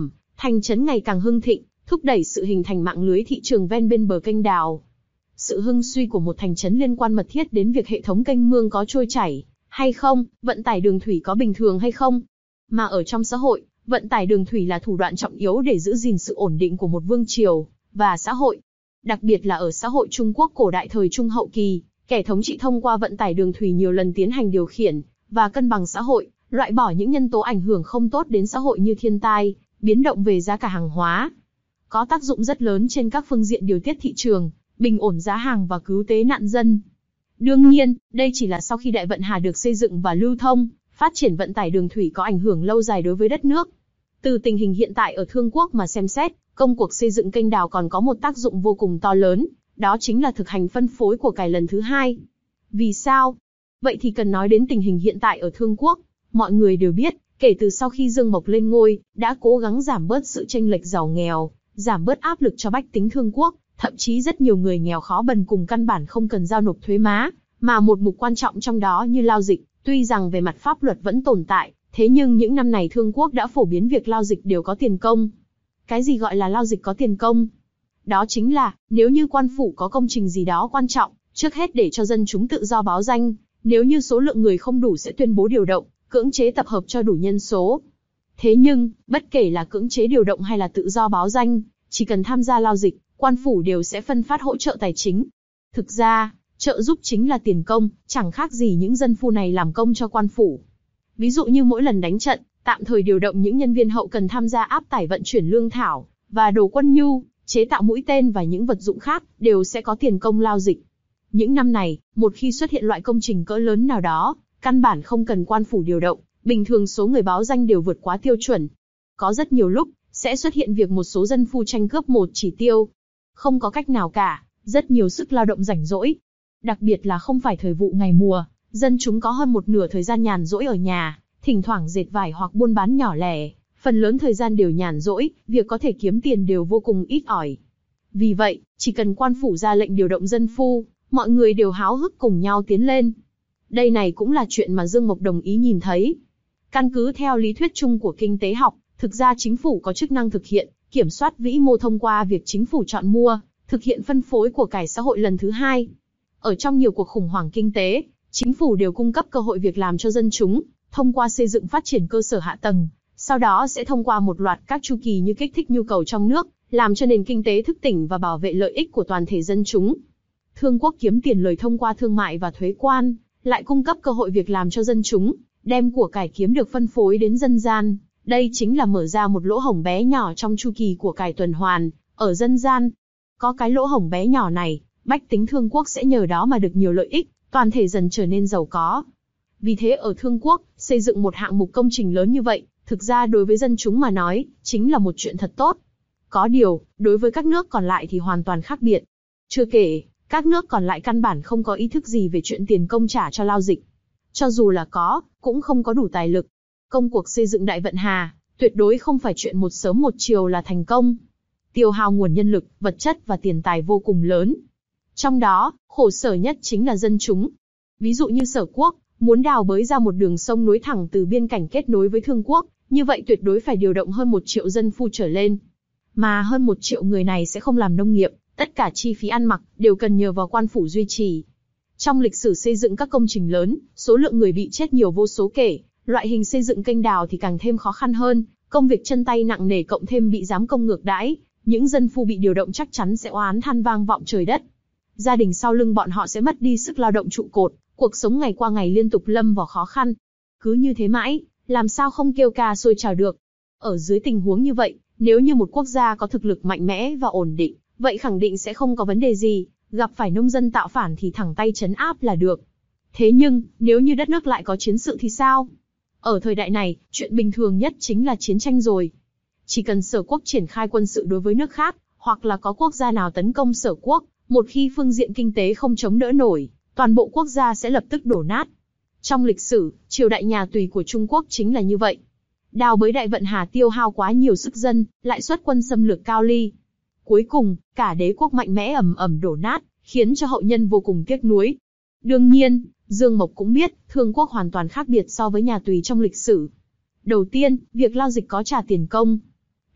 thành trấn ngày càng hưng thịnh, thúc đẩy sự hình thành mạng lưới thị trường ven bên bờ kênh đào. Sự hưng suy của một thành trấn liên quan mật thiết đến việc hệ thống kênh mương có trôi chảy hay không, vận tải đường thủy có bình thường hay không. Mà ở trong xã hội, vận tải đường thủy là thủ đoạn trọng yếu để giữ gìn sự ổn định của một vương triều và xã hội. Đặc biệt là ở xã hội Trung Quốc cổ đại thời Trung hậu kỳ, kẻ thống trị thông qua vận tải đường thủy nhiều lần tiến hành điều khiển và cân bằng xã hội, loại bỏ những nhân tố ảnh hưởng không tốt đến xã hội như thiên tai, biến động về giá cả hàng hóa. Có tác dụng rất lớn trên các phương diện điều tiết thị trường, bình ổn giá hàng và cứu tế nạn dân. Đương nhiên, đây chỉ là sau khi Đại vận Hà được xây dựng và lưu thông, phát triển vận tải đường thủy có ảnh hưởng lâu dài đối với đất nước. Từ tình hình hiện tại ở Thương Quốc mà xem xét, công cuộc xây dựng kênh đào còn có một tác dụng vô cùng to lớn, đó chính là thực hành phân phối của cải lần thứ hai. Vì sao? Vậy thì cần nói đến tình hình hiện tại ở Thương Quốc. Mọi người đều biết, kể từ sau khi Dương Mộc lên ngôi, đã cố gắng giảm bớt sự chênh lệch giàu nghèo, giảm bớt áp lực cho bách tính Thương Quốc, thậm chí rất nhiều người nghèo khó bần cùng căn bản không cần giao nộp thuế má, mà một mục quan trọng trong đó như lao dịch, tuy rằng về mặt pháp luật vẫn tồn tại, thế nhưng những năm này Thương Quốc đã phổ biến việc lao dịch đều có tiền công. Cái gì gọi là lao dịch có tiền công? Đó chính là, nếu như quan phủ có công trình gì đó quan trọng, trước hết để cho dân chúng tự do báo danh, nếu như số lượng người không đủ sẽ tuyên bố điều động, cưỡng chế tập hợp cho đủ nhân số. Thế nhưng, bất kể là cưỡng chế điều động hay là tự do báo danh, chỉ cần tham gia lao dịch, quan phủ đều sẽ phân phát hỗ trợ tài chính. Thực ra, trợ giúp chính là tiền công, chẳng khác gì những dân phu này làm công cho quan phủ. Ví dụ như mỗi lần đánh trận, tạm thời điều động những nhân viên hậu cần tham gia áp tải vận chuyển lương thảo và đồ quân nhu, chế tạo mũi tên và những vật dụng khác, đều sẽ có tiền công lao dịch. Những năm này, một khi xuất hiện loại công trình cỡ lớn nào đó, căn bản không cần quan phủ điều động, bình thường số người báo danh đều vượt quá tiêu chuẩn. Có rất nhiều lúc, sẽ xuất hiện việc một số dân phu tranh cướp một chỉ tiêu. Không có cách nào cả, rất nhiều sức lao động rảnh rỗi. Đặc biệt là không phải thời vụ ngày mùa, dân chúng có hơn một nửa thời gian nhàn rỗi ở nhà, thỉnh thoảng dệt vải hoặc buôn bán nhỏ lẻ, phần lớn thời gian đều nhàn rỗi, việc có thể kiếm tiền đều vô cùng ít ỏi. Vì vậy, chỉ cần quan phủ ra lệnh điều động dân phu, mọi người đều háo hức cùng nhau tiến lên. Đây này cũng là chuyện mà Dương Mộc đồng ý nhìn thấy. Căn cứ theo lý thuyết chung của kinh tế học, thực ra chính phủ có chức năng thực hiện, kiểm soát vĩ mô thông qua việc chính phủ chọn mua, thực hiện phân phối của cải xã hội lần thứ hai. Ở trong nhiều cuộc khủng hoảng kinh tế, chính phủ đều cung cấp cơ hội việc làm cho dân chúng, thông qua xây dựng phát triển cơ sở hạ tầng, sau đó sẽ thông qua một loạt các chu kỳ như kích thích nhu cầu trong nước, làm cho nền kinh tế thức tỉnh và bảo vệ lợi ích của toàn thể dân chúng. Thương Quốc kiếm tiền lời thông qua thương mại và thuế quan, lại cung cấp cơ hội việc làm cho dân chúng, đem của cải kiếm được phân phối đến dân gian. Đây chính là mở ra một lỗ hổng bé nhỏ trong chu kỳ của cải tuần hoàn, ở dân gian. Có cái lỗ hổng bé nhỏ này, bách tính Thương Quốc sẽ nhờ đó mà được nhiều lợi ích, toàn thể dần trở nên giàu có. Vì thế ở Thương Quốc, xây dựng một hạng mục công trình lớn như vậy, thực ra đối với dân chúng mà nói, chính là một chuyện thật tốt. Có điều, đối với các nước còn lại thì hoàn toàn khác biệt. Chưa kể, các nước còn lại căn bản không có ý thức gì về chuyện tiền công trả cho lao dịch. Cho dù là có, cũng không có đủ tài lực. Công cuộc xây dựng Đại Vận Hà, tuyệt đối không phải chuyện một sớm một chiều là thành công. Tiêu hao nguồn nhân lực, vật chất và tiền tài vô cùng lớn. Trong đó, khổ sở nhất chính là dân chúng. Ví dụ như Sở Quốc, muốn đào bới ra một đường sông nối thẳng từ biên cảnh kết nối với Thương Quốc, như vậy tuyệt đối phải điều động hơn một triệu dân phu trở lên. Mà hơn một triệu người này sẽ không làm nông nghiệp, tất cả chi phí ăn mặc đều cần nhờ vào quan phủ duy trì. Trong lịch sử xây dựng các công trình lớn, số lượng người bị chết nhiều vô số kể, loại hình xây dựng kênh đào thì càng thêm khó khăn hơn, công việc chân tay nặng nề cộng thêm bị giám công ngược đãi, những dân phu bị điều động chắc chắn sẽ oán than vang vọng trời đất. Gia đình sau lưng bọn họ sẽ mất đi sức lao động trụ cột, cuộc sống ngày qua ngày liên tục lâm vào khó khăn. Cứ như thế mãi, làm sao không kêu ca sôi trào được. Ở dưới tình huống như vậy, nếu như một quốc gia có thực lực mạnh mẽ và ổn định, vậy khẳng định sẽ không có vấn đề gì, gặp phải nông dân tạo phản thì thẳng tay trấn áp là được. Thế nhưng, nếu như đất nước lại có chiến sự thì sao? Ở thời đại này, chuyện bình thường nhất chính là chiến tranh rồi. Chỉ cần Sở Quốc triển khai quân sự đối với nước khác, hoặc là có quốc gia nào tấn công Sở Quốc, một khi phương diện kinh tế không chống đỡ nổi, toàn bộ quốc gia sẽ lập tức đổ nát. Trong lịch sử, triều đại nhà Tùy của Trung Quốc chính là như vậy. Đào bới Đại Vận Hà tiêu hao quá nhiều sức dân, lại xuất quân xâm lược Cao Ly. Cuối cùng, cả đế quốc mạnh mẽ ầm ầm đổ nát, khiến cho hậu nhân vô cùng tiếc nuối. Đương nhiên, Dương Mộc cũng biết, Thương Quốc hoàn toàn khác biệt so với nhà Tùy trong lịch sử. Đầu tiên, việc lao dịch có trả tiền công.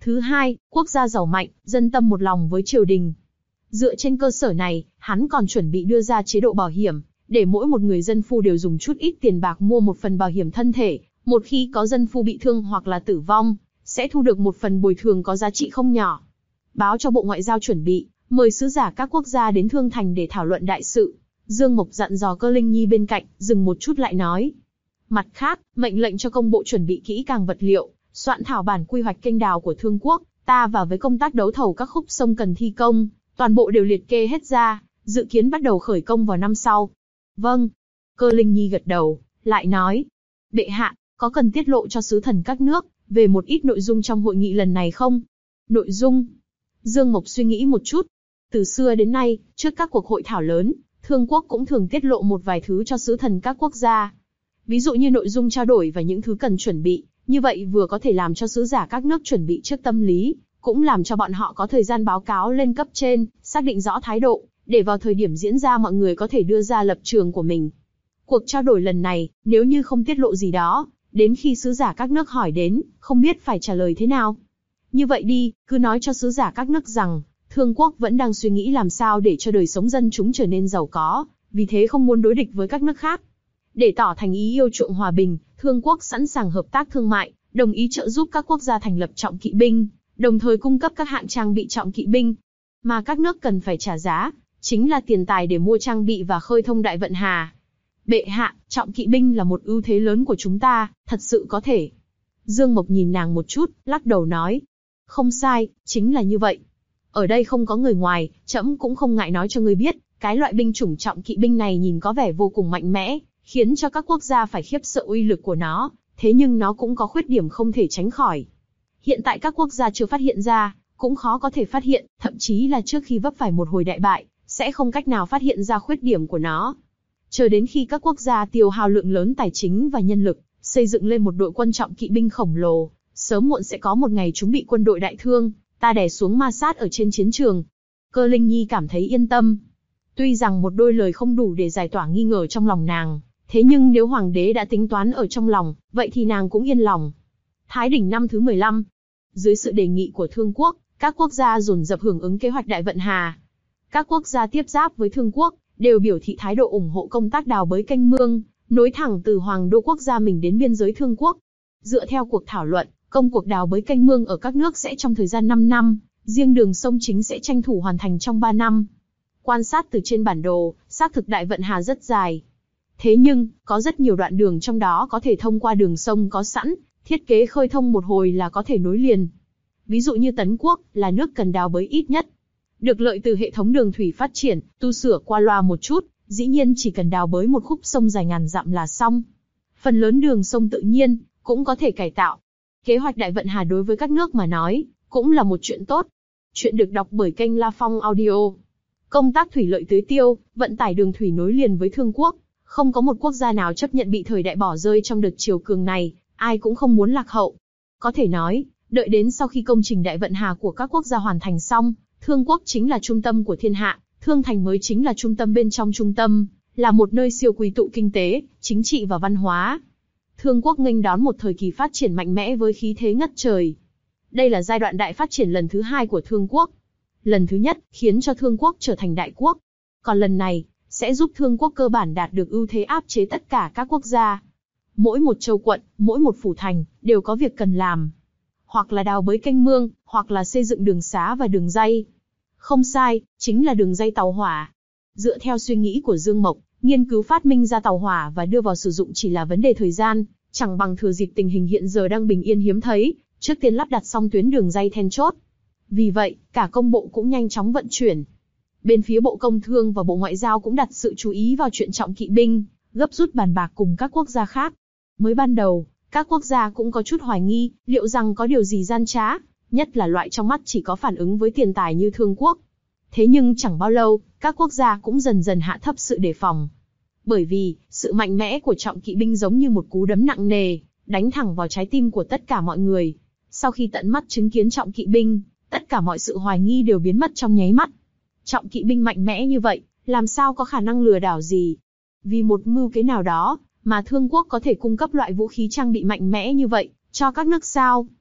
Thứ hai, quốc gia giàu mạnh, dân tâm một lòng với triều đình. Dựa trên cơ sở này, hắn còn chuẩn bị đưa ra chế độ bảo hiểm, để mỗi một người dân phu đều dùng chút ít tiền bạc mua một phần bảo hiểm thân thể, một khi có dân phu bị thương hoặc là tử vong, sẽ thu được một phần bồi thường có giá trị không nhỏ. Báo cho Bộ Ngoại giao chuẩn bị, mời sứ giả các quốc gia đến Thương Thành để thảo luận đại sự. Dương Mộc dặn dò Cơ Linh Nhi bên cạnh, dừng một chút lại nói. Mặt khác, mệnh lệnh cho công bộ chuẩn bị kỹ càng vật liệu, soạn thảo bản quy hoạch kênh đào của Thương Quốc, ta và với công tác đấu thầu các khúc sông cần thi công, toàn bộ đều liệt kê hết ra, dự kiến bắt đầu khởi công vào năm sau. Vâng. Cơ Linh Nhi gật đầu, lại nói. Bệ hạ, có cần tiết lộ cho sứ thần các nước, về một ít nội dung trong hội nghị lần này không? Nội dung? Dương Mộc suy nghĩ một chút. Từ xưa đến nay, trước các cuộc hội thảo lớn, Thương Quốc cũng thường tiết lộ một vài thứ cho sứ thần các quốc gia. Ví dụ như nội dung trao đổi và những thứ cần chuẩn bị, như vậy vừa có thể làm cho sứ giả các nước chuẩn bị trước tâm lý, cũng làm cho bọn họ có thời gian báo cáo lên cấp trên, xác định rõ thái độ, để vào thời điểm diễn ra mọi người có thể đưa ra lập trường của mình. Cuộc trao đổi lần này, nếu như không tiết lộ gì đó, đến khi sứ giả các nước hỏi đến, không biết phải trả lời thế nào. Như vậy đi, cứ nói cho sứ giả các nước rằng, Thương Quốc vẫn đang suy nghĩ làm sao để cho đời sống dân chúng trở nên giàu có, vì thế không muốn đối địch với các nước khác. Để tỏ thành ý yêu chuộng hòa bình, Thương Quốc sẵn sàng hợp tác thương mại, đồng ý trợ giúp các quốc gia thành lập trọng kỵ binh, đồng thời cung cấp các hạng trang bị trọng kỵ binh. Mà các nước cần phải trả giá, chính là tiền tài để mua trang bị và khơi thông Đại Vận Hà. Bệ hạ, trọng kỵ binh là một ưu thế lớn của chúng ta, thật sự có thể. Dương Mộc nhìn nàng một chút, lắc đầu nói. Không sai, chính là như vậy. Ở đây không có người ngoài, trẫm cũng không ngại nói cho ngươi biết, cái loại binh chủng trọng kỵ binh này nhìn có vẻ vô cùng mạnh mẽ, khiến cho các quốc gia phải khiếp sợ uy lực của nó, thế nhưng nó cũng có khuyết điểm không thể tránh khỏi. Hiện tại các quốc gia chưa phát hiện ra, cũng khó có thể phát hiện, thậm chí là trước khi vấp phải một hồi đại bại, sẽ không cách nào phát hiện ra khuyết điểm của nó. Chờ đến khi các quốc gia tiêu hao lượng lớn tài chính và nhân lực, xây dựng lên một đội quân trọng kỵ binh khổng lồ, sớm muộn sẽ có một ngày chúng bị quân đội đại thương, ta đè xuống ma sát ở trên chiến trường. Cơ Linh Nhi cảm thấy yên tâm. Tuy rằng một đôi lời không đủ để giải tỏa nghi ngờ trong lòng nàng, thế nhưng nếu hoàng đế đã tính toán ở trong lòng, vậy thì nàng cũng yên lòng. Thái Đình năm thứ mười lăm. Dưới sự đề nghị của Thương Quốc, các quốc gia dồn dập hưởng ứng kế hoạch Đại Vận Hà. Các quốc gia tiếp giáp với Thương Quốc đều biểu thị thái độ ủng hộ công tác đào bới kênh mương, nối thẳng từ hoàng đô quốc gia mình đến biên giới Thương Quốc. Dựa theo cuộc thảo luận, công cuộc đào bới kênh mương ở các nước sẽ trong thời gian năm năm, riêng đường sông chính sẽ tranh thủ hoàn thành trong ba năm. Quan sát từ trên bản đồ, xác thực Đại Vận Hà rất dài. Thế nhưng, có rất nhiều đoạn đường trong đó có thể thông qua đường sông có sẵn, thiết kế khơi thông một hồi là có thể nối liền. Ví dụ như Tấn Quốc, là nước cần đào bới ít nhất. Được lợi từ hệ thống đường thủy phát triển, tu sửa qua loa một chút, dĩ nhiên chỉ cần đào bới một khúc sông dài ngàn dặm là xong. Phần lớn đường sông tự nhiên, cũng có thể cải tạo. Kế hoạch Đại Vận Hà đối với các nước mà nói, cũng là một chuyện tốt. Chuyện được đọc bởi kênh La Phong Audio. Công tác thủy lợi tưới tiêu, vận tải đường thủy nối liền với Thương Quốc. Không có một quốc gia nào chấp nhận bị thời đại bỏ rơi trong đợt chiều cường này, ai cũng không muốn lạc hậu. Có thể nói, đợi đến sau khi công trình Đại Vận Hà của các quốc gia hoàn thành xong, Thương Quốc chính là trung tâm của thiên hạ, Thương Thành mới chính là trung tâm bên trong trung tâm, là một nơi siêu quy tụ kinh tế, chính trị và văn hóa. Thương Quốc nghênh đón một thời kỳ phát triển mạnh mẽ với khí thế ngất trời. Đây là giai đoạn đại phát triển lần thứ hai của Thương Quốc. Lần thứ nhất, khiến cho Thương Quốc trở thành đại quốc. Còn lần này, sẽ giúp Thương Quốc cơ bản đạt được ưu thế áp chế tất cả các quốc gia. Mỗi một châu quận, mỗi một phủ thành, đều có việc cần làm. Hoặc là đào bới kênh mương, hoặc là xây dựng đường xá và đường ray. Không sai, chính là đường ray tàu hỏa. Dựa theo suy nghĩ của Dương Mộc, nghiên cứu phát minh ra tàu hỏa và đưa vào sử dụng chỉ là vấn đề thời gian, chẳng bằng thừa dịp tình hình hiện giờ đang bình yên hiếm thấy, trước tiên lắp đặt xong tuyến đường ray then chốt. Vì vậy, cả công bộ cũng nhanh chóng vận chuyển. Bên phía Bộ Công Thương và Bộ Ngoại giao cũng đặt sự chú ý vào chuyện trọng kỵ binh, gấp rút bàn bạc cùng các quốc gia khác. Mới ban đầu, các quốc gia cũng có chút hoài nghi, liệu rằng có điều gì gian trá, nhất là loại trong mắt chỉ có phản ứng với tiền tài như Thương Quốc. Thế nhưng chẳng bao lâu, các quốc gia cũng dần dần hạ thấp sự đề phòng. Bởi vì, sự mạnh mẽ của trọng kỵ binh giống như một cú đấm nặng nề, đánh thẳng vào trái tim của tất cả mọi người. Sau khi tận mắt chứng kiến trọng kỵ binh, tất cả mọi sự hoài nghi đều biến mất trong nháy mắt. Trọng kỵ binh mạnh mẽ như vậy, làm sao có khả năng lừa đảo gì? Vì một mưu kế nào đó, mà Thương Quốc có thể cung cấp loại vũ khí trang bị mạnh mẽ như vậy, cho các nước sao?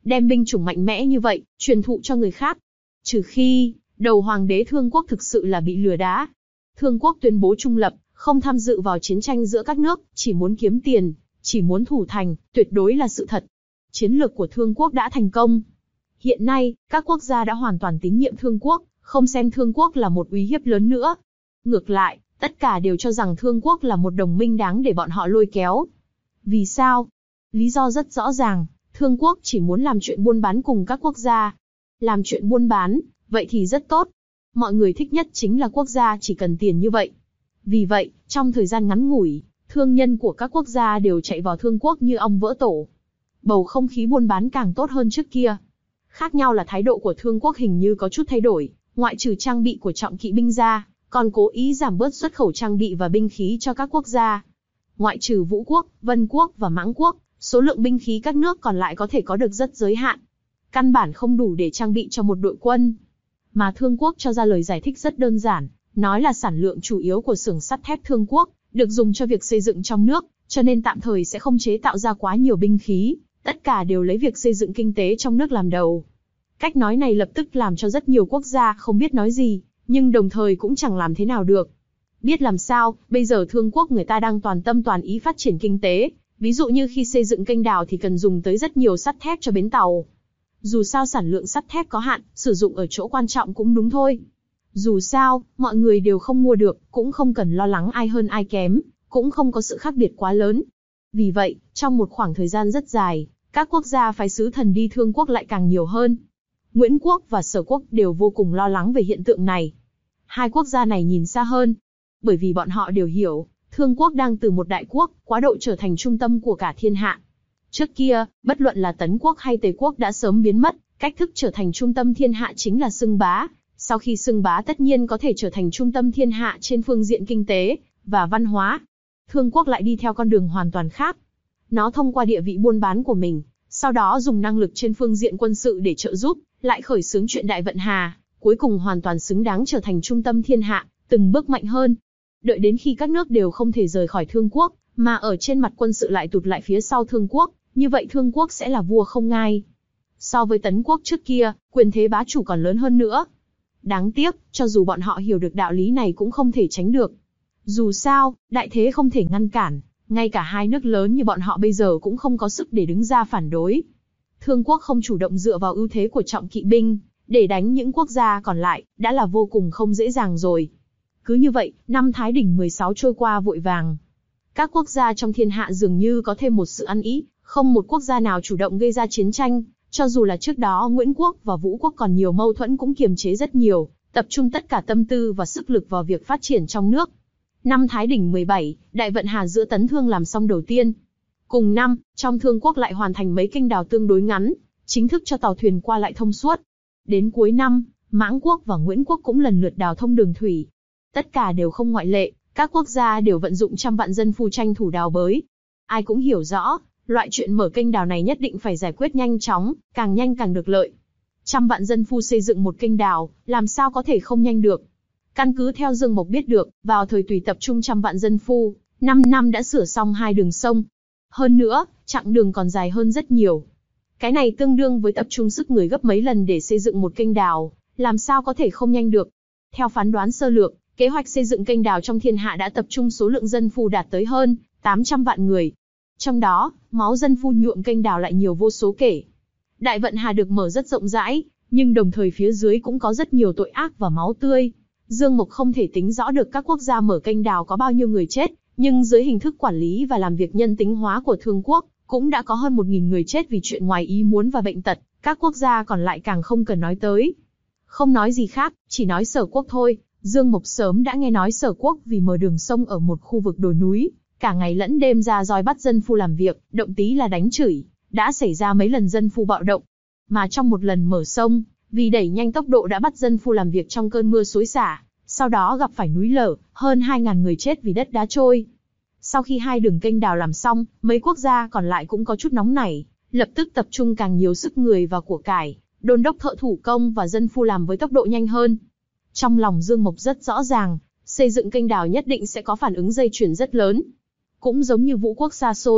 đem binh chủng mạnh mẽ như vậy, truyền thụ cho người khác. Trừ khi, đầu hoàng đế Thương Quốc thực sự là bị lừa đá. Thương Quốc tuyên bố trung lập, không tham dự vào chiến tranh giữa các nước, chỉ muốn kiếm tiền, chỉ muốn thủ thành, tuyệt đối là sự thật. Chiến lược của Thương Quốc đã thành công. Hiện nay, các quốc gia đã hoàn toàn tín nhiệm Thương Quốc, không xem Thương Quốc là một uy hiếp lớn nữa. Ngược lại, tất cả đều cho rằng Thương Quốc là một đồng minh đáng để bọn họ lôi kéo. Vì sao? Lý do rất rõ ràng, Thương Quốc chỉ muốn làm chuyện buôn bán cùng các quốc gia. Làm chuyện buôn bán, vậy thì rất tốt. Mọi người thích nhất chính là quốc gia chỉ cần tiền như vậy. Vì vậy, trong thời gian ngắn ngủi, thương nhân của các quốc gia đều chạy vào Thương Quốc như ong vỡ tổ. Bầu không khí buôn bán càng tốt hơn trước kia. Khác nhau là thái độ của Thương Quốc hình như có chút thay đổi, ngoại trừ trang bị của trọng kỵ binh ra, còn cố ý giảm bớt xuất khẩu trang bị và binh khí cho các quốc gia. Ngoại trừ Vũ Quốc, Vân Quốc và Mãng Quốc, số lượng binh khí các nước còn lại có thể có được rất giới hạn. Căn bản không đủ để trang bị cho một đội quân. Mà Thương Quốc cho ra lời giải thích rất đơn giản, nói là sản lượng chủ yếu của xưởng sắt thép Thương Quốc được dùng cho việc xây dựng trong nước, cho nên tạm thời sẽ không chế tạo ra quá nhiều binh khí, tất cả đều lấy việc xây dựng kinh tế trong nước làm đầu. Cách nói này lập tức làm cho rất nhiều quốc gia không biết nói gì, nhưng đồng thời cũng chẳng làm thế nào được. Biết làm sao, bây giờ Thương Quốc người ta đang toàn tâm toàn ý phát triển kinh tế, ví dụ như khi xây dựng kênh đào thì cần dùng tới rất nhiều sắt thép cho bến tàu. Dù sao sản lượng sắt thép có hạn, sử dụng ở chỗ quan trọng cũng đúng thôi. Dù sao, mọi người đều không mua được, cũng không cần lo lắng ai hơn ai kém, cũng không có sự khác biệt quá lớn. Vì vậy, trong một khoảng thời gian rất dài, các quốc gia phái sứ thần đi Thương Quốc lại càng nhiều hơn. Nguyễn Quốc và Sở Quốc đều vô cùng lo lắng về hiện tượng này. Hai quốc gia này nhìn xa hơn, bởi vì bọn họ đều hiểu, Thương Quốc đang từ một đại quốc, quá độ trở thành trung tâm của cả thiên hạ. Trước kia, bất luận là Tấn Quốc hay Tề Quốc đã sớm biến mất, cách thức trở thành trung tâm thiên hạ chính là xưng bá. Sau khi xưng bá tất nhiên có thể trở thành trung tâm thiên hạ trên phương diện kinh tế và văn hóa. Thương Quốc lại đi theo con đường hoàn toàn khác. Nó thông qua địa vị buôn bán của mình, sau đó dùng năng lực trên phương diện quân sự để trợ giúp, lại khởi xướng chuyện Đại Vận Hà, cuối cùng hoàn toàn xứng đáng trở thành trung tâm thiên hạ, từng bước mạnh hơn. Đợi đến khi các nước đều không thể rời khỏi Thương Quốc, mà ở trên mặt quân sự lại tụt lại phía sau Thương Quốc, như vậy Thương Quốc sẽ là vua không ngai. So với Tấn Quốc trước kia, quyền thế bá chủ còn lớn hơn nữa. Đáng tiếc, cho dù bọn họ hiểu được đạo lý này cũng không thể tránh được. Dù sao, đại thế không thể ngăn cản, ngay cả hai nước lớn như bọn họ bây giờ cũng không có sức để đứng ra phản đối. Thương Quốc không chủ động dựa vào ưu thế của trọng kỵ binh, để đánh những quốc gia còn lại, đã là vô cùng không dễ dàng rồi. Cứ như vậy, năm Thái Đình mười sáu trôi qua vội vàng. Các quốc gia trong thiên hạ dường như có thêm một sự ăn ý, không một quốc gia nào chủ động gây ra chiến tranh, cho dù là trước đó Nguyễn Quốc và Vũ Quốc còn nhiều mâu thuẫn cũng kiềm chế rất nhiều, tập trung tất cả tâm tư và sức lực vào việc phát triển trong nước. Năm Thái Đình mười bảy, Đại Vận Hà giữa Tấn Thương làm xong đầu tiên. Cùng năm, trong Thương Quốc lại hoàn thành mấy kênh đào tương đối ngắn, chính thức cho tàu thuyền qua lại thông suốt. Đến cuối năm, Mãng Quốc và Nguyễn Quốc cũng lần lượt đào thông đường thủy. Tất cả đều không ngoại lệ, các quốc gia đều vận dụng trăm vạn dân phu tranh thủ đào bới. Ai cũng hiểu rõ, loại chuyện mở kênh đào này nhất định phải giải quyết nhanh chóng, càng nhanh càng được lợi. Trăm vạn dân phu xây dựng một kênh đào, làm sao có thể không nhanh được. Căn cứ theo Dương Mộc biết được, vào thời Tùy tập trung trăm vạn dân phu, năm năm đã sửa xong hai đường sông. Hơn nữa, chặng đường còn dài hơn rất nhiều. Cái này tương đương với tập trung sức người gấp mấy lần để xây dựng một kênh đào, làm sao có thể không nhanh được. Theo phán đoán sơ lược, kế hoạch xây dựng kênh đào trong thiên hạ đã tập trung số lượng dân phu đạt tới hơn tám trăm vạn người. Trong đó, máu dân phu nhuộm kênh đào lại nhiều vô số kể. Đại Vận Hà được mở rất rộng rãi, nhưng đồng thời phía dưới cũng có rất nhiều tội ác và máu tươi. Dương Mộc không thể tính rõ được các quốc gia mở kênh đào có bao nhiêu người chết, nhưng dưới hình thức quản lý và làm việc nhân tính hóa của Thương Quốc, cũng đã có hơn một nghìn người chết vì chuyện ngoài ý muốn và bệnh tật, các quốc gia còn lại càng không cần nói tới. Không nói gì khác, chỉ nói Sở Quốc thôi, Dương Mộc sớm đã nghe nói Sở Quốc vì mở đường sông ở một khu vực đồi núi, cả ngày lẫn đêm ra roi bắt dân phu làm việc, động tí là đánh chửi, đã xảy ra mấy lần dân phu bạo động. Mà trong một lần mở sông, vì đẩy nhanh tốc độ đã bắt dân phu làm việc trong cơn mưa xối xả, sau đó gặp phải núi lở, hơn hai nghìn người chết vì đất đá trôi. Sau khi hai đường kênh đào làm xong, mấy quốc gia còn lại cũng có chút nóng nảy, lập tức tập trung càng nhiều sức người và của cải, đôn đốc thợ thủ công và dân phu làm với tốc độ nhanh hơn. Trong lòng Dương Mộc rất rõ ràng, xây dựng kênh đào nhất định sẽ có phản ứng dây chuyền rất lớn. Cũng giống như Vũ Quốc xa xôi,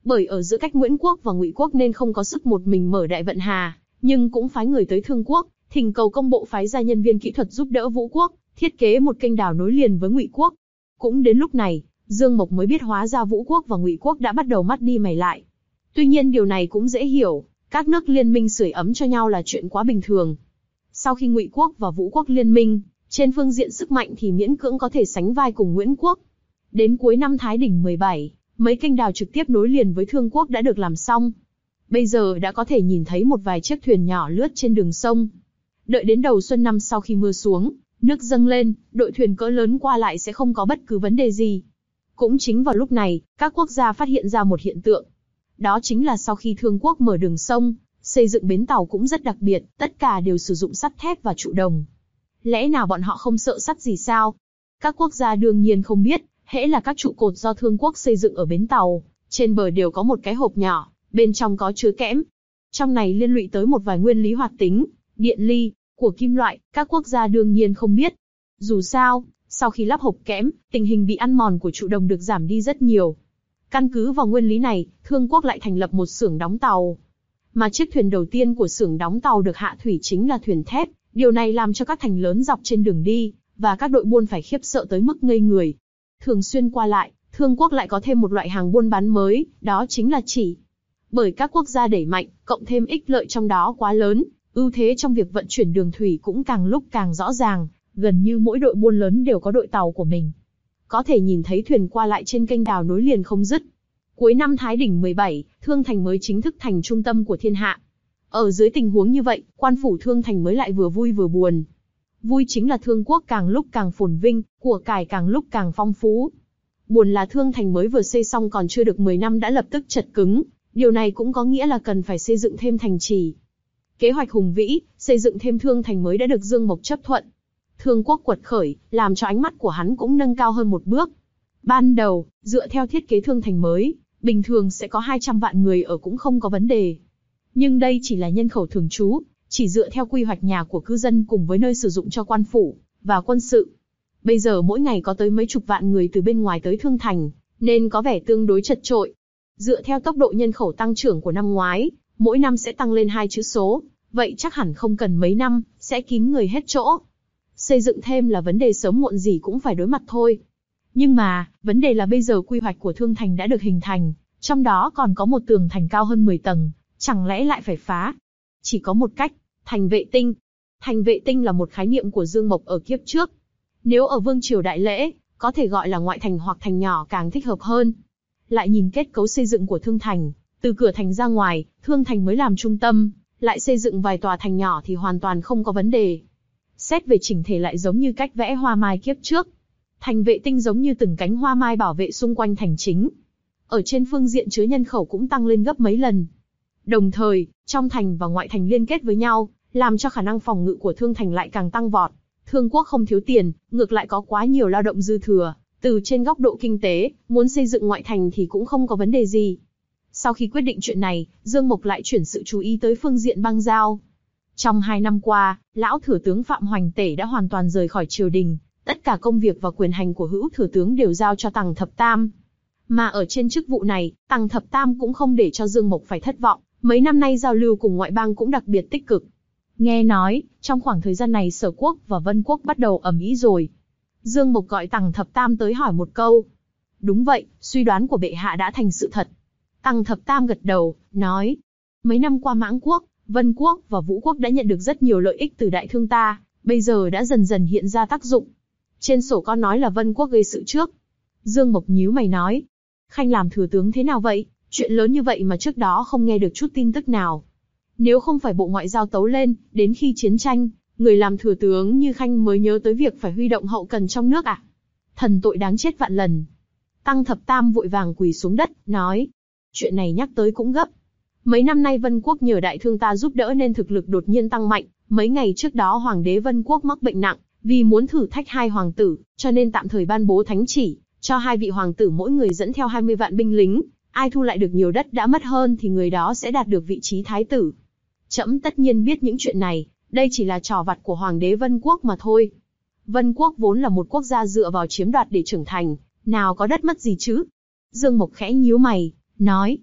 Bởi ở giữa cách Nguyễn quốc và Ngụy quốc nên không có sức một mình mở Đại Vận Hà, nhưng cũng phái người tới Thương quốc, thỉnh cầu công bộ phái ra nhân viên kỹ thuật giúp đỡ Vũ quốc, thiết kế một kênh đào nối liền với Ngụy quốc. Cũng đến lúc này, Dương Mộc mới biết hóa ra Vũ quốc và Ngụy quốc đã bắt đầu mắt đi mày lại. Tuy nhiên điều này cũng dễ hiểu, các nước liên minh sưởi ấm cho nhau là chuyện quá bình thường. Sau khi Ngụy quốc và Vũ quốc liên minh, trên phương diện sức mạnh thì miễn cưỡng có thể sánh vai cùng Nguyễn quốc. Đến cuối năm Thái Đình mười bảy, mấy kênh đào trực tiếp nối liền với Thương quốc đã được làm xong. Bây giờ đã có thể nhìn thấy một vài chiếc thuyền nhỏ lướt trên đường sông. Đợi đến đầu xuân năm sau khi mưa xuống, nước dâng lên, đội thuyền cỡ lớn qua lại sẽ không có bất cứ vấn đề gì. Cũng chính vào lúc này, các quốc gia phát hiện ra một hiện tượng. Đó chính là sau khi Thương quốc mở đường sông, xây dựng bến tàu cũng rất đặc biệt, tất cả đều sử dụng sắt thép và trụ đồng. Lẽ nào bọn họ không sợ sắt gì sao? Các quốc gia đương nhiên không biết, hễ là các trụ cột do Thương quốc xây dựng ở bến tàu, trên bờ đều có một cái hộp nhỏ, bên trong có chứa kẽm. Trong này liên lụy tới một vài nguyên lý hoạt tính, điện ly, của kim loại, các quốc gia đương nhiên không biết. Dù sao, sau khi lắp hộp kẽm, tình hình bị ăn mòn của trụ đồng được giảm đi rất nhiều. Căn cứ vào nguyên lý này, Thương quốc lại thành lập một xưởng đóng tàu. Mà chiếc thuyền đầu tiên của xưởng đóng tàu được hạ thủy chính là thuyền thép, điều này làm cho các thành lớn dọc trên đường đi, và các đội buôn phải khiếp sợ tới mức ngây người. Thường xuyên qua lại, Thương quốc lại có thêm một loại hàng buôn bán mới, đó chính là chỉ. Bởi các quốc gia đẩy mạnh, cộng thêm ích lợi trong đó quá lớn, ưu thế trong việc vận chuyển đường thủy cũng càng lúc càng rõ ràng, gần như mỗi đội buôn lớn đều có đội tàu của mình. Có thể nhìn thấy thuyền qua lại trên kênh đào nối liền không dứt. Cuối năm Thái Đình mười bảy, Thương Thành mới chính thức thành trung tâm của thiên hạ. Ở dưới tình huống như vậy, quan phủ Thương Thành mới lại vừa vui vừa buồn. Vui chính là Thương quốc càng lúc càng phồn vinh, của cải càng lúc càng phong phú. Buồn là Thương Thành mới vừa xây xong còn chưa được mười năm đã lập tức chật cứng, điều này cũng có nghĩa là cần phải xây dựng thêm thành trì. Kế hoạch hùng vĩ, xây dựng thêm Thương Thành mới đã được Dương Mộc chấp thuận. Thương quốc quật khởi, làm cho ánh mắt của hắn cũng nâng cao hơn một bước. Ban đầu, dựa theo thiết kế Thương Thành mới, bình thường sẽ có hai trăm vạn người ở cũng không có vấn đề. Nhưng đây chỉ là nhân khẩu thường trú, chỉ dựa theo quy hoạch nhà của cư dân cùng với nơi sử dụng cho quan phủ và quân sự. Bây giờ mỗi ngày có tới mấy chục vạn người từ bên ngoài tới Thương Thành, nên có vẻ tương đối chật chội. Dựa theo tốc độ nhân khẩu tăng trưởng của năm ngoái, mỗi năm sẽ tăng lên hai chữ số, vậy chắc hẳn không cần mấy năm, sẽ kín người hết chỗ. Xây dựng thêm là vấn đề sớm muộn gì cũng phải đối mặt thôi. Nhưng mà, vấn đề là bây giờ quy hoạch của Thương Thành đã được hình thành, trong đó còn có một tường thành cao hơn mười tầng, chẳng lẽ lại phải phá? Chỉ có một cách, thành vệ tinh. Thành vệ tinh là một khái niệm của Dương Mộc ở kiếp trước. Nếu ở Vương Triều Đại Lễ, có thể gọi là ngoại thành hoặc thành nhỏ càng thích hợp hơn. Lại nhìn kết cấu xây dựng của Thương Thành, từ cửa thành ra ngoài, Thương Thành mới làm trung tâm, lại xây dựng vài tòa thành nhỏ thì hoàn toàn không có vấn đề. Xét về chỉnh thể lại giống như cách vẽ hoa mai kiếp trước. Thành vệ tinh giống như từng cánh hoa mai bảo vệ xung quanh thành chính. Ở trên phương diện chứa nhân khẩu cũng tăng lên gấp mấy lần. Đồng thời, trong thành và ngoại thành liên kết với nhau, làm cho khả năng phòng ngự của Thương Thành lại càng tăng vọt. Thương quốc không thiếu tiền, ngược lại có quá nhiều lao động dư thừa. Từ trên góc độ kinh tế, muốn xây dựng ngoại thành thì cũng không có vấn đề gì. Sau khi quyết định chuyện này, Dương Mộc lại chuyển sự chú ý tới phương diện bang giao. Trong hai năm qua, lão thừa tướng Phạm Hoành Tể đã hoàn toàn rời khỏi triều đình, tất cả công việc và quyền hành của hữu thừa tướng đều giao cho Tằng Thập Tam. Mà ở trên chức vụ này, Tằng Thập Tam cũng không để cho Dương Mộc phải thất vọng, mấy năm nay giao lưu cùng ngoại bang cũng đặc biệt tích cực. Nghe nói, trong khoảng thời gian này Sở quốc và Vân quốc bắt đầu ầm ĩ rồi. Dương Mộc gọi Tằng Thập Tam tới hỏi một câu. Đúng vậy, suy đoán của bệ hạ đã thành sự thật. Tằng Thập Tam gật đầu, nói. Mấy năm qua Mãng quốc, Vân quốc và Vũ quốc đã nhận được rất nhiều lợi ích từ đại thương ta, bây giờ đã dần dần hiện ra tác dụng. Trên sổ con nói là Vân quốc gây sự trước. Dương Mộc nhíu mày nói. Khanh làm thừa tướng thế nào vậy? Chuyện lớn như vậy mà trước đó không nghe được chút tin tức nào. Nếu không phải bộ ngoại giao tấu lên, đến khi chiến tranh, người làm thừa tướng như Khanh mới nhớ tới việc phải huy động hậu cần trong nước à? Thần tội đáng chết vạn lần. Tằng Thập Tam vội vàng quỳ xuống đất, nói. Chuyện này nhắc tới cũng gấp. Mấy năm nay Vân quốc nhờ đại thương ta giúp đỡ nên thực lực đột nhiên tăng mạnh. Mấy ngày trước đó Hoàng đế Vân quốc mắc bệnh nặng, vì muốn thử thách hai hoàng tử, cho nên tạm thời ban bố thánh chỉ, cho hai vị hoàng tử mỗi người dẫn theo hai mươi vạn binh lính. Ai thu lại được nhiều đất đã mất hơn thì người đó sẽ đạt được vị trí thái tử. Trẫm tất nhiên biết những chuyện này, đây chỉ là trò vặt của Hoàng đế Vân quốc mà thôi. Vân quốc vốn là một quốc gia dựa vào chiếm đoạt để trưởng thành, nào có đất mất gì chứ? Dương Mộc khẽ nhíu mày, nói,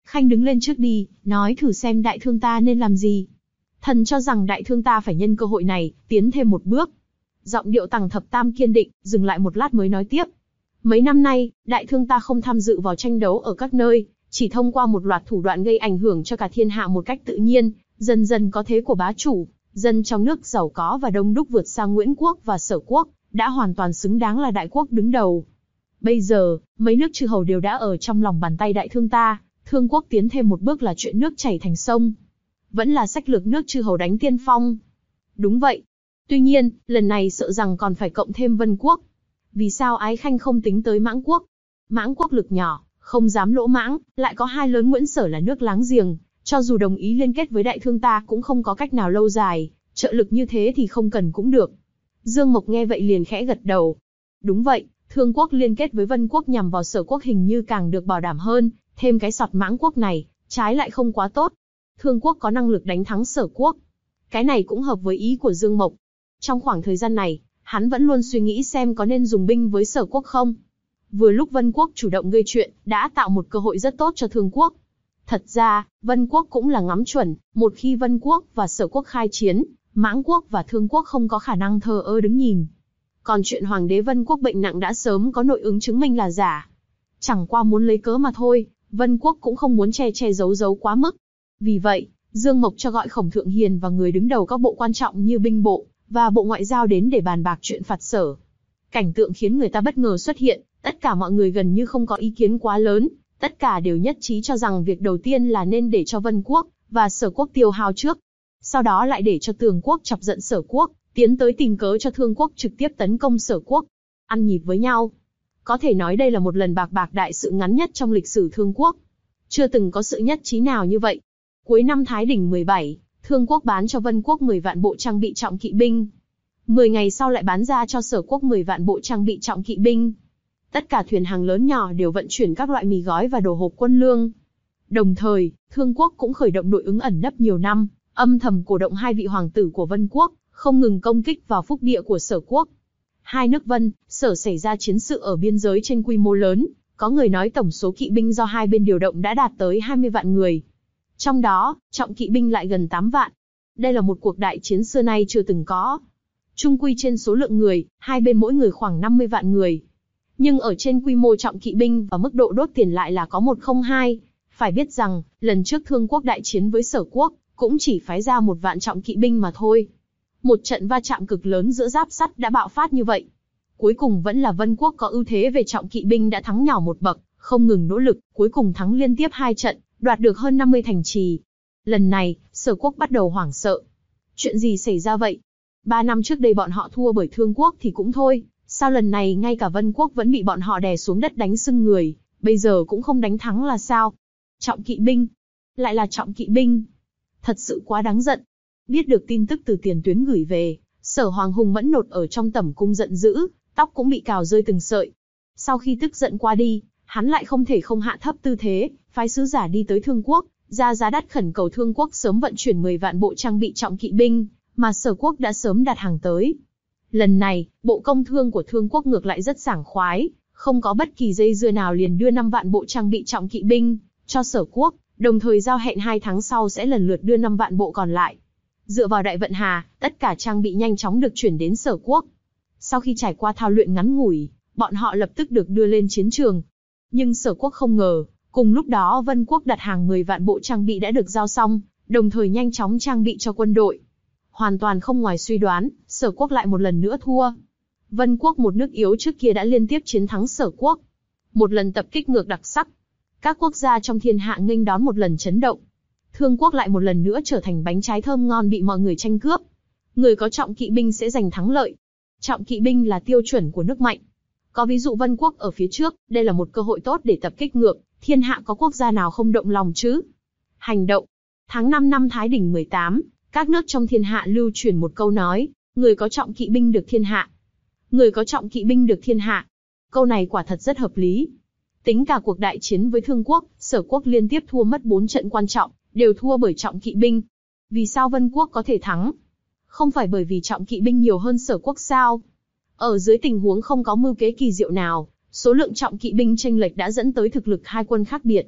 Khanh đứng lên trước đi, nói thử xem đại thương ta nên làm gì. Thần cho rằng đại thương ta phải nhân cơ hội này, tiến thêm một bước. Giọng điệu Tằng Thập Tam kiên định, dừng lại một lát mới nói tiếp. Mấy năm nay, đại thương ta không tham dự vào tranh đấu ở các nơi, chỉ thông qua một loạt thủ đoạn gây ảnh hưởng cho cả thiên hạ một cách tự nhiên, dần dần có thế của bá chủ, dân trong nước giàu có và đông đúc vượt xa Nguyễn quốc và Sở quốc, đã hoàn toàn xứng đáng là đại quốc đứng đầu. Bây giờ, mấy nước chư hầu đều đã ở trong lòng bàn tay đại thương ta, Thương quốc tiến thêm một bước là chuyện nước chảy thành sông. Vẫn là sách lược nước chư hầu đánh tiên phong. Đúng vậy. Tuy nhiên, lần này sợ rằng còn phải cộng thêm Vân quốc. Vì sao Ái Khanh không tính tới Mãng quốc? Mãng quốc lực nhỏ, không dám lỗ mãng, lại có hai lớn Nguyễn Sở là nước láng giềng, cho dù đồng ý liên kết với đại thương ta cũng không có cách nào lâu dài, trợ lực như thế thì không cần cũng được. Dương Mộc nghe vậy liền khẽ gật đầu. Đúng vậy, Thương quốc liên kết với Vân quốc nhằm vào Sở quốc hình như càng được bảo đảm hơn, thêm cái sọt Mãng quốc này, trái lại không quá tốt. Thương quốc có năng lực đánh thắng Sở quốc. Cái này cũng hợp với ý của Dương Mộc. Trong khoảng thời gian này, hắn vẫn luôn suy nghĩ xem có nên dùng binh với Sở quốc không. Vừa lúc Vân quốc chủ động gây chuyện, đã tạo một cơ hội rất tốt cho Thương quốc. Thật ra, Vân quốc cũng là ngắm chuẩn, một khi Vân quốc và Sở quốc khai chiến, Mãng quốc và Thương quốc không có khả năng thờ ơ đứng nhìn. Còn chuyện Hoàng đế Vân quốc bệnh nặng đã sớm có nội ứng chứng minh là giả. Chẳng qua muốn lấy cớ mà thôi, Vân quốc cũng không muốn che che giấu giấu quá mức. Vì vậy, Dương Mộc cho gọi Khổng Thượng Hiền và người đứng đầu các bộ quan trọng như binh bộ và bộ ngoại giao đến để bàn bạc chuyện phạt Sở. Cảnh tượng khiến người ta bất ngờ xuất hiện, tất cả mọi người gần như không có ý kiến quá lớn, tất cả đều nhất trí cho rằng việc đầu tiên là nên để cho Vân quốc và Sở quốc tiêu hao trước. Sau đó lại để cho Tường quốc chọc giận Sở quốc, tiến tới tìm cớ cho Thương quốc trực tiếp tấn công Sở quốc. Ăn nhịp với nhau. Có thể nói đây là một lần bạc bạc đại sự ngắn nhất trong lịch sử Thương quốc. Chưa từng có sự nhất trí nào như vậy. Cuối năm Thái Đỉnh mười bảy, Thương quốc bán cho Vân quốc mười vạn bộ trang bị trọng kỵ binh. mười ngày sau lại bán ra cho Sở quốc mười vạn bộ trang bị trọng kỵ binh. Tất cả thuyền hàng lớn nhỏ đều vận chuyển các loại mì gói và đồ hộp quân lương. Đồng thời, Thương quốc cũng khởi động nội ứng ẩn nấp nhiều năm, âm thầm cổ động hai vị hoàng tử của Vân quốc, không ngừng công kích vào phúc địa của Sở quốc. Hai nước Vân, Sở xảy ra chiến sự ở biên giới trên quy mô lớn, có người nói tổng số kỵ binh do hai bên điều động đã đạt tới hai mươi vạn người. Trong đó, trọng kỵ binh lại gần tám vạn. Đây là một cuộc đại chiến xưa nay chưa từng có. Chung quy trên số lượng người, hai bên mỗi người khoảng năm mươi vạn người. Nhưng ở trên quy mô trọng kỵ binh và mức độ đốt tiền lại là có một không hai. Phải biết rằng, lần trước Thương quốc đại chiến với Sở quốc, cũng chỉ phái ra một vạn trọng kỵ binh mà thôi. Một trận va chạm cực lớn giữa giáp sắt đã bạo phát như vậy. Cuối cùng vẫn là Vân quốc có ưu thế về trọng kỵ binh đã thắng nhỏ một bậc, không ngừng nỗ lực, cuối cùng thắng liên tiếp hai trận, đoạt được hơn năm mươi thành trì. Lần này, Sở quốc bắt đầu hoảng sợ. Chuyện gì xảy ra vậy? Ba năm trước đây bọn họ thua bởi Thương quốc thì cũng thôi, sao lần này ngay cả Vân quốc vẫn bị bọn họ đè xuống đất đánh sưng người, bây giờ cũng không đánh thắng là sao? Trọng kỵ binh, lại là trọng kỵ binh. Thật sự quá đáng giận. Biết được tin tức từ tiền tuyến gửi về, Sở Hoàng Hùng mẫn nột ở trong tẩm cung giận dữ, tóc cũng bị cào rơi từng sợi. Sau khi tức giận qua đi, hắn lại không thể không hạ thấp tư thế, phái sứ giả đi tới Thương quốc, ra giá đắt khẩn cầu Thương quốc sớm vận chuyển mười vạn bộ trang bị trọng kỵ binh, mà Sở quốc đã sớm đặt hàng tới. Lần này, bộ công thương của Thương quốc ngược lại rất sảng khoái, không có bất kỳ dây dưa nào liền đưa năm vạn bộ trang bị trọng kỵ binh cho Sở quốc, đồng thời giao hẹn hai tháng sau sẽ lần lượt đưa năm vạn bộ còn lại. Dựa vào đại vận hà, tất cả trang bị nhanh chóng được chuyển đến Sở quốc. Sau khi trải qua thao luyện ngắn ngủi, bọn họ lập tức được đưa lên chiến trường. Nhưng Sở quốc không ngờ, cùng lúc đó Vân quốc đặt hàng mười vạn bộ trang bị đã được giao xong, đồng thời nhanh chóng trang bị cho quân đội. Hoàn toàn không ngoài suy đoán, Sở quốc lại một lần nữa thua. Vân quốc một nước yếu trước kia đã liên tiếp chiến thắng Sở quốc. Một lần tập kích ngược đặc sắc. Các quốc gia trong thiên hạ nghênh đón một lần chấn động. Thương quốc lại một lần nữa trở thành bánh trái thơm ngon bị mọi người tranh cướp. Người có trọng kỵ binh sẽ giành thắng lợi. Trọng kỵ binh là tiêu chuẩn của nước mạnh. Có ví dụ Vân quốc ở phía trước, đây là một cơ hội tốt để tập kích ngược, thiên hạ có quốc gia nào không động lòng chứ? Hành động. Tháng năm năm Thái Đỉnh mười tám, các nước trong thiên hạ lưu truyền một câu nói, người có trọng kỵ binh được thiên hạ. Người có trọng kỵ binh được thiên hạ. Câu này quả thật rất hợp lý. Tính cả cuộc đại chiến với Thương quốc, Sở quốc liên tiếp thua mất bốn trận quan trọng, đều thua bởi trọng kỵ binh. Vì sao Vân quốc có thể thắng? Không phải bởi vì trọng kỵ binh nhiều hơn Sở quốc sao? Ở dưới tình huống không có mưu kế kỳ diệu nào, số lượng trọng kỵ binh chênh lệch đã dẫn tới thực lực hai quân khác biệt.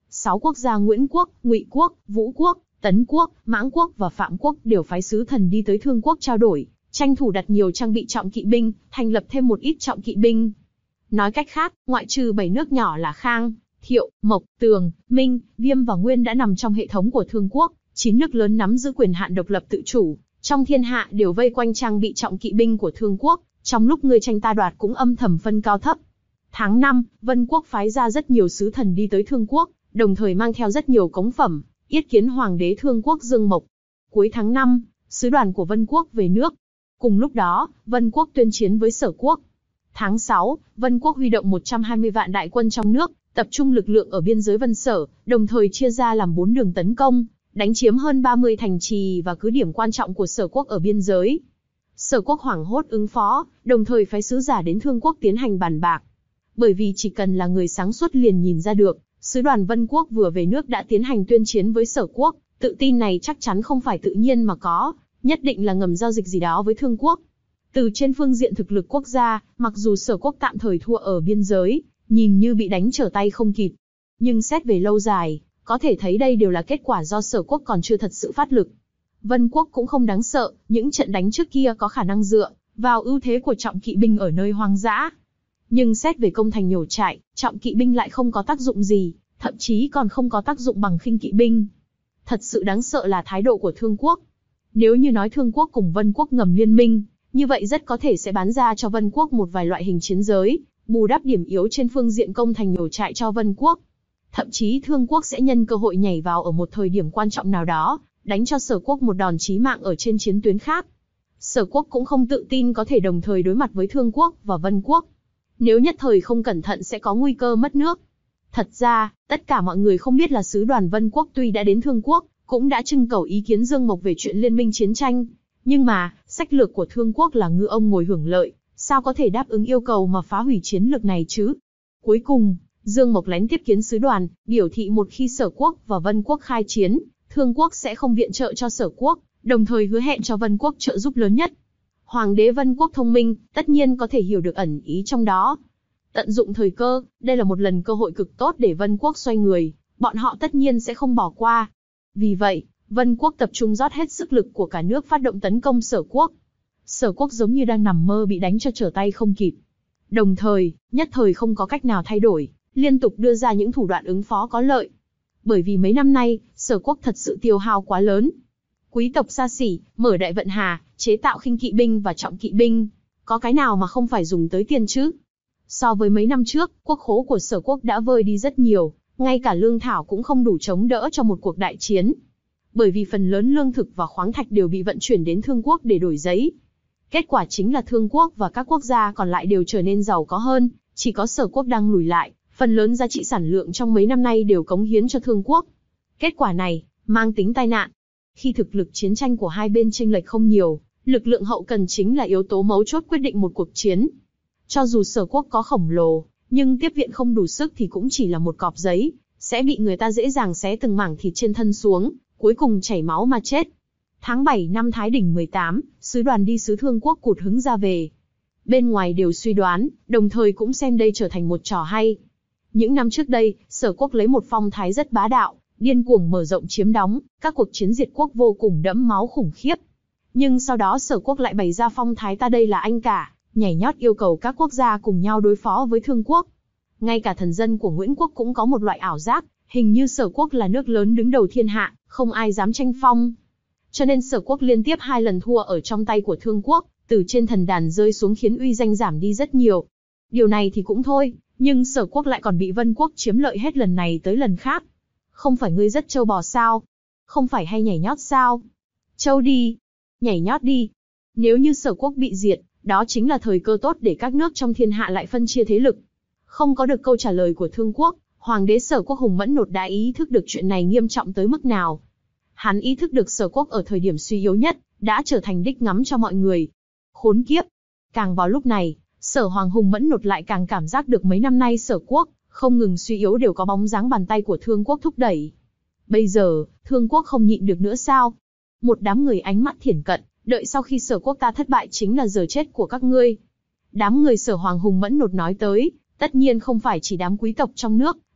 Sáu quốc gia Nguyễn quốc, Ngụy quốc, Vũ quốc, Tấn quốc, Mãng quốc và Phạm quốc đều phái sứ thần đi tới Thương quốc trao đổi, tranh thủ đặt nhiều trang bị trọng kỵ binh, thành lập thêm một ít trọng kỵ binh. Nói cách khác, ngoại trừ bảy nước nhỏ là Khang, Thiệu, Mộc, Tường, Minh, Viêm và Nguyên đã nằm trong hệ thống của Thương quốc, chín nước lớn nắm giữ quyền hạn độc lập tự chủ, trong thiên hạ đều vây quanh trang bị trọng kỵ binh của Thương quốc, trong lúc ngươi tranh ta đoạt cũng âm thầm phân cao thấp. Tháng năm, Vân quốc phái ra rất nhiều sứ thần đi tới Thương quốc, đồng thời mang theo rất nhiều cống phẩm, yết kiến hoàng đế Thương quốc Dương Mộc. Cuối tháng năm, sứ đoàn của Vân quốc về nước. Cùng lúc đó, Vân quốc tuyên chiến với Sở quốc. Tháng sáu, Vân quốc huy động một trăm hai mươi vạn đại quân trong nước, tập trung lực lượng ở biên giới Vân Sở, đồng thời chia ra làm bốn đường tấn công, đánh chiếm hơn ba mươi thành trì và cứ điểm quan trọng của Sở quốc ở biên giới. Sở quốc hoảng hốt ứng phó, đồng thời phái sứ giả đến Thương quốc tiến hành bàn bạc. Bởi vì chỉ cần là người sáng suốt liền nhìn ra được, sứ đoàn Vân quốc vừa về nước đã tiến hành tuyên chiến với Sở quốc, tự tin này chắc chắn không phải tự nhiên mà có, nhất định là ngầm giao dịch gì đó với Thương quốc. Từ trên phương diện thực lực quốc gia, mặc dù Sở quốc tạm thời thua ở biên giới, nhìn như bị đánh trở tay không kịp, nhưng xét về lâu dài, có thể thấy đây đều là kết quả do Sở quốc còn chưa thật sự phát lực. Vân quốc cũng không đáng sợ, những trận đánh trước kia có khả năng dựa vào ưu thế của trọng kỵ binh ở nơi hoang dã. Nhưng xét về công thành nhổ trại, trọng kỵ binh lại không có tác dụng gì, thậm chí còn không có tác dụng bằng khinh kỵ binh. Thật sự đáng sợ là thái độ của Thương quốc. Nếu như nói Thương quốc cùng Vân quốc ngầm liên minh, như vậy rất có thể sẽ bán ra cho Vân quốc một vài loại hình chiến giới, bù đắp điểm yếu trên phương diện công thành nhổ trại cho Vân quốc. Thậm chí Thương quốc sẽ nhân cơ hội nhảy vào ở một thời điểm quan trọng nào đó, đánh cho Sở quốc một đòn chí mạng ở trên chiến tuyến khác. Sở quốc cũng không tự tin có thể đồng thời đối mặt với Thương quốc và Vân quốc. Nếu nhất thời không cẩn thận sẽ có nguy cơ mất nước. Thật ra, tất cả mọi người không biết là sứ đoàn Vân quốc tuy đã đến Thương quốc, cũng đã trưng cầu ý kiến Dương Mộc về chuyện liên minh chiến tranh. Nhưng mà, sách lược của Thương quốc là ngư ông ngồi hưởng lợi, sao có thể đáp ứng yêu cầu mà phá hủy chiến lược này chứ? Cuối cùng, Dương Mộc lén tiếp kiến sứ đoàn, biểu thị một khi Sở quốc và Vân quốc khai chiến, Thương quốc sẽ không viện trợ cho Sở quốc, đồng thời hứa hẹn cho Vân quốc trợ giúp lớn nhất. Hoàng đế Vân quốc thông minh, tất nhiên có thể hiểu được ẩn ý trong đó. Tận dụng thời cơ, đây là một lần cơ hội cực tốt để Vân quốc xoay người, bọn họ tất nhiên sẽ không bỏ qua. Vì vậy, Vân quốc tập trung rót hết sức lực của cả nước phát động tấn công Sở quốc. Sở quốc giống như đang nằm mơ bị đánh cho trở tay không kịp. Đồng thời, nhất thời không có cách nào thay đổi, liên tục đưa ra những thủ đoạn ứng phó có lợi. Bởi vì mấy năm nay, Sở quốc thật sự tiêu hao quá lớn. Quý tộc xa xỉ, mở đại vận hà, chế tạo khinh kỵ binh và trọng kỵ binh. Có cái nào mà không phải dùng tới tiền chứ? So với mấy năm trước, quốc khố của Sở quốc đã vơi đi rất nhiều, ngay cả lương thảo cũng không đủ chống đỡ cho một cuộc đại chiến. Bởi vì phần lớn lương thực và khoáng thạch đều bị vận chuyển đến Thương quốc để đổi giấy. Kết quả chính là Thương quốc và các quốc gia còn lại đều trở nên giàu có hơn, chỉ có Sở quốc đang lùi lại, phần lớn giá trị sản lượng trong mấy năm nay đều cống hiến cho Thương quốc. Kết quả này, mang tính tai nạn. Khi thực lực chiến tranh của hai bên chênh lệch không nhiều, lực lượng hậu cần chính là yếu tố mấu chốt quyết định một cuộc chiến. Cho dù Sở quốc có khổng lồ, nhưng tiếp viện không đủ sức thì cũng chỉ là một cọp giấy, sẽ bị người ta dễ dàng xé từng mảng thịt trên thân xuống, cuối cùng chảy máu mà chết. Tháng bảy năm Thái Đình mười tám, sứ đoàn đi sứ Thương quốc cụt hứng ra về. Bên ngoài đều suy đoán, đồng thời cũng xem đây trở thành một trò hay. Những năm trước đây, Sở quốc lấy một phong thái rất bá đạo, điên cuồng mở rộng chiếm đóng, các cuộc chiến diệt quốc vô cùng đẫm máu khủng khiếp. Nhưng sau đó Sở quốc lại bày ra phong thái ta đây là anh cả, nhảy nhót yêu cầu các quốc gia cùng nhau đối phó với Thương quốc. Ngay cả thần dân của Nguyễn quốc cũng có một loại ảo giác, hình như Sở quốc là nước lớn đứng đầu thiên hạ, không ai dám tranh phong. Cho nên Sở quốc liên tiếp hai lần thua ở trong tay của Thương quốc, từ trên thần đàn rơi xuống khiến uy danh giảm đi rất nhiều. Điều này thì cũng thôi, nhưng Sở quốc lại còn bị Vân quốc chiếm lợi hết lần này tới lần khác. Không phải ngươi rất trâu bò sao? Không phải hay nhảy nhót sao? Trâu đi! Nhảy nhót đi! Nếu như Sở quốc bị diệt, đó chính là thời cơ tốt để các nước trong thiên hạ lại phân chia thế lực. Không có được câu trả lời của Thương quốc, Hoàng đế Sở quốc Hùng Mẫn Nột đã ý thức được chuyện này nghiêm trọng tới mức nào. Hắn ý thức được Sở quốc ở thời điểm suy yếu nhất, đã trở thành đích ngắm cho mọi người. Khốn kiếp! Càng vào lúc này, Sở Hoàng Hùng Mẫn Nột lại càng cảm giác được mấy năm nay Sở quốc không ngừng suy yếu đều có bóng dáng bàn tay của Thương quốc thúc đẩy. Bây giờ, Thương quốc không nhịn được nữa sao? Một đám người ánh mắt thiển cận, đợi sau khi Sở quốc ta thất bại chính là giờ chết của các ngươi. Đám người Sở Hoàng Hùng Mẫn Nột nói tới, tất nhiên không phải chỉ đám quý tộc trong nước,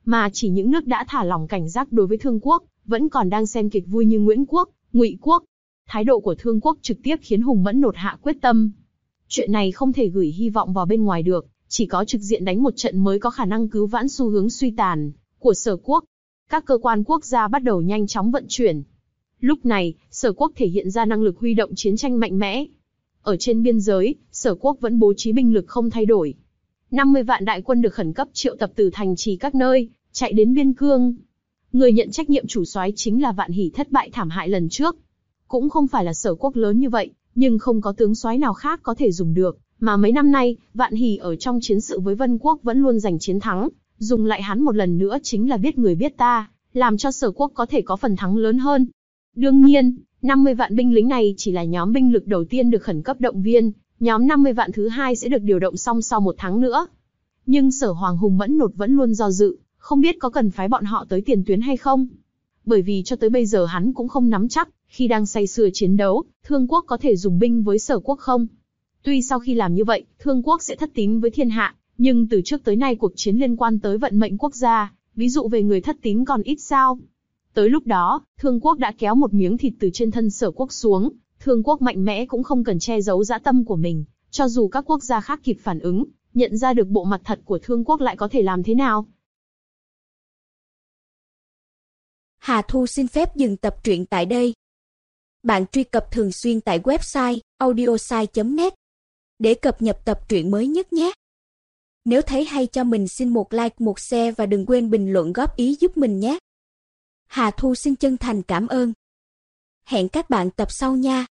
mà chỉ những nước đã thả lỏng cảnh giác đối với Thương quốc, vẫn còn đang xem kịch vui như Nguyễn quốc, Ngụy quốc. Thái độ của Thương quốc trực tiếp khiến Hùng Mẫn Nột hạ quyết tâm. Chuyện này không thể gửi hy vọng vào bên ngoài được, chỉ có trực diện đánh một trận mới có khả năng cứu vãn xu hướng suy tàn của Sở quốc. Các cơ quan quốc gia bắt đầu nhanh chóng vận chuyển. Lúc này, Sở quốc thể hiện ra năng lực huy động chiến tranh mạnh mẽ. Ở trên biên giới, Sở quốc vẫn bố trí binh lực không thay đổi. năm mươi vạn đại quân được khẩn cấp triệu tập từ thành trì các nơi, chạy đến biên cương. Người nhận trách nhiệm chủ soái chính là Vạn Hỷ thất bại thảm hại lần trước. Cũng không phải là Sở quốc lớn như vậy, nhưng không có tướng soái nào khác có thể dùng được, mà mấy năm nay, Vạn Hỷ ở trong chiến sự với Vân quốc vẫn luôn giành chiến thắng, dùng lại hắn một lần nữa chính là biết người biết ta, làm cho Sở quốc có thể có phần thắng lớn hơn. Đương nhiên, năm mươi vạn binh lính này chỉ là nhóm binh lực đầu tiên được khẩn cấp động viên, nhóm năm mươi vạn thứ hai sẽ được điều động xong sau một tháng nữa. Nhưng Sở Hoàng Hùng Mẫn Nột vẫn luôn do dự, không biết có cần phái bọn họ tới tiền tuyến hay không. Bởi vì cho tới bây giờ hắn cũng không nắm chắc, khi đang say sưa chiến đấu, Thương quốc có thể dùng binh với Sở quốc không. Tuy sau khi làm như vậy, Thương quốc sẽ thất tín với thiên hạ, nhưng từ trước tới nay cuộc chiến liên quan tới vận mệnh quốc gia, ví dụ về người thất tín còn ít sao. Tới lúc đó, Thương quốc đã kéo một miếng thịt từ trên thân Sở quốc xuống, Thương quốc mạnh mẽ cũng không cần che giấu dã tâm của mình, cho dù các quốc gia khác kịp phản ứng, nhận ra được bộ mặt thật của Thương quốc lại có thể làm thế nào. Hà Thu xin phép dừng tập truyện tại đây. Bạn truy cập thường xuyên tại website audiosai chấm net để cập nhật tập truyện mới nhất nhé. Nếu thấy hay cho mình xin một like, một share và đừng quên bình luận góp ý giúp mình nhé. Hà Thu xin chân thành cảm ơn. Hẹn các bạn tập sau nha.